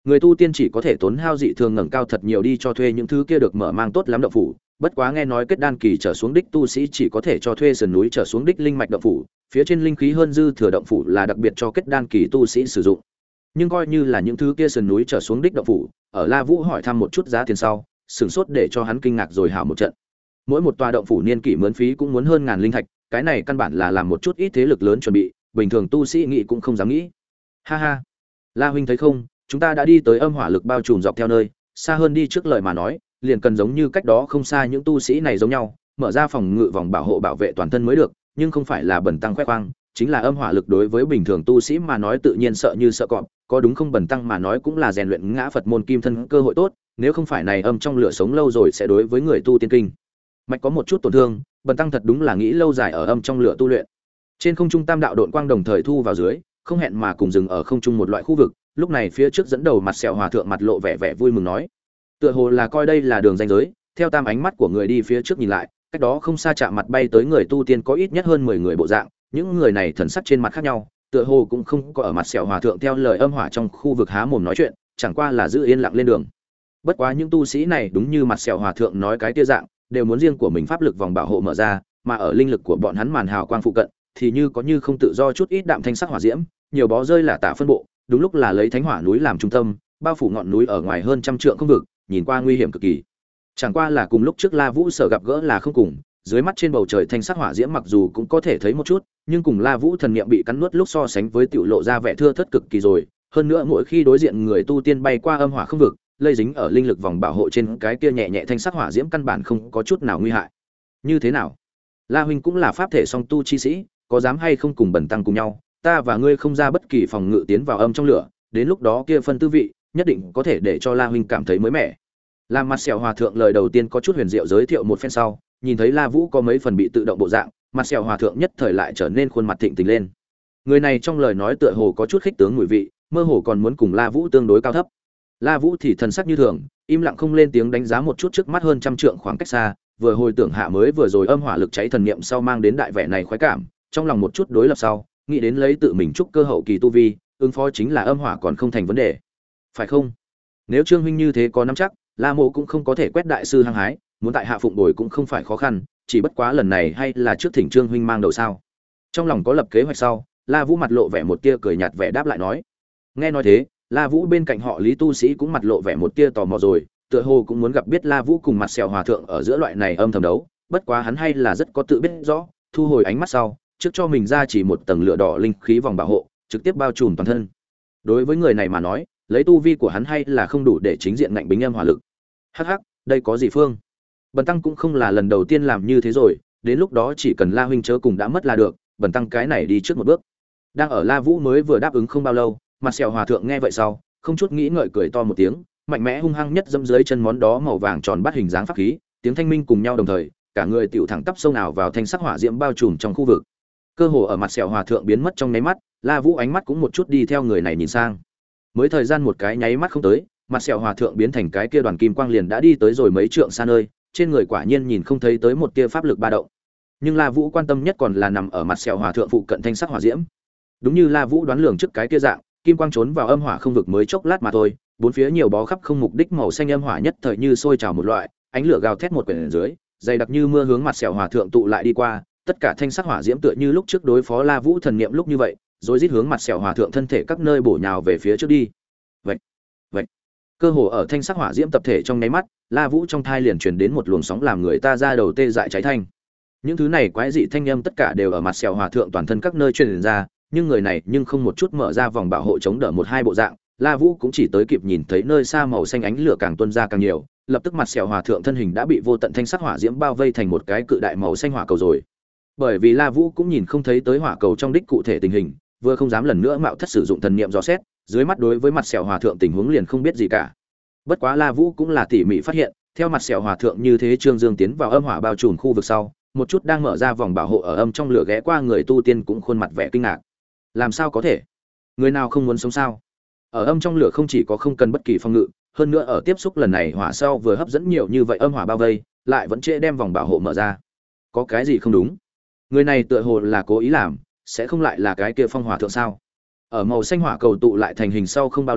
Người tu tiên chỉ có thể tốn hao dị thường ngẩng cao thật nhiều đi cho thuê những thứ kia được mở mang tốt lắm động phủ, bất quá nghe nói kết đan kỳ trở xuống đích tu sĩ chỉ có thể cho thuê sườn núi trở xuống đích linh mạch động phủ, phía trên linh khí hơn dư thừa động phủ là đặc biệt cho kết đan kỳ tu sĩ sử dụng. Nhưng coi như là những thứ kia sườn núi trở xuống đích động phủ, ở La Vũ hỏi thăm một chút giá tiền sau, sửng sốt để cho hắn kinh ngạc rồi hảo một trận. Mỗi một tòa động phủ niên kỷ mướn phí cũng muốn hơn ngàn linh thạch, cái này căn bản là làm một chút ít thế lực lớn chuẩn bị, bình thường tu sĩ nghĩ cũng không dám nghĩ. Ha ha, La huynh thấy không, chúng ta đã đi tới âm hỏa lực bao trùm dọc theo nơi, xa hơn đi trước lời mà nói, liền cần giống như cách đó không xa những tu sĩ này giống nhau, mở ra phòng ngự vòng bảo hộ bảo vệ toàn thân mới được, nhưng không phải là bẩn tăng khoe khoang, chính là âm hỏa lực đối với bình thường tu sĩ mà nói tự nhiên sợ như sợ cọp, có đúng không? Bẩn tăng mà nói cũng là rèn luyện ngã Phật môn kim thân cơ hội tốt, nếu không phải này âm trong lửa sống lâu rồi sẽ đối với người tu tiên kinh mạch có một chút tổn thương, bẩn tăng thật đúng là nghĩ lâu dài ở âm trong lửa tu luyện. Trên không trung tam đạo độn quang đồng thời thu vào dưới, không hẹn mà cùng dừng ở không trung một loại khu vực, lúc này phía trước dẫn đầu mặt sẹo hòa thượng mặt lộ vẻ vẻ vui mừng nói, tựa hồ là coi đây là đường ranh giới, theo tam ánh mắt của người đi phía trước nhìn lại, cách đó không xa chạm mặt bay tới người tu tiên có ít nhất hơn mười người bộ dạng, những người này thần sắc trên mặt khác nhau, tựa hồ cũng không có ở mặt sẹo hòa thượng theo lời âm hỏa trong khu vực há mồm nói chuyện, chẳng qua là giữ yên lặng lên đường. Bất quá những tu sĩ này đúng như mặt sẹo hòa thượng nói cái tia dạng, đều muốn riêng của mình pháp lực vòng bảo hộ mở ra, mà ở linh lực của bọn hắn màn hào quang phụ cận, thì như có như không tự do chút ít đạm thanh sắc hỏa diễm, nhiều bó rơi là tả phân bộ, đúng lúc là lấy thánh hỏa núi làm trung tâm, bao phủ ngọn núi ở ngoài hơn trăm trượng không vực, nhìn qua nguy hiểm cực kỳ. Chẳng qua là cùng lúc trước La Vũ sở gặp gỡ là không cùng, dưới mắt trên bầu trời thanh sắc hỏa diễm mặc dù cũng có thể thấy một chút, nhưng cùng La Vũ thần niệm bị cắn nuốt lúc so sánh với tiểu lộ ra vẻ thưa thớt cực kỳ rồi, hơn nữa mỗi khi đối diện người tu tiên bay qua âm hỏa không vực, lây dính ở linh lực vòng bảo hộ trên cái kia nhẹ nhẹ thanh sắc hỏa diễm căn bản không có chút nào nguy hại. Như thế nào? La huynh cũng là pháp thể song tu chi sĩ, có dám hay không cùng bần tăng cùng nhau, ta và ngươi không ra bất kỳ phòng ngự tiến vào âm trong lửa, đến lúc đó kia phân tư vị, nhất định có thể để cho La huynh cảm thấy mới mẻ. Làm mặt sẹo hòa thượng lời đầu tiên có chút huyền diệu giới thiệu một phen sau, nhìn thấy La Vũ có mấy phần bị tự động bộ dạng, mặt sẹo hòa thượng nhất thời lại trở nên khuôn mặt thịnh tình lên. Người này trong lời nói tựa hồ có chút khích tướng mùi vị, mơ hồ còn muốn cùng La Vũ tương đối cao thấp. La Vũ thì thần sắc như thường, im lặng không lên tiếng đánh giá một chút trước mắt hơn trăm trượng khoảng cách xa, vừa hồi tưởng hạ mới vừa rồi âm hỏa lực cháy thần niệm sau mang đến đại vẻ này khoái cảm, trong lòng một chút đối lập sau, nghĩ đến lấy tự mình trúc cơ hậu kỳ tu vi, ứng phó chính là âm hỏa còn không thành vấn đề. Phải không? Nếu Trương huynh như thế có nắm chắc, La Mộ cũng không có thể quét đại sư hăng hái, muốn tại hạ phụng bồi cũng không phải khó khăn, chỉ bất quá lần này hay là trước thỉnh Trương huynh mang đầu sao. Trong lòng có lập kế hoạch sau, La Vũ mặt lộ vẻ một tia cười nhạt vẻ đáp lại nói. Nghe nói thế, La Vũ bên cạnh họ Lý tu sĩ cũng mặt lộ vẻ một tia tò mò rồi, tựa hồ cũng muốn gặp biết La Vũ cùng mặt sẹo hòa thượng ở giữa loại này âm thầm đấu, bất quá hắn hay là rất có tự biết rõ, thu hồi ánh mắt sau, trước cho mình ra chỉ một tầng lửa đỏ linh khí vòng bảo hộ, trực tiếp bao trùm toàn thân. Đối với người này mà nói, lấy tu vi của hắn hay là không đủ để chính diện ngạnh bính âm hỏa lực. Hắc hắc, đây có gì phương? Bần tăng cũng không là lần đầu tiên làm như thế rồi, đến lúc đó chỉ cần La huynh chớ cùng đã mất là được, bần tăng cái này đi trước một bước. Đang ở La Vũ mới vừa đáp ứng không bao lâu, mặt sẹo hòa thượng nghe vậy sau, không chút nghĩ ngợi cười to một tiếng, mạnh mẽ hung hăng nhất dẫm dưới chân món đó màu vàng tròn bắt hình dáng pháp khí, tiếng thanh minh cùng nhau đồng thời, cả người tiểu thẳng tắp sông nào vào thanh sắc hỏa diễm bao trùm trong khu vực. Cơ hồ ở mặt sẹo hòa thượng biến mất trong nháy mắt, La Vũ ánh mắt cũng một chút đi theo người này nhìn sang. Mới thời gian một cái nháy mắt không tới, mặt sẹo hòa thượng biến thành cái kia đoàn kim quang liền đã đi tới rồi mấy trượng xa nơi, trên người quả nhiên nhìn không thấy tới một tia pháp lực ba động. Nhưng La Vũ quan tâm nhất còn là nằm ở mặt sẹo hòa thượng phụ cận thanh sắc hỏa diễm. Đúng như La Vũ đoán lường trước cái kia dạng, kim quang trốn vào âm hỏa không vực mới chốc lát mà thôi, bốn phía nhiều bó khắp không mục đích màu xanh âm hỏa nhất thời như sôi trào một loại, ánh lửa gào thét một quyển dưới, dày đặc như mưa hướng mặt sẹo hòa thượng tụ lại đi qua, tất cả thanh sắc hỏa diễm tựa như lúc trước đối phó La Vũ thần niệm lúc như vậy, rồi rít hướng mặt sẹo hòa thượng thân thể các nơi bổ nhào về phía trước đi. Vậy, vậy, cơ hồ ở thanh sắc hỏa diễm tập thể trong nháy mắt, La Vũ trong thai liền truyền đến một luồng sóng làm người ta ra đầu tê dại cháy thanh. Những thứ này quái dị thanh âm tất cả đều ở mặt sẹo hòa thượng toàn thân các nơi truyền ra, nhưng người này nhưng không một chút mở ra vòng bảo hộ chống đỡ một hai bộ dạng, La Vũ cũng chỉ tới kịp nhìn thấy nơi xa màu xanh ánh lửa càng tuôn ra càng nhiều, lập tức mặt sẹo hòa thượng thân hình đã bị vô tận thanh sắc hỏa diễm bao vây thành một cái cự đại màu xanh hỏa cầu rồi. Bởi vì La Vũ cũng nhìn không thấy tới hỏa cầu trong đích cụ thể tình hình, vừa không dám lần nữa mạo thất sử dụng thần niệm dò xét, dưới mắt đối với mặt sẹo hòa thượng tình huống liền không biết gì cả. Bất quá La Vũ cũng là tỉ mỉ phát hiện, theo mặt sẹo hòa thượng như thế trương dương tiến vào âm hỏa bao trùm khu vực sau, một chút đang mở ra vòng bảo hộ ở âm trong lửa ghé qua người tu tiên cũng khuôn mặt vẻ kinh ngạc. Làm sao có thể? Người nào không muốn sống sao? Ở âm trong lửa không chỉ có không cần bất kỳ phòng ngự, hơn nữa ở tiếp xúc lần này hỏa sau vừa hấp dẫn nhiều như vậy âm hỏa bao vây, lại vẫn trễ đem vòng bảo hộ mở ra. Có cái gì không đúng? Người này tựa hồ là cố ý làm, sẽ không lại là cái kia phong hỏa thượng sao? Ở màu xanh hỏa cầu tụ lại thành hình sau không bao lâu,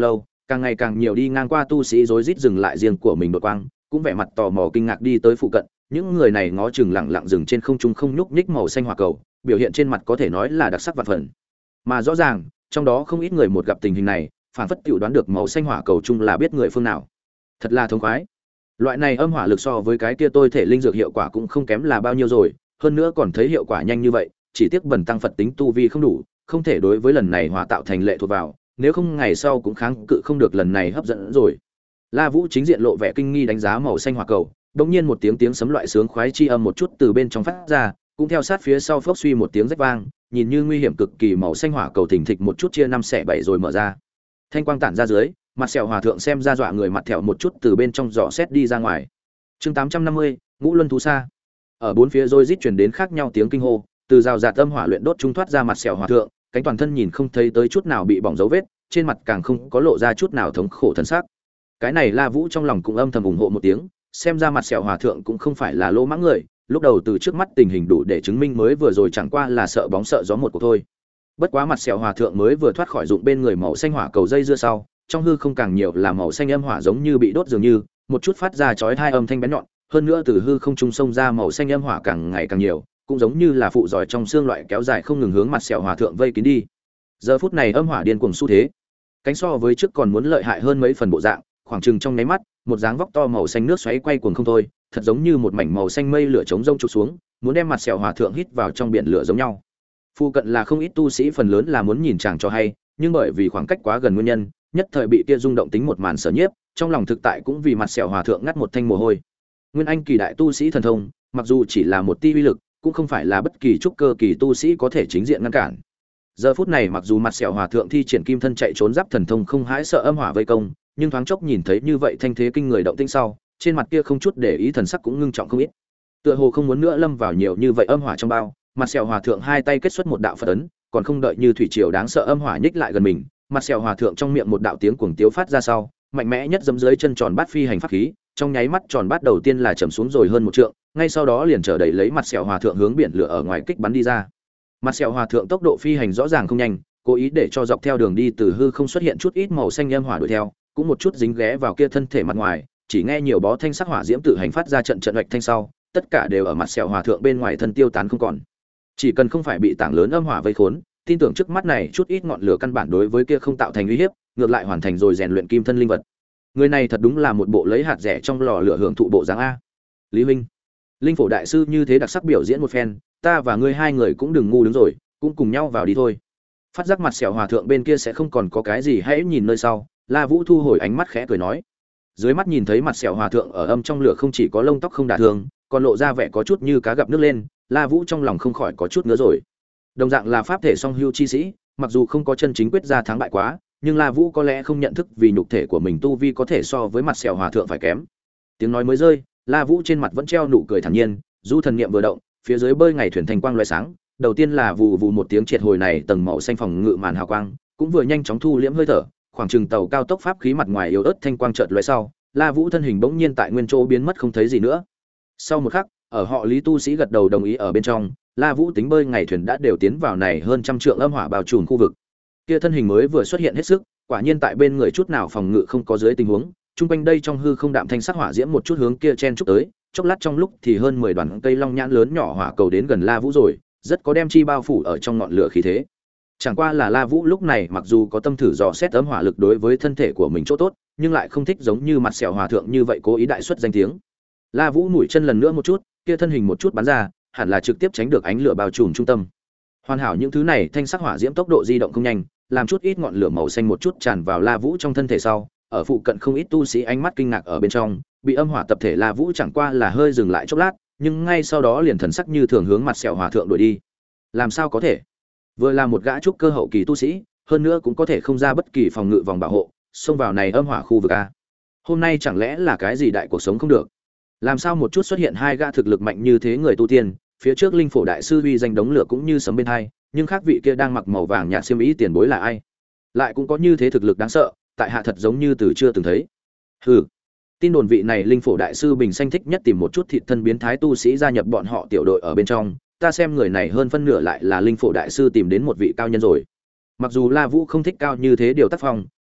Càng ngày càng nhiều đi ngang qua tu sĩ rối rít dừng lại riêng của mình đột quang, cũng vẻ mặt tò mò kinh ngạc đi tới phụ cận. Những người này ngó chừng lặng lặng dừng trên không trung không nhúc nhích màu xanh hỏa cầu, biểu hiện trên mặt có thể nói là đặc sắc vạn phần. Mà rõ ràng, trong đó không ít người một gặp tình hình này, phản phất tiểu đoán được màu xanh hỏa cầu chung là biết người phương nào. Thật là thống khoái. Loại này âm hỏa lực so với cái kia tôi thể linh dược hiệu quả cũng không kém là bao nhiêu rồi, hơn nữa còn thấy hiệu quả nhanh như vậy, chỉ tiếc bần tăng Phật tính tu vi không đủ, không thể đối với lần này hỏa tạo thành lệ thuộc vào, nếu không ngày sau cũng kháng cự không được lần này hấp dẫn rồi. La Vũ chính diện lộ vẻ kinh nghi đánh giá màu xanh hỏa cầu, đột nhiên một tiếng tiếng sấm loại sướng khoái chi âm một chút từ bên trong phát ra, cũng theo sát phía sau phốc suy một tiếng rách vang, nhìn như nguy hiểm cực kỳ màu xanh hỏa cầu thình thịch một chút chia năm xẻ bảy rồi mở ra. Thanh quang tản ra dưới, mặt sẹo hòa thượng xem ra dọa người mặt thẹo một chút từ bên trong giỏ xét đi ra ngoài. Chương tám trăm năm mươi, Ngũ Luân thú sa. Ở bốn phía rồi rít truyền đến khác nhau tiếng kinh hô, từ rào rạt âm hỏa luyện đốt trung thoát ra mặt sẹo hòa thượng, cánh toàn thân nhìn không thấy tới chút nào bị bỏng dấu vết, trên mặt càng không có lộ ra chút nào thống khổ thần sắc. Cái này La Vũ trong lòng cũng âm thầm ủng hộ một tiếng, xem ra mặt sẹo hòa thượng cũng không phải là lỗ mãng người, lúc đầu từ trước mắt tình hình đủ để chứng minh mới vừa rồi chẳng qua là sợ bóng sợ gió một cuộc thôi. Bất quá mặt sẹo hòa thượng mới vừa thoát khỏi dụng bên người màu xanh hỏa cầu dây dưa sau, trong hư không càng nhiều là màu xanh âm hỏa giống như bị đốt dường như, một chút phát ra chói tai âm thanh bén nhọn, hơn nữa từ hư không trung sông ra màu xanh âm hỏa càng ngày càng nhiều, cũng giống như là phụ giỏi trong xương loại kéo dài không ngừng hướng mặt sẹo hòa thượng vây kín đi. Giờ phút này âm hỏa điên cuồng xu thế, cánh so với trước còn muốn lợi hại hơn mấy phần bộ dạng, khoảng chừng trong nháy mắt, một dáng vóc to màu xanh nước xoáy quay cuồng không thôi, thật giống như một mảnh màu xanh mây lửa chống rông trục xuống, muốn đem mặt sẹo hòa thượng hít vào trong biển lửa giống nhau. Phu cận là không ít tu sĩ phần lớn là muốn nhìn chàng cho hay, nhưng bởi vì khoảng cách quá gần nguyên nhân, nhất thời bị kia rung động tính một màn sở nhiếp, trong lòng thực tại cũng vì mặt sẹo hòa thượng ngắt một thanh mồ hôi. Nguyên anh kỳ đại tu sĩ thần thông, mặc dù chỉ là một tia uy lực, cũng không phải là bất kỳ trúc cơ kỳ tu sĩ có thể chính diện ngăn cản. Giờ phút này mặc dù mặt sẹo hòa thượng thi triển kim thân chạy trốn giáp thần thông không hãi sợ âm hỏa vây công, nhưng thoáng chốc nhìn thấy như vậy thanh thế kinh người động tĩnh sau, trên mặt kia không chút để ý thần sắc cũng ngưng trọng không ít. Tựa hồ không muốn nữa lâm vào nhiều như vậy âm hỏa trong bao, mặt sẹo hòa thượng hai tay kết xuất một đạo Phật ấn, còn không đợi như thủy triều đáng sợ âm hỏa nhích lại gần mình, mặt sẹo hòa thượng trong miệng một đạo tiếng cuồng tiếu phát ra sau, mạnh mẽ nhất giẫm dưới chân tròn bát phi hành pháp khí, trong nháy mắt tròn bát đầu tiên là chầm xuống rồi hơn một trượng, ngay sau đó liền trở đẩy lấy mặt sẹo hòa thượng hướng biển lửa ở ngoài kích bắn đi ra. Mặt sẹo hòa thượng tốc độ phi hành rõ ràng không nhanh, cố ý để cho dọc theo đường đi từ hư không xuất hiện chút ít màu xanh âm hỏa đuổi theo, cũng một chút dính ghé vào kia thân thể mặt ngoài, chỉ nghe nhiều bó thanh sắc hỏa diễm tự hành phát ra trận trận oạch thanh sau, tất cả đều ở mặt sẹo hòa thượng bên ngoài thân tiêu tán không còn. Chỉ cần không phải bị tảng lớn âm hỏa vây khốn, tin tưởng trước mắt này chút ít ngọn lửa căn bản đối với kia không tạo thành uy hiếp, ngược lại hoàn thành rồi rèn luyện kim thân linh vật. Người này thật đúng là một bộ lấy hạt rẻ trong lò lửa hưởng thụ bộ dáng a. Lý huynh, linh phổ đại sư như thế đặc sắc biểu diễn một phen, ta và ngươi hai người cũng đừng ngu đứng rồi, cũng cùng nhau vào đi thôi. Phát giác mặt sẹo hòa thượng bên kia sẽ không còn có cái gì, hãy nhìn nơi sau. La Vũ thu hồi ánh mắt khẽ cười nói, dưới mắt nhìn thấy mặt sẹo hòa thượng ở âm trong lửa không chỉ có lông tóc không đả thương, còn lộ ra vẻ có chút như cá gặp nước lên, La Vũ trong lòng không khỏi có chút ngứa rồi. Đồng dạng là pháp thể song hưu chi sĩ, mặc dù không có chân chính quyết ra thắng bại quá, nhưng La Vũ có lẽ không nhận thức vì nhục thể của mình tu vi có thể so với mặt sẹo hòa thượng phải kém. Tiếng nói mới rơi, La Vũ trên mặt vẫn treo nụ cười thản nhiên, du thần niệm vừa động, phía dưới bơi ngày thuyền thành quang loé sáng, đầu tiên là vù vù một tiếng triệt hồi này tầng màu xanh phòng ngự màn hào quang, cũng vừa nhanh chóng thu liễm hơi thở, khoảng chừng tàu cao tốc pháp khí mặt ngoài yếu ớt thanh quang chợt lóe sau, La Vũ thân hình bỗng nhiên tại nguyên chỗ biến mất không thấy gì nữa. Sau một khắc, ở họ Lý tu sĩ gật đầu đồng ý ở bên trong, La Vũ tính bơi ngày thuyền đã đều tiến vào này hơn trăm trượng âm hỏa bao trùm khu vực. Kia thân hình mới vừa xuất hiện hết sức, quả nhiên tại bên người chút nào phòng ngự không có dưới tình huống, trung quanh đây trong hư không đạm thanh sắc hỏa diễm một chút hướng kia chen chúc tới, chốc lát trong lúc thì hơn mười đoàn cây long nhãn lớn nhỏ hỏa cầu đến gần La Vũ rồi, rất có đem chi bao phủ ở trong ngọn lửa khí thế. Chẳng qua là La Vũ lúc này mặc dù có tâm thử dò xét ấm hỏa lực đối với thân thể của mình chỗ tốt, nhưng lại không thích giống như mặt sẹo hòa thượng như vậy cố ý đại xuất danh tiếng. La Vũ mũi chân lần nữa một chút, kia thân hình một chút bắn ra, hẳn là trực tiếp tránh được ánh lửa bao trùm trung tâm. Hoàn hảo những thứ này thanh sắc hỏa diễm tốc độ di động không nhanh, làm chút ít ngọn lửa màu xanh một chút tràn vào La Vũ trong thân thể sau, ở phụ cận không ít tu sĩ ánh mắt kinh ngạc ở bên trong, bị âm hỏa tập thể La Vũ chẳng qua là hơi dừng lại chốc lát, nhưng ngay sau đó liền thần sắc như thường hướng mặt sẹo hòa thượng đuổi đi. Làm sao có thể? Vừa là một gã trúc cơ hậu kỳ tu sĩ, hơn nữa cũng có thể không ra bất kỳ phòng ngự vòng bảo hộ, xông vào này âm hỏa khu vực a. Hôm nay chẳng lẽ là cái gì đại cuộc sống không được? Làm sao một chút xuất hiện hai gã thực lực mạnh như thế người tu tiên, phía trước linh phổ đại sư uy danh đống lửa cũng như sấm bên hai, nhưng khác vị kia đang mặc màu vàng nhạt xiêm y tiền bối là ai? Lại cũng có như thế thực lực đáng sợ, tại hạ thật giống như từ chưa từng thấy. Hừ. Tin đồn vị này linh phổ đại sư bình sanh thích nhất tìm một chút thịt thân biến thái tu sĩ gia nhập bọn họ tiểu đội ở bên trong, ta xem người này hơn phân nửa lại là linh phổ đại sư tìm đến một vị cao nhân rồi. Mặc dù La Vũ không thích cao như thế điều tác phong,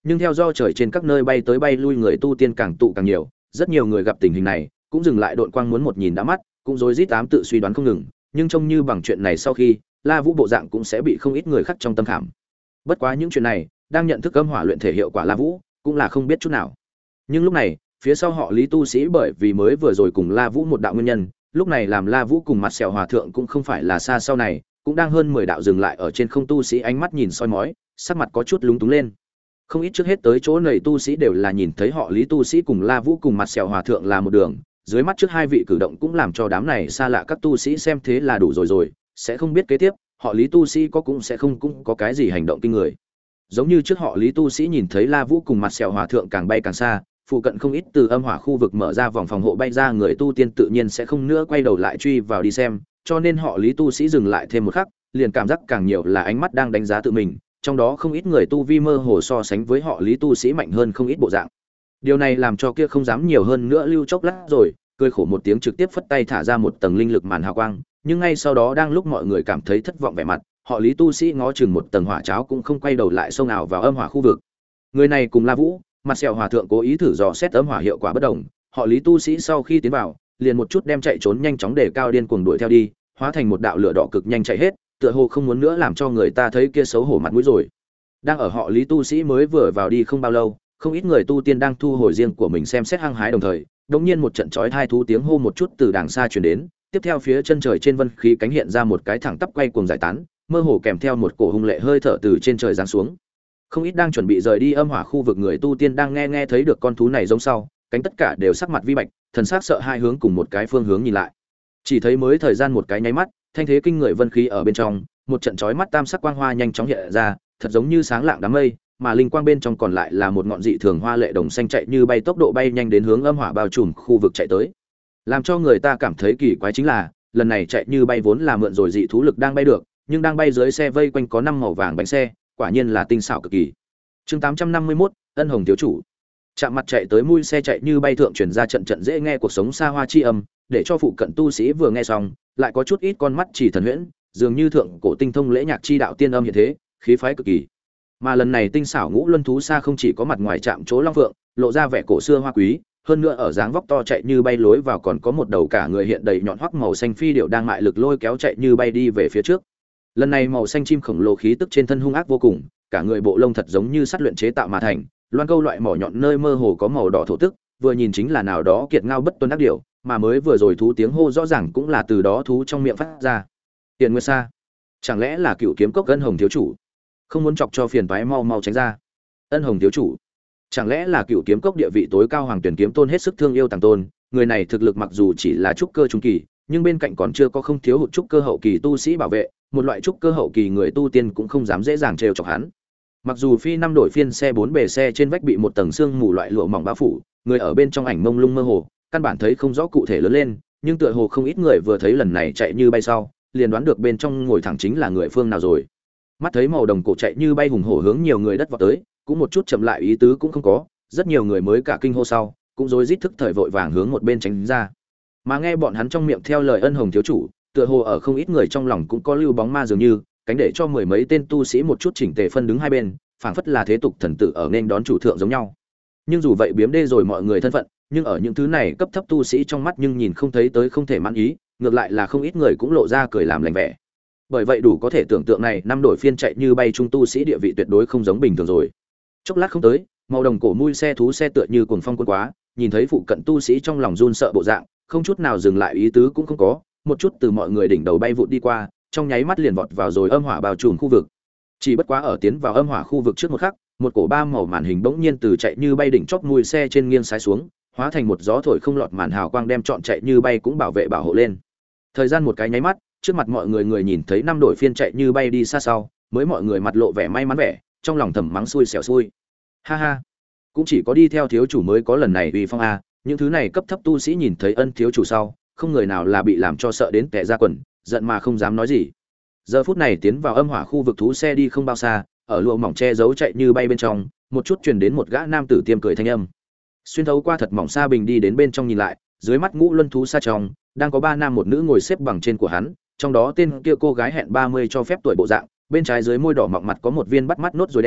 Nhưng theo do trời trên các nơi bay tới bay lui người tu tiên càng tụ càng nhiều, rất nhiều người gặp tình hình này cũng dừng lại độn quang muốn một nhìn đã mắt, cũng rối rít tám tự suy đoán không ngừng, nhưng trông như bằng chuyện này sau khi La Vũ bộ dạng cũng sẽ bị không ít người khắc trong tâm khảm. Bất quá những chuyện này đang nhận thức âm hỏa luyện thể hiệu quả La Vũ cũng là không biết chút nào. Nhưng lúc này phía sau họ Lý tu sĩ bởi vì mới vừa rồi cùng La Vũ một đạo nguyên nhân, lúc này làm La Vũ cùng mặt sẹo hòa thượng cũng không phải là xa sau này, cũng đang hơn mười đạo dừng lại ở trên không tu sĩ ánh mắt nhìn soi mói, sắc mặt có chút lúng túng lên. Không ít trước hết tới chỗ này tu sĩ đều là nhìn thấy họ Lý tu sĩ cùng La Vũ cùng mặt sẹo hòa thượng là một đường, dưới mắt trước hai vị cử động cũng làm cho đám này xa lạ các tu sĩ xem thế là đủ rồi rồi, sẽ không biết kế tiếp họ Lý tu sĩ có cũng sẽ không cũng có cái gì hành động kinh người. Giống như trước họ Lý tu sĩ nhìn thấy La Vũ cùng mặt sẹo hòa thượng càng bay càng xa, phụ cận không ít từ âm hỏa khu vực mở ra vòng phòng hộ bay ra người tu tiên tự nhiên sẽ không nữa quay đầu lại truy vào đi xem, cho nên họ Lý tu sĩ dừng lại thêm một khắc, liền cảm giác càng nhiều là ánh mắt đang đánh giá tự mình, trong đó không ít người tu vi mơ hồ so sánh với họ Lý tu sĩ mạnh hơn không ít bộ dạng. Điều này làm cho kia không dám nhiều hơn nữa lưu chốc lát rồi, cười khổ một tiếng trực tiếp phất tay thả ra một tầng linh lực màn hào quang, nhưng ngay sau đó đang lúc mọi người cảm thấy thất vọng vẻ mặt, họ Lý tu sĩ ngó chừng một tầng hỏa cháo cũng không quay đầu lại xông nào vào âm hỏa khu vực. Người này cùng La Vũ, mặt sẹo hòa thượng cố ý thử dò xét âm hỏa hiệu quả bất đồng, họ Lý tu sĩ sau khi tiến vào, liền một chút đem chạy trốn nhanh chóng để cao điên cuồng đuổi theo đi, hóa thành một đạo lửa đỏ cực nhanh chạy hết, tựa hồ không muốn nữa làm cho người ta thấy kia xấu hổ mặt mũi rồi. Đang ở họ Lý tu sĩ mới vừa vào đi không bao lâu, không ít người tu tiên đang thu hồi riêng của mình xem xét hăng hái đồng thời, đột nhiên một trận chói tai thú tiếng hô một chút từ đàng xa truyền đến, tiếp theo phía chân trời trên vân khí cánh hiện ra một cái thẳng tắp quay cuồng giải tán, mơ hồ kèm theo một cổ hung lệ hơi thở từ trên trời giáng xuống. Không ít đang chuẩn bị rời đi âm hỏa khu vực người tu tiên đang nghe nghe thấy được con thú này giống sau, cánh tất cả đều sắc mặt vi bạch, thần sắc sợ hai hướng cùng một cái phương hướng nhìn lại. Chỉ thấy mới thời gian một cái nháy mắt, thanh thế kinh người vân khí ở bên trong, một trận chói mắt tam sắc quang hoa nhanh chóng hiện ra, thật giống như sáng lạng đám mây, mà linh quang bên trong còn lại là một ngọn dị thường hoa lệ đồng xanh chạy như bay tốc độ bay nhanh đến hướng âm hỏa bao trùm khu vực chạy tới. Làm cho người ta cảm thấy kỳ quái chính là, lần này chạy như bay vốn là mượn rồi dị thú lực đang bay được, nhưng đang bay dưới xe vây quanh có năm màu vàng bánh xe, quả nhiên là tinh xảo cực kỳ. Chương tám trăm năm mươi mốt, Ân Hồng thiếu chủ. Chạm mặt chạy tới mui xe chạy như bay thượng truyền ra trận trận dễ nghe cuộc sống xa hoa chi âm, để cho phụ cận tu sĩ vừa nghe xong, lại có chút ít con mắt chỉ thần huyễn, dường như thượng cổ tinh thông lễ nhạc chi đạo tiên âm hiện thế, khí phái cực kỳ. Mà lần này tinh xảo ngũ luân thú xa không chỉ có mặt ngoài chạm chỗ long phượng, lộ ra vẻ cổ xưa hoa quý, hơn nữa ở dáng vóc to chạy như bay lối vào còn có một đầu cả người hiện đầy nhọn hoắc màu xanh phi điệu đang mại lực lôi kéo chạy như bay đi về phía trước. Lần này màu xanh chim khổng lồ khí tức trên thân hung ác vô cùng, cả người bộ lông thật giống như sắt luyện chế tạo mà thành, loan câu loại mỏ nhọn nơi mơ hồ có màu đỏ thổ tức, vừa nhìn chính là nào đó kiệt ngao bất tuân đắc điệu, mà mới vừa rồi thú tiếng hô rõ ràng cũng là từ đó thú trong miệng phát ra. Tiền Nguyên Sa, chẳng lẽ là cựu kiếm cốc Ân Hồng thiếu chủ? Không muốn chọc cho phiền toái mau mau tránh ra. Ân Hồng thiếu chủ, chẳng lẽ là cựu kiếm cốc địa vị tối cao hoàng tuyển kiếm tôn hết sức thương yêu tàng tôn, người này thực lực mặc dù chỉ là trúc cơ trung kỳ, nhưng bên cạnh còn chưa có không thiếu hụt trúc cơ hậu kỳ tu sĩ bảo vệ, một loại trúc cơ hậu kỳ người tu tiên cũng không dám dễ dàng trêu chọc hắn. Mặc dù phi năm đổi phiên xe bốn bề xe trên vách bị một tầng sương mù loại lụa mỏng bao phủ, người ở bên trong ảnh mông lung mơ hồ, căn bản thấy không rõ cụ thể lớn lên, nhưng tựa hồ không ít người vừa thấy lần này chạy như bay sau, liền đoán được bên trong ngồi thẳng chính là người phương nào rồi. Mắt thấy màu đồng cổ chạy như bay hùng hổ hướng nhiều người đất vọt tới, cũng một chút chậm lại ý tứ cũng không có, rất nhiều người mới cả kinh hô sau, cũng rối rít thức thời vội vàng hướng một bên tránh ra. Mà nghe bọn hắn trong miệng theo lời Ân Hồng thiếu chủ, tựa hồ ở không ít người trong lòng cũng có lưu bóng ma dường như, cánh để cho mười mấy tên tu sĩ một chút chỉnh tề phân đứng hai bên, phảng phất là thế tục thần tử ở nên đón chủ thượng giống nhau. Nhưng dù vậy biếm đê rồi mọi người thân phận, nhưng ở những thứ này cấp thấp tu sĩ trong mắt nhưng nhìn không thấy tới không thể mãn ý, ngược lại là không ít người cũng lộ ra cười làm lành vẻ. Bởi vậy đủ có thể tưởng tượng này năm đổi phiên chạy như bay trung tu sĩ địa vị tuyệt đối không giống bình thường rồi. Chốc lát không tới, màu đồng cổ mui xe thú xe tựa như cuồng phong cuốn quá, nhìn thấy phụ cận tu sĩ trong lòng run sợ bộ dạng, không chút nào dừng lại ý tứ cũng không có, một chút từ mọi người đỉnh đầu bay vụt đi qua, trong nháy mắt liền vọt vào rồi âm hỏa bao trùm khu vực. Chỉ bất quá ở tiến vào âm hỏa khu vực trước một khắc, một cổ ba màu màn hình bỗng nhiên từ chạy như bay đỉnh chóp mui xe trên nghiêng sái xuống, hóa thành một gió thổi không lọt màn hào quang đem trọn chạy như bay cũng bảo vệ bảo hộ lên. Thời gian một cái nháy mắt, trước mặt mọi người người nhìn thấy năm đội phiên chạy như bay đi xa sau, mới mọi người mặt lộ vẻ may mắn vẻ, trong lòng thầm mắng xui xẻo xui. Ha ha, cũng chỉ có đi theo thiếu chủ mới có lần này uy phong a, những thứ này cấp thấp tu sĩ nhìn thấy Ân thiếu chủ sau, không người nào là bị làm cho sợ đến tè ra quần, giận mà không dám nói gì. Giờ phút này tiến vào âm hỏa khu vực thú xe đi không bao xa, ở lụa mỏng che giấu chạy như bay bên trong, một chút truyền đến một gã nam tử tiêm cười thanh âm. Xuyên thấu qua thật mỏng sa bình đi đến bên trong nhìn lại, dưới mắt ngũ luân thú xa trong, đang có ba nam một nữ ngồi xếp bằng trên của hắn, trong đó tên kia cô gái hẹn ba mươi cho phép tuổi bộ dạng, bên trái dưới môi đỏ mọng mặt có một viên bắt mắt nốt ruồi đen,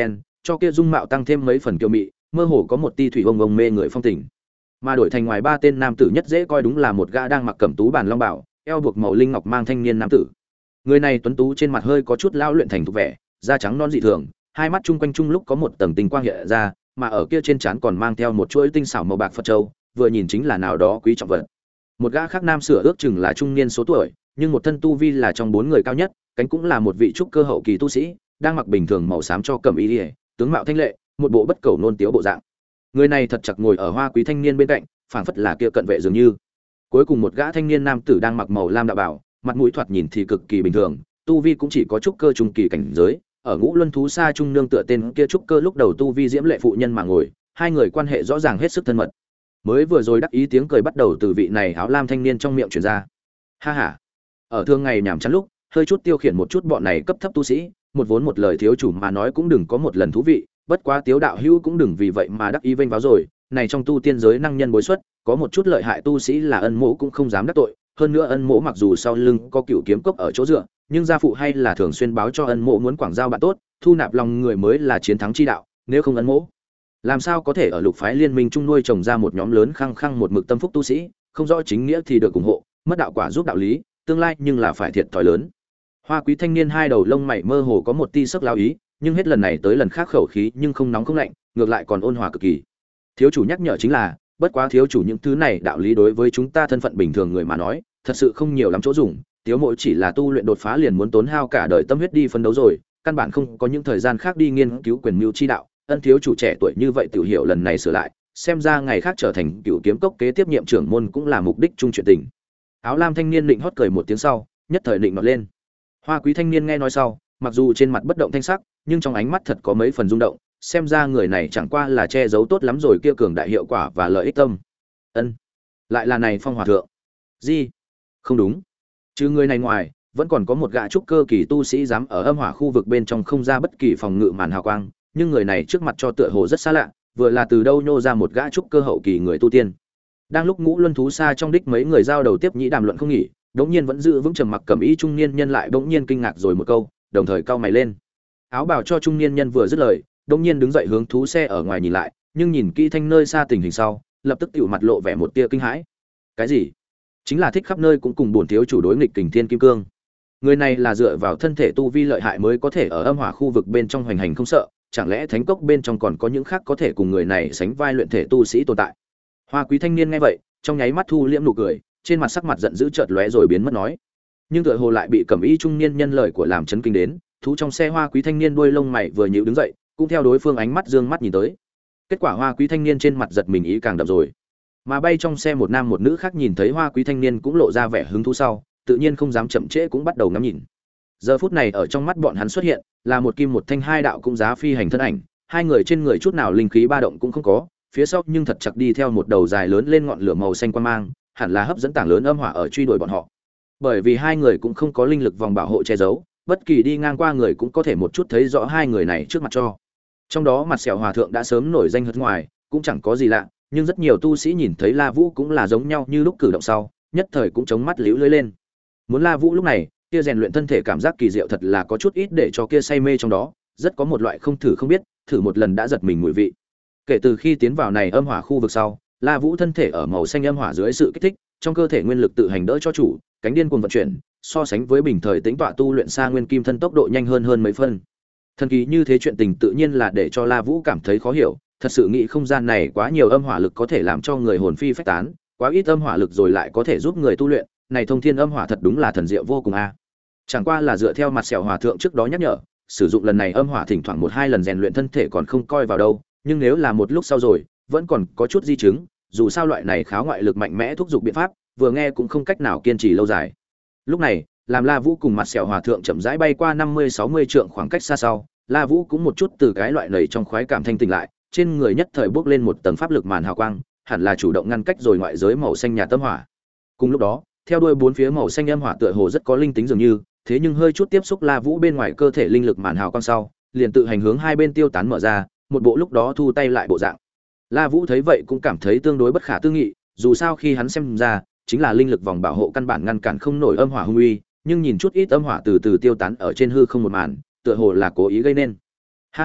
cho kia dung mạo tăng thêm mấy phần kiều mị, mơ hồ có một ti thủy ông ông mê người phong tình. Mà đổi thành ngoài ba tên nam tử nhất dễ coi đúng là một gã đang mặc cẩm tú bàn long bảo, eo buộc màu linh ngọc mang thanh niên nam tử. Người này tuấn tú trên mặt hơi có chút lao luyện thành thục vẻ, da trắng non dị thường, hai mắt chung quanh chung lúc có một tầng tinh quang hiện ra, mà ở kia trên trán còn mang theo một chuỗi tinh xảo màu bạc Phật châu, vừa nhìn chính là nào đó quý trọng vật. Một gã khác nam sửa ước chừng là trung niên số tuổi, nhưng một thân tu vi là trong bốn người cao nhất, cánh cũng là một vị trúc cơ hậu kỳ tu sĩ, đang mặc bình thường màu xám cho cẩm y liễu, tướng mạo thanh lệ, một bộ bất cầu nôn tiếu bộ dạng. Người này thật chặt ngồi ở hoa quý thanh niên bên cạnh, phảng phất là kia cận vệ dường như. Cuối cùng một gã thanh niên nam tử đang mặc màu lam đạo bảo, mặt mũi thoạt nhìn thì cực kỳ bình thường, tu vi cũng chỉ có trúc cơ trung kỳ cảnh giới, ở Ngũ Luân thú sa trung nương tựa tên kia trúc cơ lúc đầu tu vi diễm lệ phụ nhân mà ngồi, hai người quan hệ rõ ràng hết sức thân mật. Mới vừa rồi đắc ý tiếng cười bắt đầu từ vị này áo lam thanh niên trong miệng truyền ra. Ha ha. Ở thường ngày nhàm chán lúc, hơi chút tiêu khiển một chút bọn này cấp thấp tu sĩ, một vốn một lời thiếu chủ mà nói cũng đừng có một lần thú vị, bất quá Tiếu đạo hữu cũng đừng vì vậy mà đắc ý vênh váo rồi, này trong tu tiên giới năng nhân bối xuất, có một chút lợi hại tu sĩ là ân mỗ cũng không dám đắc tội, hơn nữa ân mỗ mặc dù sau lưng có cựu kiếm cốc ở chỗ dựa, nhưng gia phụ hay là thường xuyên báo cho ân mỗ muốn quảng giao bạn tốt, thu nạp lòng người mới là chiến thắng chi đạo, nếu không ân mỗ làm sao có thể ở lục phái liên minh chung nuôi trồng ra một nhóm lớn khăng khăng một mực tâm phúc tu sĩ, không rõ chính nghĩa thì được ủng hộ, mất đạo quả giúp đạo lý, tương lai nhưng là phải thiệt thòi lớn. Hoa quý thanh niên hai đầu lông mày mơ hồ có một tia sắc lao ý, nhưng hết lần này tới lần khác khẩu khí nhưng không nóng không lạnh, ngược lại còn ôn hòa cực kỳ. Thiếu chủ nhắc nhở chính là, bất quá thiếu chủ những thứ này đạo lý đối với chúng ta thân phận bình thường người mà nói, thật sự không nhiều lắm chỗ dùng, Tiếu mộ chỉ là tu luyện đột phá liền muốn tốn hao cả đời tâm huyết đi phấn đấu rồi, căn bản không có những thời gian khác đi nghiên cứu quyền mưu chi đạo, ân thiếu chủ trẻ tuổi như vậy tiểu hiểu lần này sửa lại, xem ra ngày khác trở thành cựu kiếm cốc kế tiếp nhiệm trưởng môn cũng là mục đích chung chuyện tình. Áo lam thanh niên định hót cười một tiếng sau, nhất thời định nọt lên. Hoa quý thanh niên nghe nói sau, mặc dù trên mặt bất động thanh sắc, nhưng trong ánh mắt thật có mấy phần rung động, xem ra người này chẳng qua là che giấu tốt lắm rồi kia cường đại hiệu quả và lợi ích tâm. Ân, lại là này Phong Hòa thượng. Gì? Không đúng. Trừ người này ngoài, vẫn còn có một gã trúc cơ kỳ tu sĩ dám ở âm hỏa khu vực bên trong không ra bất kỳ phòng ngự màn hào quang, nhưng người này trước mặt cho tựa hồ rất xa lạ, vừa là từ đâu nhô ra một gã trúc cơ hậu kỳ người tu tiên. Đang lúc Ngũ Luân thú xa trong đích mấy người giao đầu tiếp nhĩ đàm luận không nghỉ, đống nhiên vẫn giữ vững trầm mặc cẩm ý trung niên nhân lại bỗng nhiên kinh ngạc rồi một câu, đồng thời cau mày lên. Áo bào cho trung niên nhân vừa dứt lời, đống nhiên đứng dậy hướng thú xe ở ngoài nhìn lại, nhưng nhìn kỹ thanh nơi xa tình hình sau, lập tức tiểu mặt lộ vẻ một tia kinh hãi. Cái gì? Chính là thích khắp nơi cũng cùng bổn thiếu chủ đối nghịch Kình Thiên Kim Cương. Người này là dựa vào thân thể tu vi lợi hại mới có thể ở âm hỏa khu vực bên trong hoành hành không sợ, chẳng lẽ thánh cốc bên trong còn có những khác có thể cùng người này sánh vai luyện thể tu sĩ tồn tại? Hoa quý thanh niên nghe vậy, trong nháy mắt thu liễm nụ cười, trên mặt sắc mặt giận dữ chợt lóe rồi biến mất nói. Nhưng tựa hồ lại bị cẩm y trung niên nhân lời của làm chấn kinh đến, thú trong xe hoa quý thanh niên đuôi lông mày vừa nhíu đứng dậy, cũng theo đối phương ánh mắt dương mắt nhìn tới. Kết quả hoa quý thanh niên trên mặt giật mình ý càng đậm rồi. Mà bay trong xe một nam một nữ khác nhìn thấy hoa quý thanh niên cũng lộ ra vẻ hứng thú sau, tự nhiên không dám chậm trễ cũng bắt đầu ngắm nhìn. Giờ phút này ở trong mắt bọn hắn xuất hiện là một kim một thanh hai đạo cũng giá phi hành thân ảnh, hai người trên người chút nào linh khí ba động cũng không có, phía sau nhưng thật chặt đi theo một đầu dài lớn lên ngọn lửa màu xanh quang mang, hẳn là hấp dẫn tảng lớn âm hỏa ở truy đuổi bọn họ. Bởi vì hai người cũng không có linh lực vòng bảo hộ che giấu, bất kỳ đi ngang qua người cũng có thể một chút thấy rõ hai người này trước mặt cho. Trong đó mặt sẹo hòa thượng đã sớm nổi danh hất ngoài, cũng chẳng có gì lạ, nhưng rất nhiều tu sĩ nhìn thấy La Vũ cũng là giống nhau như lúc cử động sau, nhất thời cũng chống mắt liễu lưỡi lên. Muốn La Vũ lúc này, kia rèn luyện thân thể cảm giác kỳ diệu thật là có chút ít để cho kia say mê trong đó, rất có một loại không thử không biết, thử một lần đã giật mình mùi vị. Kể từ khi tiến vào này âm hỏa khu vực sau, La Vũ thân thể ở màu xanh âm hỏa dưới sự kích thích, trong cơ thể nguyên lực tự hành đỡ cho chủ, cánh điên cuồng vận chuyển, so sánh với bình thời tính tọa tu luyện xa nguyên kim thân tốc độ nhanh hơn hơn mấy phân. Thần kỳ như thế chuyện tình tự nhiên là để cho La Vũ cảm thấy khó hiểu, thật sự nghĩ không gian này quá nhiều âm hỏa lực có thể làm cho người hồn phi phách tán, quá ít âm hỏa lực rồi lại có thể giúp người tu luyện, này thông thiên âm hỏa thật đúng là thần diệu vô cùng a. Chẳng qua là dựa theo mặt sẹo hòa thượng trước đó nhắc nhở, sử dụng lần này âm hỏa thỉnh thoảng một hai lần rèn luyện thân thể còn không coi vào đâu, nhưng nếu là một lúc sau rồi, vẫn còn có chút di chứng, dù sao loại này kháo ngoại lực mạnh mẽ thúc giục biện pháp, vừa nghe cũng không cách nào kiên trì lâu dài. Lúc này, làm La Vũ cùng mặt sẹo hòa thượng chậm rãi bay qua năm mươi sáu mươi trượng khoảng cách xa sau, La Vũ cũng một chút từ cái loại nảy trong khoái cảm thanh tỉnh lại, trên người nhất thời bước lên một tầng pháp lực màn hào quang, hẳn là chủ động ngăn cách rồi ngoại giới màu xanh nhà tâm hỏa. Cùng lúc đó, theo đuôi bốn phía màu xanh âm hỏa tựa hồ rất có linh tính dường như, thế nhưng hơi chút tiếp xúc La Vũ bên ngoài cơ thể linh lực màn hào quang sau, liền tự hành hướng hai bên tiêu tán mở ra, một bộ lúc đó thu tay lại bộ dạng. La Vũ thấy vậy cũng cảm thấy tương đối bất khả tư nghị, dù sao khi hắn xem ra, chính là linh lực vòng bảo hộ căn bản ngăn cản không nổi âm hỏa hung uy, nhưng nhìn chút ít âm hỏa từ từ tiêu tán ở trên hư không một màn, tựa hồ là cố ý gây nên. Ha ha,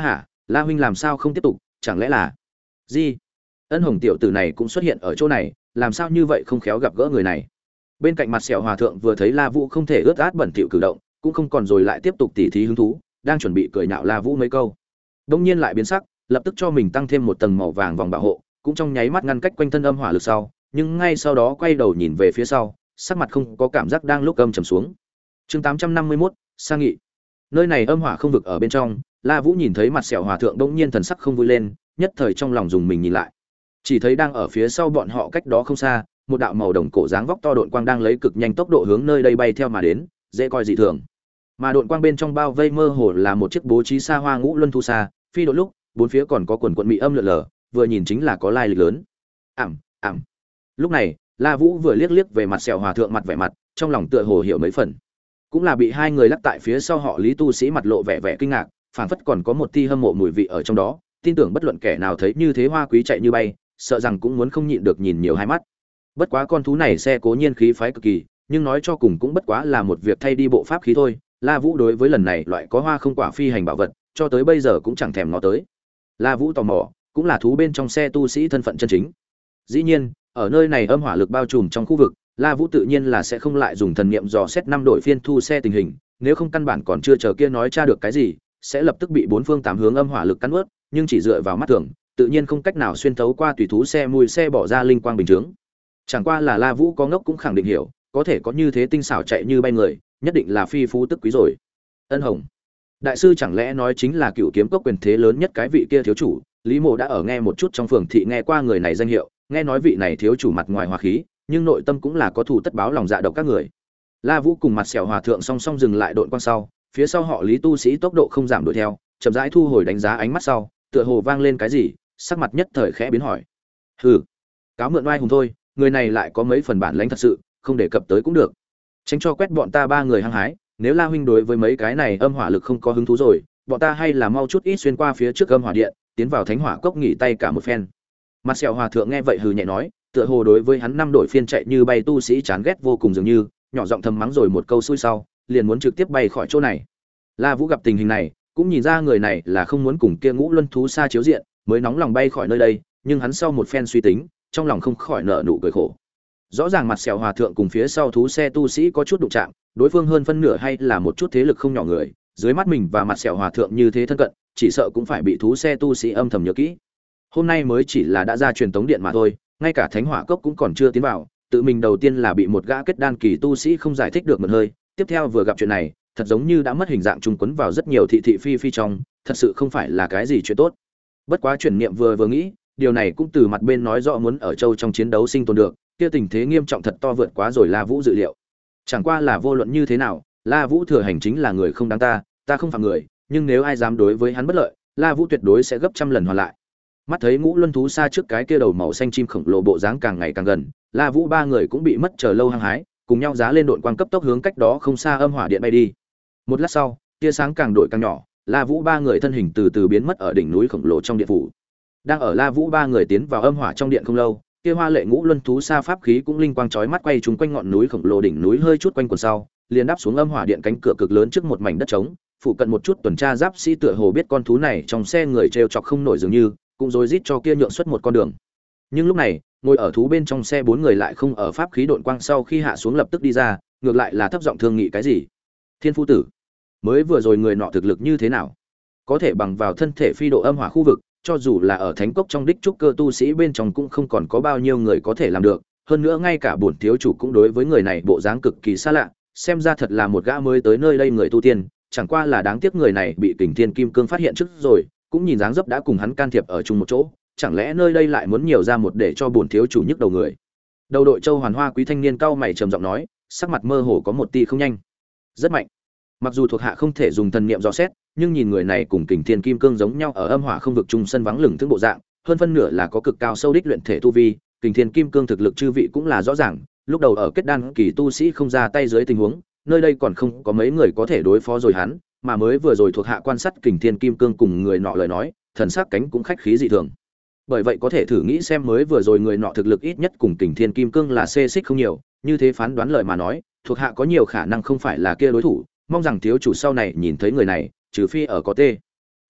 La huynh làm sao không tiếp tục, chẳng lẽ là gì? Ân Hồng tiểu tử này cũng xuất hiện ở chỗ này, làm sao như vậy không khéo gặp gỡ người này. Bên cạnh mặt sẹo hòa thượng vừa thấy La Vũ không thể ướt át bẩn thỉu cử động, cũng không còn rồi lại tiếp tục tỉ thí hứng thú, đang chuẩn bị cười nhạo La Vũ mấy câu. Đông nhiên lại biến sắc, lập tức cho mình tăng thêm một tầng màu vàng vòng bảo hộ, cũng trong nháy mắt ngăn cách quanh thân âm hỏa lực sau, nhưng ngay sau đó quay đầu nhìn về phía sau, sắc mặt không có cảm giác đang lúc âm trầm xuống. Chương tám trăm năm mươi mốt, Sa Nghị. Nơi này âm hỏa không vực ở bên trong, La Vũ nhìn thấy mặt sẹo hòa thượng bỗng nhiên thần sắc không vui lên, nhất thời trong lòng dùng mình nhìn lại. Chỉ thấy đang ở phía sau bọn họ cách đó không xa, một đạo màu đồng cổ dáng vóc to độn quang đang lấy cực nhanh tốc độ hướng nơi đây bay theo mà đến, dễ coi dị thường. Mà độn quang bên trong bao vây mơ hồ là một chiếc bố trí xa hoa ngũ luân thu xa, phi độn lúc, bốn phía còn có quần quần mị âm lượn lờ, vừa nhìn chính là có lai lịch lớn. Ảm, ảm. Lúc này, La Vũ vừa liếc liếc về mặt sẹo hòa thượng mặt vẻ mặt, trong lòng tựa hồ hiểu mấy phần. Cũng là bị hai người lắc tại phía sau họ Lý tu sĩ mặt lộ vẻ vẻ kinh ngạc, phảng phất còn có một tia hâm mộ mùi vị ở trong đó, tin tưởng bất luận kẻ nào thấy như thế hoa quý chạy như bay, sợ rằng cũng muốn không nhịn được nhìn nhiều hai mắt. Bất quá con thú này xe cố nhiên khí phái cực kỳ, nhưng nói cho cùng cũng bất quá là một việc thay đi bộ pháp khí thôi. La Vũ đối với lần này loại có hoa không quả phi hành bảo vật, cho tới bây giờ cũng chẳng thèm ngó tới. La Vũ tò mò, cũng là thú bên trong xe tu sĩ thân phận chân chính. Dĩ nhiên, ở nơi này âm hỏa lực bao trùm trong khu vực, La Vũ tự nhiên là sẽ không lại dùng thần niệm dò xét năm đội phiên thu xe tình hình, nếu không căn bản còn chưa chờ kia nói tra được cái gì, sẽ lập tức bị bốn phương tám hướng âm hỏa lực cắn nuốt, nhưng chỉ dựa vào mắt thường, tự nhiên không cách nào xuyên thấu qua tùy thú xe mùi xe bỏ ra linh quang bình chứng. Chẳng qua là La Vũ có ngốc cũng khẳng định hiểu, có thể có như thế tinh xảo chạy như bay người, nhất định là phi phú tức quý rồi. Ân Hồng đại sư chẳng lẽ nói chính là cựu kiếm cốc quyền thế lớn nhất cái vị kia thiếu chủ? Lý Mộ đã ở nghe một chút trong phường thị nghe qua người này danh hiệu, nghe nói vị này thiếu chủ mặt ngoài hòa khí, nhưng nội tâm cũng là có thù tất báo lòng dạ độc các người. La Vũ cùng mặt sẹo hòa thượng song song dừng lại độn quang sau, phía sau họ Lý tu sĩ tốc độ không giảm đuổi theo, chậm rãi thu hồi đánh giá ánh mắt sau, tựa hồ vang lên cái gì, sắc mặt nhất thời khẽ biến hỏi. Hừ, cáo mượn oai hùng thôi, người này lại có mấy phần bản lãnh thật sự, không đề cập tới cũng được. Tránh cho quét bọn ta ba người hăng hái, nếu La huynh đối với mấy cái này âm hỏa lực không có hứng thú rồi, bọn ta hay là mau chút ít xuyên qua phía trước âm hỏa điện, tiến vào thánh hỏa cốc nghỉ tay cả một phen. Mặt sẹo hòa thượng nghe vậy hừ nhẹ nói, tựa hồ đối với hắn năm đội phiên chạy như bay tu sĩ chán ghét vô cùng dường như, nhỏ giọng thầm mắng rồi một câu xui sau, liền muốn trực tiếp bay khỏi chỗ này. La Vũ gặp tình hình này, cũng nhìn ra người này là không muốn cùng kia ngũ luân thú xa chiếu diện, mới nóng lòng bay khỏi nơi đây, nhưng hắn sau một phen suy tính, trong lòng không khỏi nở nụ cười khổ. Rõ ràng mặt sẹo hòa thượng cùng phía sau thú xe tu sĩ có chút đụng chạm, đối phương hơn phân nửa hay là một chút thế lực không nhỏ người, dưới mắt mình và mặt sẹo hòa thượng như thế thân cận, chỉ sợ cũng phải bị thú xe tu sĩ âm thầm nhớ kỹ. Hôm nay mới chỉ là đã ra truyền tống điện mà thôi, ngay cả thánh hỏa cốc cũng còn chưa tiến vào, tự mình đầu tiên là bị một gã kết đan kỳ tu sĩ không giải thích được một hơi, tiếp theo vừa gặp chuyện này, thật giống như đã mất hình dạng trùng quấn vào rất nhiều thị thị phi phi trong, thật sự không phải là cái gì chuyện tốt. Bất quá chuyển niệm vừa vừa nghĩ, điều này cũng từ mặt bên nói rõ muốn ở châu trong chiến đấu sinh tồn được, kia tình thế nghiêm trọng thật to vượt quá rồi La Vũ dự liệu. Chẳng qua là vô luận như thế nào, La Vũ thừa hành chính là người không đáng ta, ta không phạm người, nhưng nếu ai dám đối với hắn bất lợi, La Vũ tuyệt đối sẽ gấp trăm lần hoàn lại. Mắt thấy ngũ luân thú xa trước cái kia đầu màu xanh chim khổng lồ bộ dáng càng ngày càng gần, La Vũ ba người cũng bị mất chờ lâu hăng hái, cùng nhau giá lên độn quang cấp tốc hướng cách đó không xa âm hỏa điện bay đi. Một lát sau, tia sáng càng đổi càng nhỏ, La Vũ ba người thân hình từ từ biến mất ở đỉnh núi khổng lồ trong điện phủ. Đang ở La Vũ ba người tiến vào âm hỏa trong điện không lâu, kia hoa lệ ngũ luân thú xa pháp khí cũng linh quang chói mắt quay trúng quanh ngọn núi khổng lồ đỉnh núi hơi chút quanh quần sau, liền đáp xuống âm hỏa điện cánh cửa cực lớn trước một mảnh đất trống, phụ cận một chút tuần tra giáp sĩ tựa hồ biết con thú này trong xe người trêu chọc không nổi dường như, cũng rối rít cho kia nhượng xuất một con đường. Nhưng lúc này, ngồi ở thú bên trong xe bốn người lại không ở pháp khí độn quang sau khi hạ xuống lập tức đi ra, ngược lại là thấp giọng thương nghị cái gì. Thiên phu tử, mới vừa rồi người nọ thực lực như thế nào? Có thể bằng vào thân thể phi độ âm hỏa khu vực, cho dù là ở thánh cốc trong đích trúc cơ tu sĩ bên trong cũng không còn có bao nhiêu người có thể làm được, hơn nữa ngay cả bổn thiếu chủ cũng đối với người này bộ dáng cực kỳ xa lạ, xem ra thật là một gã mới tới nơi đây người tu tiên, chẳng qua là đáng tiếc người này bị Kình Thiên Kim Cương phát hiện trước rồi, cũng nhìn dáng dấp đã cùng hắn can thiệp ở chung một chỗ, chẳng lẽ nơi đây lại muốn nhiều ra một để cho bổn thiếu chủ nhức đầu người. Đầu đội Châu Hoàn Hoa quý thanh niên cao mày trầm giọng nói, sắc mặt mơ hồ có một tia không nhanh. Rất mạnh. Mặc dù thuộc hạ không thể dùng thần niệm dò xét, nhưng nhìn người này cùng Kình Thiên Kim Cương giống nhau ở âm hỏa không vực trung sân vắng lửng thương bộ dạng, hơn phân nửa là có cực cao sâu đích luyện thể tu vi, Kình Thiên Kim Cương thực lực chư vị cũng là rõ ràng, lúc đầu ở kết đan kỳ tu sĩ không ra tay dưới tình huống, nơi đây còn không có mấy người có thể đối phó rồi hắn, mà mới vừa rồi thuộc hạ quan sát Kình Thiên Kim Cương cùng người nọ lời nói, thần sắc cánh cũng khách khí dị thường. Bởi vậy có thể thử nghĩ xem mới vừa rồi người nọ thực lực ít nhất cùng Kình Thiên Kim Cương là xê xích không nhiều, như thế phán đoán lời mà nói, thuộc hạ có nhiều khả năng không phải là kia đối thủ, mong rằng thiếu chủ sau này nhìn thấy người này, trừ phi ở có tê.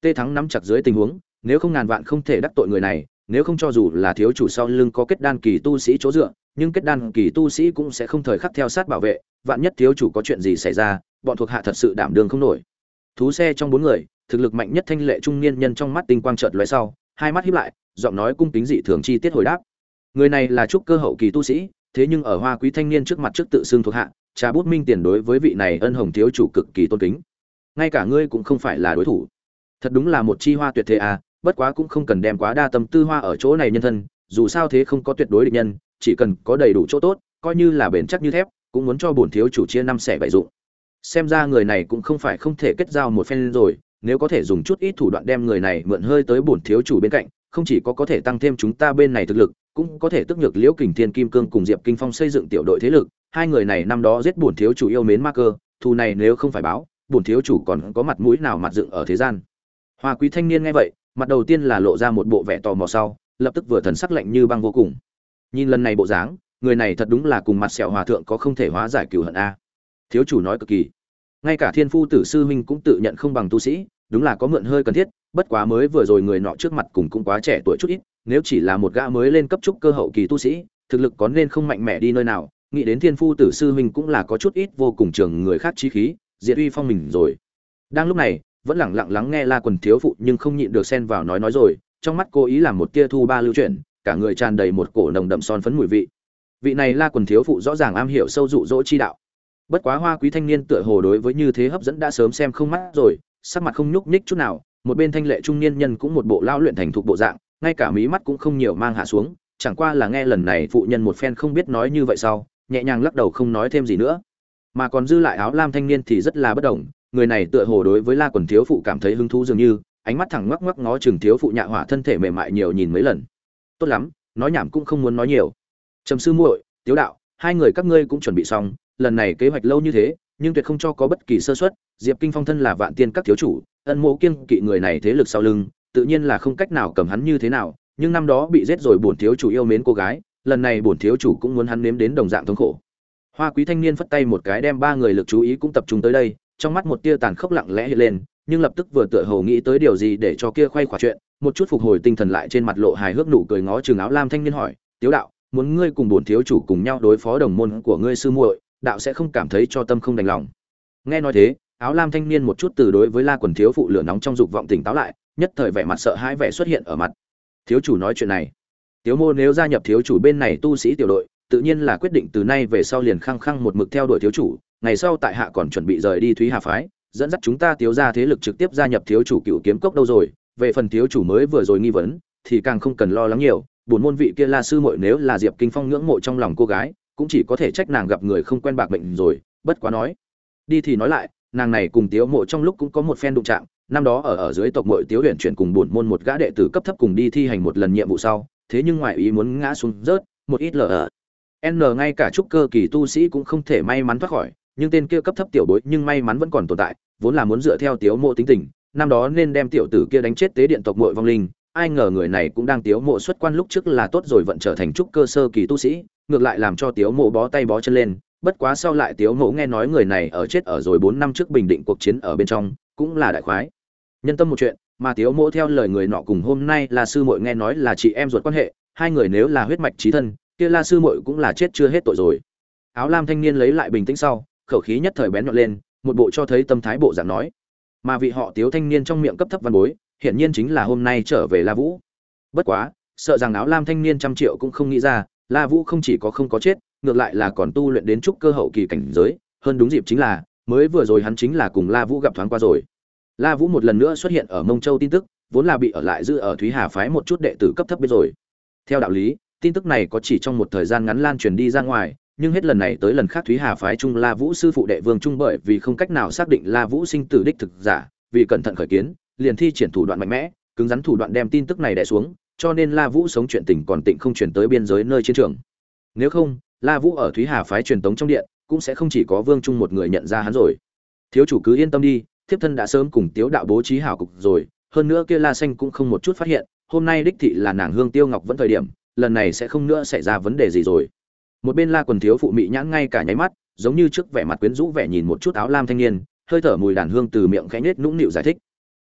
Tê Thắng nắm chặt dưới tình huống, nếu không ngàn vạn không thể đắc tội người này, nếu không cho dù là thiếu chủ sau lưng có kết đan kỳ tu sĩ chỗ dựa, nhưng kết đan kỳ tu sĩ cũng sẽ không thời khắc theo sát bảo vệ, vạn nhất thiếu chủ có chuyện gì xảy ra, bọn thuộc hạ thật sự đảm đương không nổi. Thú xe trong bốn người, thực lực mạnh nhất thanh lệ trung niên nhân trong mắt tinh quang chợt lóe sau, hai mắt híp lại, giọng nói cung kính dị thường chi tiết hồi đáp. Người này là trúc cơ hậu kỳ tu sĩ, thế nhưng ở Hoa Quý thanh niên trước mặt trước tự xưng thuộc hạ, trà bút minh tiền đối với vị này ân hồng thiếu chủ cực kỳ tôn kính. Ngay cả ngươi cũng không phải là đối thủ. Thật đúng là một chi hoa tuyệt thế à, bất quá cũng không cần đem quá đa tâm tư hoa ở chỗ này nhân thân, dù sao thế không có tuyệt đối địch nhân, chỉ cần có đầy đủ chỗ tốt, coi như là bền chắc như thép, cũng muốn cho bổn thiếu chủ chia năm xẻ bảy dụng. Xem ra người này cũng không phải không thể kết giao một phen rồi, nếu có thể dùng chút ít thủ đoạn đem người này mượn hơi tới bổn thiếu chủ bên cạnh, không chỉ có có thể tăng thêm chúng ta bên này thực lực, cũng có thể tức nhược Liễu Kình Thiên Kim Cương cùng Diệp Kinh Phong xây dựng tiểu đội thế lực, hai người này năm đó giết bổn thiếu chủ yêu mến ma cơ, thù này nếu không phải báo, bổn thiếu chủ còn có mặt mũi nào mặt dựng ở thế gian. Hoa Quý thanh niên nghe vậy, mặt đầu tiên là lộ ra một bộ vẻ tò mò sau, lập tức vừa thần sắc lạnh như băng vô cùng. Nhìn lần này bộ dáng, người này thật đúng là cùng mặt sẹo hòa thượng có không thể hóa giải cừu hận a. Thiếu chủ nói cực kỳ. Ngay cả Thiên Phu Tử sư huynh cũng tự nhận không bằng tu sĩ, đúng là có mượn hơi cần thiết, bất quá mới vừa rồi người nọ trước mặt cùng cũng quá trẻ tuổi chút ít, nếu chỉ là một gã mới lên cấp trúc cơ hậu kỳ tu sĩ, thực lực có nên không mạnh mẽ đi nơi nào, nghĩ đến Thiên Phu Tử sư huynh cũng là có chút ít vô cùng trường người khác chí khí, diệt uy phong mình rồi. Đang lúc này, vẫn lặng lặng lắng nghe La Quần thiếu phụ nhưng không nhịn được xen vào nói nói rồi, trong mắt cố ý làm một tia thu ba lưu chuyển, cả người tràn đầy một cổ nồng đậm son phấn mùi vị. Vị này La Quần thiếu phụ rõ ràng am hiểu sâu dụ dỗ chi đạo. Bất quá Hoa Quý thanh niên tựa hồ đối với như thế hấp dẫn đã sớm xem không mắt rồi, sắc mặt không nhúc nhích chút nào, một bên thanh lệ trung niên nhân cũng một bộ lao luyện thành thục bộ dạng, ngay cả mí mắt cũng không nhiều mang hạ xuống, chẳng qua là nghe lần này phụ nhân một phen không biết nói như vậy sau, nhẹ nhàng lắc đầu không nói thêm gì nữa. Mà còn dư lại áo lam thanh niên thì rất là bất động, người này tựa hồ đối với La Quần thiếu phụ cảm thấy hứng thú dường như, ánh mắt thẳng ngoắc ngoắc ngó chừng thiếu phụ nhạ hỏa thân thể mềm mại nhiều nhìn mấy lần. Tốt lắm, nói nhảm cũng không muốn nói nhiều. Trầm sư muội, Tiếu đạo, hai người các ngươi cũng chuẩn bị xong, lần này kế hoạch lâu như thế, nhưng tuyệt không cho có bất kỳ sơ suất. Diệp Kinh Phong thân là Vạn Tiên các thiếu chủ, ân mộ kiêng kỵ người này thế lực sau lưng, tự nhiên là không cách nào cầm hắn như thế nào, nhưng năm đó bị giết rồi bổn thiếu chủ yêu mến cô gái, lần này bổn thiếu chủ cũng muốn hắn nếm đến đồng dạng thống khổ. Hoa Quý thanh niên phất tay một cái đem ba người lực chú ý cũng tập trung tới đây, trong mắt một tia tàn khốc lặng lẽ hiện lên, nhưng lập tức vừa tựa hồ nghĩ tới điều gì để cho kia khoay khỏa chuyện, một chút phục hồi tinh thần lại trên mặt lộ hài hước nụ cười ngó chừng áo lam thanh niên hỏi, Tiếu đạo, muốn ngươi cùng bổn thiếu chủ cùng nhau đối phó đồng môn của ngươi sư muội, đạo sẽ không cảm thấy cho tâm không đành lòng. Nghe nói thế, áo lam thanh niên một chút từ đối với La Quần thiếu phụ lửa nóng trong dục vọng tỉnh táo lại, nhất thời vẻ mặt sợ hãi vẻ xuất hiện ở mặt. Thiếu chủ nói chuyện này, Tiếu mô nếu gia nhập thiếu chủ bên này tu sĩ tiểu đội, tự nhiên là quyết định từ nay về sau liền khăng khăng một mực theo đuổi thiếu chủ, ngày sau tại hạ còn chuẩn bị rời đi Thúy Hà phái, dẫn dắt chúng ta Tiếu gia thế lực trực tiếp gia nhập thiếu chủ Cựu Kiếm Cốc đâu rồi, về phần thiếu chủ mới vừa rồi nghi vấn, thì càng không cần lo lắng nhiều, buồn môn vị kia La sư muội nếu là Diệp Kinh Phong ngưỡng mộ trong lòng cô gái, cũng chỉ có thể trách nàng gặp người không quen bạc mệnh rồi, bất quá nói đi thì nói lại, nàng này cùng Tiếu mộ trong lúc cũng có một phen đụng chạm, năm đó ở ở dưới tộc muội Tiếu Huyền chuyển cùng buồn môn một gã đệ tử cấp thấp cùng đi thi hành một lần nhiệm vụ sau, thế nhưng ngoại ý muốn ngã xuống rớt, một ít lở N ngay cả trúc cơ kỳ tu sĩ cũng không thể may mắn thoát khỏi, nhưng tên kia cấp thấp tiểu bối nhưng may mắn vẫn còn tồn tại, vốn là muốn dựa theo Tiếu mộ tính tình, năm đó nên đem tiểu tử kia đánh chết tế điện tộc muội vong linh, ai ngờ người này cũng đang Tiếu mộ xuất quan lúc trước là tốt rồi vận trở thành trúc cơ sơ kỳ tu sĩ, ngược lại làm cho Tiếu mộ bó tay bó chân lên, bất quá sau lại Tiếu mộ nghe nói người này ở chết ở rồi bốn năm trước bình định cuộc chiến ở bên trong, cũng là đại khoái. Nhân tâm một chuyện, mà Tiếu mộ theo lời người nọ cùng hôm nay là sư muội nghe nói là chị em ruột quan hệ, hai người nếu là huyết mạch chí thân, kia La sư muội cũng là chết chưa hết tội rồi. Áo lam thanh niên lấy lại bình tĩnh sau, khẩu khí nhất thời bén nhọn lên, một bộ cho thấy tâm thái bộ dạng nói. Mà vị họ Tiếu thanh niên trong miệng cấp thấp văn bối, hiển nhiên chính là hôm nay trở về La Vũ. Bất quá, sợ rằng áo lam thanh niên trăm triệu cũng không nghĩ ra, La Vũ không chỉ có không có chết, ngược lại là còn tu luyện đến trúc cơ hậu kỳ cảnh giới, hơn đúng dịp chính là, mới vừa rồi hắn chính là cùng La Vũ gặp thoáng qua rồi. La Vũ một lần nữa xuất hiện ở Mông Châu tin tức, vốn là bị ở lại giữ ở Thúy Hà phái một chút đệ tử cấp thấp biết rồi. Theo đạo lý, tin tức này có chỉ trong một thời gian ngắn lan truyền đi ra ngoài, nhưng hết lần này tới lần khác Thúy Hà phái trung La Vũ sư phụ đệ Vương Trung bởi vì không cách nào xác định La Vũ sinh tử đích thực giả, vì cẩn thận khởi kiến, liền thi triển thủ đoạn mạnh mẽ, cứng rắn thủ đoạn đem tin tức này đè xuống, cho nên La Vũ sống chuyện tình còn tịnh không truyền tới biên giới nơi chiến trường. Nếu không, La Vũ ở Thúy Hà phái truyền tống trong điện, cũng sẽ không chỉ có Vương Trung một người nhận ra hắn rồi. Thiếu chủ cứ yên tâm đi, thiếp thân đã sớm cùng Tiếu đạo bố trí hảo cục rồi, hơn nữa kia La Xanh cũng không một chút phát hiện, hôm nay đích thị là nàng Hương Tiêu Ngọc vẫn thời điểm, lần này sẽ không nữa xảy ra vấn đề gì rồi. Một bên La Quần thiếu phụ mị nhãn ngay cả nháy mắt, giống như trước vẻ mặt quyến rũ vẻ nhìn một chút áo lam thanh niên, hơi thở mùi đàn hương từ miệng khẽ nhếch nũng nịu giải thích.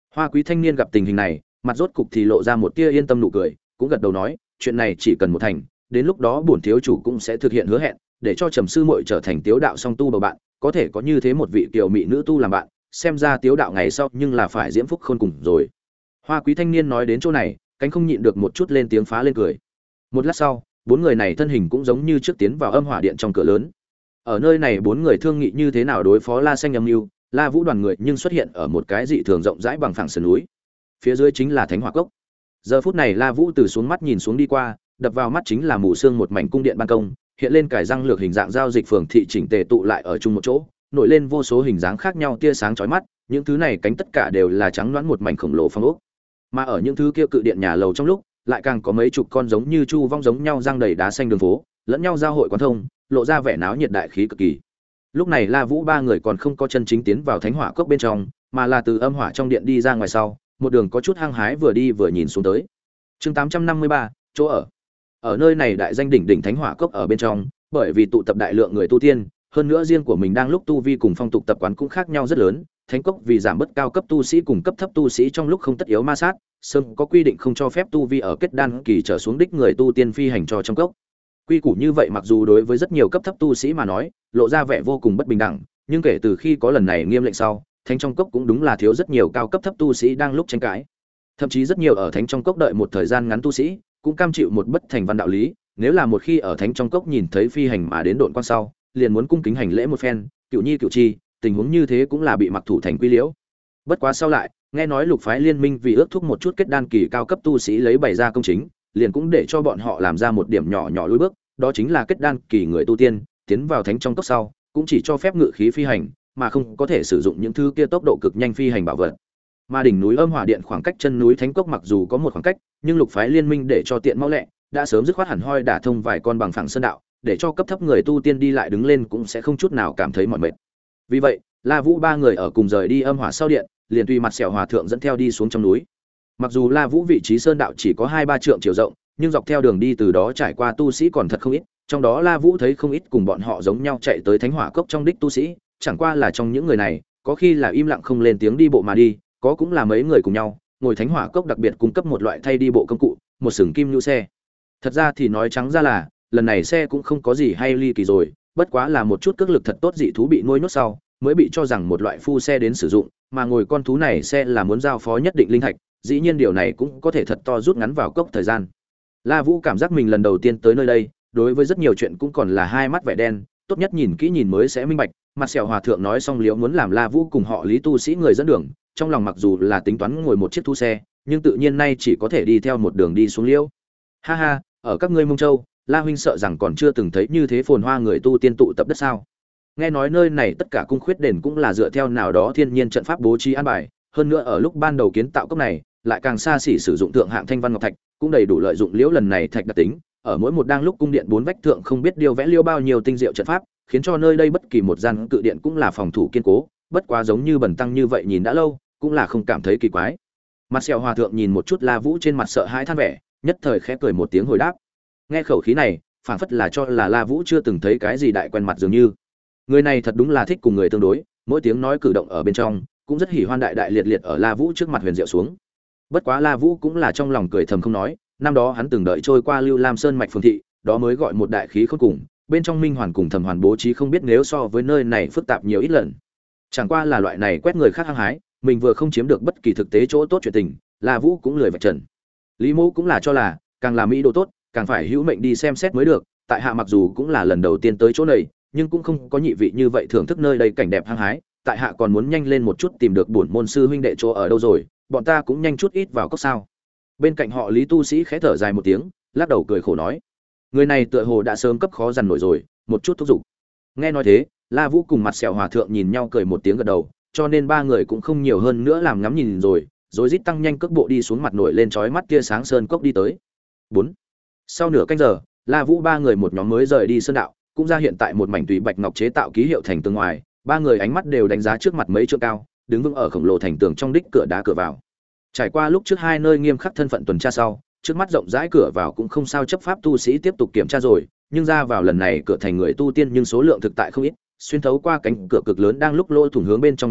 Hoa quý thanh niên gặp tình hình này, mặt rốt cục thì lộ ra một tia yên tâm nụ cười, cũng gật đầu nói, chuyện này chỉ cần một thành, đến lúc đó bổn thiếu chủ cũng sẽ thực hiện hứa hẹn, để cho Trầm sư muội trở thành tiếu đạo song tu bầu bạn, có thể có như thế một vị kiều mỹ nữ tu làm bạn, xem ra tiếu đạo ngày sau nhưng là phải diễm phúc khôn cùng rồi. Hoa quý thanh niên nói đến chỗ này, cánh không nhịn được một chút lên tiếng phá lên cười. Một lát sau, bốn người này thân hình cũng giống như trước tiến vào âm hỏa điện trong cửa lớn. Ở nơi này bốn người thương nghị như thế nào đối phó La Xanh âm mưu, La Vũ đoàn người nhưng xuất hiện ở một cái dị thường rộng rãi bằng phẳng sườn núi. Phía dưới chính là Thánh Hỏa Cốc. Giờ phút này La Vũ từ xuống mắt nhìn xuống đi qua, đập vào mắt chính là mù sương một mảnh cung điện ban công, hiện lên cải răng lược hình dạng giao dịch phường thị chỉnh tề tụ lại ở chung một chỗ, nổi lên vô số hình dáng khác nhau tia sáng chói mắt, những thứ này cánh tất cả đều là trắng loãng một mảnh khổng lồ phong ốc. Mà ở những thứ kia cự điện nhà lầu trong lúc, lại càng có mấy chục con giống như chu vong giống nhau răng đầy đá xanh đường phố, lẫn nhau giao hội quán thông, lộ ra vẻ náo nhiệt đại khí cực kỳ. Lúc này La Vũ ba người còn không có chân chính tiến vào Thánh Hỏa Cốc bên trong, mà là từ âm hỏa trong điện đi ra ngoài sau, một đường có chút hăng hái vừa đi vừa nhìn xuống tới. Chương tám trăm năm mươi ba, chỗ ở. Ở nơi này đại danh đỉnh đỉnh Thánh Hỏa Cốc ở bên trong, bởi vì tụ tập đại lượng người tu tiên, hơn nữa riêng của mình đang lúc tu vi cùng phong tục tập quán cũng khác nhau rất lớn, Thánh Cốc vì giảm bớt cao cấp tu sĩ cùng cấp thấp tu sĩ trong lúc không tất yếu ma sát, sớm có quy định không cho phép tu vi ở kết đan kỳ trở xuống đích người tu tiên phi hành cho trong cốc. Quy củ như vậy mặc dù đối với rất nhiều cấp thấp tu sĩ mà nói, lộ ra vẻ vô cùng bất bình đẳng, nhưng kể từ khi có lần này nghiêm lệnh sau, Thánh trong cốc cũng đúng là thiếu rất nhiều cao cấp thấp tu sĩ đang lúc tranh cãi. Thậm chí rất nhiều ở Thánh trong cốc đợi một thời gian ngắn tu sĩ, cũng cam chịu một bất thành văn đạo lý, nếu là một khi ở Thánh trong cốc nhìn thấy phi hành mà đến độn quan sau, liền muốn cung kính hành lễ một phen, cựu nhi cựu chi, tình huống như thế cũng là bị mặc thủ thành quy liễu. Bất quá sau lại, nghe nói Lục phái liên minh vì ước thúc một chút kết đan kỳ cao cấp tu sĩ lấy bày ra công chính, liền cũng để cho bọn họ làm ra một điểm nhỏ nhỏ lùi bước, đó chính là kết đan kỳ người tu tiên tiến vào thánh trong cốc sau, cũng chỉ cho phép ngự khí phi hành, mà không có thể sử dụng những thứ kia tốc độ cực nhanh phi hành bảo vật. Mà đỉnh núi Âm Hỏa Điện khoảng cách chân núi Thánh Cốc mặc dù có một khoảng cách, nhưng Lục phái liên minh để cho tiện mau lẹ, đã sớm dứt khoát hẳn hoi đả thông vài con bằng phẳng sơn đạo, để cho cấp thấp người tu tiên đi lại đứng lên cũng sẽ không chút nào cảm thấy mỏi mệt. Vì vậy, La Vũ ba người ở cùng rời đi Âm Hỏa sau điện, liền tùy mặt sẹo hòa thượng dẫn theo đi xuống trong núi. Mặc dù La Vũ vị trí sơn đạo chỉ có hai ba trượng chiều rộng, nhưng dọc theo đường đi từ đó trải qua tu sĩ còn thật không ít, trong đó La Vũ thấy không ít cùng bọn họ giống nhau chạy tới Thánh Hỏa Cốc trong đích tu sĩ, chẳng qua là trong những người này, có khi là im lặng không lên tiếng đi bộ mà đi, có cũng là mấy người cùng nhau, ngồi Thánh Hỏa Cốc đặc biệt cung cấp một loại thay đi bộ công cụ, một sừng kim nhu xe. Thật ra thì nói trắng ra là, lần này xe cũng không có gì hay ly kỳ rồi, bất quá là một chút cước lực thật tốt dị thú bị nuôi nhốt sau, mới bị cho rằng một loại phu xe đến sử dụng, mà ngồi con thú này xe là muốn giao phó nhất định linh thạch, dĩ nhiên điều này cũng có thể thật to rút ngắn vào cốc thời gian. La Vũ cảm giác mình lần đầu tiên tới nơi đây, đối với rất nhiều chuyện cũng còn là hai mắt vẻ đen, tốt nhất nhìn kỹ nhìn mới sẽ minh bạch. Mặt sẹo hòa thượng nói xong liếu muốn làm La Vũ cùng họ Lý tu sĩ người dẫn đường, trong lòng mặc dù là tính toán ngồi một chiếc thú xe, nhưng tự nhiên nay chỉ có thể đi theo một đường đi xuống liễu. Ha ha, ở các ngươi Mông Châu, La huynh sợ rằng còn chưa từng thấy như thế phồn hoa người tu tiên tụ tập đất sao? Nghe nói nơi này tất cả cung khuyết đền cũng là dựa theo nào đó thiên nhiên trận pháp bố trí an bài, hơn nữa ở lúc ban đầu kiến tạo cốc này, lại càng xa xỉ sử dụng thượng hạng thanh văn ngọc thạch, cũng đầy đủ lợi dụng liễu lần này thạch đặc tính, ở mỗi một đang lúc cung điện bốn vách thượng không biết điêu vẽ liêu bao nhiêu tinh diệu trận pháp, khiến cho nơi đây bất kỳ một gian cự điện cũng là phòng thủ kiên cố, bất quá giống như bần tăng như vậy nhìn đã lâu, cũng là không cảm thấy kỳ quái. Mặt sẹo hòa thượng nhìn một chút La Vũ trên mặt sợ hãi than vẻ, nhất thời khẽ cười một tiếng hồi đáp. Nghe khẩu khí này, phảng phất là cho là La Vũ chưa từng thấy cái gì đại quen mặt dường như. Người này thật đúng là thích cùng người tương đối, mỗi tiếng nói cử động ở bên trong, cũng rất hỉ hoan đại đại liệt liệt ở La Vũ trước mặt huyền diệu xuống. Bất quá La Vũ cũng là trong lòng cười thầm không nói, năm đó hắn từng đợi trôi qua Lưu Lam Sơn mạch phường thị, đó mới gọi một đại khí khôn cùng, bên trong minh hoàn cùng thẩm hoàn bố trí không biết nếu so với nơi này phức tạp nhiều ít lần. Chẳng qua là loại này quét người khác hăng hái, mình vừa không chiếm được bất kỳ thực tế chỗ tốt chuyện tình, La Vũ cũng lười vạch trần. Lý Mộ cũng là cho là, càng làm mỹ đồ tốt, càng phải hữu mệnh đi xem xét mới được, tại hạ mặc dù cũng là lần đầu tiên tới chỗ này, nhưng cũng không có nhị vị như vậy thưởng thức nơi đây cảnh đẹp hăng hái, tại hạ còn muốn nhanh lên một chút tìm được bổn môn sư huynh đệ chỗ ở đâu rồi, bọn ta cũng nhanh chút ít vào cốc sao. Bên cạnh họ Lý tu sĩ khẽ thở dài một tiếng, lắc đầu cười khổ nói, người này tựa hồ đã sớm cấp khó dằn nổi rồi, một chút thúc giục. Nghe nói thế, La Vũ cùng mặt sẹo hòa thượng nhìn nhau cười một tiếng gật đầu, cho nên ba người cũng không nhiều hơn nữa làm ngắm nhìn rồi, rồi rít tăng nhanh cước bộ đi xuống mặt nổi lên chói mắt kia sáng sơn cốc đi tới. bốn Sau nửa canh giờ, La Vũ ba người một nhóm mới rời đi sơn đạo, cũng ra hiện tại một mảnh tùy bạch ngọc chế tạo ký hiệu thành tường ngoài, ba người ánh mắt đều đánh giá trước mặt mấy trượng cao, đứng vững ở khổng lồ thành tường trong đích cửa đá cửa vào. Trải qua lúc trước hai nơi nghiêm khắc thân phận tuần tra sau, trước mắt rộng rãi cửa vào cũng không sao chấp pháp tu sĩ tiếp tục kiểm tra rồi, nhưng ra vào lần này cửa thành người tu tiên nhưng số lượng thực tại không ít, xuyên thấu qua cánh cửa cực lớn đang lúc lỗ thủng hướng bên trong nhìn lại,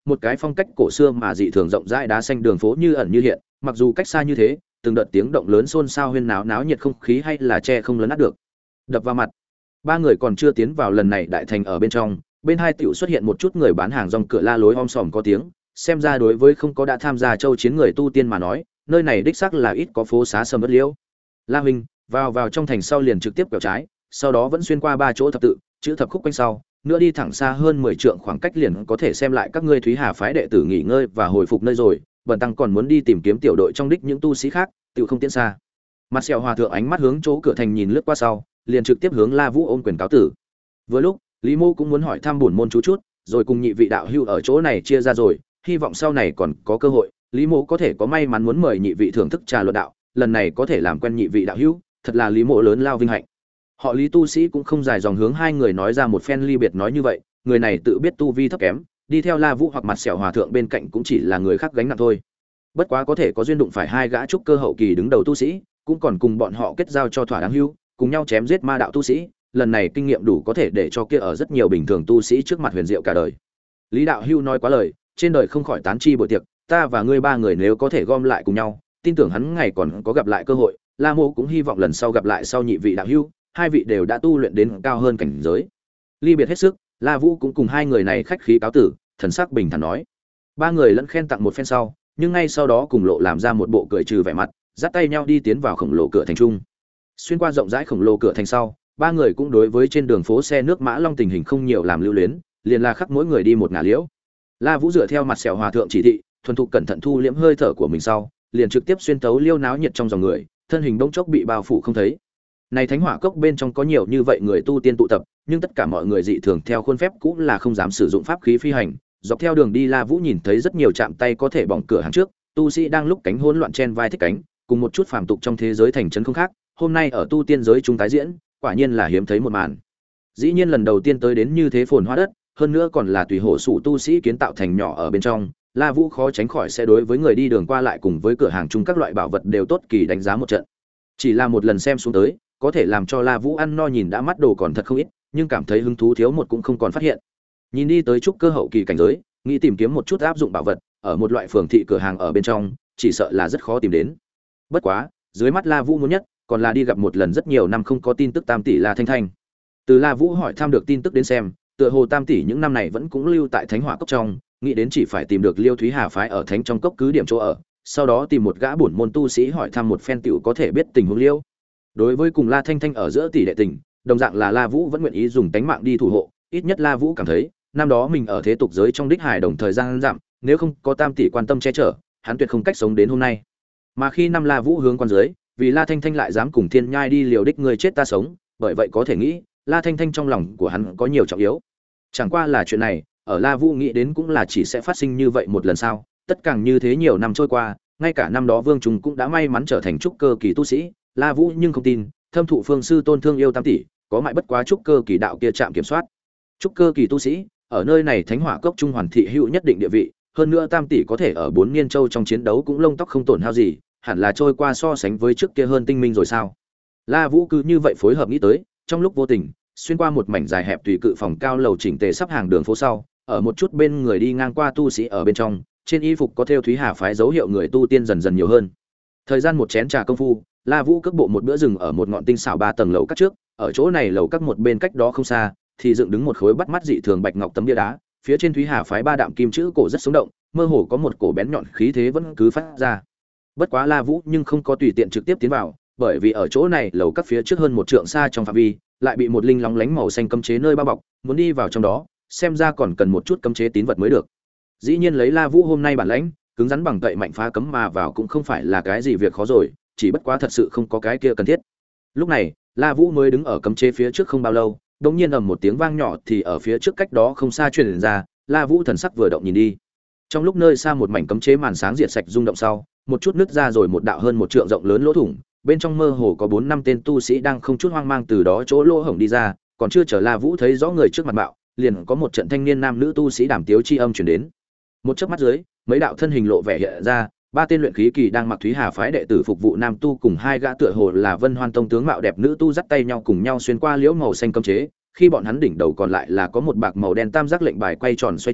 một cái phong cách cổ xưa mà dị thường rộng rãi đá xanh đường phố như ẩn như hiện, mặc dù cách xa như thế, từng đợt tiếng động lớn xôn xao huyên náo náo nhiệt không khí hay là che không lấn át được. Đập vào mặt. Ba người còn chưa tiến vào lần này đại thành ở bên trong, bên hai tiểu xuất hiện một chút người bán hàng rong cửa la lối om sòm có tiếng, xem ra đối với không có đã tham gia châu chiến người tu tiên mà nói, nơi này đích xác là ít có phố xá sầm uất liễu. La huynh, vào vào trong thành sau liền trực tiếp quẹo trái, sau đó vẫn xuyên qua ba chỗ thập tự, chữ thập khúc quanh sau, nữa đi thẳng xa hơn mười trượng khoảng cách liền có thể xem lại các ngươi Thúy Hà phái đệ tử nghỉ ngơi và hồi phục nơi rồi, bần tăng còn muốn đi tìm kiếm tiểu đội trong đích những tu sĩ khác, tiểu không tiến xa. Mặt sẹo hòa thượng ánh mắt hướng chỗ cửa thành nhìn lướt qua sau, liền trực tiếp hướng La Vũ ôm quyền cáo tử. Vừa lúc, Lý Mô cũng muốn hỏi thăm bổn môn chú chút, rồi cùng nhị vị đạo hữu ở chỗ này chia ra rồi, hy vọng sau này còn có cơ hội, Lý Mô có thể có may mắn muốn mời nhị vị thưởng thức trà luận đạo, lần này có thể làm quen nhị vị đạo hữu, thật là Lý Mộ lớn lao vinh hạnh. Họ Lý tu sĩ cũng không dài dòng hướng hai người nói ra một phen ly biệt nói như vậy, người này tự biết tu vi thấp kém, đi theo La Vũ hoặc mặt sẹo hòa thượng bên cạnh cũng chỉ là người khác gánh nặng thôi. Bất quá có thể có duyên đụng phải hai gã trúc cơ hậu kỳ đứng đầu tu sĩ, cũng còn cùng bọn họ kết giao cho thỏa đáng hữu, cùng nhau chém giết ma đạo tu sĩ, lần này kinh nghiệm đủ có thể để cho kia ở rất nhiều bình thường tu sĩ trước mặt huyền diệu cả đời. Lý đạo hữu nói quá lời, trên đời không khỏi tán chi buổi tiệc, ta và ngươi ba người nếu có thể gom lại cùng nhau, tin tưởng hắn ngày còn có gặp lại cơ hội. La Mô cũng hy vọng lần sau gặp lại sau nhị vị đạo hữu, hai vị đều đã tu luyện đến cao hơn cảnh giới. Ly biệt hết sức, La Vũ cũng cùng hai người này khách khí cáo tử, thần sắc bình thản nói. Ba người lẫn khen tặng một phen sau, nhưng ngay sau đó cùng lộ làm ra một bộ cười trừ vẻ mặt, dắt tay nhau đi tiến vào khổng lồ cửa thành trung. Xuyên qua rộng rãi khổng lồ cửa thành sau, ba người cũng đối với trên đường phố xe nước Mã Long tình hình không nhiều làm lưu luyến, liền là khắc mỗi người đi một ngả liễu. La Vũ dựa theo mặt sẹo hòa thượng chỉ thị, thuần thục cẩn thận thu liễm hơi thở của mình sau, liền trực tiếp xuyên tấu liêu náo nhiệt trong dòng người, thân hình bỗng chốc bị bao phủ không thấy. Này thánh hỏa cốc bên trong có nhiều như vậy người tu tiên tụ tập, nhưng tất cả mọi người dị thường theo khuôn phép cũng là không dám sử dụng pháp khí phi hành. Dọc theo đường đi La Vũ nhìn thấy rất nhiều chạm tay có thể bỏng cửa hàng trước, tu sĩ đang lúc cánh hỗn loạn chen vai thích cánh, cùng một chút phàm tục trong thế giới thành trấn không khác, hôm nay ở tu tiên giới chúng tái diễn, quả nhiên là hiếm thấy một màn. Dĩ nhiên lần đầu tiên tới đến như thế phồn hoa đất, hơn nữa còn là tùy hộ sủ tu sĩ kiến tạo thành nhỏ ở bên trong, La Vũ khó tránh khỏi sẽ đối với người đi đường qua lại cùng với cửa hàng chung các loại bảo vật đều tốt kỳ đánh giá một trận. Chỉ là một lần xem xuống tới, có thể làm cho La Vũ ăn no nhìn đã mắt đồ còn thật không ít, nhưng cảm thấy hứng thú thiếu một cũng không còn phát hiện. Nhìn đi tới chút cơ hậu kỳ cảnh giới, nghĩ tìm kiếm một chút áp dụng bảo vật, ở một loại phường thị cửa hàng ở bên trong, chỉ sợ là rất khó tìm đến. Bất quá, dưới mắt La Vũ muốn nhất, còn là đi gặp một lần rất nhiều năm không có tin tức Tam tỷ La Thanh Thanh. Từ La Vũ hỏi thăm được tin tức đến xem, tựa hồ Tam tỷ những năm này vẫn cũng lưu tại Thánh Hỏa cốc trong, nghĩ đến chỉ phải tìm được Liêu Thúy Hà phái ở Thánh trong cốc cứ điểm chỗ ở, sau đó tìm một gã bổn môn tu sĩ hỏi thăm một phen tiểu có thể biết tình huống Liêu. Đối với cùng La Thanh Thanh ở giữa tỷ đệ tình, đồng dạng là La Vũ vẫn nguyện ý dùng tánh mạng đi thủ hộ, ít nhất La Vũ cảm thấy, năm đó mình ở thế tục giới trong đích hài đồng thời gian giảm, nếu không có Tam tỷ quan tâm che chở, hắn tuyệt không cách sống đến hôm nay. Mà khi năm La Vũ hướng quan dưới, vì La Thanh Thanh lại dám cùng Thiên Nhai đi liều đích người chết ta sống, bởi vậy có thể nghĩ, La Thanh Thanh trong lòng của hắn có nhiều trọng yếu. Chẳng qua là chuyện này, ở La Vũ nghĩ đến cũng là chỉ sẽ phát sinh như vậy một lần sau, tất càng như thế nhiều năm trôi qua, ngay cả năm đó Vương Trung cũng đã may mắn trở thành trúc cơ kỳ tu sĩ, La Vũ nhưng không tin, thâm thụ phương sư tôn thương yêu Tam tỷ, có mại bất quá trúc cơ kỳ đạo kia chạm kiểm soát. Trúc cơ kỳ tu sĩ, ở nơi này Thánh Hỏa cốc trung hoàn thị hữu nhất định địa vị, hơn nữa Tam tỷ có thể ở bốn niên châu trong chiến đấu cũng lông tóc không tổn hao gì, hẳn là trôi qua so sánh với trước kia hơn tinh minh rồi sao? La Vũ cứ như vậy phối hợp nghĩ tới, trong lúc vô tình, xuyên qua một mảnh dài hẹp tùy cự phòng cao lầu chỉnh tề sắp hàng đường phố sau, ở một chút bên người đi ngang qua tu sĩ ở bên trong, trên y phục có thêu Thúy Hà phái dấu hiệu người tu tiên dần dần nhiều hơn. Thời gian một chén trà công phu, La Vũ cước bộ một bữa rừng ở một ngọn tinh xảo ba tầng lầu các trước, ở chỗ này lầu các một bên cách đó không xa, thì dựng đứng một khối bắt mắt dị thường bạch ngọc tấm bia đá, phía trên Thúy Hà phái ba đạm kim chữ cổ rất sống động, mơ hồ có một cổ bén nhọn khí thế vẫn cứ phát ra. Bất quá La Vũ nhưng không có tùy tiện trực tiếp tiến vào, bởi vì ở chỗ này lầu các phía trước hơn một trượng xa trong phạm vi, lại bị một linh lóng lánh màu xanh cấm chế nơi bao bọc, muốn đi vào trong đó, xem ra còn cần một chút cấm chế tín vật mới được. Dĩ nhiên lấy La Vũ hôm nay bản lãnh, cứng rắn bằng cậy mạnh phá cấm mà vào cũng không phải là cái gì việc khó rồi, chỉ bất quá thật sự không có cái kia cần thiết. Lúc này, La Vũ mới đứng ở cấm chế phía trước không bao lâu, đột nhiên ầm một tiếng vang nhỏ thì ở phía trước cách đó không xa truyền ra, La Vũ thần sắc vừa động nhìn đi. Trong lúc nơi xa một mảnh cấm chế màn sáng diệt sạch rung động sau, một chút nứt ra rồi một đạo hơn một trượng rộng lớn lỗ thủng, bên trong mơ hồ có bốn năm tên tu sĩ đang không chút hoang mang từ đó chỗ lỗ hổng đi ra, còn chưa chờ La Vũ thấy rõ người trước mặt bạo, liền có một trận thanh niên nam nữ tu sĩ đàm tiếu chi âm truyền đến. Một chớp mắt dưới, mấy đạo thân hình lộ vẻ hiện ra, ba tên luyện khí kỳ đang mặc Thúy Hà phái đệ tử phục vụ nam tu cùng hai gã tựa hồ là Vân Hoan tông tướng mạo đẹp nữ tu dắt tay nhau cùng nhau xuyên qua liễu màu xanh cấm chế, khi bọn hắn đỉnh đầu còn lại là có một bạc màu đen tam giác lệnh bài quay tròn xoay tròn,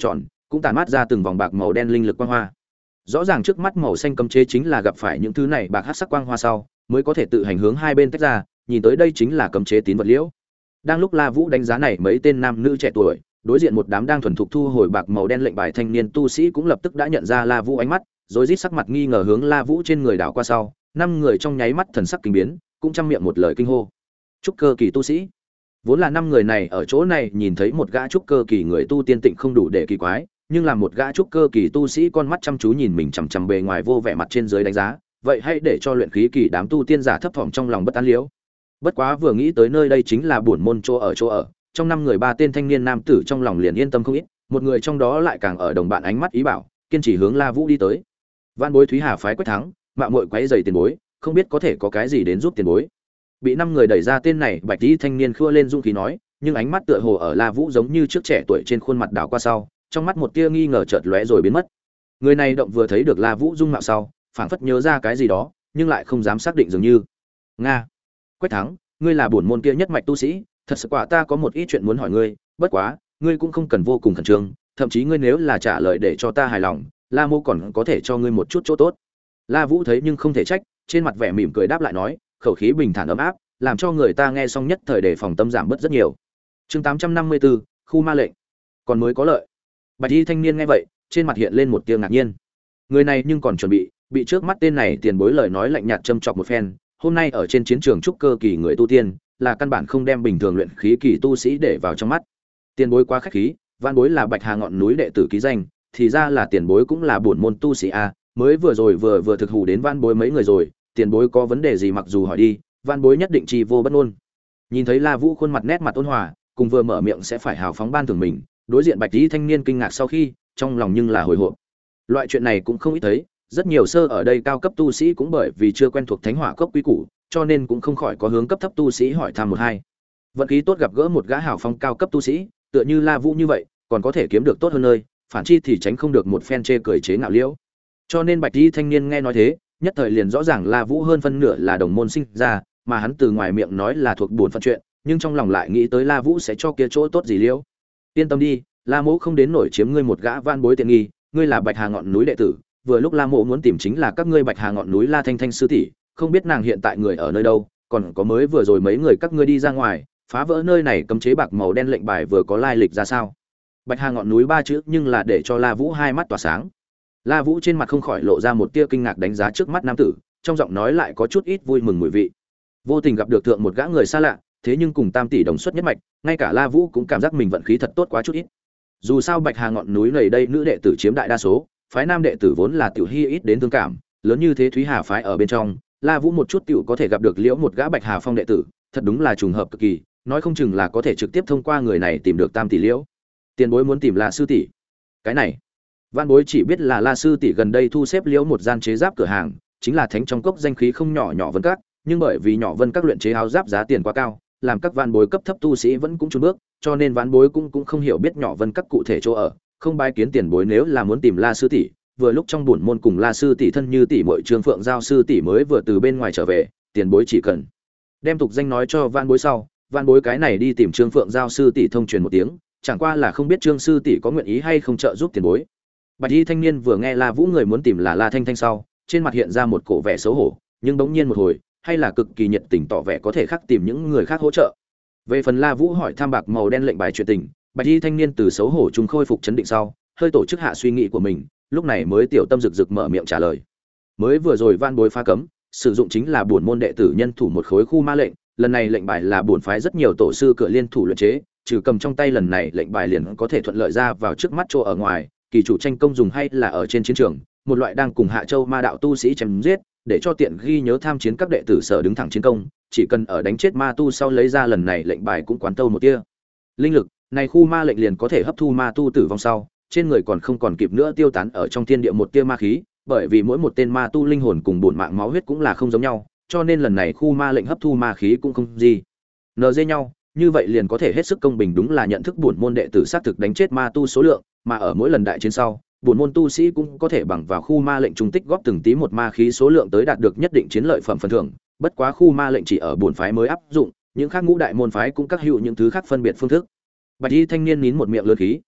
cũng tản mát ra từng vòng bạc màu đen linh lực quang hoa. Rõ ràng trước mắt màu xanh cấm chế chính là gặp phải những thứ này bạc hắc sắc quang hoa sau, mới có thể tự hành hướng hai bên tách ra, nhìn tới đây chính là cấm chế tín vật liễu. Đang lúc La Vũ đánh giá này mấy tên nam nữ trẻ tuổi, đối diện một đám đang thuần thục thu hồi bạc màu đen lệnh bài thanh niên tu sĩ cũng lập tức đã nhận ra La Vũ ánh mắt, rồi rít sắc mặt nghi ngờ hướng La Vũ trên người đảo qua sau, năm người trong nháy mắt thần sắc kinh biến, cũng trăm miệng một lời kinh hô. Trúc cơ kỳ tu sĩ. Vốn là năm người này ở chỗ này nhìn thấy một gã trúc cơ kỳ người tu tiên tịnh không đủ để kỳ quái, nhưng là một gã trúc cơ kỳ tu sĩ con mắt chăm chú nhìn mình chằm chằm bề ngoài vô vẻ mặt trên dưới đánh giá, vậy hãy để cho luyện khí kỳ đám tu tiên giả thấp thỏm trong lòng bất an liễu. Bất quá vừa nghĩ tới nơi đây chính là bổn môn chỗ ở chỗ ở, trong năm người ba tên thanh niên nam tử trong lòng liền yên tâm không ít, một người trong đó lại càng ở đồng bạn ánh mắt ý bảo, kiên trì hướng La Vũ đi tới. Vạn Bối Thúy Hà phái Quách Thắng, mạo muội quấy rầy tiền bối, không biết có thể có cái gì đến giúp tiền bối. Bị năm người đẩy ra tên này, bạch y thanh niên khua lên dũng khí nói, nhưng ánh mắt tựa hồ ở La Vũ giống như trước trẻ tuổi trên khuôn mặt đảo qua sau, trong mắt một tia nghi ngờ chợt lóe rồi biến mất. Người này động vừa thấy được La Vũ dung mạo sau, phảng phất nhớ ra cái gì đó, nhưng lại không dám xác định dường như. Nga, Quách Thắng, ngươi là bổn môn kia nhất mạch tu sĩ, thật sự quả ta có một ít chuyện muốn hỏi ngươi, bất quá, ngươi cũng không cần vô cùng khẩn trương, thậm chí ngươi nếu là trả lời để cho ta hài lòng, La Mô còn có thể cho ngươi một chút chỗ tốt. La Vũ thấy nhưng không thể trách, trên mặt vẻ mỉm cười đáp lại nói, khẩu khí bình thản ấm áp, làm cho người ta nghe xong nhất thời đề phòng tâm giảm bớt rất nhiều. Chương tám trăm năm mươi tư, khu ma lệnh. Còn mới có lợi. Bạch y thanh niên nghe vậy, trên mặt hiện lên một tia ngạc nhiên. Người này nhưng còn chuẩn bị, bị trước mắt tên này tiền bối lời nói lạnh nhạt châm chọc một phen, hôm nay ở trên chiến trường trúc cơ kỳ người tu tiên, là căn bản không đem bình thường luyện khí kỳ tu sĩ để vào trong mắt. Tiền bối quá khách khí, Vạn Bối là Bạch Hà ngọn núi đệ tử ký danh, thì ra là tiền bối cũng là bổn môn tu sĩ a, mới vừa rồi vừa vừa thực hù đến Vạn Bối mấy người rồi, tiền bối có vấn đề gì mặc dù hỏi đi, Vạn Bối nhất định chi vô bất ngôn. Nhìn thấy La Vũ khuôn mặt nét mặt ôn hòa, cùng vừa mở miệng sẽ phải hào phóng ban thưởng mình, đối diện Bạch y thanh niên kinh ngạc sau khi, trong lòng nhưng là hồi hộp. Loại chuyện này cũng không ít thấy, rất nhiều sơ ở đây cao cấp tu sĩ cũng bởi vì chưa quen thuộc thánh hỏa cốc quy củ, cho nên cũng không khỏi có hướng cấp thấp tu sĩ hỏi thăm một hai. Vận khí tốt gặp gỡ một gã hào phong cao cấp tu sĩ, tựa như La Vũ như vậy, còn có thể kiếm được tốt hơn nơi, phản chi thì tránh không được một phen chê cười chế ngạo liễu. Cho nên Bạch y thanh niên nghe nói thế, nhất thời liền rõ ràng La Vũ hơn phân nửa là đồng môn sinh ra, mà hắn từ ngoài miệng nói là thuộc buồn phận chuyện, nhưng trong lòng lại nghĩ tới La Vũ sẽ cho kia chỗ tốt gì liễu. Yên tâm đi, La Mỗ không đến nổi chiếm ngươi một gã Vạn Bối tiện nghi, ngươi là Bạch Hà ngọn núi đệ tử, vừa lúc La Mỗ muốn tìm chính là các ngươi Bạch Hà ngọn núi La Thanh Thanh sư tỷ, không biết nàng hiện tại người ở nơi đâu, còn có mới vừa rồi mấy người các ngươi đi ra ngoài, phá vỡ nơi này cấm chế bạc màu đen lệnh bài vừa có lai lịch ra sao. Bạch Hà ngọn núi ba chữ nhưng là để cho La Vũ hai mắt tỏa sáng. La Vũ trên mặt không khỏi lộ ra một tia kinh ngạc đánh giá trước mắt nam tử, trong giọng nói lại có chút ít vui mừng mùi vị. Vô tình gặp được thượng một gã người xa lạ, thế nhưng cùng tam tỷ đồng xuất nhất mạch, ngay cả La Vũ cũng cảm giác mình vận khí thật tốt quá chút ít. Dù sao Bạch Hà ngọn núi này đây nữ đệ tử chiếm đại đa số, phái nam đệ tử vốn là tiểu hy ít đến thương cảm, lớn như thế Thúy Hà phái ở bên trong, La Vũ một chút tiểu có thể gặp được liễu một gã Bạch Hà phong đệ tử, thật đúng là trùng hợp cực kỳ, nói không chừng là có thể trực tiếp thông qua người này tìm được tam tỷ liễu. Tiền bối muốn tìm là sư tỷ. Cái này, Vạn Bối chỉ biết là La sư tỷ gần đây thu xếp liễu một gian chế giáp cửa hàng, chính là thánh trong cốc danh khí không nhỏ nhỏ Vân Các, nhưng bởi vì nhỏ Vân Các luyện chế áo giáp giá tiền quá cao, làm các Vạn Bối cấp thấp tu sĩ vẫn cũng chùn bước, cho nên Vạn Bối cũng cũng không hiểu biết nhỏ Vân Các cụ thể chỗ ở, không bái kiến tiền bối nếu là muốn tìm La sư tỷ, vừa lúc trong buồn môn cùng La sư tỷ thân như tỷ muội Trương Phượng Giao sư tỷ mới vừa từ bên ngoài trở về, tiền bối chỉ cần đem tục danh nói cho Vạn Bối sau, Vạn Bối cái này đi tìm Trương Phượng Giao sư tỷ thông truyền một tiếng, chẳng qua là không biết Trương sư tỷ có nguyện ý hay không trợ giúp tiền bối. Bạch y thanh niên vừa nghe La Vũ người muốn tìm là La Thanh Thanh sau, trên mặt hiện ra một cổ vẻ xấu hổ, nhưng bỗng nhiên một hồi, hay là cực kỳ nhiệt tình tỏ vẻ có thể khác tìm những người khác hỗ trợ. Về phần La Vũ hỏi tham bạc màu đen lệnh bài chuyện tình, Bạch y thanh niên từ xấu hổ trung khôi phục chấn định sau, hơi tổ chức hạ suy nghĩ của mình, lúc này mới tiểu tâm rực rực mở miệng trả lời. Mới vừa rồi Van Bối phá cấm, sử dụng chính là bổn môn đệ tử nhân thủ một khối khu ma lệnh, lần này lệnh bài là bổn phái rất nhiều tổ sư cửa liên thủ luyện chế, trừ cầm trong tay lần này lệnh bài liền có thể thuận lợi ra vào trước mắt chỗ ở ngoài, kỳ chủ tranh công dùng hay là ở trên chiến trường, một loại đang cùng Hạ Châu ma đạo tu sĩ chém giết, để cho tiện ghi nhớ tham chiến các đệ tử sở đứng thẳng chiến công, chỉ cần ở đánh chết ma tu sau lấy ra lần này lệnh bài cũng quán tâu một tia linh lực, này khu ma lệnh liền có thể hấp thu ma tu tử vong sau, trên người còn không còn kịp nữa tiêu tán ở trong thiên địa một tia ma khí, bởi vì mỗi một tên ma tu linh hồn cùng bổn mạng máu huyết cũng là không giống nhau, cho nên lần này khu ma lệnh hấp thu ma khí cũng không gì nờ dê nhau, như vậy liền có thể hết sức công bình, đúng là nhận thức bổn môn đệ tử xác thực đánh chết ma tu số lượng, mà ở mỗi lần đại chiến sau, bổn môn tu sĩ cũng có thể bằng vào khu ma lệnh trung tích góp từng tí một ma khí số lượng tới đạt được nhất định chiến lợi phẩm phần thưởng, bất quá khu ma lệnh chỉ ở bổn phái mới áp dụng, những khác ngũ đại môn phái cũng các hữu những thứ khác phân biệt phương thức. Bạch y thanh niên nín một miệng lớn khí,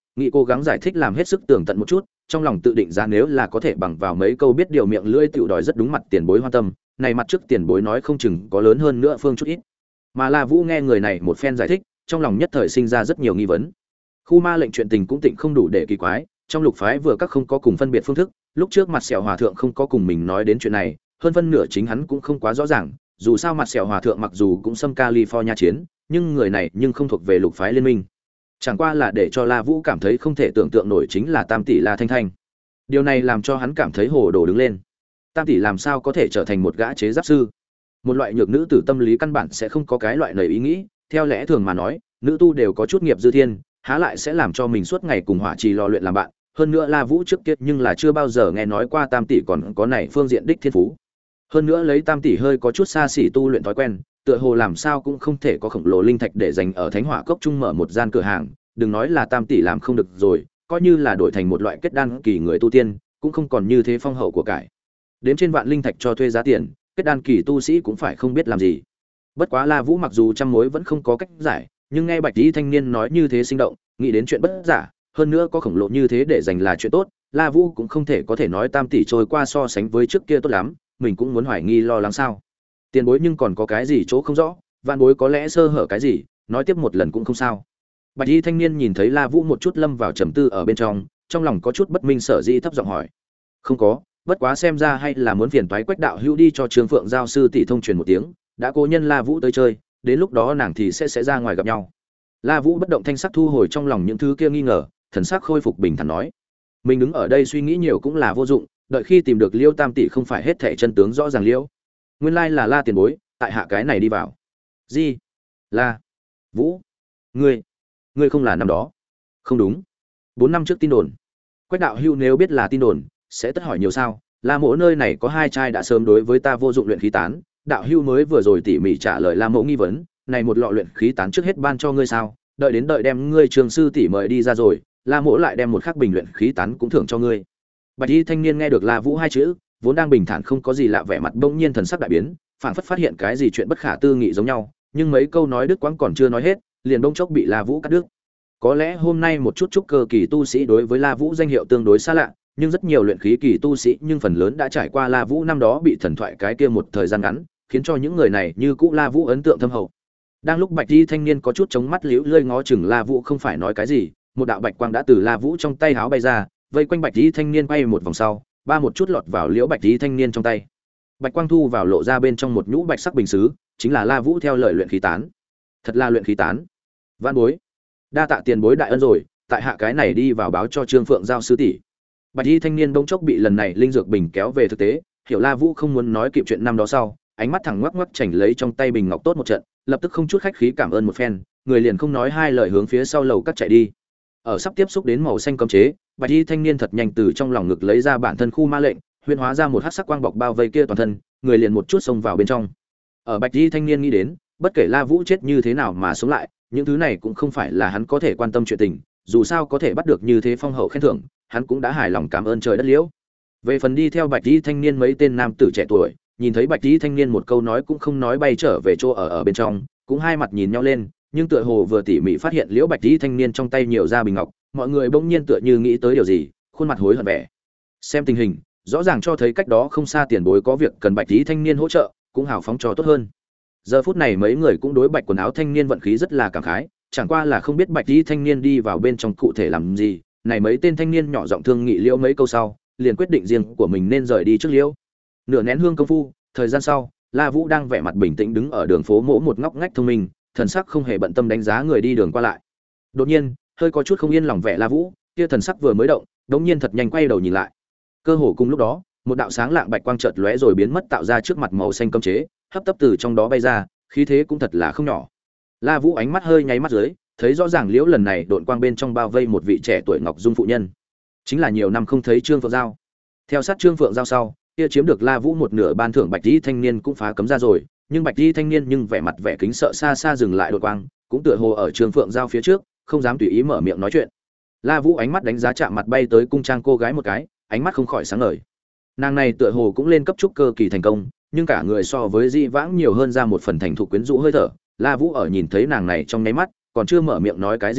nghĩ cố gắng giải thích làm hết sức tường tận một chút, trong lòng tự định ra nếu là có thể bằng vào mấy câu biết điều miệng lưỡi tiểu đòi rất đúng mặt tiền bối hoan tâm, này mặt trước tiền bối nói không chừng có lớn hơn nữa phương chút ít. Mà La Vũ nghe người này một phen giải thích, trong lòng nhất thời sinh ra rất nhiều nghi vấn. Khu ma lệnh chuyện tình cũng tịnh không đủ để kỳ quái, trong lục phái vừa các không có cùng phân biệt phương thức, lúc trước mặt sẹo hòa thượng không có cùng mình nói đến chuyện này, hơn phân nửa chính hắn cũng không quá rõ ràng, dù sao mặt sẹo hòa thượng mặc dù cũng xâm California chiến, nhưng người này nhưng không thuộc về lục phái liên minh. Chẳng qua là để cho La Vũ cảm thấy không thể tưởng tượng nổi chính là Tam tỷ La Thanh Thanh. Điều này làm cho hắn cảm thấy hồ đồ đứng lên. Tam tỷ làm sao có thể trở thành một gã chế giáp sư? Một loại nhược nữ tử tâm lý căn bản sẽ không có cái loại lời ý nghĩ, theo lẽ thường mà nói, nữ tu đều có chút nghiệp dư thiên, há lại sẽ làm cho mình suốt ngày cùng hỏa trì lò luyện làm bạn. Hơn nữa La Vũ trước kia nhưng là chưa bao giờ nghe nói qua Tam tỷ còn có này phương diện đích thiên phú. Hơn nữa lấy Tam tỷ hơi có chút xa xỉ tu luyện thói quen, tựa hồ làm sao cũng không thể có khổng lồ linh thạch để dành ở Thánh Hỏa Cốc trung mở một gian cửa hàng, đừng nói là Tam tỷ làm không được rồi, coi như là đổi thành một loại kết đan kỳ người tu tiên, cũng không còn như thế phong hậu của cải. Đến trên vạn linh thạch cho thuê giá tiền, kết đan kỳ tu sĩ cũng phải không biết làm gì. Bất quá La Vũ mặc dù trăm mối vẫn không có cách giải, nhưng nghe Bạch Y thanh niên nói như thế sinh động, nghĩ đến chuyện bất giả, hơn nữa có khổng lồ như thế để dành là chuyện tốt, La Vũ cũng không thể có thể nói Tam tỷ trôi qua so sánh với trước kia tốt lắm, mình cũng muốn hoài nghi lo lắng sao. Tiền bối nhưng còn có cái gì chỗ không rõ, vạn bối có lẽ sơ hở cái gì, nói tiếp một lần cũng không sao. Bạch Y thanh niên nhìn thấy La Vũ một chút lâm vào trầm tư ở bên trong, trong lòng có chút bất minh sở dĩ thấp giọng hỏi. Không có, bất quá xem ra hay là muốn phiền toái Quách đạo hữu đi cho Trương Phượng giao sư tỷ thông truyền một tiếng, đã cố nhân La Vũ tới chơi, đến lúc đó nàng thì sẽ sẽ ra ngoài gặp nhau. La Vũ bất động thanh sắc thu hồi trong lòng những thứ kia nghi ngờ, thần sắc khôi phục bình thản nói: mình đứng ở đây suy nghĩ nhiều cũng là vô dụng, đợi khi tìm được Liêu Tam tỷ không phải hết thảy chân tướng rõ ràng liễu. Nguyên lai là La tiền bối, tại hạ cái này đi vào. Gì? La Vũ, ngươi, ngươi không là năm đó? Không đúng. Bốn năm trước tin đồn. Quách đạo hữu nếu biết là tin đồn, sẽ tất hỏi nhiều sao? La mỗ nơi này có hai trai đã sớm đối với ta vô dụng luyện khí tán, đạo hữu mới vừa rồi tỉ mỉ trả lời La mỗ nghi vấn, này một lọ luyện khí tán trước hết ban cho ngươi sao? Đợi đến đợi đem ngươi trường sư tỷ mời đi ra rồi, La mỗ lại đem một khắc bình luyện khí tán cũng thưởng cho ngươi. Bạch Y thanh niên nghe được La Vũ hai chữ, vốn đang bình thản không có gì lạ vẻ mặt bỗng nhiên thần sắc đại biến, phảng phất phát hiện cái gì chuyện bất khả tư nghị giống nhau, nhưng mấy câu nói đứt quãng còn chưa nói hết, liền bỗng chốc bị La Vũ cắt đứt. Có lẽ hôm nay một chút chút cơ kỳ tu sĩ đối với La Vũ danh hiệu tương đối xa lạ, nhưng rất nhiều luyện khí kỳ tu sĩ nhưng phần lớn đã trải qua La Vũ năm đó bị thần thoại cái kia một thời gian ngắn, khiến cho những người này như cũ La Vũ ấn tượng thâm hậu. Đang lúc Bạch Y thanh niên có chút chống mắt liễu lơi ngó chừng La Vũ không phải nói cái gì, một đạo bạch quang đã từ La Vũ trong tay háo bay ra, vây quanh Bạch Y thanh niên bay một vòng sau, ba một chút lọt vào liễu Bạch Y thanh niên trong tay. Bạch quang thu vào lộ ra bên trong một nhũ bạch sắc bình sứ, chính là La Vũ theo lời luyện khí tán. Thật là luyện khí tán. Vạn bối, đa tạ tiền bối đại ân rồi, tại hạ cái này đi vào báo cho Trương Phượng giao sư tỷ. Bạch Y thanh niên bỗng chốc bị lần này linh dược bình kéo về thực tế, hiểu La Vũ không muốn nói kịp chuyện năm đó sau, ánh mắt thẳng ngoắc ngoắc chảnh lấy trong tay bình ngọc tốt một trận, lập tức không chút khách khí cảm ơn một phen, người liền không nói hai lời hướng phía sau lầu cắt chạy đi. Ở sắp tiếp xúc đến màu xanh cấm chế, Bạch Y thanh niên thật nhanh từ trong lòng ngực lấy ra bản thân khu ma lệnh, huyễn hóa ra một hắc sắc quang bọc bao vây kia toàn thân, người liền một chút xông vào bên trong. Ở Bạch Y thanh niên nghĩ đến, bất kể La Vũ chết như thế nào mà sống lại, những thứ này cũng không phải là hắn có thể quan tâm chuyện tình, dù sao có thể bắt được như thế phong hậu khen thưởng, hắn cũng đã hài lòng cảm ơn trời đất liễu. Về phần đi theo Bạch Y thanh niên mấy tên nam tử trẻ tuổi, nhìn thấy Bạch Y thanh niên một câu nói cũng không nói bay trở về chỗ ở ở bên trong, cũng hai mặt nhìn nhau lên, nhưng tựa hồ vừa tỉ mỉ phát hiện liễu Bạch Y thanh niên trong tay nhiều ra bình ngọc, mọi người bỗng nhiên tựa như nghĩ tới điều gì, khuôn mặt hối hận vẻ. Xem tình hình, rõ ràng cho thấy cách đó không xa tiền bối có việc cần Bạch Y thanh niên hỗ trợ, cũng hào phóng cho tốt hơn. Giờ phút này mấy người cũng đối Bạch quần áo thanh niên vận khí rất là cảm khái, chẳng qua là không biết Bạch Y thanh niên đi vào bên trong cụ thể làm gì, này mấy tên thanh niên nhỏ giọng thương nghị liễu mấy câu sau, liền quyết định riêng của mình nên rời đi trước liễu. Nửa nén hương công phu, thời gian sau, La Vũ đang vẻ mặt bình tĩnh đứng ở đường phố mỗ một ngóc ngách thông minh, thần sắc không hề bận tâm đánh giá người đi đường qua lại. Đột nhiên, hơi có chút không yên lòng vẻ La Vũ, kia thần sắc vừa mới động, đống nhiên thật nhanh quay đầu nhìn lại. Cơ hồ cùng lúc đó, một đạo sáng lạng bạch quang chợt lóe rồi biến mất tạo ra trước mặt màu xanh cấm chế, hấp tấp từ trong đó bay ra, khí thế cũng thật là không nhỏ. La Vũ ánh mắt hơi nháy mắt dưới, thấy rõ ràng liễu lần này độn quang bên trong bao vây một vị trẻ tuổi ngọc dung phụ nhân, chính là nhiều năm không thấy Trương Phượng Giao. Theo sát Trương Phượng Giao sau, kia chiếm được La Vũ một nửa ban thưởng Bạch Y thanh niên cũng phá cấm ra rồi, nhưng Bạch Y thanh niên nhưng vẻ mặt vẻ kính sợ xa xa dừng lại đột quang, cũng tựa hồ ở Trương Phượng Giao phía trước, không dám tùy ý mở miệng nói chuyện. La Vũ ánh mắt đánh giá chạm mặt bay tới cung trang cô gái một cái, ánh mắt không khỏi sáng ngời. Nàng này tựa hồ cũng lên cấp trúc cơ kỳ thành công, nhưng cả người so với Di Vãng nhiều hơn ra một phần thành thục quyến rũ hơi thở. La Vũ ở nhìn thấy nàng này trong nháy mắt, còn chưa mở miệng nói cái gì đó,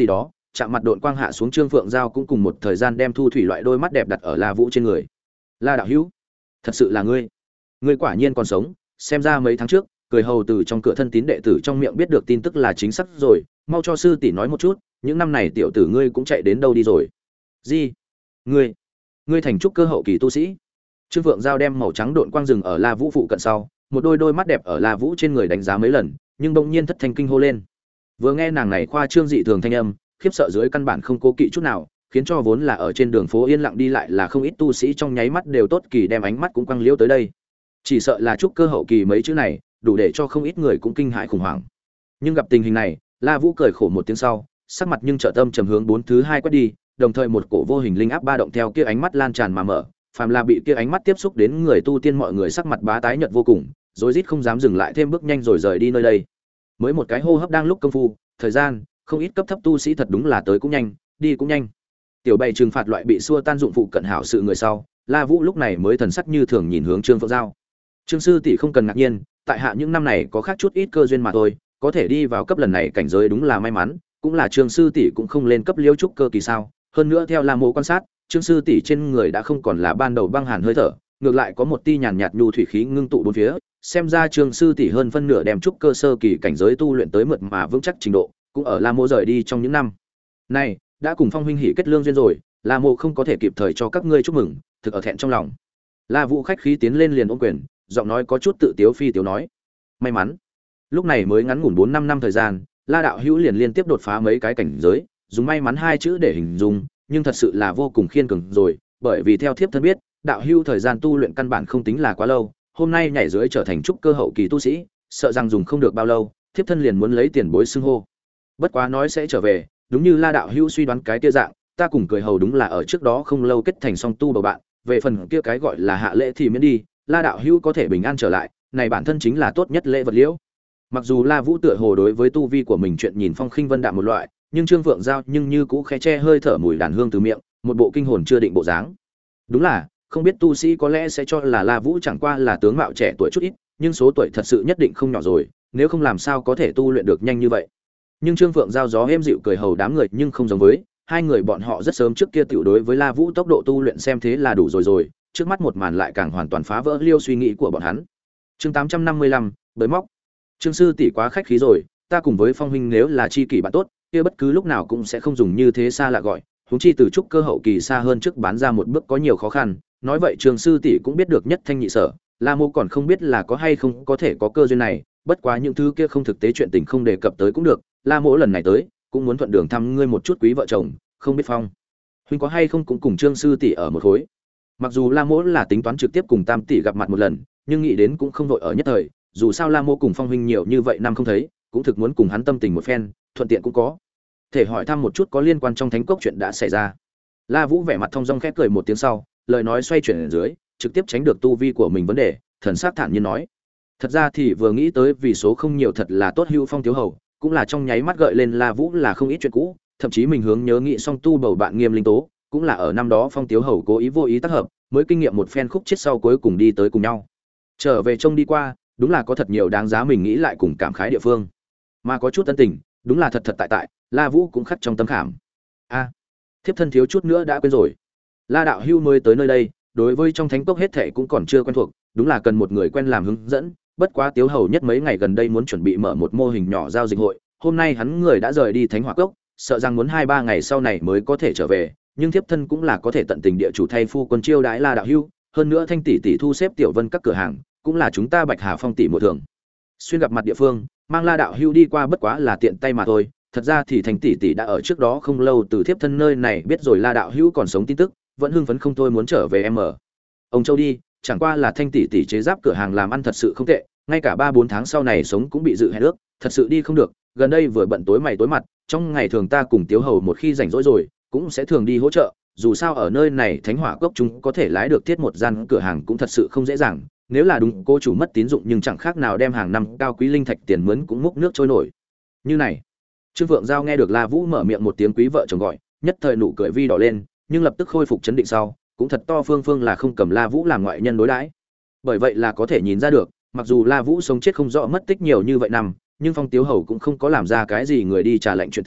chạm mặt độn quang hạ xuống, Trương Phượng Giao cũng cùng một thời gian đem thu thủy loại đôi mắt đẹp đặt ở La Vũ trên người. La đạo hữu, thật sự là ngươi, ngươi quả nhiên còn sống, xem ra mấy tháng trước, cười hầu từ trong cửa thân tín đệ tử trong miệng biết được tin tức là chính xác rồi, mau cho sư tỷ nói một chút, những năm này tiểu tử ngươi cũng chạy đến đâu đi rồi? Gì? Ngươi, ngươi thành trúc cơ hậu kỳ tu sĩ? Trương Phượng Giao đem màu trắng độn quang rừng ở La Vũ phụ cận sau, một đôi đôi mắt đẹp ở La Vũ trên người đánh giá mấy lần, nhưng bỗng nhiên thất thanh kinh hô lên. Vừa nghe nàng này khoa trương dị thường thanh âm, khiếp sợ dưới căn bản không cố kỵ chút nào, khiến cho vốn là ở trên đường phố yên lặng đi lại là không ít tu sĩ trong nháy mắt đều tốt kỳ đem ánh mắt cũng quăng liễu tới đây. Chỉ sợ là trúc cơ hậu kỳ mấy chữ này, đủ để cho không ít người cũng kinh hãi khủng hoảng. Nhưng gặp tình hình này, La Vũ cười khổ một tiếng sau, sắc mặt nhưng trợ tâm trầm hướng bốn thứ hai quét đi, đồng thời một cổ vô hình linh áp ba động theo kia ánh mắt lan tràn mà mở, phàm là bị kia ánh mắt tiếp xúc đến người tu tiên mọi người sắc mặt bá tái nhợt vô cùng, rối rít không dám dừng lại thêm bước nhanh rồi rời đi nơi đây. Mới một cái hô hấp đang lúc công phu, thời gian, không ít cấp thấp tu sĩ thật đúng là tới cũng nhanh, đi cũng nhanh. Tiểu Bảy trừng phạt loại bị xua tan dụng phụ cận hảo sự người sau, La Vũ lúc này mới thần sắc như thường nhìn hướng Trương Phượng Giao. Trương sư tỷ không cần ngạc nhiên, tại hạ những năm này có khác chút ít cơ duyên mà thôi, có thể đi vào cấp lần này cảnh giới đúng là may mắn, cũng là Trương sư tỷ cũng không lên cấp liêu trúc cơ kỳ sao? Hơn nữa theo La Mộ quan sát, Trương sư tỷ trên người đã không còn là ban đầu băng hàn hơi thở, ngược lại có một tia nhàn nhạt nhu thủy khí ngưng tụ bốn phía, xem ra Trương sư tỷ hơn phân nửa đem trúc cơ sơ kỳ cảnh giới tu luyện tới mượt mà vững chắc trình độ, cũng ở La Mộ rời đi trong những năm này, đã cùng Phong huynh hỉ kết lương duyên rồi, La Mộ không có thể kịp thời cho các ngươi chúc mừng, thực ở thẹn trong lòng. La Vũ khách khí tiến lên liền ôm quyền, giọng nói có chút tự tiếu phi tiếu nói: "May mắn." Lúc này mới ngắn ngủn bốn năm năm thời gian, La đạo hữu liền liên tiếp đột phá mấy cái cảnh giới, dùng may mắn hai chữ để hình dung, nhưng thật sự là vô cùng khiên cường rồi, bởi vì theo thiếp thân biết, đạo hữu thời gian tu luyện căn bản không tính là quá lâu, hôm nay nhảy dưới trở thành trúc cơ hậu kỳ tu sĩ, sợ rằng dùng không được bao lâu, thiếp thân liền muốn lấy tiền bối xưng hô. Bất quá nói sẽ trở về, đúng như La đạo hữu suy đoán cái kia dạng, ta cùng cười hầu đúng là ở trước đó không lâu kết thành song tu bầu bạn, về phần kia cái gọi là hạ lễ thì miễn đi, La đạo hữu có thể bình an trở lại, này bản thân chính là tốt nhất lễ vật liễu. Mặc dù La Vũ tựa hồ đối với tu vi của mình chuyện nhìn phong khinh vân đạm một loại, nhưng Trương Phượng Giao nhưng như cũ khẽ che hơi thở mùi đàn hương từ miệng, một bộ kinh hồn chưa định bộ dáng. Đúng là, không biết tu sĩ có lẽ sẽ cho là La Vũ chẳng qua là tướng mạo trẻ tuổi chút ít, nhưng số tuổi thật sự nhất định không nhỏ rồi, nếu không làm sao có thể tu luyện được nhanh như vậy. Nhưng Trương Phượng Giao gió êm dịu cười hầu đám người nhưng không giống với, hai người bọn họ rất sớm trước kia tiểu đối với La Vũ tốc độ tu luyện xem thế là đủ rồi rồi, trước mắt một màn lại càng hoàn toàn phá vỡ liêu suy nghĩ của bọn hắn. Chương tám trăm năm mươi lăm, bới móc. Trương sư tỷ quá khách khí rồi, ta cùng với Phong huynh nếu là chi kỷ bạn tốt, kia bất cứ lúc nào cũng sẽ không dùng như thế xa lạ gọi, huống chi từ trúc cơ hậu kỳ xa hơn trước bán ra một bước có nhiều khó khăn, nói vậy Trương sư tỷ cũng biết được nhất thanh nhị sở, La Mộ còn không biết là có hay không có thể có cơ duyên này, bất quá những thứ kia không thực tế chuyện tình không đề cập tới cũng được, La Mộ lần này tới, cũng muốn thuận đường thăm ngươi một chút quý vợ chồng, không biết Phong huynh có hay không cũng cùng Trương sư tỷ ở một khối. Mặc dù La Mộ là tính toán trực tiếp cùng Tam tỷ gặp mặt một lần, nhưng nghĩ đến cũng không vội ở nhất thời, dù sao La Mộ cùng Phong huynh nhiều như vậy năm không thấy, cũng thực muốn cùng hắn tâm tình một phen, thuận tiện cũng có thể hỏi thăm một chút có liên quan trong thánh cốc chuyện đã xảy ra. La Vũ vẻ mặt thông dong khẽ cười một tiếng sau, lời nói xoay chuyển ở dưới, trực tiếp tránh được tu vi của mình vấn đề, thần sắc thản nhiên nói: "Thật ra thì vừa nghĩ tới vì số không nhiều thật là tốt hữu Phong thiếu hầu, cũng là trong nháy mắt gợi lên La Vũ là không ít chuyện cũ, thậm chí mình hướng nhớ nghĩ song tu bầu bạn Nghiêm Linh Tố, cũng là ở năm đó Phong thiếu hầu cố ý vô ý tác hợp, mới kinh nghiệm một phen khúc chết sau cuối cùng đi tới cùng nhau. Trở về trông đi qua, đúng là có thật nhiều đáng giá mình nghĩ lại cùng cảm khái địa phương. Mà có chút tân tình, đúng là thật thật tại tại, La Vũ cũng khắc trong tâm khảm. A, thiếp thân thiếu chút nữa đã quên rồi. La đạo hưu mới tới nơi đây, đối với trong thánh cốc hết thảy cũng còn chưa quen thuộc, đúng là cần một người quen làm hướng dẫn, bất quá Tiếu hầu nhất mấy ngày gần đây muốn chuẩn bị mở một mô hình nhỏ giao dịch hội, hôm nay hắn người đã rời đi Thánh Hỏa Cốc, sợ rằng muốn hai ba ngày sau này mới có thể trở về, nhưng thiếp thân cũng là có thể tận tình địa chủ thay phu quân chiêu đãi La đạo hưu, hơn nữa Thanh tỷ tỷ thu xếp Tiểu Vân các cửa hàng, cũng là chúng ta Bạch Hà Phong tỷ một thường xuyên gặp mặt địa phương, mang La đạo hưu đi qua bất quá là tiện tay mà thôi. Thật ra thì Thanh tỷ tỷ đã ở trước đó không lâu từ thiếp thân nơi này biết rồi La đạo hưu còn sống tin tức, vẫn hưng phấn không thôi muốn trở về em ở ông Châu đi, chẳng qua là Thanh tỷ tỷ chế giáp cửa hàng làm ăn thật sự không tệ, ngay cả ba bốn tháng sau này sống cũng bị dự hẹn ước, thật sự đi không được, gần đây vừa bận tối mày tối mặt, trong ngày thường ta cùng Tiếu hầu một khi rảnh rỗi rồi, cũng sẽ thường đi hỗ trợ, dù sao ở nơi này Thánh Hỏa Cốc chúng có thể lái được thiết một gian cửa hàng cũng thật sự không dễ dàng, nếu là đúng cô chủ mất tín dụng nhưng chẳng khác nào đem hàng năm cao quý linh thạch tiền mướn cũng múc nước trôi nổi. Như này, Trương Phượng Giao nghe được La Vũ mở miệng một tiếng quý vợ chồng gọi, nhất thời nụ cười vi đỏ lên, nhưng lập tức khôi phục chấn định sau, cũng thật to phương phương là không cầm La Vũ làm ngoại nhân đối đãi. Bởi vậy là có thể nhìn ra được, mặc dù La Vũ sống chết không rõ mất tích nhiều như vậy năm, nhưng Phong Tiếu hầu cũng không có làm ra cái gì người đi trả lệnh chuyện tình,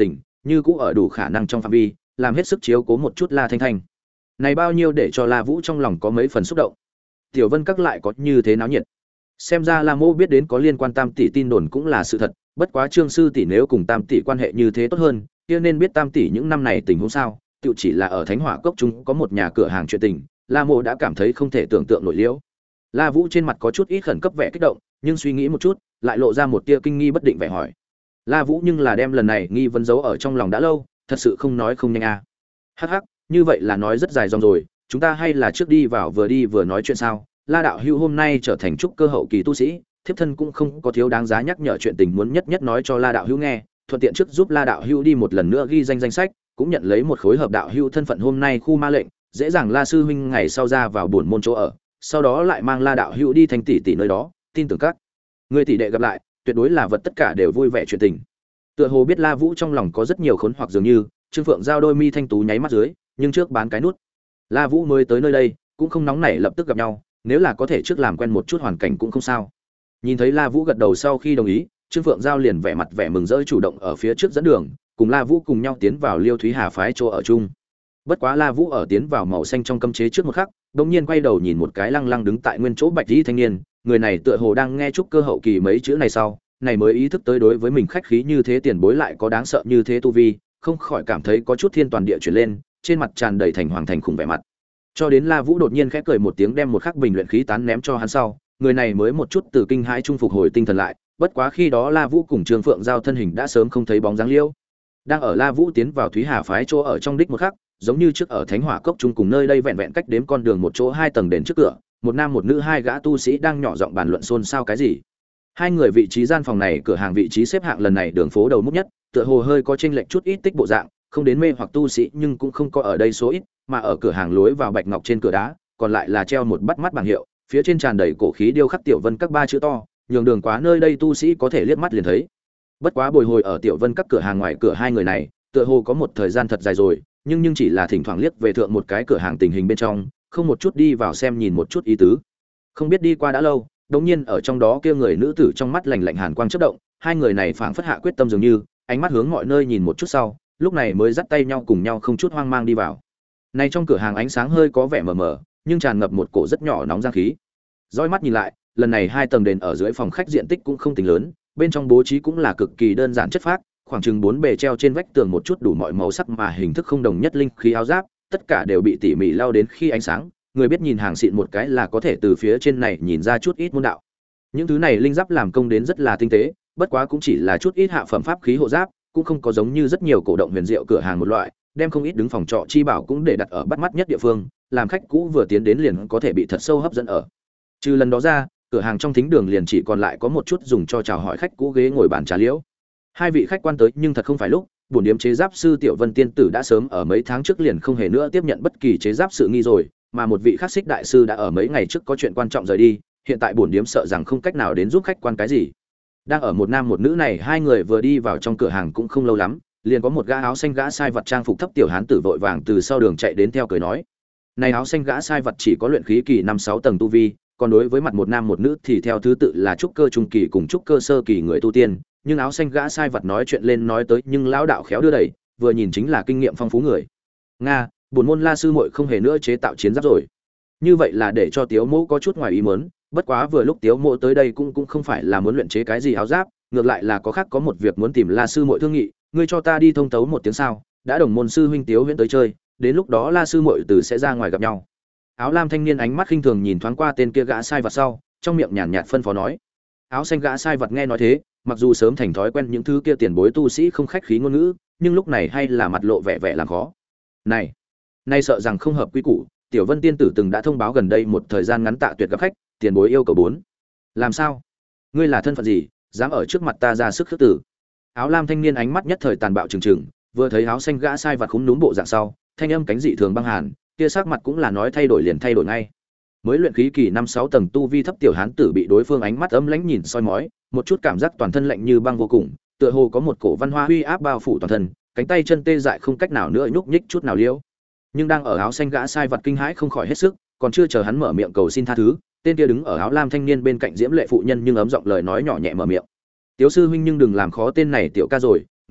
như cũ ở đủ khả năng trong phạm vi làm hết sức chiếu cố một chút La Thanh Thanh. Này bao nhiêu để cho La Vũ trong lòng có mấy phần xúc động. Tiểu Vân Các lại có như thế náo nhiệt. Xem ra La Mô biết đến có liên quan Tam tỷ tin đồn cũng là sự thật, bất quá Trương sư tỷ nếu cùng Tam tỷ quan hệ như thế tốt hơn, kia nên biết Tam tỷ những năm này tình huống sao, tựu chỉ là ở Thánh Hỏa Cốc chúng có một nhà cửa hàng chuyện tình, La Mô đã cảm thấy không thể tưởng tượng nổi liễu. La Vũ trên mặt có chút ít khẩn cấp vẻ kích động, nhưng suy nghĩ một chút, lại lộ ra một tia kinh nghi bất định vẻ hỏi. La Vũ nhưng là đem lần này nghi vấn giấu ở trong lòng đã lâu, thật sự không nói không nhanh a. À. Hắc hắc, như vậy là nói rất dài dòng rồi, chúng ta hay là trước đi vào vừa đi vừa nói chuyện sao? La đạo hữu hôm nay trở thành trúc cơ hậu kỳ tu sĩ, thiếp thân cũng không có thiếu đáng giá nhắc nhở chuyện tình muốn nhất nhất nói cho La đạo hữu nghe, thuận tiện trước giúp La đạo hữu đi một lần nữa ghi danh danh sách, cũng nhận lấy một khối hợp đạo hữu thân phận hôm nay khu ma lệnh, dễ dàng La sư huynh ngày sau ra vào buồn môn chỗ ở, sau đó lại mang La đạo hữu đi thành tỷ tỷ nơi đó, tin tưởng các người tỷ đệ gặp lại, tuyệt đối là vật tất cả đều vui vẻ chuyện tình. Tựa hồ biết La Vũ trong lòng có rất nhiều khốn hoặc dường như, Trương Phượng giao đôi mi thanh tú nháy mắt dưới, nhưng trước bán cái nút. La Vũ mới tới nơi đây, cũng không nóng nảy lập tức gặp nhau, nếu là có thể trước làm quen một chút hoàn cảnh cũng không sao. Nhìn thấy La Vũ gật đầu sau khi đồng ý, Trương Phượng giao liền vẻ mặt vẻ mừng rỡ chủ động ở phía trước dẫn đường, cùng La Vũ cùng nhau tiến vào Liêu Thúy Hà phái chỗ ở chung. Bất quá La Vũ ở tiến vào màu xanh trong cấm chế trước một khắc, đột nhiên quay đầu nhìn một cái lăng lăng đứng tại nguyên chỗ bạch y thanh niên, người này tựa hồ đang nghe trúc cơ hậu kỳ mấy chữ này sau, này mới ý thức tới đối với mình khách khí như thế tiền bối lại có đáng sợ như thế tu vi, không khỏi cảm thấy có chút thiên toàn địa chuyển lên, trên mặt tràn đầy thành hoàng thành khủng vẻ mặt. Cho đến La Vũ đột nhiên khẽ cười một tiếng đem một khắc bình luyện khí tán ném cho hắn sau, người này mới một chút từ kinh hãi trung phục hồi tinh thần lại, bất quá khi đó La Vũ cùng Trương Phượng giao thân hình đã sớm không thấy bóng dáng liêu. Đang ở La Vũ tiến vào Thúy Hà phái chỗ ở trong đích một khắc, giống như trước ở Thánh Hỏa Cốc chung cùng nơi đây vẹn vẹn cách đếm con đường một chỗ hai tầng đền trước cửa, một nam một nữ hai gã tu sĩ đang nhỏ giọng bàn luận xôn xao cái gì. Hai người vị trí gian phòng này cửa hàng vị trí xếp hạng lần này đường phố đầu mốc nhất, tựa hồ hơi có chênh lệch chút ít tích bộ dạng, không đến mê hoặc tu sĩ nhưng cũng không có ở đây số ít, mà ở cửa hàng lối vào bạch ngọc trên cửa đá, còn lại là treo một bắt mắt bảng hiệu, phía trên tràn đầy cổ khí điêu khắc Tiểu Vân Các ba chữ to, nhường đường quá nơi đây tu sĩ có thể liếc mắt liền thấy. Bất quá bồi hồi ở Tiểu Vân Các cửa hàng ngoài cửa hai người này, tựa hồ có một thời gian thật dài rồi, nhưng nhưng chỉ là thỉnh thoảng liếc về thượng một cái cửa hàng tình hình bên trong, không một chút đi vào xem nhìn một chút ý tứ. Không biết đi qua đã lâu, đống nhiên ở trong đó kia người nữ tử trong mắt lạnh lạnh hàn quang chớp động, hai người này phảng phất hạ quyết tâm dường như, ánh mắt hướng mọi nơi nhìn một chút sau, lúc này mới dắt tay nhau cùng nhau không chút hoang mang đi vào. Này trong cửa hàng ánh sáng hơi có vẻ mờ mờ, nhưng tràn ngập một cổ rất nhỏ nóng giang khí. Dõi mắt nhìn lại, lần này hai tầng đền ở dưới phòng khách diện tích cũng không tính lớn, bên trong bố trí cũng là cực kỳ đơn giản chất phác, khoảng chừng bốn bề treo trên vách tường một chút đủ mọi màu sắc mà hình thức không đồng nhất linh khí áo giáp, tất cả đều bị tỉ mỉ lau đến khi ánh sáng, người biết nhìn hàng xịn một cái là có thể từ phía trên này nhìn ra chút ít môn đạo. Những thứ này linh giáp làm công đến rất là tinh tế, bất quá cũng chỉ là chút ít hạ phẩm pháp khí hộ giáp, cũng không có giống như rất nhiều cổ động huyền diệu cửa hàng một loại, đem không ít đứng phòng trọ chi bảo cũng để đặt ở bắt mắt nhất địa phương, làm khách cũ vừa tiến đến liền có thể bị thật sâu hấp dẫn ở. Trừ lần đó ra, cửa hàng trong thính đường liền chỉ còn lại có một chút dùng cho chào hỏi khách cũ ghế ngồi bàn trà liễu. Hai vị khách quan tới nhưng thật không phải lúc, bổn điếm chế giáp sư Tiểu Vân tiên tử đã sớm ở mấy tháng trước liền không hề nữa tiếp nhận bất kỳ chế giáp sự nghi rồi, mà một vị khắc xích đại sư đã ở mấy ngày trước có chuyện quan trọng rời đi, hiện tại bổn điếm sợ rằng không cách nào đến giúp khách quan cái gì. Đang ở một nam một nữ này hai người vừa đi vào trong cửa hàng cũng không lâu lắm, liền có một gã áo xanh gã sai vật trang phục thấp tiểu hán tử vội vàng từ sau đường chạy đến theo cười nói: "Này áo xanh gã sai vật chỉ có luyện khí kỳ năm sáu tầng tu vi, còn đối với mặt một nam một nữ thì theo thứ tự là trúc cơ trung kỳ cùng trúc cơ sơ kỳ người tu tiên, nhưng áo xanh gã sai vật nói chuyện lên nói tới nhưng lão đạo khéo đưa đẩy, vừa nhìn chính là kinh nghiệm phong phú người. Nga, bổn môn La sư muội không hề nữa chế tạo chiến giáp rồi." Như vậy là để cho Tiếu Mộ có chút ngoài ý muốn, bất quá vừa lúc Tiếu Mộ tới đây cũng cũng không phải là muốn luyện chế cái gì áo giáp, ngược lại là có khác có một việc muốn tìm La sư muội thương nghị, ngươi cho ta đi thông tấu một tiếng sao? Đã đồng môn sư huynh Tiếu Huyễn tới chơi, đến lúc đó La sư muội từ sẽ ra ngoài gặp nhau. Áo lam thanh niên ánh mắt khinh thường nhìn thoáng qua tên kia gã sai vật sau, trong miệng nhàn nhạt phân phó nói. Áo xanh gã sai vật nghe nói thế, mặc dù sớm thành thói quen những thứ kia tiền bối tu sĩ không khách khí ngôn ngữ, nhưng lúc này hay là mặt lộ vẻ vẻ làm khó. Này, nay sợ rằng không hợp quy củ, Tiểu Vân tiên tử từng đã thông báo gần đây một thời gian ngắn tạ tuyệt gặp khách, tiền bối yêu cầu bốn. Làm sao? Ngươi là thân phận gì, dám ở trước mặt ta ra sức khước tử? Áo lam thanh niên ánh mắt nhất thời tàn bạo trừng trừng, vừa thấy áo xanh gã sai vật khúm núm bộ dạng sau, thanh âm cánh dị thường băng hàn, kia sắc mặt cũng là nói thay đổi liền thay đổi ngay. Mới luyện khí kỳ năm sáu tầng tu vi thấp tiểu hán tử bị đối phương ánh mắt âm lãnh nhìn soi mói, một chút cảm giác toàn thân lạnh như băng vô cùng, tựa hồ có một cổ văn hoa uy áp bao phủ toàn thân, cánh tay chân tê dại không cách nào nữa nhúc nhích chút nào liễu. Nhưng đang ở áo xanh gã sai vật kinh hãi không khỏi hết sức, còn chưa chờ hắn mở miệng cầu xin tha thứ, tên kia đứng ở áo lam thanh niên bên cạnh diễm lệ phụ nhân nhưng ấm giọng lời nói nhỏ nhẹ mở miệng. "Tiểu sư huynh nhưng đừng làm khó tên này tiểu ca rồi,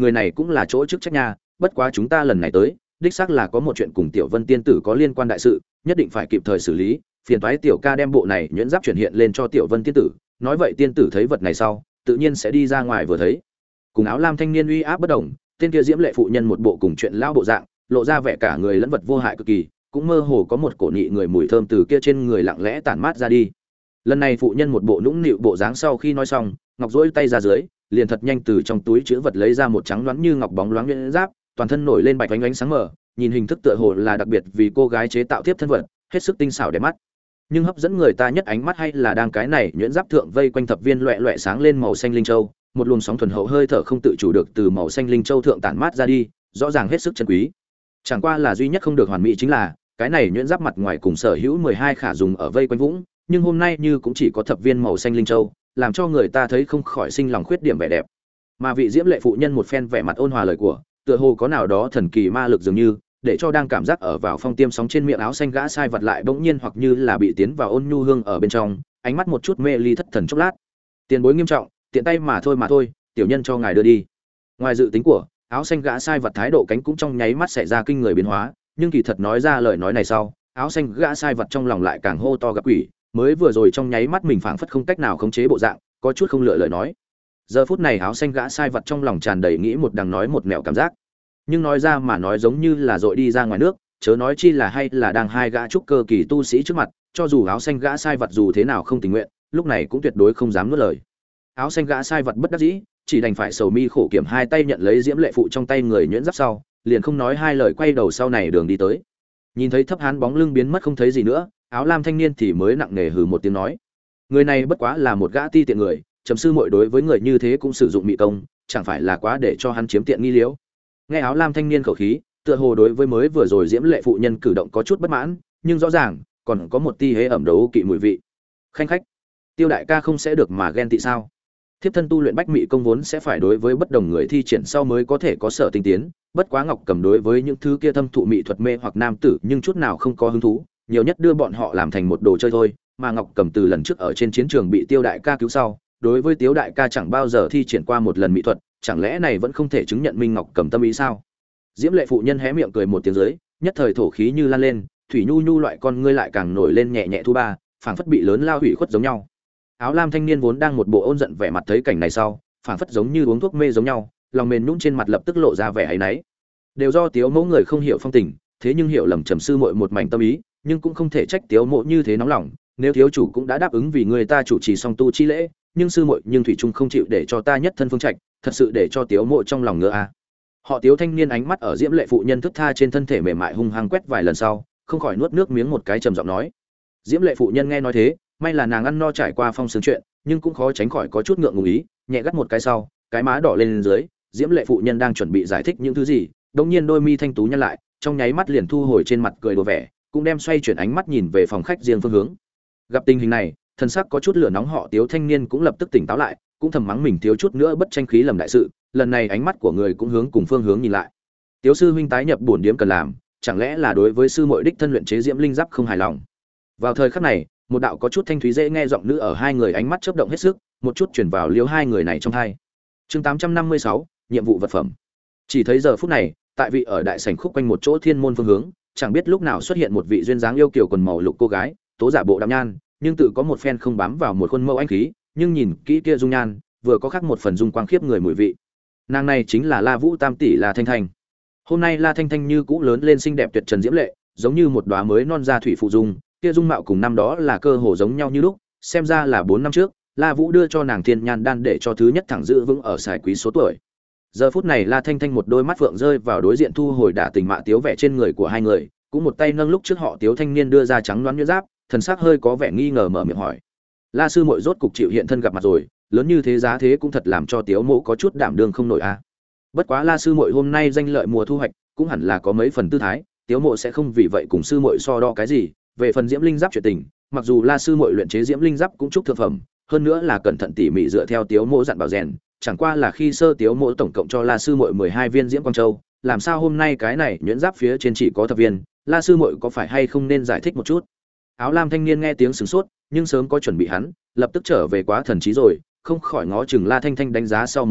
người này cũng là chỗ chức trách nha, bất quá chúng ta lần này tới đích xác là có một chuyện cùng Tiểu Vân tiên tử có liên quan đại sự, nhất định phải kịp thời xử lý, phiền toái tiểu ca đem bộ này nhuyễn giáp chuyển hiện lên cho Tiểu Vân tiên tử. Nói vậy tiên tử thấy vật này sau tự nhiên sẽ đi ra ngoài vừa thấy. Cùng áo lam thanh niên uy áp bất động, tên kia diễm lệ phụ nhân một bộ cùng chuyện lao bộ dạng, lộ ra vẻ cả người lẫn vật vô hại cực kỳ, cũng mơ hồ có một cổ nhị người mùi thơm từ kia trên người lặng lẽ tản mát ra đi. Lần này phụ nhân một bộ nũng nịu bộ dáng, sau khi nói xong ngọc duỗi tay ra dưới, liền thật nhanh từ trong túi chứa vật lấy ra một trắng loáng như ngọc bóng loáng nhuyễn giáp, toàn thân nổi lên bạch ánh ánh sáng mờ, nhìn hình thức tựa hồ là đặc biệt vì cô gái chế tạo tiếp thân vật, hết sức tinh xảo đẹp mắt. Nhưng hấp dẫn người ta nhất ánh mắt hay là đang cái này nhuyễn giáp thượng vây quanh thập viên loẹt loẹt sáng lên màu xanh linh châu, một luồng sóng thuần hậu hơi thở không tự chủ được từ màu xanh linh châu thượng tản mát ra đi, rõ ràng hết sức chân quý. Chẳng qua là duy nhất không được hoàn mỹ chính là cái này nhuyễn giáp mặt ngoài cùng sở hữu mười hai khả dùng ở vây quanh vũng, nhưng hôm nay như cũng chỉ có thập viên màu xanh linh châu, làm cho người ta thấy không khỏi sinh lòng khuyết điểm vẻ đẹp. Mà vị diễm lệ phụ nhân một phen vẻ mặt ôn hòa lời của, tựa hồ có nào đó thần kỳ ma lực dường như, để cho đang cảm giác ở vào phong tiêm sóng trên miệng áo xanh gã sai vật lại bỗng nhiên hoặc như là bị tiến vào ôn nhu hương ở bên trong, ánh mắt một chút mê ly thất thần chốc lát. Tiền bối nghiêm trọng, tiện tay mà thôi mà thôi, tiểu nhân cho ngài đưa đi. Ngoài dự tính của, áo xanh gã sai vật thái độ cánh cũng trong nháy mắt xảy ra kinh người biến hóa, nhưng kỳ thật nói ra lời nói này sau, áo xanh gã sai vật trong lòng lại càng hô to gặp quỷ, mới vừa rồi trong nháy mắt mình phảng phất không cách nào khống chế bộ dạng, có chút không lựa lời nói. Giờ phút này áo xanh gã sai vật trong lòng tràn đầy nghĩ một đằng nói một nẻo cảm giác, nhưng nói ra mà nói giống như là dội đi ra ngoài nước, chớ nói chi là hay là đang hai gã trúc cơ kỳ tu sĩ trước mặt, cho dù áo xanh gã sai vật dù thế nào không tình nguyện, lúc này cũng tuyệt đối không dám nuốt lời. Áo xanh gã sai vật bất đắc dĩ, chỉ đành phải sầu mi khổ kiểm hai tay nhận lấy diễm lệ phụ trong tay người nhuyễn giáp sau, liền không nói hai lời quay đầu sau này đường đi tới. Nhìn thấy thấp hán bóng lưng biến mất không thấy gì nữa, áo lam thanh niên thì mới nặng nề hừ một tiếng nói: người này bất quá là một gã ti tiện người, trầm sư muội đối với người như thế cũng sử dụng mị công, chẳng phải là quá để cho hắn chiếm tiện nghi liễu. Nghe áo lam thanh niên khẩu khí, tựa hồ đối với mới vừa rồi diễm lệ phụ nhân cử động có chút bất mãn, nhưng rõ ràng còn có một ti hế ẩm đấu kỵ mùi vị. Khanh khách, Tiêu đại ca không sẽ được mà ghen tị sao? Thiếp thân tu luyện bách mị công vốn sẽ phải đối với bất đồng người thi triển sau mới có thể có sở tinh tiến, bất quá Ngọc Cầm đối với những thứ kia thâm thụ mị thuật mê hoặc nam tử nhưng chút nào không có hứng thú, nhiều nhất đưa bọn họ làm thành một đồ chơi thôi, mà Ngọc Cầm từ lần trước ở trên chiến trường bị Tiêu đại ca cứu sau, đối với Tiêu đại ca chẳng bao giờ thi triển qua một lần mỹ thuật, chẳng lẽ này vẫn không thể chứng nhận Minh Ngọc Cầm tâm ý sao? Diễm lệ phụ nhân hé miệng cười một tiếng dưới, nhất thời thổ khí như lan lên, thủy nhu nhu loại con ngươi lại càng nổi lên nhẹ nhẹ thu ba, phảng phất bị lớn lao hủy khuất giống nhau. Áo lam thanh niên vốn đang một bộ ôn giận vẻ mặt thấy cảnh này sau, phảng phất giống như uống thuốc mê giống nhau, lòng mềm nhũn trên mặt lập tức lộ ra vẻ áy náy. Đều do Tiếu Mẫu người không hiểu phong tình, thế nhưng hiểu lầm trầm sư muội một mảnh tâm ý, nhưng cũng không thể trách Tiếu Mẫu như thế nóng lòng, nếu thiếu chủ cũng đã đáp ứng vì người ta chủ trì song tu chi lễ, nhưng sư muội nhưng thủy chung không chịu để cho ta nhất thân phương trạch, thật sự để cho Tiếu Mẫu trong lòng ngứa a. Họ Tiếu thanh niên ánh mắt ở diễm lệ phụ nhân thức tha trên thân thể mềm mại hung hăng quét vài lần sau, không khỏi nuốt nước miếng một cái trầm giọng nói. Diễm lệ phụ nhân nghe nói thế, may là nàng ăn no trải qua phong sướng chuyện, nhưng cũng khó tránh khỏi có chút ngượng ngùng ý, nhẹ gắt một cái sau, cái má đỏ lên dưới, diễm lệ phụ nhân đang chuẩn bị giải thích những thứ gì, đột nhiên đôi mi thanh tú nhăn lại, trong nháy mắt liền thu hồi trên mặt cười đùa vẻ, cũng đem xoay chuyển ánh mắt nhìn về phòng khách riêng phương hướng. Gặp tình hình này, thân sắc có chút lửa nóng họ Tiếu thanh niên cũng lập tức tỉnh táo lại, cũng thầm mắng mình thiếu chút nữa bất tranh khí lầm đại sự, lần này ánh mắt của người cũng hướng cùng phương hướng nhìn lại. Tiếu sư huynh tái nhập bổn điếm cần làm, chẳng lẽ là đối với sư muội đích thân luyện chế diễm linh giáp không hài lòng? Vào thời khắc này, một đạo có chút thanh thúy dễ nghe giọng nữ ở hai người ánh mắt chớp động hết sức, một chút chuyển vào liếu hai người này trong hai. Chương tám trăm năm mươi sáu, nhiệm vụ vật phẩm. Chỉ thấy giờ phút này, tại vị ở đại sảnh khúc quanh một chỗ thiên môn phương hướng, chẳng biết lúc nào xuất hiện một vị duyên dáng yêu kiều quần màu lục cô gái, tố giả bộ đạm nhan, nhưng tự có một phen không bám vào một khuôn mẫu anh khí, nhưng nhìn kỹ kia dung nhan, vừa có khác một phần dung quang khiếp người mùi vị. Nàng này chính là La Vũ Tam tỷ La Thanh Thanh. Hôm nay La Thanh Thanh như cũ lớn lên xinh đẹp tuyệt trần diễm lệ, giống như một đóa mới non ra thủy phụ dung, kia dung mạo cùng năm đó là cơ hồ giống nhau như lúc, xem ra là bốn năm trước, La Vũ đưa cho nàng thiên nhan đan để cho thứ nhất thẳng giữ vững ở sải quý số tuổi. Giờ phút này La Thanh Thanh một đôi mắt phượng rơi vào đối diện thu hồi đả tình mạ tiếu vẻ trên người của hai người, cũng một tay nâng lúc trước họ Tiếu thanh niên đưa ra trắng đoán nhuyễn giáp, thần sắc hơi có vẻ nghi ngờ mở miệng hỏi: La sư muội rốt cục chịu hiện thân gặp mặt rồi, lớn như thế giá thế cũng thật làm cho Tiếu mộ có chút đảm đương không nổi a. À. Bất quá La sư muội hôm nay danh lợi mùa thu hoạch, cũng hẳn là có mấy phần tư thái, Tiếu mộ sẽ không vì vậy cùng sư muội so đo cái gì. Về phần diễm linh giáp chuyện tình, mặc dù La sư muội luyện chế diễm linh giáp cũng chúc thượng phẩm, hơn nữa là cẩn thận tỉ mỉ dựa theo Tiếu mộ dặn bảo rèn, chẳng qua là khi sơ Tiếu mộ tổng cộng cho La sư muội mười hai viên diễm quang châu, làm sao hôm nay cái này nhuyễn giáp phía trên chỉ có thập viên, La sư muội có phải hay không nên giải thích một chút. Áo lam thanh niên nghe tiếng sửng sốt, nhưng sớm có chuẩn bị hắn, lập tức trở về quá thần trí rồi, không khỏi ngó chừng La Thanh Thanh đánh giá sau một lúc,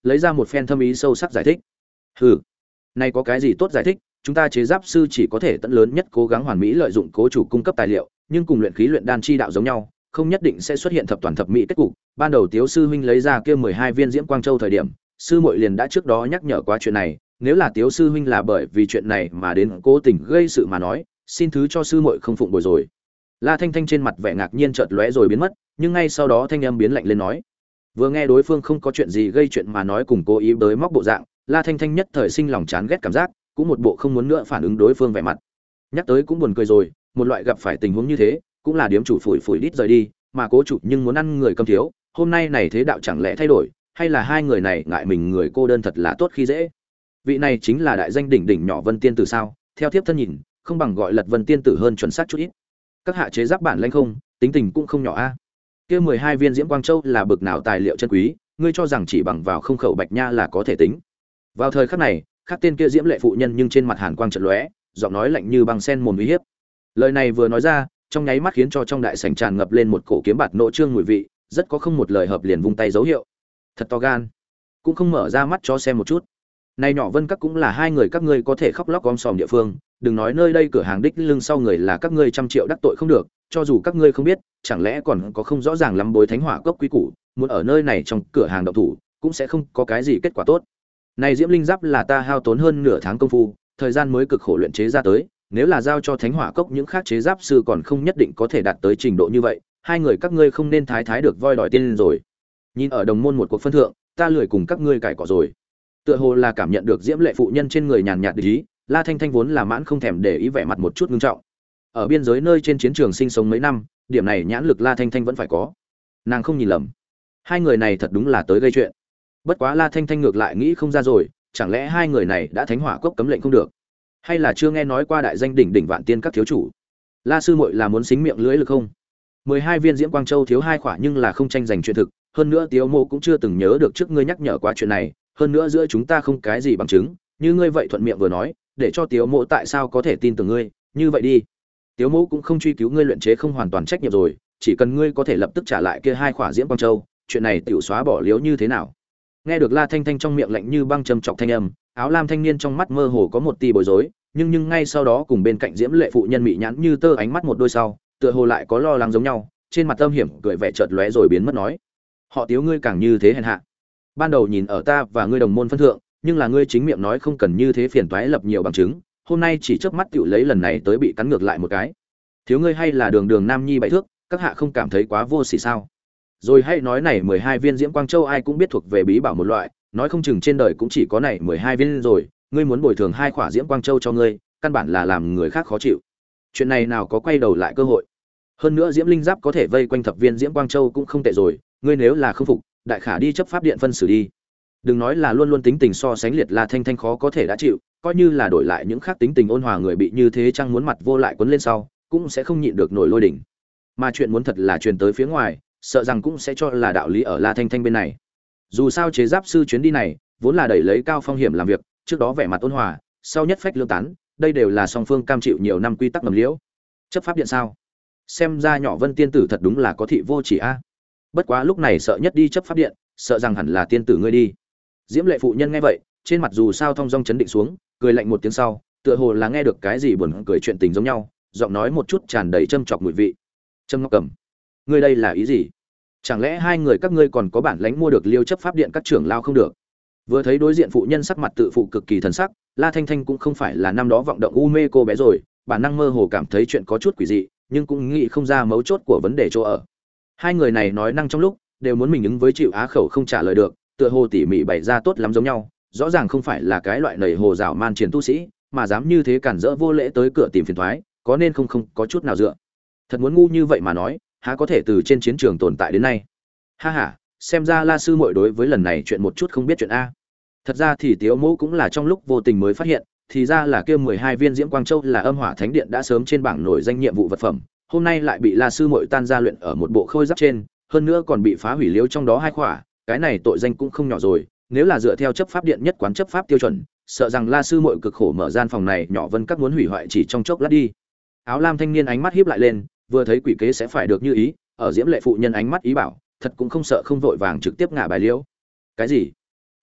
lấy ra một phen thâm ý sâu sắc giải thích. Hừ, này có cái gì tốt giải thích, chúng ta chế giáp sư chỉ có thể tận lớn nhất cố gắng hoàn mỹ lợi dụng cố chủ cung cấp tài liệu, nhưng cùng luyện khí luyện đan chi đạo giống nhau, không nhất định sẽ xuất hiện thập toàn thập mỹ kết cục. Ban đầu Tiếu sư huynh lấy ra kia mười hai viên Diễm Quang Châu thời điểm, sư muội liền đã trước đó nhắc nhở qua chuyện này, nếu là Tiếu sư huynh là bởi vì chuyện này mà đến cố tình gây sự mà nói, xin thứ cho sư muội không phụng bồi rồi. La Thanh Thanh trên mặt vẻ ngạc nhiên chợt lóe rồi biến mất, nhưng ngay sau đó thanh âm biến lạnh lên nói. Vừa nghe đối phương không có chuyện gì gây chuyện mà nói cùng cố ý tới móc bộ dạng, La Thanh Thanh nhất thời sinh lòng chán ghét cảm giác, cũng một bộ không muốn nữa phản ứng đối phương vẻ mặt. Nhắc tới cũng buồn cười rồi, một loại gặp phải tình huống như thế, cũng là điếm chủ phủi phủi đít rời đi, mà cố chủ nhưng muốn ăn người cầm thiếu, hôm nay này thế đạo chẳng lẽ thay đổi, hay là hai người này ngại mình người cô đơn thật là tốt khi dễ. Vị này chính là đại danh đỉnh đỉnh nhỏ Vân Tiên tử sao? Theo tiếp thân nhìn, không bằng gọi Lật Vân Tiên tử hơn chuẩn xác chút ít. Các hạ chế giáp bản lãnh không, tính tình cũng không nhỏ a. Kia mười hai viên Diễm Quang Châu là bực nào tài liệu chân quý, ngươi cho rằng chỉ bằng vào không khẩu bạch nha là có thể tính. Vào thời khắc này, khác tên kia Diễm Lệ phụ nhân nhưng trên mặt hàn quang chợt lóe, giọng nói lạnh như băng sen mồm uy hiếp. Lời này vừa nói ra, trong nháy mắt khiến cho trong đại sảnh tràn ngập lên một cổ kiếm bạt nộ trương mùi vị, rất có không một lời hợp liền vung tay dấu hiệu. Thật to gan, cũng không mở ra mắt cho xem một chút. Này nhỏ Vân các cũng là hai người các ngươi có thể khóc lóc gom sòm địa phương, đừng nói nơi đây cửa hàng đích lưng sau người là các ngươi trăm triệu đắc tội không được, cho dù các ngươi không biết, chẳng lẽ còn có không rõ ràng lắm bối thánh hỏa cốc quý củ, muốn ở nơi này trong cửa hàng động thủ, cũng sẽ không có cái gì kết quả tốt. Này Diễm Linh Giáp là ta hao tốn hơn nửa tháng công phu, thời gian mới cực khổ luyện chế ra tới, nếu là giao cho thánh hỏa cốc những khác chế giáp sư còn không nhất định có thể đạt tới trình độ như vậy, hai người các ngươi không nên thái thái được voi đòi tiên rồi. Nhìn ở đồng môn một cuộc phân thượng, ta lười cùng các ngươi cãi cọ rồi. Tựa hồ là cảm nhận được Diễm Lệ phụ nhân trên người nhàn nhạt địch ý, La Thanh Thanh vốn là mãn không thèm để ý vẻ mặt một chút ngưng trọng. Ở biên giới nơi trên chiến trường sinh sống mấy năm, điểm này nhãn lực La Thanh Thanh vẫn phải có. Nàng không nhìn lầm, hai người này thật đúng là tới gây chuyện. Bất quá La Thanh Thanh ngược lại nghĩ không ra rồi, chẳng lẽ hai người này đã thánh hỏa cốc cấm lệnh không được, hay là chưa nghe nói qua đại danh đỉnh đỉnh vạn tiên các thiếu chủ? La sư muội là muốn xính miệng lưỡi lực không? Mười hai viên Diễm Quang Châu thiếu hai khỏa nhưng là không tranh giành chuyện thực, hơn nữa Tiếu Mộ cũng chưa từng nhớ được trước ngươi nhắc nhở qua chuyện này, hơn nữa giữa chúng ta không cái gì bằng chứng, như ngươi vậy thuận miệng vừa nói, để cho Tiếu Mộ tại sao có thể tin tưởng ngươi, như vậy đi. Tiếu Mộ cũng không truy cứu ngươi luyện chế không hoàn toàn trách nhiệm rồi, chỉ cần ngươi có thể lập tức trả lại kia hai khỏa Diễm Quang Châu, chuyện này tiểu xóa bỏ liếu như thế nào? Nghe được La Thanh Thanh trong miệng lạnh như băng trầm trọng thanh âm, áo lam thanh niên trong mắt mơ hồ có một tia bối rối, nhưng nhưng ngay sau đó cùng bên cạnh Diễm Lệ phụ nhân mị nhãn như tơ ánh mắt một đôi sau, tựa hồ lại có lo lắng giống nhau, trên mặt âm hiểm cười vẻ chợt lóe rồi biến mất nói: "Họ Tiếu ngươi càng như thế hèn hạ. Ban đầu nhìn ở ta và ngươi đồng môn phân thượng, nhưng là ngươi chính miệng nói không cần như thế phiền toái lập nhiều bằng chứng, hôm nay chỉ chớp mắt tiểu lấy lần này tới bị cắn ngược lại một cái. Thiếu ngươi hay là đường đường nam nhi bảy thước, các hạ không cảm thấy quá vô sỉ sao? Rồi hay nói này mười hai viên Diễm Quang Châu ai cũng biết thuộc về bí bảo một loại, nói không chừng trên đời cũng chỉ có này mười hai viên rồi, ngươi muốn bồi thường hai khỏa Diễm Quang Châu cho ngươi, căn bản là làm người khác khó chịu. Chuyện này nào có quay đầu lại cơ hội. Hơn nữa Diễm Linh Giáp có thể vây quanh thập viên Diễm Quang Châu cũng không tệ rồi, ngươi nếu là không phục, đại khả đi chấp pháp điện phân xử đi. Đừng nói là luôn luôn tính tình so sánh liệt La Thanh Thanh khó có thể đã chịu, coi như là đổi lại những khác tính tình ôn hòa người bị như thế chăng muốn mặt vô lại quấn lên sau, cũng sẽ không nhịn được nổi lôi đỉnh. Mà chuyện muốn thật là truyền tới phía ngoài, sợ rằng cũng sẽ cho là đạo lý ở La Thanh Thanh bên này. Dù sao chế giáp sư chuyến đi này, vốn là đẩy lấy cao phong hiểm làm việc, trước đó vẻ mặt ôn hòa, sau nhất phách lương tán, đây đều là song phương cam chịu nhiều năm quy tắc ngầm liễu. Chấp pháp điện sao? Xem ra nhỏ Vân tiên tử thật đúng là có thị vô chỉ a. Bất quá lúc này sợ nhất đi chấp pháp điện, sợ rằng hẳn là tiên tử ngươi đi. Diễm Lệ phụ nhân nghe vậy, trên mặt dù sao thong dong chấn định xuống, cười lạnh một tiếng sau, tựa hồ là nghe được cái gì buồn cười chuyện tình giống nhau, giọng nói một chút tràn đầy châm chọc mùi vị. Trâm Ngọc Cẩm, ngươi đây là ý gì? Chẳng lẽ hai người các ngươi còn có bản lãnh mua được Liêu chấp pháp điện các trưởng lao không được? Vừa thấy đối diện phụ nhân sắc mặt tự phụ cực kỳ thần sắc, La Thanh Thanh cũng không phải là năm đó vọng động u mê cô bé rồi, bản năng mơ hồ cảm thấy chuyện có chút quỷ dị, nhưng cũng nghĩ không ra mấu chốt của vấn đề chỗ ở. Hai người này nói năng trong lúc đều muốn mình ứng với chịu á khẩu không trả lời được, tựa hồ tỉ mỉ bày ra tốt lắm giống nhau, rõ ràng không phải là cái loại nầy hồ dạo man triển tu sĩ, mà dám như thế cản rỡ vô lễ tới cửa tìm phiền toái, có nên không không có chút nào dựa. Thật muốn ngu như vậy mà nói, há có thể từ trên chiến trường tồn tại đến nay. Ha ha, xem ra La sư muội đối với lần này chuyện một chút không biết chuyện a. Thật ra thì Tiếu Mẫu cũng là trong lúc vô tình mới phát hiện, thì ra là kia mười hai viên Diễm Quang Châu là Âm Hỏa Thánh Điện đã sớm trên bảng nổi danh nhiệm vụ vật phẩm, hôm nay lại bị La sư muội tan ra luyện ở một bộ khôi giáp trên, hơn nữa còn bị phá hủy liếu trong đó hai khỏa, cái này tội danh cũng không nhỏ rồi, nếu là dựa theo chấp pháp điện nhất quán chấp pháp tiêu chuẩn, sợ rằng La sư muội cực khổ mở gian phòng này nhỏ Vân các muốn hủy hoại chỉ trong chốc lát đi. Áo lam thanh niên ánh mắt híp lại lên, vừa thấy quỷ kế sẽ phải được như ý, ở Diễm Lệ phụ nhân ánh mắt ý bảo, thật cũng không sợ không vội vàng trực tiếp ngả bài liễu. Cái gì?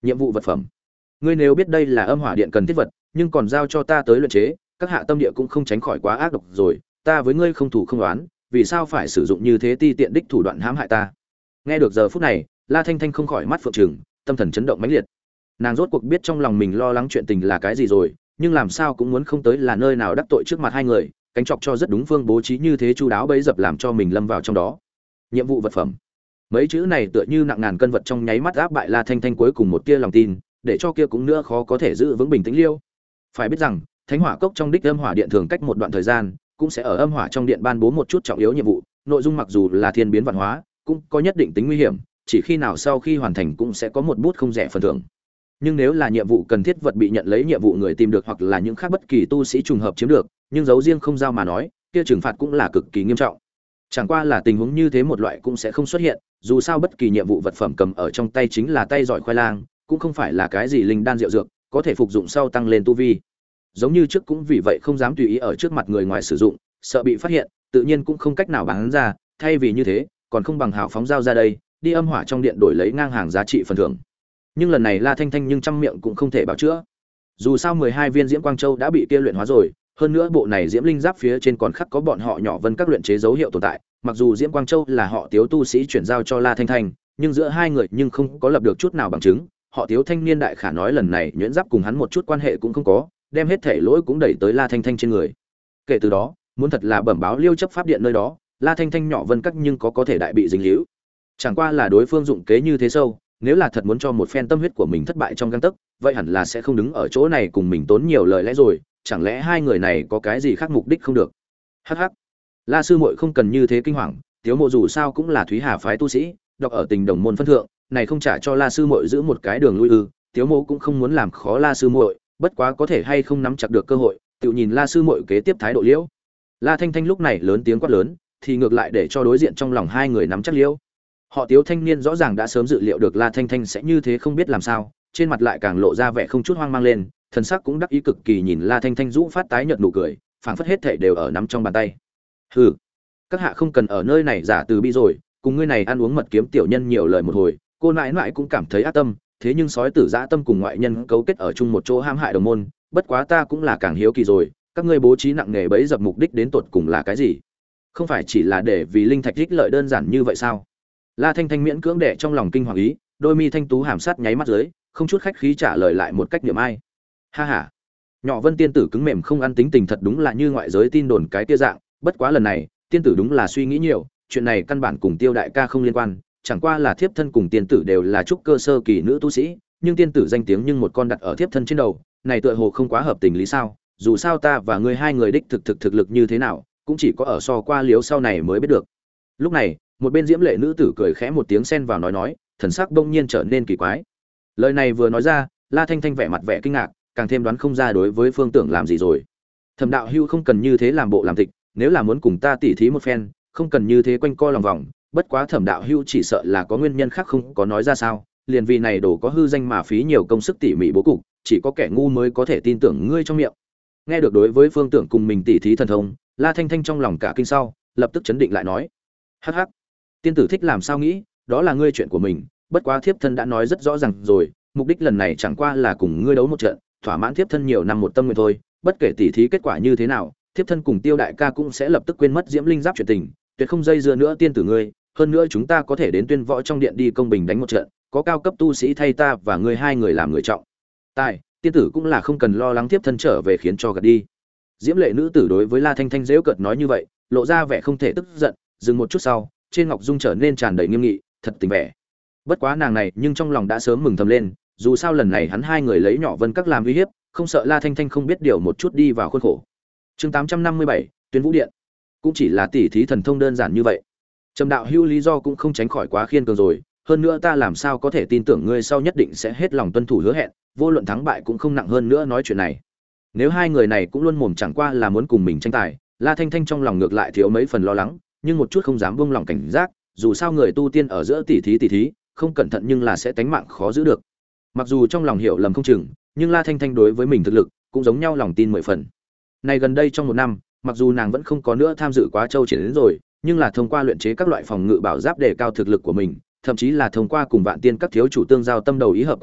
Nhiệm vụ vật phẩm. Ngươi nếu biết đây là âm hỏa điện cần thiết vật, nhưng còn giao cho ta tới luyện chế, các hạ tâm địa cũng không tránh khỏi quá ác độc rồi, ta với ngươi không thủ không đoán, vì sao phải sử dụng như thế ti tiện đích thủ đoạn hãm hại ta? Nghe được giờ phút này, La Thanh Thanh không khỏi mắt phượng trừng, tâm thần chấn động mãnh liệt. Nàng rốt cuộc biết trong lòng mình lo lắng chuyện tình là cái gì rồi, nhưng làm sao cũng muốn không tới là nơi nào đắc tội trước mặt hai người, cánh chọc cho rất đúng phương bố trí như thế chu đáo bấy dập làm cho mình lâm vào trong đó. Nhiệm vụ vật phẩm. Mấy chữ này tựa như nặng ngàn cân vật trong nháy mắt áp bại La Thanh Thanh cuối cùng một tia lòng tin, để cho kia cũng nữa khó có thể giữ vững bình tĩnh liêu. Phải biết rằng, Thánh Hỏa Cốc trong đích âm hỏa điện thường cách một đoạn thời gian, cũng sẽ ở âm hỏa trong điện ban bố một chút trọng yếu nhiệm vụ, nội dung mặc dù là thiên biến vạn hóa, cũng có nhất định tính nguy hiểm, chỉ khi nào sau khi hoàn thành cũng sẽ có một bút không rẻ phần thưởng. Nhưng nếu là nhiệm vụ cần thiết vật bị nhận lấy nhiệm vụ người tìm được hoặc là những khác bất kỳ tu sĩ trùng hợp chiếm được, nhưng giấu riêng không giao mà nói, kia trừng phạt cũng là cực kỳ nghiêm trọng. Chẳng qua là tình huống như thế một loại cũng sẽ không xuất hiện, dù sao bất kỳ nhiệm vụ vật phẩm cầm ở trong tay chính là tay giỏi khoai lang, cũng không phải là cái gì linh đan rượu dược, có thể phục dụng sau tăng lên tu vi. Giống như trước cũng vì vậy không dám tùy ý ở trước mặt người ngoài sử dụng, sợ bị phát hiện, tự nhiên cũng không cách nào bán ra, thay vì như thế, còn không bằng hào phóng giao ra đây, đi âm hỏa trong điện đổi lấy ngang hàng giá trị phần thưởng. Nhưng lần này La Thanh Thanh nhưng trăm miệng cũng không thể bảo chữa. Dù sao mười hai viên Diễm Quang Châu đã bị kia luyện hóa rồi, hơn nữa bộ này Diễm Linh Giáp phía trên còn khắc có bọn họ nhỏ vân các luyện chế dấu hiệu tồn tại, mặc dù Diễm Quang Châu là họ Tiếu tu sĩ chuyển giao cho La Thanh Thanh, nhưng giữa hai người nhưng không có lập được chút nào bằng chứng, họ Tiếu thanh niên đại khả nói lần này nhuyễn giáp cùng hắn một chút quan hệ cũng không có, đem hết thể lỗi cũng đẩy tới La Thanh Thanh trên người. Kể từ đó, muốn thật là bẩm báo Liêu chấp pháp điện nơi đó, La Thanh Thanh nhỏ vân các nhưng có có thể đại bị dính líu. Chẳng qua là đối phương dụng kế như thế sâu, nếu là thật muốn cho một phen tâm huyết của mình thất bại trong gang tấc, vậy hẳn là sẽ không đứng ở chỗ này cùng mình tốn nhiều lời lẽ rồi, chẳng lẽ hai người này có cái gì khác mục đích không được. Hắc hắc, La sư muội không cần như thế kinh hoàng, Tiếu mộ dù sao cũng là Thúy Hà phái tu sĩ, đọc ở tình đồng môn phân thượng, này không trả cho La sư muội giữ một cái đường lui ư? Tiếu mộ cũng không muốn làm khó La sư muội, bất quá có thể hay không nắm chặt được cơ hội, tự nhìn La sư muội kế tiếp thái độ liễu. La Thanh Thanh lúc này lớn tiếng quát lớn, thì ngược lại để cho đối diện trong lòng hai người nắm chắc liễu. Họ Tiếu thanh niên rõ ràng đã sớm dự liệu được La Thanh Thanh sẽ như thế không biết làm sao, trên mặt lại càng lộ ra vẻ không chút hoang mang lên, thần sắc cũng đắc ý cực kỳ nhìn La Thanh Thanh rũ phát tái nhợt nụ cười, phảng phất hết thảy đều ở nắm trong bàn tay. Hừ, các hạ không cần ở nơi này giả từ bi rồi, cùng ngươi này ăn uống mật kiếm tiểu nhân nhiều lời một hồi, cô nãi nãi cũng cảm thấy ác tâm, thế nhưng sói tử dã tâm cùng ngoại nhân cấu kết ở chung một chỗ hãm hại đồng môn, bất quá ta cũng là càng hiếu kỳ rồi, các ngươi bố trí nặng nghề bẫy dập mục đích đến tột cùng là cái gì? Không phải chỉ là để vì linh thạch ích lợi đơn giản như vậy sao? La Thanh Thanh miễn cưỡng đè trong lòng kinh hoàng ý, đôi mi thanh tú hàm sát nháy mắt dưới, không chút khách khí trả lời lại một cách niệm ai. Ha ha. Nhỏ Vân tiên tử cứng mềm không ăn tính tình thật đúng là như ngoại giới tin đồn cái tia dạng, bất quá lần này, tiên tử đúng là suy nghĩ nhiều, chuyện này căn bản cùng Tiêu đại ca không liên quan, chẳng qua là thiếp thân cùng tiên tử đều là trúc cơ sơ kỳ nữ tu sĩ, nhưng tiên tử danh tiếng nhưng một con đặt ở thiếp thân trên đầu, này tựa hồ không quá hợp tình lý sao? Dù sao ta và ngươi hai người đích thực thực thực lực như thế nào, cũng chỉ có ở so qua liếu sau này mới biết được. Lúc này, một bên diễm lệ nữ tử cười khẽ một tiếng xen vào nói nói, thần sắc bỗng nhiên trở nên kỳ quái. Lời này vừa nói ra, La Thanh Thanh vẻ mặt vẻ kinh ngạc, càng thêm đoán không ra đối với Phương Tưởng làm gì rồi. Thẩm đạo hưu không cần như thế làm bộ làm tịch, nếu là muốn cùng ta tỉ thí một phen, không cần như thế quanh co lòng vòng, bất quá Thẩm đạo hưu chỉ sợ là có nguyên nhân khác không có nói ra sao, liền vì này đồ có hư danh mà phí nhiều công sức tỉ mỉ bố cục, chỉ có kẻ ngu mới có thể tin tưởng ngươi trong miệng. Nghe được đối với Phương Tưởng cùng mình tỉ thí thần thông, La Thanh Thanh trong lòng cả kinh sau, lập tức chấn định lại nói: "Hắc hắc, tiên tử thích làm sao nghĩ, đó là ngươi chuyện của mình, bất quá thiếp thân đã nói rất rõ ràng rồi, mục đích lần này chẳng qua là cùng ngươi đấu một trận, thỏa mãn thiếp thân nhiều năm một tâm nguyện thôi, bất kể tỉ thí kết quả như thế nào, thiếp thân cùng Tiêu đại ca cũng sẽ lập tức quên mất Diễm Linh Giáp chuyện tình, tuyệt không dây dưa nữa tiên tử ngươi, hơn nữa chúng ta có thể đến Tuyên Võ trong điện đi công bình đánh một trận, có cao cấp tu sĩ thay ta và ngươi hai người làm người trọng tài, tiên tử cũng là không cần lo lắng thiếp thân trở về khiến cho gạt đi." Diễm lệ nữ tử đối với La Thanh Thanh giễu cợt nói như vậy, lộ ra vẻ không thể tức giận, dừng một chút sau, trên ngọc dung trở nên tràn đầy nghiêm nghị, thật tình vẻ. Bất quá nàng này nhưng trong lòng đã sớm mừng thầm lên, dù sao lần này hắn hai người lấy nhỏ Vân các làm uy hiếp, không sợ La Thanh Thanh không biết điều một chút đi vào khuôn khổ. Chương tám trăm năm mươi bảy, Tuyên Vũ điện. Cũng chỉ là tỉ thí thần thông đơn giản như vậy. Trầm đạo hữu lý do cũng không tránh khỏi quá khiên cường rồi, hơn nữa ta làm sao có thể tin tưởng ngươi sau nhất định sẽ hết lòng tuân thủ hứa hẹn, vô luận thắng bại cũng không nặng hơn nữa nói chuyện này. Nếu hai người này cũng luôn mồm chẳng qua là muốn cùng mình tranh tài, La Thanh Thanh trong lòng ngược lại thiếu mấy phần lo lắng, nhưng một chút không dám buông lòng cảnh giác, dù sao người tu tiên ở giữa tỉ thí tỉ thí, không cẩn thận nhưng là sẽ tánh mạng khó giữ được. Mặc dù trong lòng hiểu lầm không chừng, nhưng La Thanh Thanh đối với mình thực lực cũng giống nhau lòng tin mười phần. Này gần đây trong một năm, mặc dù nàng vẫn không có nữa tham dự quá châu triển đến rồi, nhưng là thông qua luyện chế các loại phòng ngự bảo giáp để cao thực lực của mình, thậm chí là thông qua cùng Vạn Tiên các thiếu chủ tương giao tâm đầu ý hợp quan hệ,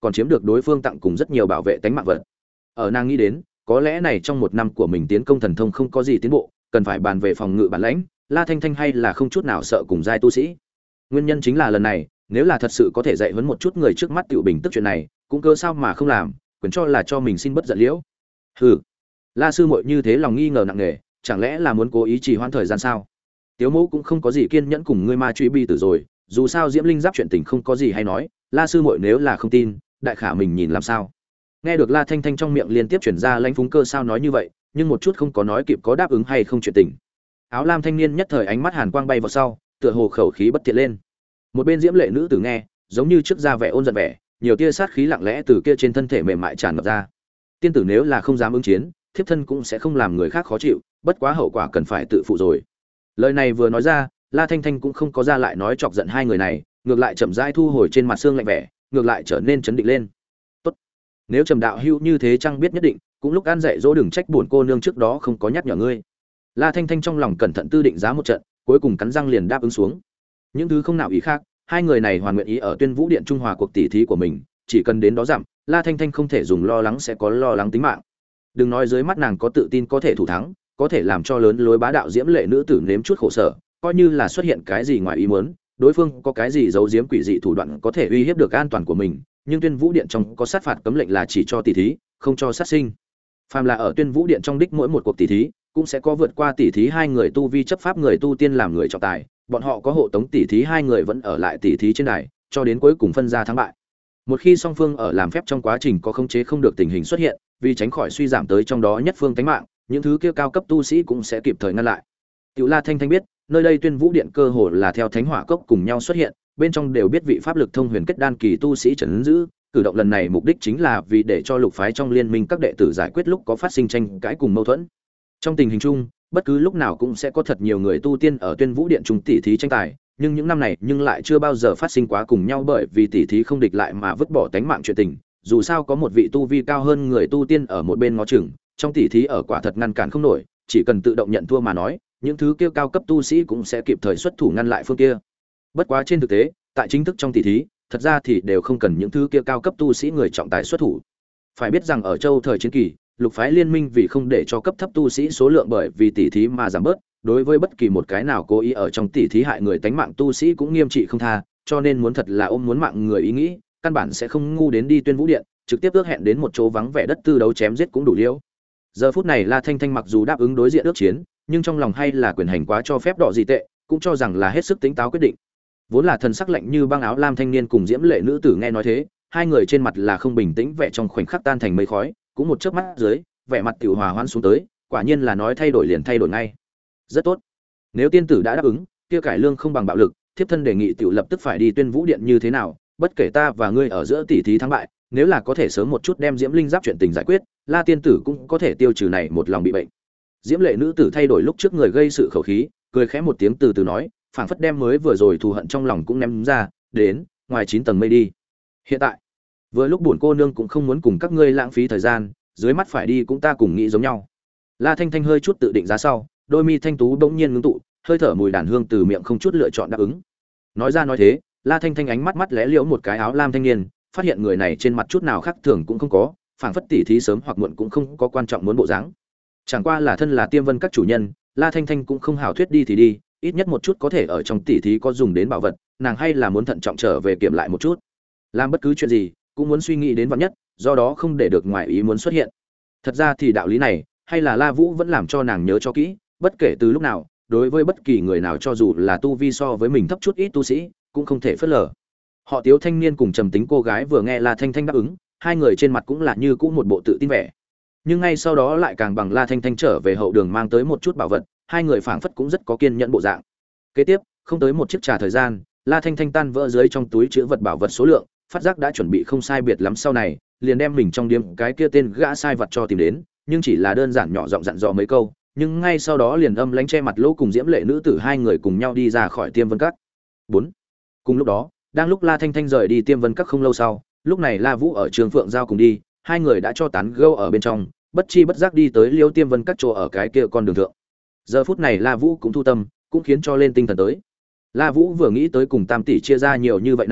còn chiếm được đối phương tặng cùng rất nhiều bảo vệ tánh mạng vật. Ở nàng nghĩ đến, có lẽ này trong một năm của mình tiến công thần thông không có gì tiến bộ, cần phải bàn về phòng ngự bản lãnh, La Thanh Thanh hay là không chút nào sợ cùng giai tu sĩ. Nguyên nhân chính là lần này, nếu là thật sự có thể dạy huấn một chút người trước mắt tiểu bình tức chuyện này, cũng cơ sao mà không làm, quyền cho là cho mình xin bất giận liễu. Hừ. La sư muội như thế lòng nghi ngờ nặng nề, chẳng lẽ là muốn cố ý trì hoãn thời gian sao? Tiếu Mẫu cũng không có gì kiên nhẫn cùng ngươi ma truy bi tử rồi, dù sao Diễm Linh Giáp chuyện tình không có gì hay nói, La sư muội nếu là không tin, đại khả mình nhìn làm sao. Nghe được La Thanh Thanh trong miệng liên tiếp truyền ra lãnh phúng cơ sao nói như vậy, nhưng một chút không có nói kịp có đáp ứng hay không chuyện tình. Áo lam thanh niên nhất thời ánh mắt hàn quang bay vào sau, tựa hồ khẩu khí bất thiện lên. Một bên diễm lệ nữ tử nghe, giống như trước ra vẻ ôn giận vẻ, nhiều tia sát khí lặng lẽ từ kia trên thân thể mềm mại tràn ngập ra. Tiên tử nếu là không dám ứng chiến, thiếp thân cũng sẽ không làm người khác khó chịu, bất quá hậu quả cần phải tự phụ rồi. Lời này vừa nói ra, La Thanh Thanh cũng không có ra lại nói chọc giận hai người này, ngược lại chậm rãi thu hồi trên mặt xương lạnh vẻ, ngược lại trở nên chấn định lên. Tốt, nếu Trầm đạo hữu như thế chăng biết nhất định, cũng lúc ăn dạy dỗ đừng trách buồn cô nương trước đó không có nhắc nhở ngươi. La Thanh Thanh trong lòng cẩn thận tư định giá một trận, cuối cùng cắn răng liền đáp ứng xuống. Những thứ không nào ý khác, hai người này hoàn nguyện ý ở Tuyên Vũ Điện trung hòa cuộc tỷ thí của mình, chỉ cần đến đó dặm, La Thanh Thanh không thể dùng lo lắng sẽ có lo lắng tính mạng. Đừng nói dưới mắt nàng có tự tin có thể thủ thắng, có thể làm cho lớn lối bá đạo diễm lệ nữ tử nếm chút khổ sở, coi như là xuất hiện cái gì ngoài ý muốn, đối phương có cái gì giấu giếm quỷ dị thủ đoạn có thể uy hiếp được an toàn của mình, nhưng Tuyên Vũ Điện trong có sát phạt cấm lệnh là chỉ cho tỷ thí, không cho sát sinh. Phàm là ở Tuyên Vũ Điện trong đích mỗi một cuộc tỷ thí, cũng sẽ có vượt qua tỷ thí hai người tu vi chấp pháp người tu tiên làm người trọng tài, bọn họ có hộ tống tỷ thí hai người vẫn ở lại tỷ thí trên đài, cho đến cuối cùng phân ra thắng bại. Một khi song phương ở làm phép trong quá trình có khống chế không được tình hình xuất hiện, vì tránh khỏi suy giảm tới trong đó nhất phương tánh mạng, những thứ kia cao cấp tu sĩ cũng sẽ kịp thời ngăn lại. Tiểu La Thanh Thanh biết, nơi đây Tuyên Vũ Điện cơ hồ là theo Thánh Hỏa Cốc cùng nhau xuất hiện, bên trong đều biết vị pháp lực thông huyền kết đan kỳ tu sĩ trấn giữ, cử động lần này mục đích chính là vì để cho lục phái trong liên minh các đệ tử giải quyết lúc có phát sinh tranh cãi cùng mâu thuẫn. Trong tình hình chung, bất cứ lúc nào cũng sẽ có thật nhiều người tu tiên ở Tuyên Vũ Điện trung tỷ thí tranh tài, nhưng những năm này nhưng lại chưa bao giờ phát sinh quá cùng nhau bởi vì tỷ thí không địch lại mà vứt bỏ tánh mạng chuyện tình. Dù sao có một vị tu vi cao hơn người tu tiên ở một bên ngó chừng, trong tỷ thí ở quả thật ngăn cản không nổi, chỉ cần tự động nhận thua mà nói, những thứ kia cao cấp tu sĩ cũng sẽ kịp thời xuất thủ ngăn lại phương kia. Bất quá trên thực tế, tại chính thức trong tỷ thí, thật ra thì đều không cần những thứ kia cao cấp tu sĩ người trọng tài xuất thủ. Phải biết rằng ở châu thời chiến kỳ, lục phái liên minh vì không để cho cấp thấp tu sĩ số lượng bởi vì tỷ thí mà giảm bớt, đối với bất kỳ một cái nào cố ý ở trong tỷ thí hại người tánh mạng tu sĩ cũng nghiêm trị không tha, cho nên muốn thật là ôm muốn mạng người ý nghĩ, căn bản sẽ không ngu đến đi Tuyên Vũ Điện, trực tiếp ước hẹn đến một chỗ vắng vẻ đất tư đấu chém giết cũng đủ liễu. Giờ phút này La Thanh Thanh mặc dù đáp ứng đối diện ước chiến, nhưng trong lòng hay là quyền hành quá cho phép đỏ gì tệ, cũng cho rằng là hết sức tính táo quyết định. Vốn là thần sắc lạnh như băng áo lam thanh niên cùng diễm lệ nữ tử nghe nói thế, hai người trên mặt là không bình tĩnh vẻ trong khoảnh khắc tan thành mây khói, cũng một chớp mắt dưới, vẻ mặt tiểu hòa hoãn xuống tới, quả nhiên là nói thay đổi liền thay đổi ngay. Rất tốt. Nếu tiên tử đã đáp ứng, kia cải lương không bằng bạo lực, thiếp thân đề nghị tiểu lập tức phải đi Tuyên Vũ Điện như thế nào, bất kể ta và ngươi ở giữa tỷ thí thắng bại, nếu là có thể sớm một chút đem Diễm Linh Giáp chuyện tình giải quyết, La tiên tử cũng có thể tiêu trừ này một lòng bị bệnh. Diễm lệ nữ tử thay đổi lúc trước người gây sự khẩu khí, cười khẽ một tiếng từ từ nói, phảng phất đem mới vừa rồi thù hận trong lòng cũng ném ra, đến, ngoài chín tầng mây đi. Hiện tại, vừa lúc buồn cô nương cũng không muốn cùng các ngươi lãng phí thời gian, dưới mắt phải đi cũng ta cùng nghĩ giống nhau. La Thanh Thanh hơi chút tự định giá sau, đôi mi thanh tú bỗng nhiên ngưng tụ, hơi thở mùi đàn hương từ miệng không chút lựa chọn đáp ứng. Nói ra nói thế, La Thanh Thanh ánh mắt mắt lẽ liễu một cái áo lam thanh niên, phát hiện người này trên mặt chút nào khác thường cũng không có, phảng phất tỉ thí sớm hoặc muộn cũng không có quan trọng muốn bộ dáng. Chẳng qua là thân là Tiêm Vân các chủ nhân, La Thanh Thanh cũng không hảo thuyết đi thì đi, ít nhất một chút có thể ở trong tỉ thí có dùng đến bảo vật, nàng hay là muốn thận trọng trở về kiểm lại một chút. Làm bất cứ chuyện gì, cũng muốn suy nghĩ đến vạn nhất, do đó không để được ngoài ý muốn xuất hiện. Thật ra thì đạo lý này, hay là La Vũ vẫn làm cho nàng nhớ cho kỹ, bất kể từ lúc nào, đối với bất kỳ người nào cho dù là tu vi so với mình thấp chút ít tu sĩ, cũng không thể phớt lờ. Họ Tiếu thanh niên cùng trầm tính cô gái vừa nghe La Thanh Thanh đáp ứng, hai người trên mặt cũng là như cũ một bộ tự tin vẻ. Nhưng ngay sau đó lại càng bằng La Thanh Thanh trở về hậu đường mang tới một chút bảo vật, hai người phảng phất cũng rất có kiên nhẫn bộ dạng. Kế tiếp, không tới một chiếc trà thời gian, La Thanh Thanh tan vỡ dưới trong túi chứa vật bảo vật số lượng, phát giác đã chuẩn bị không sai biệt lắm sau này, liền đem mình trong điếm cái kia tên gã sai vật cho tìm đến, nhưng chỉ là đơn giản nhỏ giọng dặn dò mấy câu, nhưng ngay sau đó liền âm lãnh che mặt lỗ cùng diễm lệ nữ tử hai người cùng nhau đi ra khỏi Tiêm Vân Các. bốn. Cùng lúc đó, đang lúc La Thanh Thanh rời đi Tiêm Vân Các không lâu sau, lúc này La Vũ ở Trường Phượng giao cùng đi, hai người đã cho tán gẫu ở bên trong, bất chi bất giác đi tới Liêu Tiêm Vân Các chỗ ở cái kia con đường thượng. Giờ phút này La Vũ cũng thu tâm, cũng khiến cho lên tinh thần tới. La Vũ vừa nghĩ tới cùng Tam tỷ chia ra nhiều như vậy năm,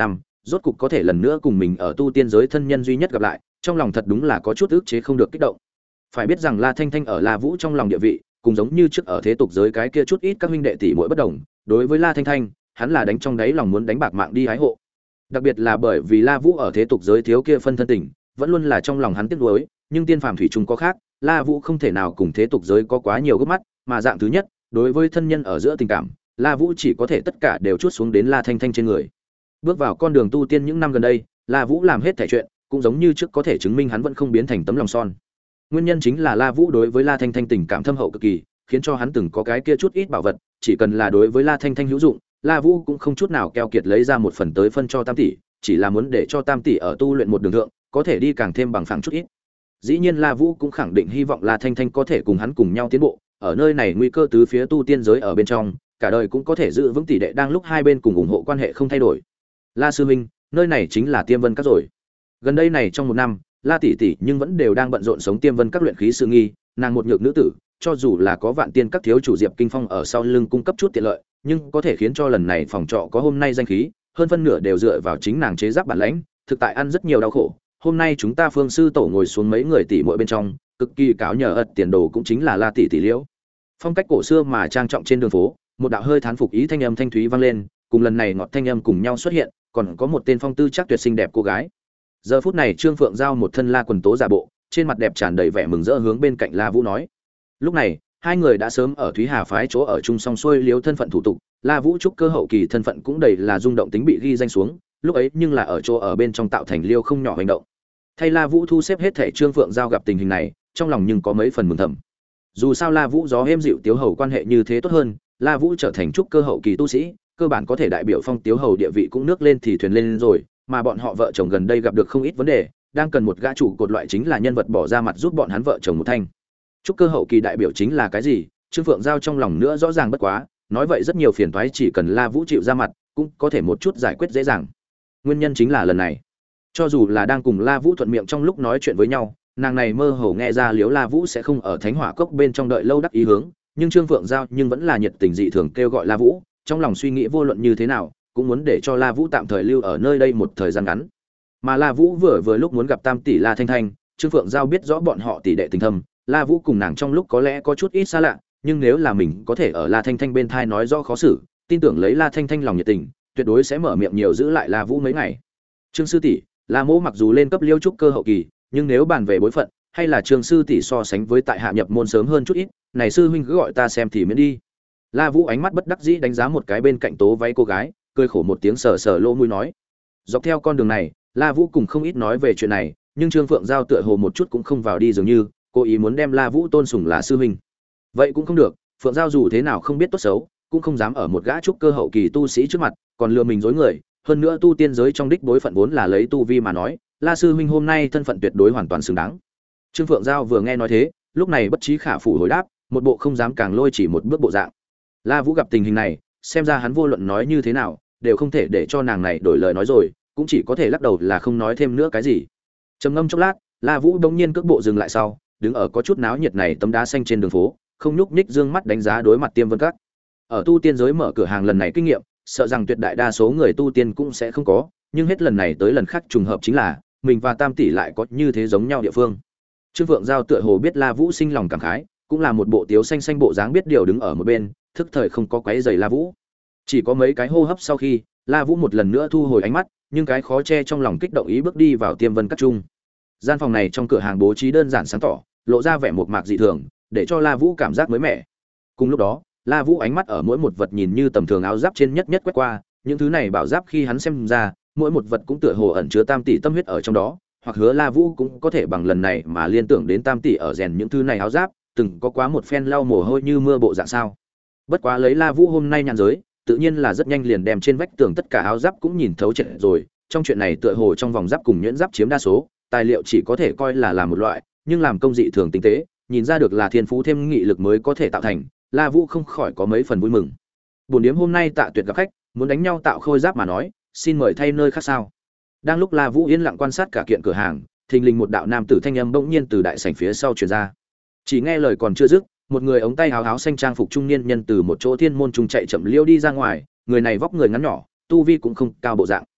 rốt cục có thể lần nữa cùng mình ở tu tiên giới thân nhân duy nhất gặp lại, trong lòng thật đúng là có chút ức chế không được kích động. Phải biết rằng La Thanh Thanh ở La Vũ trong lòng địa vị, cũng giống như trước ở thế tục giới cái kia chút ít các huynh đệ tỷ muội bất đồng, đối với La Thanh Thanh, hắn là đánh trong đáy lòng muốn đánh bạc mạng đi hái hộ. Đặc biệt là bởi vì La Vũ ở thế tục giới thiếu kia phân thân tình, vẫn luôn là trong lòng hắn tiếc nuối, nhưng tiên phàm thủy chung có khác, La Vũ không thể nào cùng thế tục giới có quá nhiều gấp mắt, mà dạng thứ nhất, đối với thân nhân ở giữa tình cảm, La Vũ chỉ có thể tất cả đều chuốt xuống đến La Thanh Thanh trên người. Bước vào con đường tu tiên những năm gần đây, La Vũ làm hết thảy chuyện, cũng giống như trước có thể chứng minh hắn vẫn không biến thành tấm lòng son. Nguyên nhân chính là La Vũ đối với La Thanh Thanh tình cảm thâm hậu cực kỳ, khiến cho hắn từng có cái kia chút ít bảo vật, chỉ cần là đối với La Thanh Thanh hữu dụng, La Vũ cũng không chút nào keo kiệt lấy ra một phần tới phân cho Tam tỷ, chỉ là muốn để cho Tam tỷ ở tu luyện một đường thượng, có thể đi càng thêm bằng phẳng chút ít. Dĩ nhiên La Vũ cũng khẳng định hy vọng La Thanh Thanh có thể cùng hắn cùng nhau tiến bộ, ở nơi này nguy cơ tứ phía tu tiên giới ở bên trong, cả đời cũng có thể giữ vững tỷ đệ đang lúc hai bên cùng ủng hộ quan hệ không thay đổi. La sư huynh, nơi này chính là Tiêm Vân Các rồi. Gần đây này trong một năm, La tỷ tỷ nhưng vẫn đều đang bận rộn sống Tiêm Vân Các luyện khí sự nghi, nàng một nhược nữ tử, cho dù là có Vạn Tiên Các thiếu chủ Diệp Kinh Phong ở sau lưng cung cấp chút tiện lợi, nhưng có thể khiến cho lần này phòng trọ có hôm nay danh khí, hơn phân nửa đều dựa vào chính nàng chế giáp bản lãnh, thực tại ăn rất nhiều đau khổ. Hôm nay chúng ta Phương sư tổ ngồi xuống mấy người tỷ muội bên trong, cực kỳ cáo nhờ ật tiền đồ cũng chính là La tỷ tỷ Liễu. Phong cách cổ xưa mà trang trọng trên đường phố, một đạo hơi thán phục ý thanh âm thanh thúy vang lên, cùng lần này ngọt thanh âm cùng nhau xuất hiện, còn có một tên phong tư chắc tuyệt xinh đẹp cô gái. Giờ phút này Trương Phượng Giao một thân La quần tố giả bộ, trên mặt đẹp tràn đầy vẻ mừng rỡ hướng bên cạnh La Vũ nói. Lúc này, hai người đã sớm ở Thúy Hà phái chỗ ở chung song xuôi liếu thân phận thủ tục, La Vũ trúc cơ hậu kỳ thân phận cũng đầy là rung động tính bị ghi danh xuống, lúc ấy nhưng là ở chỗ ở bên trong tạo thành liêu không nhỏ hành động. Thay La Vũ thu xếp hết thể Trương Phượng Giao gặp tình hình này, trong lòng nhưng có mấy phần mừng thầm. Dù sao La Vũ gió êm dịu Tiếu Hầu quan hệ như thế tốt hơn, La Vũ trở thành trúc cơ hậu kỳ tu sĩ, cơ bản có thể đại biểu Phong Tiếu Hầu địa vị cũng nước lên thì thuyền lên rồi, mà bọn họ vợ chồng gần đây gặp được không ít vấn đề, đang cần một gã chủ cột loại chính là nhân vật bỏ ra mặt giúp bọn hắn vợ chồng một thanh. Trúc cơ hậu kỳ đại biểu chính là cái gì? Trương Phượng Giao trong lòng nữa rõ ràng bất quá, nói vậy rất nhiều phiền toái chỉ cần La Vũ chịu ra mặt, cũng có thể một chút giải quyết dễ dàng. Nguyên nhân chính là lần này, cho dù là đang cùng La Vũ thuận miệng trong lúc nói chuyện với nhau, nàng này mơ hồ nghe ra Liễu La Vũ sẽ không ở Thánh Hỏa Cốc bên trong đợi lâu đắc ý hướng, nhưng Trương Phượng Giao nhưng vẫn là nhiệt tình dị thường kêu gọi La Vũ, trong lòng suy nghĩ vô luận như thế nào, cũng muốn để cho La Vũ tạm thời lưu ở nơi đây một thời gian ngắn. Mà La Vũ vừa vừa lúc muốn gặp Tam tỷ La Thanh Thanh, Trương Phượng Giao biết rõ bọn họ tỷ đệ tình thâm, La Vũ cùng nàng trong lúc có lẽ có chút ít xa lạ, nhưng nếu là mình có thể ở La Thanh Thanh bên thai nói rõ khó xử, tin tưởng lấy La Thanh Thanh lòng nhiệt tình, tuyệt đối sẽ mở miệng nhiều giữ lại La Vũ mấy ngày. Trương sư tỷ, La Mỗ mặc dù lên cấp liêu trúc cơ hậu kỳ, nhưng nếu bàn về bối phận, hay là Trương sư tỷ so sánh với tại hạ nhập môn sớm hơn chút ít, này sư huynh cứ gọi ta xem thì miễn đi. La Vũ ánh mắt bất đắc dĩ đánh giá một cái bên cạnh tố váy cô gái, cười khổ một tiếng sờ sờ lỗ mũi nói. Dọc theo con đường này, La Vũ cùng không ít nói về chuyện này, nhưng Trương Phượng Giao tựa hồ một chút cũng không vào đi dường như, cố ý muốn đem La Vũ tôn sùng là sư huynh. Vậy cũng không được, Phượng Giao dù thế nào không biết tốt xấu, cũng không dám ở một gã trúc cơ hậu kỳ tu sĩ trước mặt, còn lừa mình dối người, hơn nữa tu tiên giới trong đích bối phận vốn là lấy tu vi mà nói, La sư huynh hôm nay thân phận tuyệt đối hoàn toàn xứng đáng. Trương Phượng Giao vừa nghe nói thế, lúc này bất trí khả phủ hồi đáp, một bộ không dám càng lôi chỉ một bước bộ dạng. La Vũ gặp tình hình này, xem ra hắn vô luận nói như thế nào, đều không thể để cho nàng này đổi lời nói rồi, cũng chỉ có thể lắc đầu là không nói thêm nữa cái gì. Trầm ngâm chốc lát, La Vũ đống nhiên cước bộ dừng lại sau, đứng ở có chút náo nhiệt này tấm đá xanh trên đường phố, không nhúc nhích dương mắt đánh giá đối mặt Tiêm Vân Các. Ở tu tiên giới mở cửa hàng lần này kinh nghiệm, sợ rằng tuyệt đại đa số người tu tiên cũng sẽ không có, nhưng hết lần này tới lần khác trùng hợp chính là mình và Tam tỷ lại có như thế giống nhau địa phương. Trương Phượng Giao tựa hồ biết La Vũ sinh lòng cảm khái, cũng là một bộ tiếu xanh xanh bộ dáng biết điều đứng ở một bên, thức thời không có quấy rầy La Vũ. Chỉ có mấy cái hô hấp sau khi, La Vũ một lần nữa thu hồi ánh mắt, nhưng cái khó che trong lòng kích động ý bước đi vào Tiêm Vân Các trung. Gian phòng này trong cửa hàng bố trí đơn giản sáng tỏ, lộ ra vẻ mộc mạc dị thường, để cho La Vũ cảm giác mới mẻ. Cùng lúc đó, La Vũ ánh mắt ở mỗi một vật nhìn như tầm thường áo giáp trên nhất nhất quét qua, những thứ này bảo giáp khi hắn xem ra, mỗi một vật cũng tựa hồ ẩn chứa Tam tỷ tâm huyết ở trong đó, hoặc hứa La Vũ cũng có thể bằng lần này mà liên tưởng đến Tam tỷ ở rèn những thứ này áo giáp, từng có quá một phen lau mồ hôi như mưa bộ dạng sao. Bất quá lấy La Vũ hôm nay nhàn giới, tự nhiên là rất nhanh liền đem trên vách tường tất cả áo giáp cũng nhìn thấu triệt rồi, trong chuyện này tựa hồ trong vòng giáp cùng nhuyễn giáp chiếm đa số, tài liệu chỉ có thể coi là làm một loại, nhưng làm công dị thường tinh tế, nhìn ra được là thiên phú thêm nghị lực mới có thể tạo thành, La Vũ không khỏi có mấy phần vui mừng. Buổi điếm hôm nay Tạ Tuyệt gặp khách, muốn đánh nhau tạo khôi giáp mà nói, xin mời thay nơi khác sao. Đang lúc La Vũ yên lặng quan sát cả kiện cửa hàng, thình lình một đạo nam tử thanh âm bỗng nhiên từ đại sảnh phía sau truyền ra. Chỉ nghe lời còn chưa dứt, một người ống tay áo áo xanh trang phục trung niên nhân từ một chỗ thiên môn trung chạy chậm liêu đi ra ngoài, người này vóc người ngắn nhỏ, tu vi cũng không cao bộ dạng.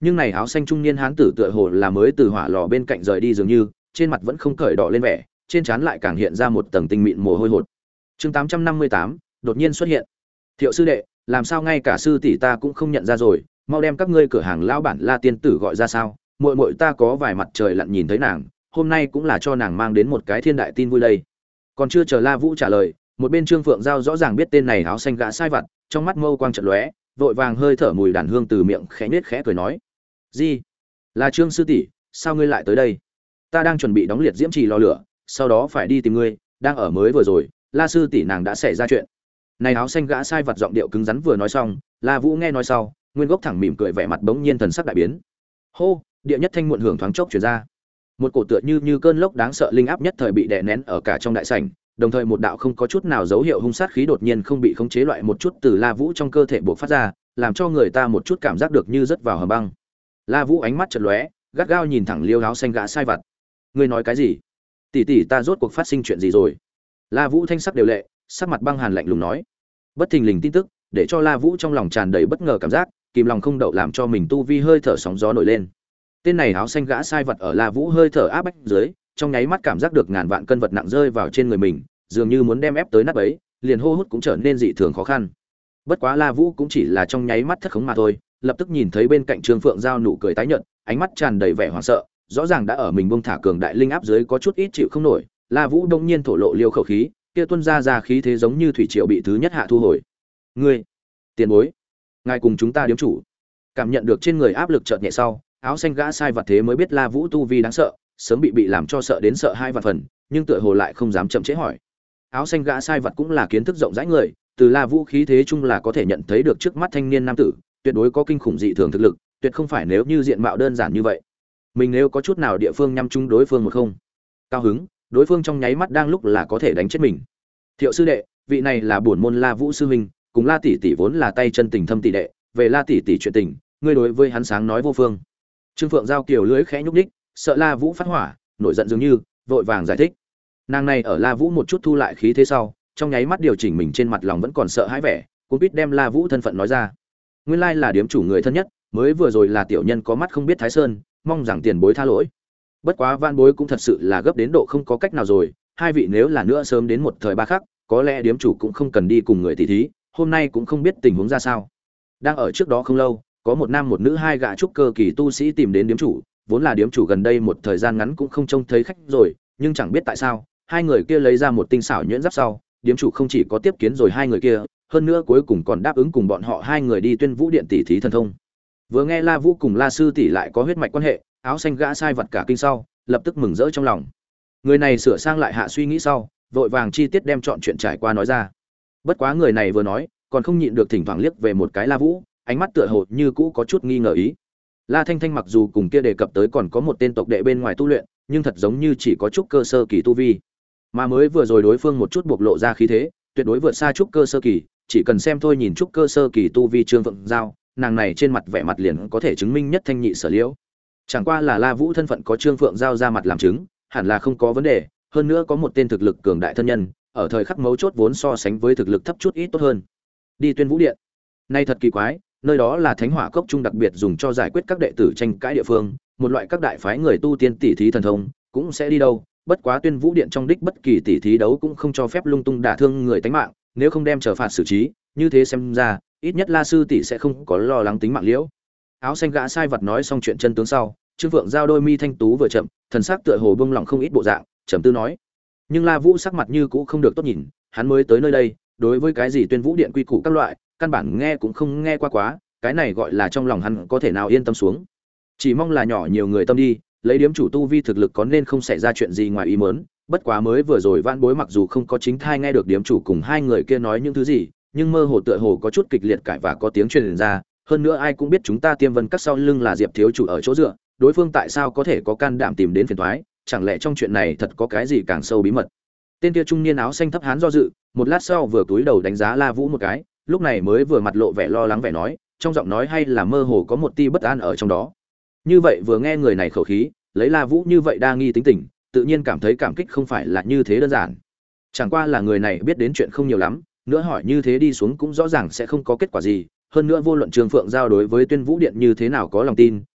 nhưng này áo xanh trung niên hán tử tựa hồ là mới từ hỏa lò bên cạnh rời đi dường như, trên mặt vẫn không cởi đỏ lên vẻ, trên trán lại càng hiện ra một tầng tinh mịn mồ hôi hột. Chương tám trăm năm mươi tám đột nhiên xuất hiện. Thiệu sư đệ, làm sao ngay cả sư tỷ ta cũng không nhận ra rồi, mau đem các ngươi cửa hàng lão bản La tiên tử gọi ra sao? Muội muội ta có vài mặt trời lặn nhìn thấy nàng, hôm nay cũng là cho nàng mang đến một cái thiên đại tin vui đây. Còn chưa chờ La Vũ trả lời, một bên Trương Phượng Giao rõ ràng biết tên này áo xanh gã sai vặt, trong mắt mâu quang chợt lóe, vội vàng hơi thở mùi đàn hương từ miệng khẽ nết khẽ cười nói: "Gì? Là Trương sư tỷ, sao ngươi lại tới đây? Ta đang chuẩn bị đóng liệt diễm trì lò lửa, sau đó phải đi tìm ngươi, đang ở mới vừa rồi, La sư tỷ nàng đã xảy ra chuyện." Này áo xanh gã sai vặt giọng điệu cứng rắn vừa nói xong, La Vũ nghe nói sau, nguyên gốc thẳng mỉm cười vẻ mặt bỗng nhiên thần sắc đại biến. Hô, địa nhất thanh muộn hưởng thoáng chốc truyền ra. Một cổ tựa như như cơn lốc đáng sợ linh áp nhất thời bị đè nén ở cả trong đại sảnh, đồng thời một đạo không có chút nào dấu hiệu hung sát khí đột nhiên không bị khống chế loại một chút từ La Vũ trong cơ thể bộc phát ra, làm cho người ta một chút cảm giác được như rớt vào hầm băng. La Vũ ánh mắt chợt lóe, gắt gao nhìn thẳng Liêu áo xanh gã sai vặt. Ngươi nói cái gì? Tỷ tỷ ta rốt cuộc phát sinh chuyện gì rồi? La Vũ thanh sắc đều lệ, sắc mặt băng hàn lạnh lùng nói. Bất thình lình tin tức, để cho La Vũ trong lòng tràn đầy bất ngờ cảm giác, kìm lòng không đậu làm cho mình tu vi hơi thở sóng gió nổi lên. Tên này áo xanh gã sai vật ở La Vũ hơi thở áp bách dưới, trong nháy mắt cảm giác được ngàn vạn cân vật nặng rơi vào trên người mình, dường như muốn đem ép tới nát bấy, liền hô hút cũng trở nên dị thường khó khăn. Bất quá La Vũ cũng chỉ là trong nháy mắt thất khống mà thôi, lập tức nhìn thấy bên cạnh Trương Phượng Giao nụ cười tái nhợt, ánh mắt tràn đầy vẻ hoảng sợ, rõ ràng đã ở mình buông thả cường đại linh áp dưới có chút ít chịu không nổi. La Vũ đông nhiên thổ lộ liêu khẩu khí, kia tuôn ra ra khí thế giống như thủy triều bị thứ nhất hạ thu hồi. Ngươi, tiền bối, ngài cùng chúng ta điếm chủ. Cảm nhận được trên người áp lực chợt nhẹ sau, áo xanh gã sai vật thế mới biết La Vũ tu vi đáng sợ, sớm bị bị làm cho sợ đến sợ hai vạn phần, nhưng tựa hồ lại không dám chậm trễ hỏi. Áo xanh gã sai vật cũng là kiến thức rộng rãi người, từ La Vũ khí thế chung là có thể nhận thấy được trước mắt thanh niên nam tử, tuyệt đối có kinh khủng dị thường thực lực, tuyệt không phải nếu như diện mạo đơn giản như vậy. Mình nếu có chút nào địa phương nhắm trúng đối phương một không, cao hứng, đối phương trong nháy mắt đang lúc là có thể đánh chết mình. Thiệu sư đệ, vị này là bổn môn La Vũ sư huynh, cùng La tỷ tỷ vốn là tay chân tình thâm tỷ đệ, về La tỷ tỷ chuyện tình, ngươi đối với hắn sáng nói vô phương. Trương Phượng Giao kiều lưới khẽ nhúc nhích, sợ La Vũ phát hỏa, nổi giận dường như, vội vàng giải thích. Nàng này ở La Vũ một chút thu lại khí thế sau, trong nháy mắt điều chỉnh mình trên mặt lòng vẫn còn sợ hãi vẻ, cũng biết đem La Vũ thân phận nói ra. Nguyên lai là điếm chủ người thân nhất, mới vừa rồi là tiểu nhân có mắt không biết Thái Sơn, mong rằng tiền bối tha lỗi. Bất quá van bối cũng thật sự là gấp đến độ không có cách nào rồi, hai vị nếu là nữa sớm đến một thời ba khắc, có lẽ điếm chủ cũng không cần đi cùng người tỷ thí, hôm nay cũng không biết tình huống ra sao. Đang ở trước đó không lâu, có một nam một nữ hai gã trúc cơ kỳ tu sĩ tìm đến điếm chủ, vốn là điếm chủ gần đây một thời gian ngắn cũng không trông thấy khách rồi, nhưng chẳng biết tại sao, hai người kia lấy ra một tinh xảo nhuyễn giáp sau, điếm chủ không chỉ có tiếp kiến rồi hai người kia, hơn nữa cuối cùng còn đáp ứng cùng bọn họ hai người đi Tuyên Vũ điện tỷ thí thần thông. Vừa nghe La Vũ cùng La sư tỷ lại có huyết mạch quan hệ, áo xanh gã sai vật cả kinh sau, lập tức mừng rỡ trong lòng. Người này sửa sang lại hạ suy nghĩ sau, vội vàng chi tiết đem chọn chuyện trải qua nói ra. Bất quá người này vừa nói, còn không nhịn được thỉnh thoảng liếc về một cái La Vũ, ánh mắt tựa hồ như cũ có chút nghi ngờ ý. La Thanh Thanh mặc dù cùng kia đề cập tới còn có một tên tộc đệ bên ngoài tu luyện, nhưng thật giống như chỉ có chút cơ sơ kỳ tu vi. Mà mới vừa rồi đối phương một chút bộc lộ ra khí thế, tuyệt đối vượt xa chút cơ sơ kỳ, chỉ cần xem thôi nhìn chút cơ sơ kỳ tu vi Trương Phượng Giao, nàng này trên mặt vẻ mặt liền có thể chứng minh nhất thanh nhị sở liễu. Chẳng qua là La Vũ thân phận có Trương Phượng Giao ra mặt làm chứng, hẳn là không có vấn đề, hơn nữa có một tên thực lực cường đại thân nhân, ở thời khắc mấu chốt vốn so sánh với thực lực thấp chút ít tốt hơn. Đi Tuyên Vũ điện. Nay thật kỳ quái, nơi đó là Thánh Hỏa Cốc trung đặc biệt dùng cho giải quyết các đệ tử tranh cãi địa phương, một loại các đại phái người tu tiên tỷ thí thần thông, cũng sẽ đi đâu, bất quá Tuyên Vũ điện trong đích bất kỳ tỷ thí đấu cũng không cho phép lung tung đả thương người tánh mạng, nếu không đem trở phạt xử trí, như thế xem ra, ít nhất La sư tỷ sẽ không có lo lắng tính mạng liễu. Áo xanh gã sai vật nói xong chuyện chân tướng sau, Trương Phượng Giao đôi mi thanh tú vừa chậm, thần sắc tựa hồ bông lòng không ít bộ dạng, trầm tư nói. Nhưng La Vũ sắc mặt như cũ không được tốt nhìn, hắn mới tới nơi đây, đối với cái gì Tuyên Vũ điện quy củ các loại, căn bản nghe cũng không nghe qua quá, cái này gọi là trong lòng hắn có thể nào yên tâm xuống. Chỉ mong là nhỏ nhiều người tâm đi, lấy điếm chủ tu vi thực lực có nên không xảy ra chuyện gì ngoài ý muốn, bất quá mới vừa rồi Vãn Bối mặc dù không có chính thai nghe được điếm chủ cùng hai người kia nói những thứ gì, nhưng mơ hồ tựa hồ có chút kịch liệt cãi và có tiếng truyền ra, hơn nữa ai cũng biết chúng ta Tiêm Vân Các sau lưng là Diệp thiếu chủ ở chỗ dựa, đối phương tại sao có thể có can đảm tìm đến phiền toái, chẳng lẽ trong chuyện này thật có cái gì càng sâu bí mật. Tên kia trung niên áo xanh thấp hán do dự, một lát sau vừa cúi đầu đánh giá La Vũ một cái, lúc này mới vừa mặt lộ vẻ lo lắng vẻ nói, trong giọng nói hay là mơ hồ có một tia bất an ở trong đó. Như vậy vừa nghe người này khẩu khí, lấy La Vũ như vậy đa nghi tính tình, tự nhiên cảm thấy cảm kích không phải là như thế đơn giản. Chẳng qua là người này biết đến chuyện không nhiều lắm, nữa hỏi như thế đi xuống cũng rõ ràng sẽ không có kết quả gì, hơn nữa vô luận Trương Phượng Giao đối với Tuyên Vũ điện như thế nào có lòng tin,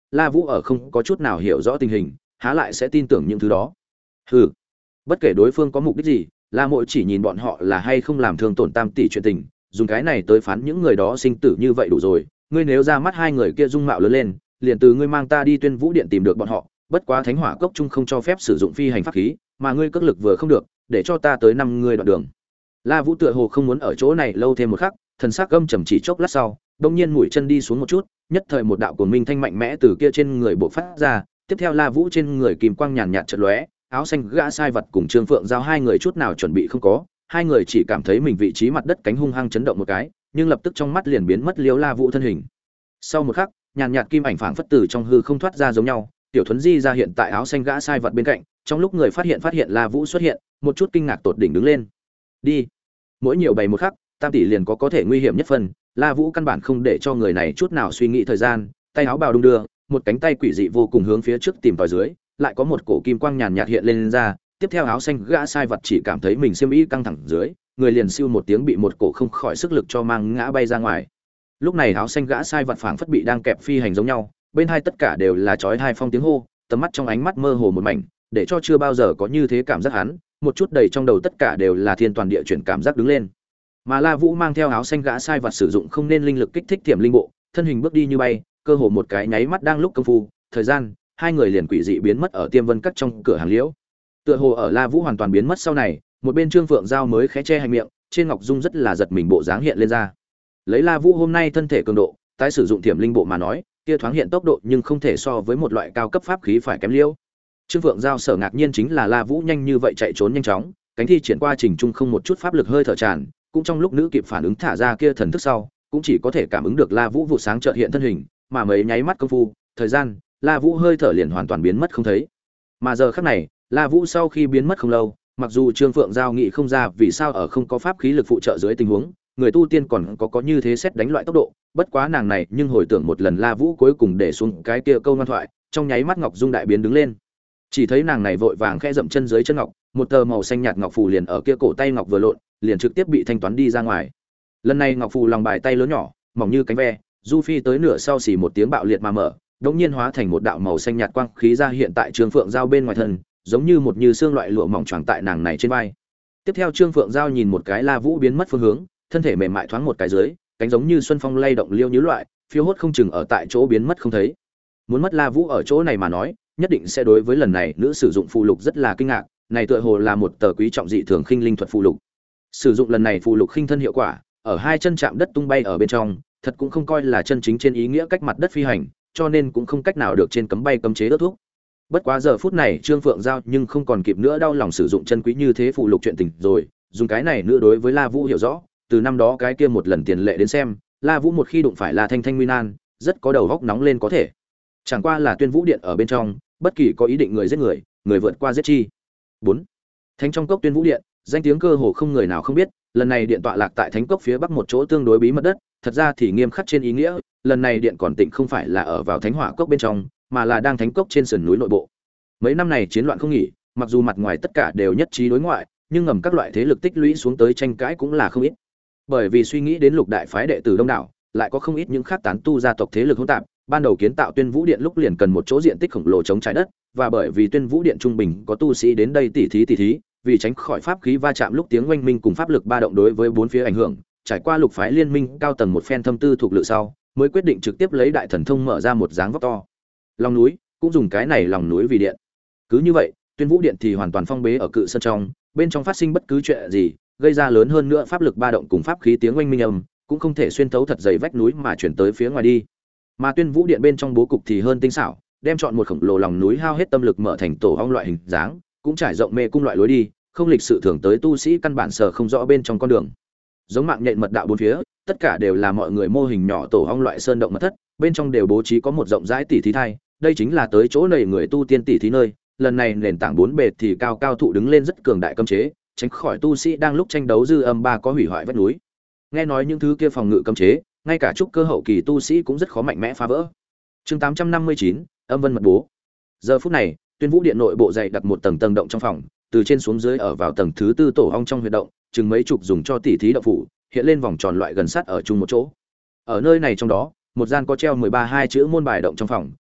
La Vũ ở không có chút nào hiểu rõ tình hình, há lại sẽ tin tưởng những thứ đó. Hừ, bất kể đối phương có mục đích gì, La Mộ chỉ nhìn bọn họ là hay không làm thương tổn Tam tỷ chuyện tình, dùng cái này tới phán những người đó sinh tử như vậy đủ rồi. Ngươi nếu ra mắt hai người kia dung mạo lớn lên, liền từ ngươi mang ta đi Tuyên Vũ Điện tìm được bọn họ, bất quá Thánh Hỏa Cốc chung không cho phép sử dụng phi hành pháp khí, mà ngươi cước lực vừa không được, để cho ta tới năm ngươi đoạn đường. La Vũ tựa hồ không muốn ở chỗ này lâu thêm một khắc, thần sắc gâm trầm chỉ chốc lát sau, đột nhiên mũi chân đi xuống một chút, nhất thời một đạo cuồng minh thanh mạnh mẽ từ kia trên người bộc phát ra, tiếp theo La Vũ trên người kim quang nhàn nhạt chợt lóe, áo xanh gã sai vật cùng Trương Phượng giao hai người chút nào chuẩn bị không có, hai người chỉ cảm thấy mình vị trí mặt đất cánh hung hăng chấn động một cái, nhưng lập tức trong mắt liền biến mất liếu La Vũ thân hình. Sau một khắc, nhàn nhạt kim ảnh phảng phất từ trong hư không thoát ra giống nhau, Tiểu Thuấn Di ra hiện tại áo xanh gã sai vật bên cạnh, trong lúc người phát hiện phát hiện La Vũ xuất hiện, một chút kinh ngạc tột đỉnh đứng lên. Đi. Mỗi nhiều bày một khắc, Tam tỷ liền có có thể nguy hiểm nhất phần, La Vũ căn bản không để cho người này chút nào suy nghĩ thời gian, tay áo bào đung đưa, một cánh tay quỷ dị vô cùng hướng phía trước tìm tòi dưới, lại có một cổ kim quang nhàn nhạt hiện lên, lên ra, tiếp theo áo xanh gã sai vật chỉ cảm thấy mình xiêm y căng thẳng dưới, người liền siêu một tiếng bị một cổ không khỏi sức lực cho mang ngã bay ra ngoài. Lúc này áo xanh gã sai vật phảng phất bị đang kẹp phi hành giống nhau, bên hai tất cả đều là chói tai phong tiếng hô, tầm mắt trong ánh mắt mơ hồ một mảnh, để cho chưa bao giờ có như thế cảm giác hắn, một chút đầy trong đầu tất cả đều là thiên toàn địa chuyển cảm giác đứng lên. Mà La Vũ mang theo áo xanh gã sai vật sử dụng không nên linh lực kích thích tiềm linh bộ, thân hình bước đi như bay, cơ hồ một cái nháy mắt đang lúc công phu, thời gian, hai người liền quỷ dị biến mất ở Tiêm Vân Các trong cửa hàng liễu. Tựa hồ ở La Vũ hoàn toàn biến mất sau này, một bên Trương Phượng Giao mới khẽ che hai miệng, trên ngọc dung rất là giật mình bộ dáng hiện lên ra. Lấy La Vũ hôm nay thân thể cường độ, tái sử dụng tiềm linh bộ mà nói, kia thoáng hiện tốc độ nhưng không thể so với một loại cao cấp pháp khí phải kém liễu. Trương Phượng Giao sở ngạc nhiên chính là La Vũ nhanh như vậy chạy trốn nhanh chóng, cánh thi triển qua trình trung không một chút pháp lực hơi thở tràn, cũng trong lúc nữ kịp phản ứng thả ra kia thần thức sau, cũng chỉ có thể cảm ứng được La Vũ vụ sáng chợt hiện thân hình, mà mấy nháy mắt công phu, thời gian, La Vũ hơi thở liền hoàn toàn biến mất không thấy. Mà giờ khắc này, La Vũ sau khi biến mất không lâu, mặc dù Trương Phượng Giao nghĩ không ra vì sao ở không có pháp khí lực phụ trợ dưới tình huống, người tu tiên còn có có như thế xét đánh loại tốc độ, bất quá nàng này nhưng hồi tưởng một lần La Vũ cuối cùng để xuống cái kia câu ngoan thoại, trong nháy mắt ngọc dung đại biến đứng lên. Chỉ thấy nàng này vội vàng khẽ dậm chân dưới chân ngọc, một tờ màu xanh nhạt ngọc phù liền ở kia cổ tay ngọc vừa lộn, liền trực tiếp bị thanh toán đi ra ngoài. Lần này ngọc phù lòng bài tay lớn nhỏ, mỏng như cánh ve, du phi tới nửa sau xì một tiếng bạo liệt mà mở, đột nhiên hóa thành một đạo màu xanh nhạt quang khí ra hiện tại Trương Phượng Giao bên ngoài thân, giống như một như xương loại lụa mỏng choàng tại nàng này trên vai. Tiếp theo Trương Phượng Giao nhìn một cái La Vũ biến mất phương hướng, thân thể mềm mại thoáng một cái dưới, cánh giống như xuân phong lay động liêu như loại, phiêu hốt không chừng ở tại chỗ biến mất không thấy. Muốn mất La Vũ ở chỗ này mà nói, nhất định sẽ đối với lần này nữ sử dụng phù lục rất là kinh ngạc, này tựa hồ là một tờ quý trọng dị thường khinh linh thuật phù lục. Sử dụng lần này phù lục khinh thân hiệu quả, ở hai chân chạm đất tung bay ở bên trong, thật cũng không coi là chân chính trên ý nghĩa cách mặt đất phi hành, cho nên cũng không cách nào được trên cấm bay cấm chế ước thúc. Bất quá giờ phút này Trương Phượng Giao nhưng không còn kịp nữa đau lòng sử dụng chân quý như thế phù lục chuyện tình rồi, dùng cái này nữa đối với La Vũ hiểu rõ, từ năm đó cái kia một lần tiền lệ đến xem, La Vũ một khi đụng phải La Thanh Thanh nguy nan, rất có đầu góc nóng lên có thể. Chẳng qua là Tuyên Vũ Điện ở bên trong, bất kỳ có ý định người giết người, người vượt qua giết chi. bốn. Thánh trong cốc Tuyên Vũ Điện, danh tiếng cơ hồ không người nào không biết, lần này điện tọa lạc tại Thánh cốc phía bắc một chỗ tương đối bí mật đất, thật ra thì nghiêm khắc trên ý nghĩa, lần này điện còn tịnh không phải là ở vào Thánh Hỏa cốc bên trong, mà là đang Thánh cốc trên sườn núi nội bộ. Mấy năm này chiến loạn không nghỉ, mặc dù mặt ngoài tất cả đều nhất trí đối ngoại, nhưng ngầm các loại thế lực tích lũy xuống tới tranh cãi cũng là không ít. Bởi vì suy nghĩ đến lục đại phái đệ tử đông đảo, lại có không ít những khác tán tu gia tộc thế lực hỗn tạp, ban đầu kiến tạo Tuyên Vũ Điện lúc liền cần một chỗ diện tích khổng lồ chống trái đất, và bởi vì Tuyên Vũ Điện trung bình có tu sĩ đến đây tỉ thí tỉ thí, vì tránh khỏi pháp khí va chạm lúc tiếng oanh minh cùng pháp lực ba động đối với bốn phía ảnh hưởng, trải qua lục phái liên minh cao tầng một phen thâm tư thuộc lự sau, mới quyết định trực tiếp lấy đại thần thông mở ra một dáng vóc to lòng núi, cũng dùng cái này lòng núi vì điện. Cứ như vậy, Tuyên Vũ Điện thì hoàn toàn phong bế ở cự sơn trong, bên trong phát sinh bất cứ chuyện gì, gây ra lớn hơn nữa pháp lực ba động cùng pháp khí tiếng oanh minh âm, cũng không thể xuyên thấu thật dày vách núi mà chuyển tới phía ngoài đi. Mà Tuyên Vũ Điện bên trong bố cục thì hơn tinh xảo, đem chọn một khổng lồ lòng núi hao hết tâm lực mở thành tổ ong loại hình dáng, cũng trải rộng mê cung loại lối đi, không lịch sự thường tới tu sĩ căn bản sở không rõ bên trong con đường. Giống mạng nhện mật đạo bốn phía, tất cả đều là mọi người mô hình nhỏ tổ ong loại sơn động mật thất, bên trong đều bố trí có một rộng rãi tỉ thí thai, đây chính là tới chỗ này người tu tiên tỉ thí nơi. Lần này nền tảng bốn bề thì cao cao thụ đứng lên rất cường đại cấm chế, tránh khỏi tu sĩ đang lúc tranh đấu dư âm ba có hủy hoại vách núi. Nghe nói những thứ kia phòng ngự cấm chế, ngay cả trúc cơ hậu kỳ tu sĩ cũng rất khó mạnh mẽ phá vỡ. Chương tám trăm năm mươi chín, âm vân mật bố. Giờ phút này, Tuyên Vũ Điện nội bộ dày đặt một tầng tầng động trong phòng, từ trên xuống dưới ở vào tầng thứ tư tổ ong trong huyệt động, chừng mấy chục dùng cho tỉ thí động phủ, hiện lên vòng tròn loại gần sát ở chung một chỗ. Ở nơi này trong đó, một gian có treo mười ba hai chữ môn bài động trong phòng,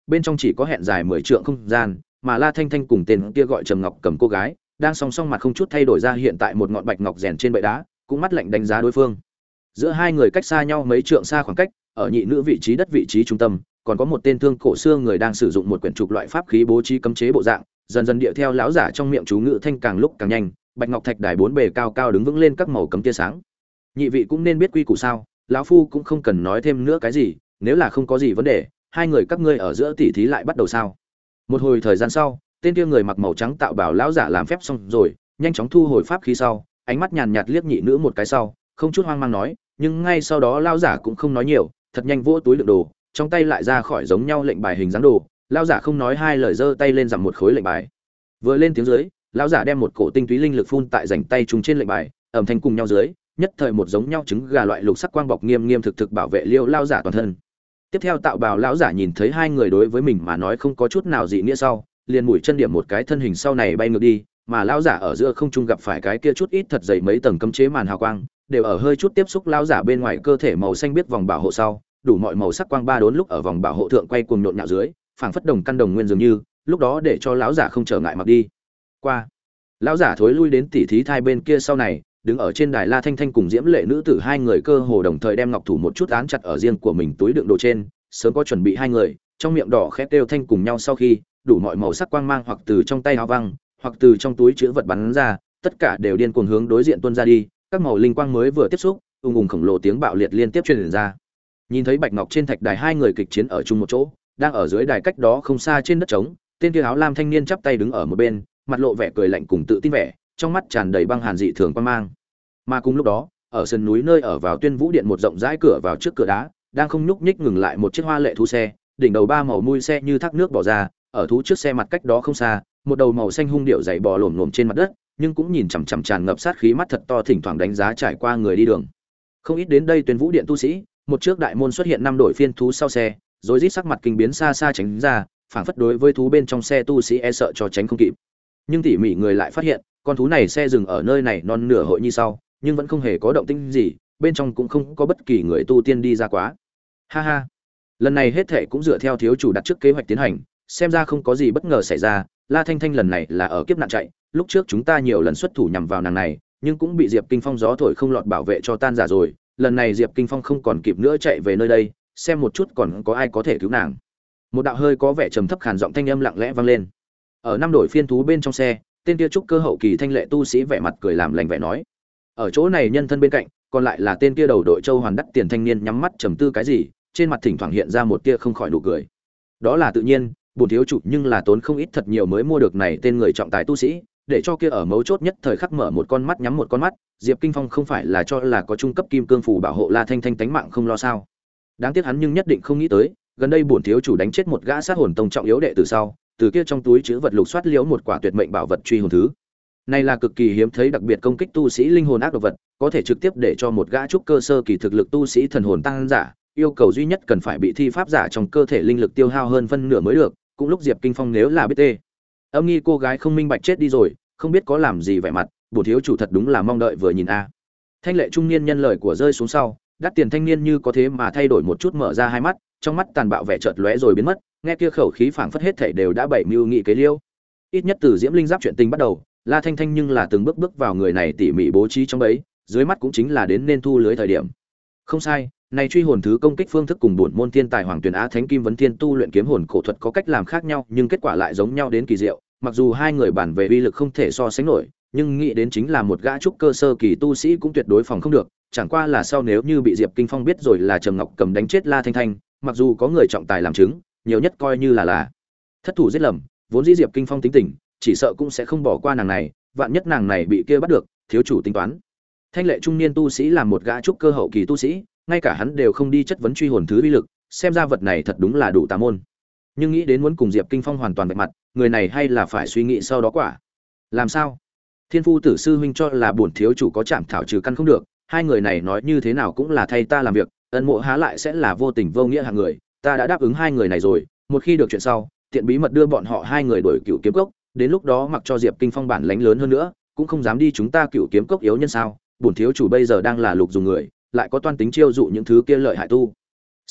bên trong chỉ có hẹn dài mười trượng không gian, mà La Thanh Thanh cùng tên kia gọi Trầm Ngọc cầm cô gái, đang song song mặt không chút thay đổi ra hiện tại một ngọn bạch ngọc rèn trên bệ đá, cũng mắt lạnh đánh giá đối phương. Giữa hai người cách xa nhau mấy trượng xa khoảng cách, ở nhị nữ vị trí đất vị trí trung tâm, còn có một tên thương cổ xưa người đang sử dụng một quyển trục loại pháp khí bố trí cấm chế bộ dạng, dần dần điệu theo lão giả trong miệng chú ngữ thanh càng lúc càng nhanh, bạch ngọc thạch đài bốn bề cao cao đứng vững lên các màu cấm tia sáng. Nhị vị cũng nên biết quy củ sao, lão phu cũng không cần nói thêm nữa cái gì, nếu là không có gì vấn đề, hai người các ngươi ở giữa tỉ thí lại bắt đầu sao? Một hồi thời gian sau, tên kia người mặc màu trắng tạo bảo lão giả làm phép xong rồi, nhanh chóng thu hồi pháp khí sau, ánh mắt nhàn nhạt liếc nhị nữ một cái sau, không chút hoang mang nói, nhưng ngay sau đó lão giả cũng không nói nhiều, thật nhanh vỗ túi đựng đồ, trong tay lại ra khỏi giống nhau lệnh bài hình dáng đồ, lão giả không nói hai lời giơ tay lên giằng một khối lệnh bài. Vừa lên tiếng dưới, lão giả đem một cổ tinh túy linh lực phun tại rảnh tay trùng trên lệnh bài, ầm thanh cùng nhau dưới, nhất thời một giống nhau trứng gà loại lục sắc quang bọc nghiêm nghiêm thực thực bảo vệ liêu lão giả toàn thân. Tiếp theo tạo bào lão giả nhìn thấy hai người đối với mình mà nói không có chút nào dị nghĩa sau, liền mũi chân điểm một cái thân hình sau này bay ngược đi, mà lão giả ở giữa không trung gặp phải cái kia chút ít thật dày mấy tầng cấm chế màn hào quang, đều ở hơi chút tiếp xúc lão giả bên ngoài cơ thể màu xanh biết vòng bảo hộ sau, đủ mọi màu sắc quang ba đốn lúc ở vòng bảo hộ thượng quay cuồng nhộn nhạo dưới, phảng phất đồng căn đồng nguyên dường như, lúc đó để cho lão giả không trở ngại mặc đi. Qua, lão giả thối lui đến tỉ thí thai bên kia sau này, đứng ở trên đài La Thanh Thanh cùng Diễm Lệ nữ tử hai người cơ hồ đồng thời đem ngọc thủ một chút án chặt ở riêng của mình túi đựng đồ trên, sớm có chuẩn bị hai người, trong miệng đỏ khét kêu thanh cùng nhau sau khi, đủ mọi màu sắc quang mang hoặc từ trong tay áo văng, hoặc từ trong túi chứa vật bắn ra, tất cả đều điên cuồng hướng đối diện tuôn ra đi, các màu linh quang mới vừa tiếp xúc, ùng ùng khổng lồ tiếng bạo liệt liên tiếp truyền ra. Nhìn thấy bạch ngọc trên thạch đài hai người kịch chiến ở chung một chỗ, đang ở dưới đài cách đó không xa trên đất trống, tên kia áo lam thanh niên chắp tay đứng ở một bên, mặt lộ vẻ cười lạnh cùng tự tin vẻ, trong mắt tràn đầy băng hàn dị thường quang mang. Mà cùng lúc đó, ở sườn núi nơi ở vào Tuyên Vũ điện một rộng rãi cửa vào trước cửa đá, đang không nhúc nhích ngừng lại một chiếc hoa lệ thú xe, đỉnh đầu ba màu mui xe như thác nước bỏ ra, ở thú trước xe mặt cách đó không xa, một đầu màu xanh hung điệu dày bò lổm lổm trên mặt đất, nhưng cũng nhìn chằm chằm tràn ngập sát khí mắt thật to thỉnh thoảng đánh giá trải qua người đi đường. Không ít đến đây Tuyên Vũ điện tu sĩ, một trước đại môn xuất hiện năm đội phiên thú sau xe, rồi rít sắc mặt kinh biến xa xa tránh ra, phảng phất đối với thú bên trong xe tu sĩ e sợ cho tránh không kịp. Nhưng tỉ mỉ người lại phát hiện, con thú này xe dừng ở nơi này non nửa hội như sau, nhưng vẫn không hề có động tĩnh gì, bên trong cũng không có bất kỳ người tu tiên đi ra quá. Ha ha, lần này hết thệ cũng dựa theo thiếu chủ đặt trước kế hoạch tiến hành, xem ra không có gì bất ngờ xảy ra. La Thanh Thanh lần này là ở kiếp nạn chạy, lúc trước chúng ta nhiều lần xuất thủ nhằm vào nàng này, nhưng cũng bị Diệp Kinh Phong gió thổi không lọt bảo vệ cho tan giả rồi. Lần này Diệp Kinh Phong không còn kịp nữa chạy về nơi đây, xem một chút còn có ai có thể cứu nàng. Một đạo hơi có vẻ trầm thấp khàn giọng thanh âm lặng lẽ vang lên. Ở năm đội phiên thú bên trong xe, tên kia trúc cơ hậu kỳ thanh lệ tu sĩ vẻ mặt cười làm lành vẻ nói. Ở chỗ này nhân thân bên cạnh, còn lại là tên kia đầu đội châu hoàn đắt tiền thanh niên nhắm mắt trầm tư cái gì, trên mặt thỉnh thoảng hiện ra một tia không khỏi nụ cười. Đó là tự nhiên, bổn thiếu chủ nhưng là tốn không ít thật nhiều mới mua được này tên người trọng tài tu sĩ, để cho kia ở mấu chốt nhất thời khắc mở một con mắt nhắm một con mắt, Diệp Kinh Phong không phải là cho là có trung cấp kim cương phù bảo hộ La Thanh Thanh tánh mạng không lo sao? Đáng tiếc hắn nhưng nhất định không nghĩ tới, gần đây bổn thiếu chủ đánh chết một gã sát hồn tông trọng yếu đệ tử sau, từ kia trong túi chứa vật lục soát liễu một quả tuyệt mệnh bảo vật truy hồn thứ. Này là cực kỳ hiếm thấy đặc biệt công kích tu sĩ linh hồn ác độc vật, có thể trực tiếp để cho một gã trúc cơ sơ kỳ thực lực tu sĩ thần hồn tăng giả, yêu cầu duy nhất cần phải bị thi pháp giả trong cơ thể linh lực tiêu hao hơn phân nửa mới được, cũng lúc Diệp Kinh Phong nếu là biết tê. Âm nghi cô gái không minh bạch chết đi rồi, không biết có làm gì vẻ mặt, bổn thiếu chủ thật đúng là mong đợi vừa nhìn a. Thanh lệ trung niên nhân lời của rơi xuống sau, đắt tiền thanh niên như có thế mà thay đổi một chút mở ra hai mắt, trong mắt tàn bạo vẻ chợt lóe rồi biến mất, nghe kia khẩu khí phảng phất hết thảy đều đã bảy mưu nghị kế liêu. Ít nhất từ Diễm Linh Giáp chuyện tình bắt đầu, La Thanh Thanh nhưng là từng bước bước vào người này tỉ mỉ bố trí trong bấy, dưới mắt cũng chính là đến nên thu lưới thời điểm. Không sai, này truy hồn thứ công kích phương thức cùng bổn môn thiên tài Hoàng Tuyển Á Thánh Kim Vấn Thiên tu luyện kiếm hồn cổ thuật có cách làm khác nhau, nhưng kết quả lại giống nhau đến kỳ diệu, mặc dù hai người bản về uy lực không thể so sánh nổi, nhưng nghĩ đến chính là một gã trúc cơ sơ kỳ tu sĩ cũng tuyệt đối phòng không được, chẳng qua là sau nếu như bị Diệp Kinh Phong biết rồi là Trầm Ngọc Cầm đánh chết La Thanh Thanh, mặc dù có người trọng tài làm chứng, nhiều nhất coi như là là thất thủ giết lầm, vốn dĩ Diệp Kinh Phong tính tình, chỉ sợ cũng sẽ không bỏ qua nàng này, vạn nhất nàng này bị kia bắt được, thiếu chủ tính toán. Thanh lệ trung niên tu sĩ làm một gã trúc cơ hậu kỳ tu sĩ, ngay cả hắn đều không đi chất vấn truy hồn thứ uy lực, xem ra vật này thật đúng là đủ tà môn. Nhưng nghĩ đến muốn cùng Diệp Kinh Phong hoàn toàn vạch mặt, người này hay là phải suy nghĩ sau đó quả. Làm sao? Thiên Phu Tử sư huynh cho là bổn thiếu chủ có chạm thảo trừ căn không được, hai người này nói như thế nào cũng là thay ta làm việc, ân mộ há lại sẽ là vô tình vô nghĩa hạng người, ta đã đáp ứng hai người này rồi, một khi được chuyện sau, tiện bí mật đưa bọn họ hai người đổi Cửu Kiếm Cốc, đến lúc đó mặc cho Diệp Kinh Phong bản lãnh lớn hơn nữa, cũng không dám đi chúng ta Cửu Kiếm Cốc yếu nhân sao? Bổn thiếu chủ bây giờ đang là lục dùng người, lại có toan tính chiêu dụ những thứ kia lợi hại tu sĩ,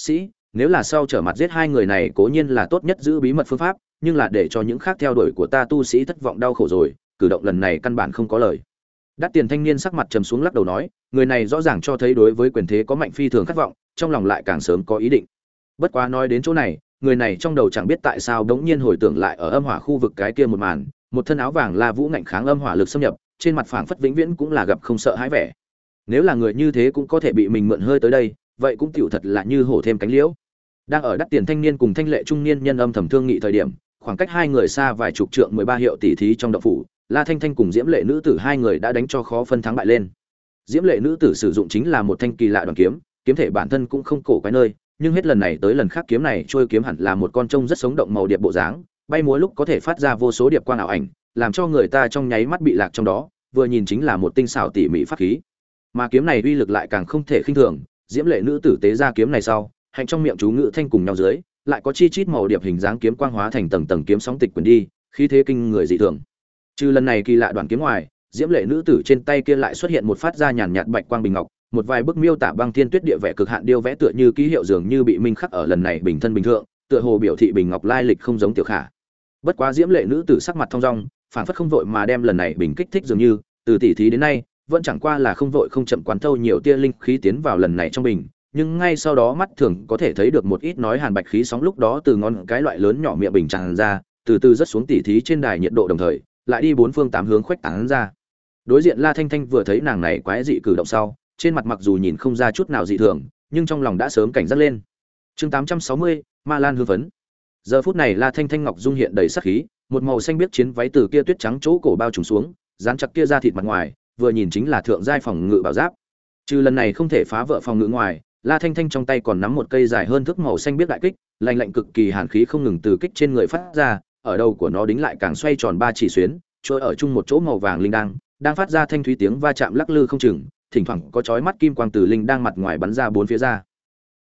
nếu là sau trở mặt giết hai người này cố nhiên là tốt nhất giữ bí mật phương pháp, nhưng là để cho những khác theo đuổi của ta tu sĩ thất vọng đau khổ rồi, cử động lần này căn bản không có lời. Đắt Tiền thanh niên sắc mặt trầm xuống lắc đầu nói, người này rõ ràng cho thấy đối với quyền thế có mạnh phi thường khát vọng, trong lòng lại càng sớm có ý định. Bất quá nói đến chỗ này, người này trong đầu chẳng biết tại sao đống nhiên hồi tưởng lại ở âm hỏa khu vực cái kia một màn, một thân áo vàng La Vũ ngạnh kháng âm hỏa lực xâm nhập, trên mặt phảng phất vĩnh viễn cũng là gặp không sợ hãi vẻ. Nếu là người như thế cũng có thể bị mình mượn hơi tới đây, vậy cũng tiểu thật là như hổ thêm cánh liễu. Đang ở Đắt Tiền thanh niên cùng thanh lệ trung niên nhân âm thầm thương nghị thời điểm, khoảng cách hai người xa vài chục trượng mười ba hiệu tỷ thí trong động phủ, La Thanh Thanh cùng Diễm Lệ nữ tử hai người đã đánh cho khó phân thắng bại lên. Diễm Lệ nữ tử sử dụng chính là một thanh kỳ lạ đoàn kiếm, kiếm thể bản thân cũng không cổ quái nơi, nhưng hết lần này tới lần khác kiếm này trôi kiếm hẳn là một con trông rất sống động màu điệp bộ dáng, bay múa lúc có thể phát ra vô số điệp quang ảo ảnh, làm cho người ta trong nháy mắt bị lạc trong đó, vừa nhìn chính là một tinh xảo tỉ mỉ pháp khí. Mà kiếm này uy lực lại càng không thể khinh thường, Diễm Lệ nữ tử tế ra kiếm này sau, hành trong miệng chú ngữ thanh cùng nhau dưới, lại có chi chít màu điệp hình dáng kiếm quang hóa thành tầng tầng kiếm sóng tịch quyển đi, khí thế kinh người dị thường. Trừ lần này kỳ lạ đoạn kiếm ngoài, Diễm Lệ nữ tử trên tay kia lại xuất hiện một phát ra nhàn nhạt bạch quang bình ngọc, một vài bức miêu tả băng thiên tuyết địa vẽ cực hạn điêu vẽ tựa như ký hiệu dường như bị minh khắc ở lần này bình thân bình thượng, tựa hồ biểu thị bình ngọc lai lịch không giống tiểu khả. Bất quá Diễm Lệ nữ tử sắc mặt thông dong, phản phất không vội mà đem lần này bình kích thích dường như, từ tỉ thí đến nay, vẫn chẳng qua là không vội không chậm quán thâu nhiều tia linh khí tiến vào lần này trong bình, nhưng ngay sau đó mắt thường có thể thấy được một ít nói hàn bạch khí sóng lúc đó từ ngón cái loại lớn nhỏ miệng bình tràn ra, từ từ rất xuống tỉ thí trên đài nhiệt độ đồng thời, lại đi bốn phương tám hướng khuếch tán ra. Đối diện La Thanh Thanh vừa thấy nàng này quái dị cử động sau, trên mặt mặc dù nhìn không ra chút nào dị thường, nhưng trong lòng đã sớm cảnh giác lên. Chương tám trăm sáu mươi, Ma Lan hư vấn. Giờ phút này La Thanh Thanh ngọc dung hiện đầy sát khí, một màu xanh biếc chiến váy từ kia tuyết trắng chỗ cổ bao trùm xuống, dán chặt kia ra thịt mặt ngoài, vừa nhìn chính là thượng giai phòng ngự bảo giáp. Trừ lần này không thể phá vỡ phòng ngự ngoài, La Thanh Thanh trong tay còn nắm một cây dài hơn thước màu xanh biếc đại kích, lạnh lạnh cực kỳ hàn khí không ngừng từ kích trên người phát ra, ở đầu của nó đính lại càng xoay tròn ba chỉ xuyến, trôi ở chung một chỗ màu vàng linh đang, đang phát ra thanh thúy tiếng va chạm lắc lư không chừng, thỉnh thoảng có chói mắt kim quang từ linh đang mặt ngoài bắn ra bốn phía ra.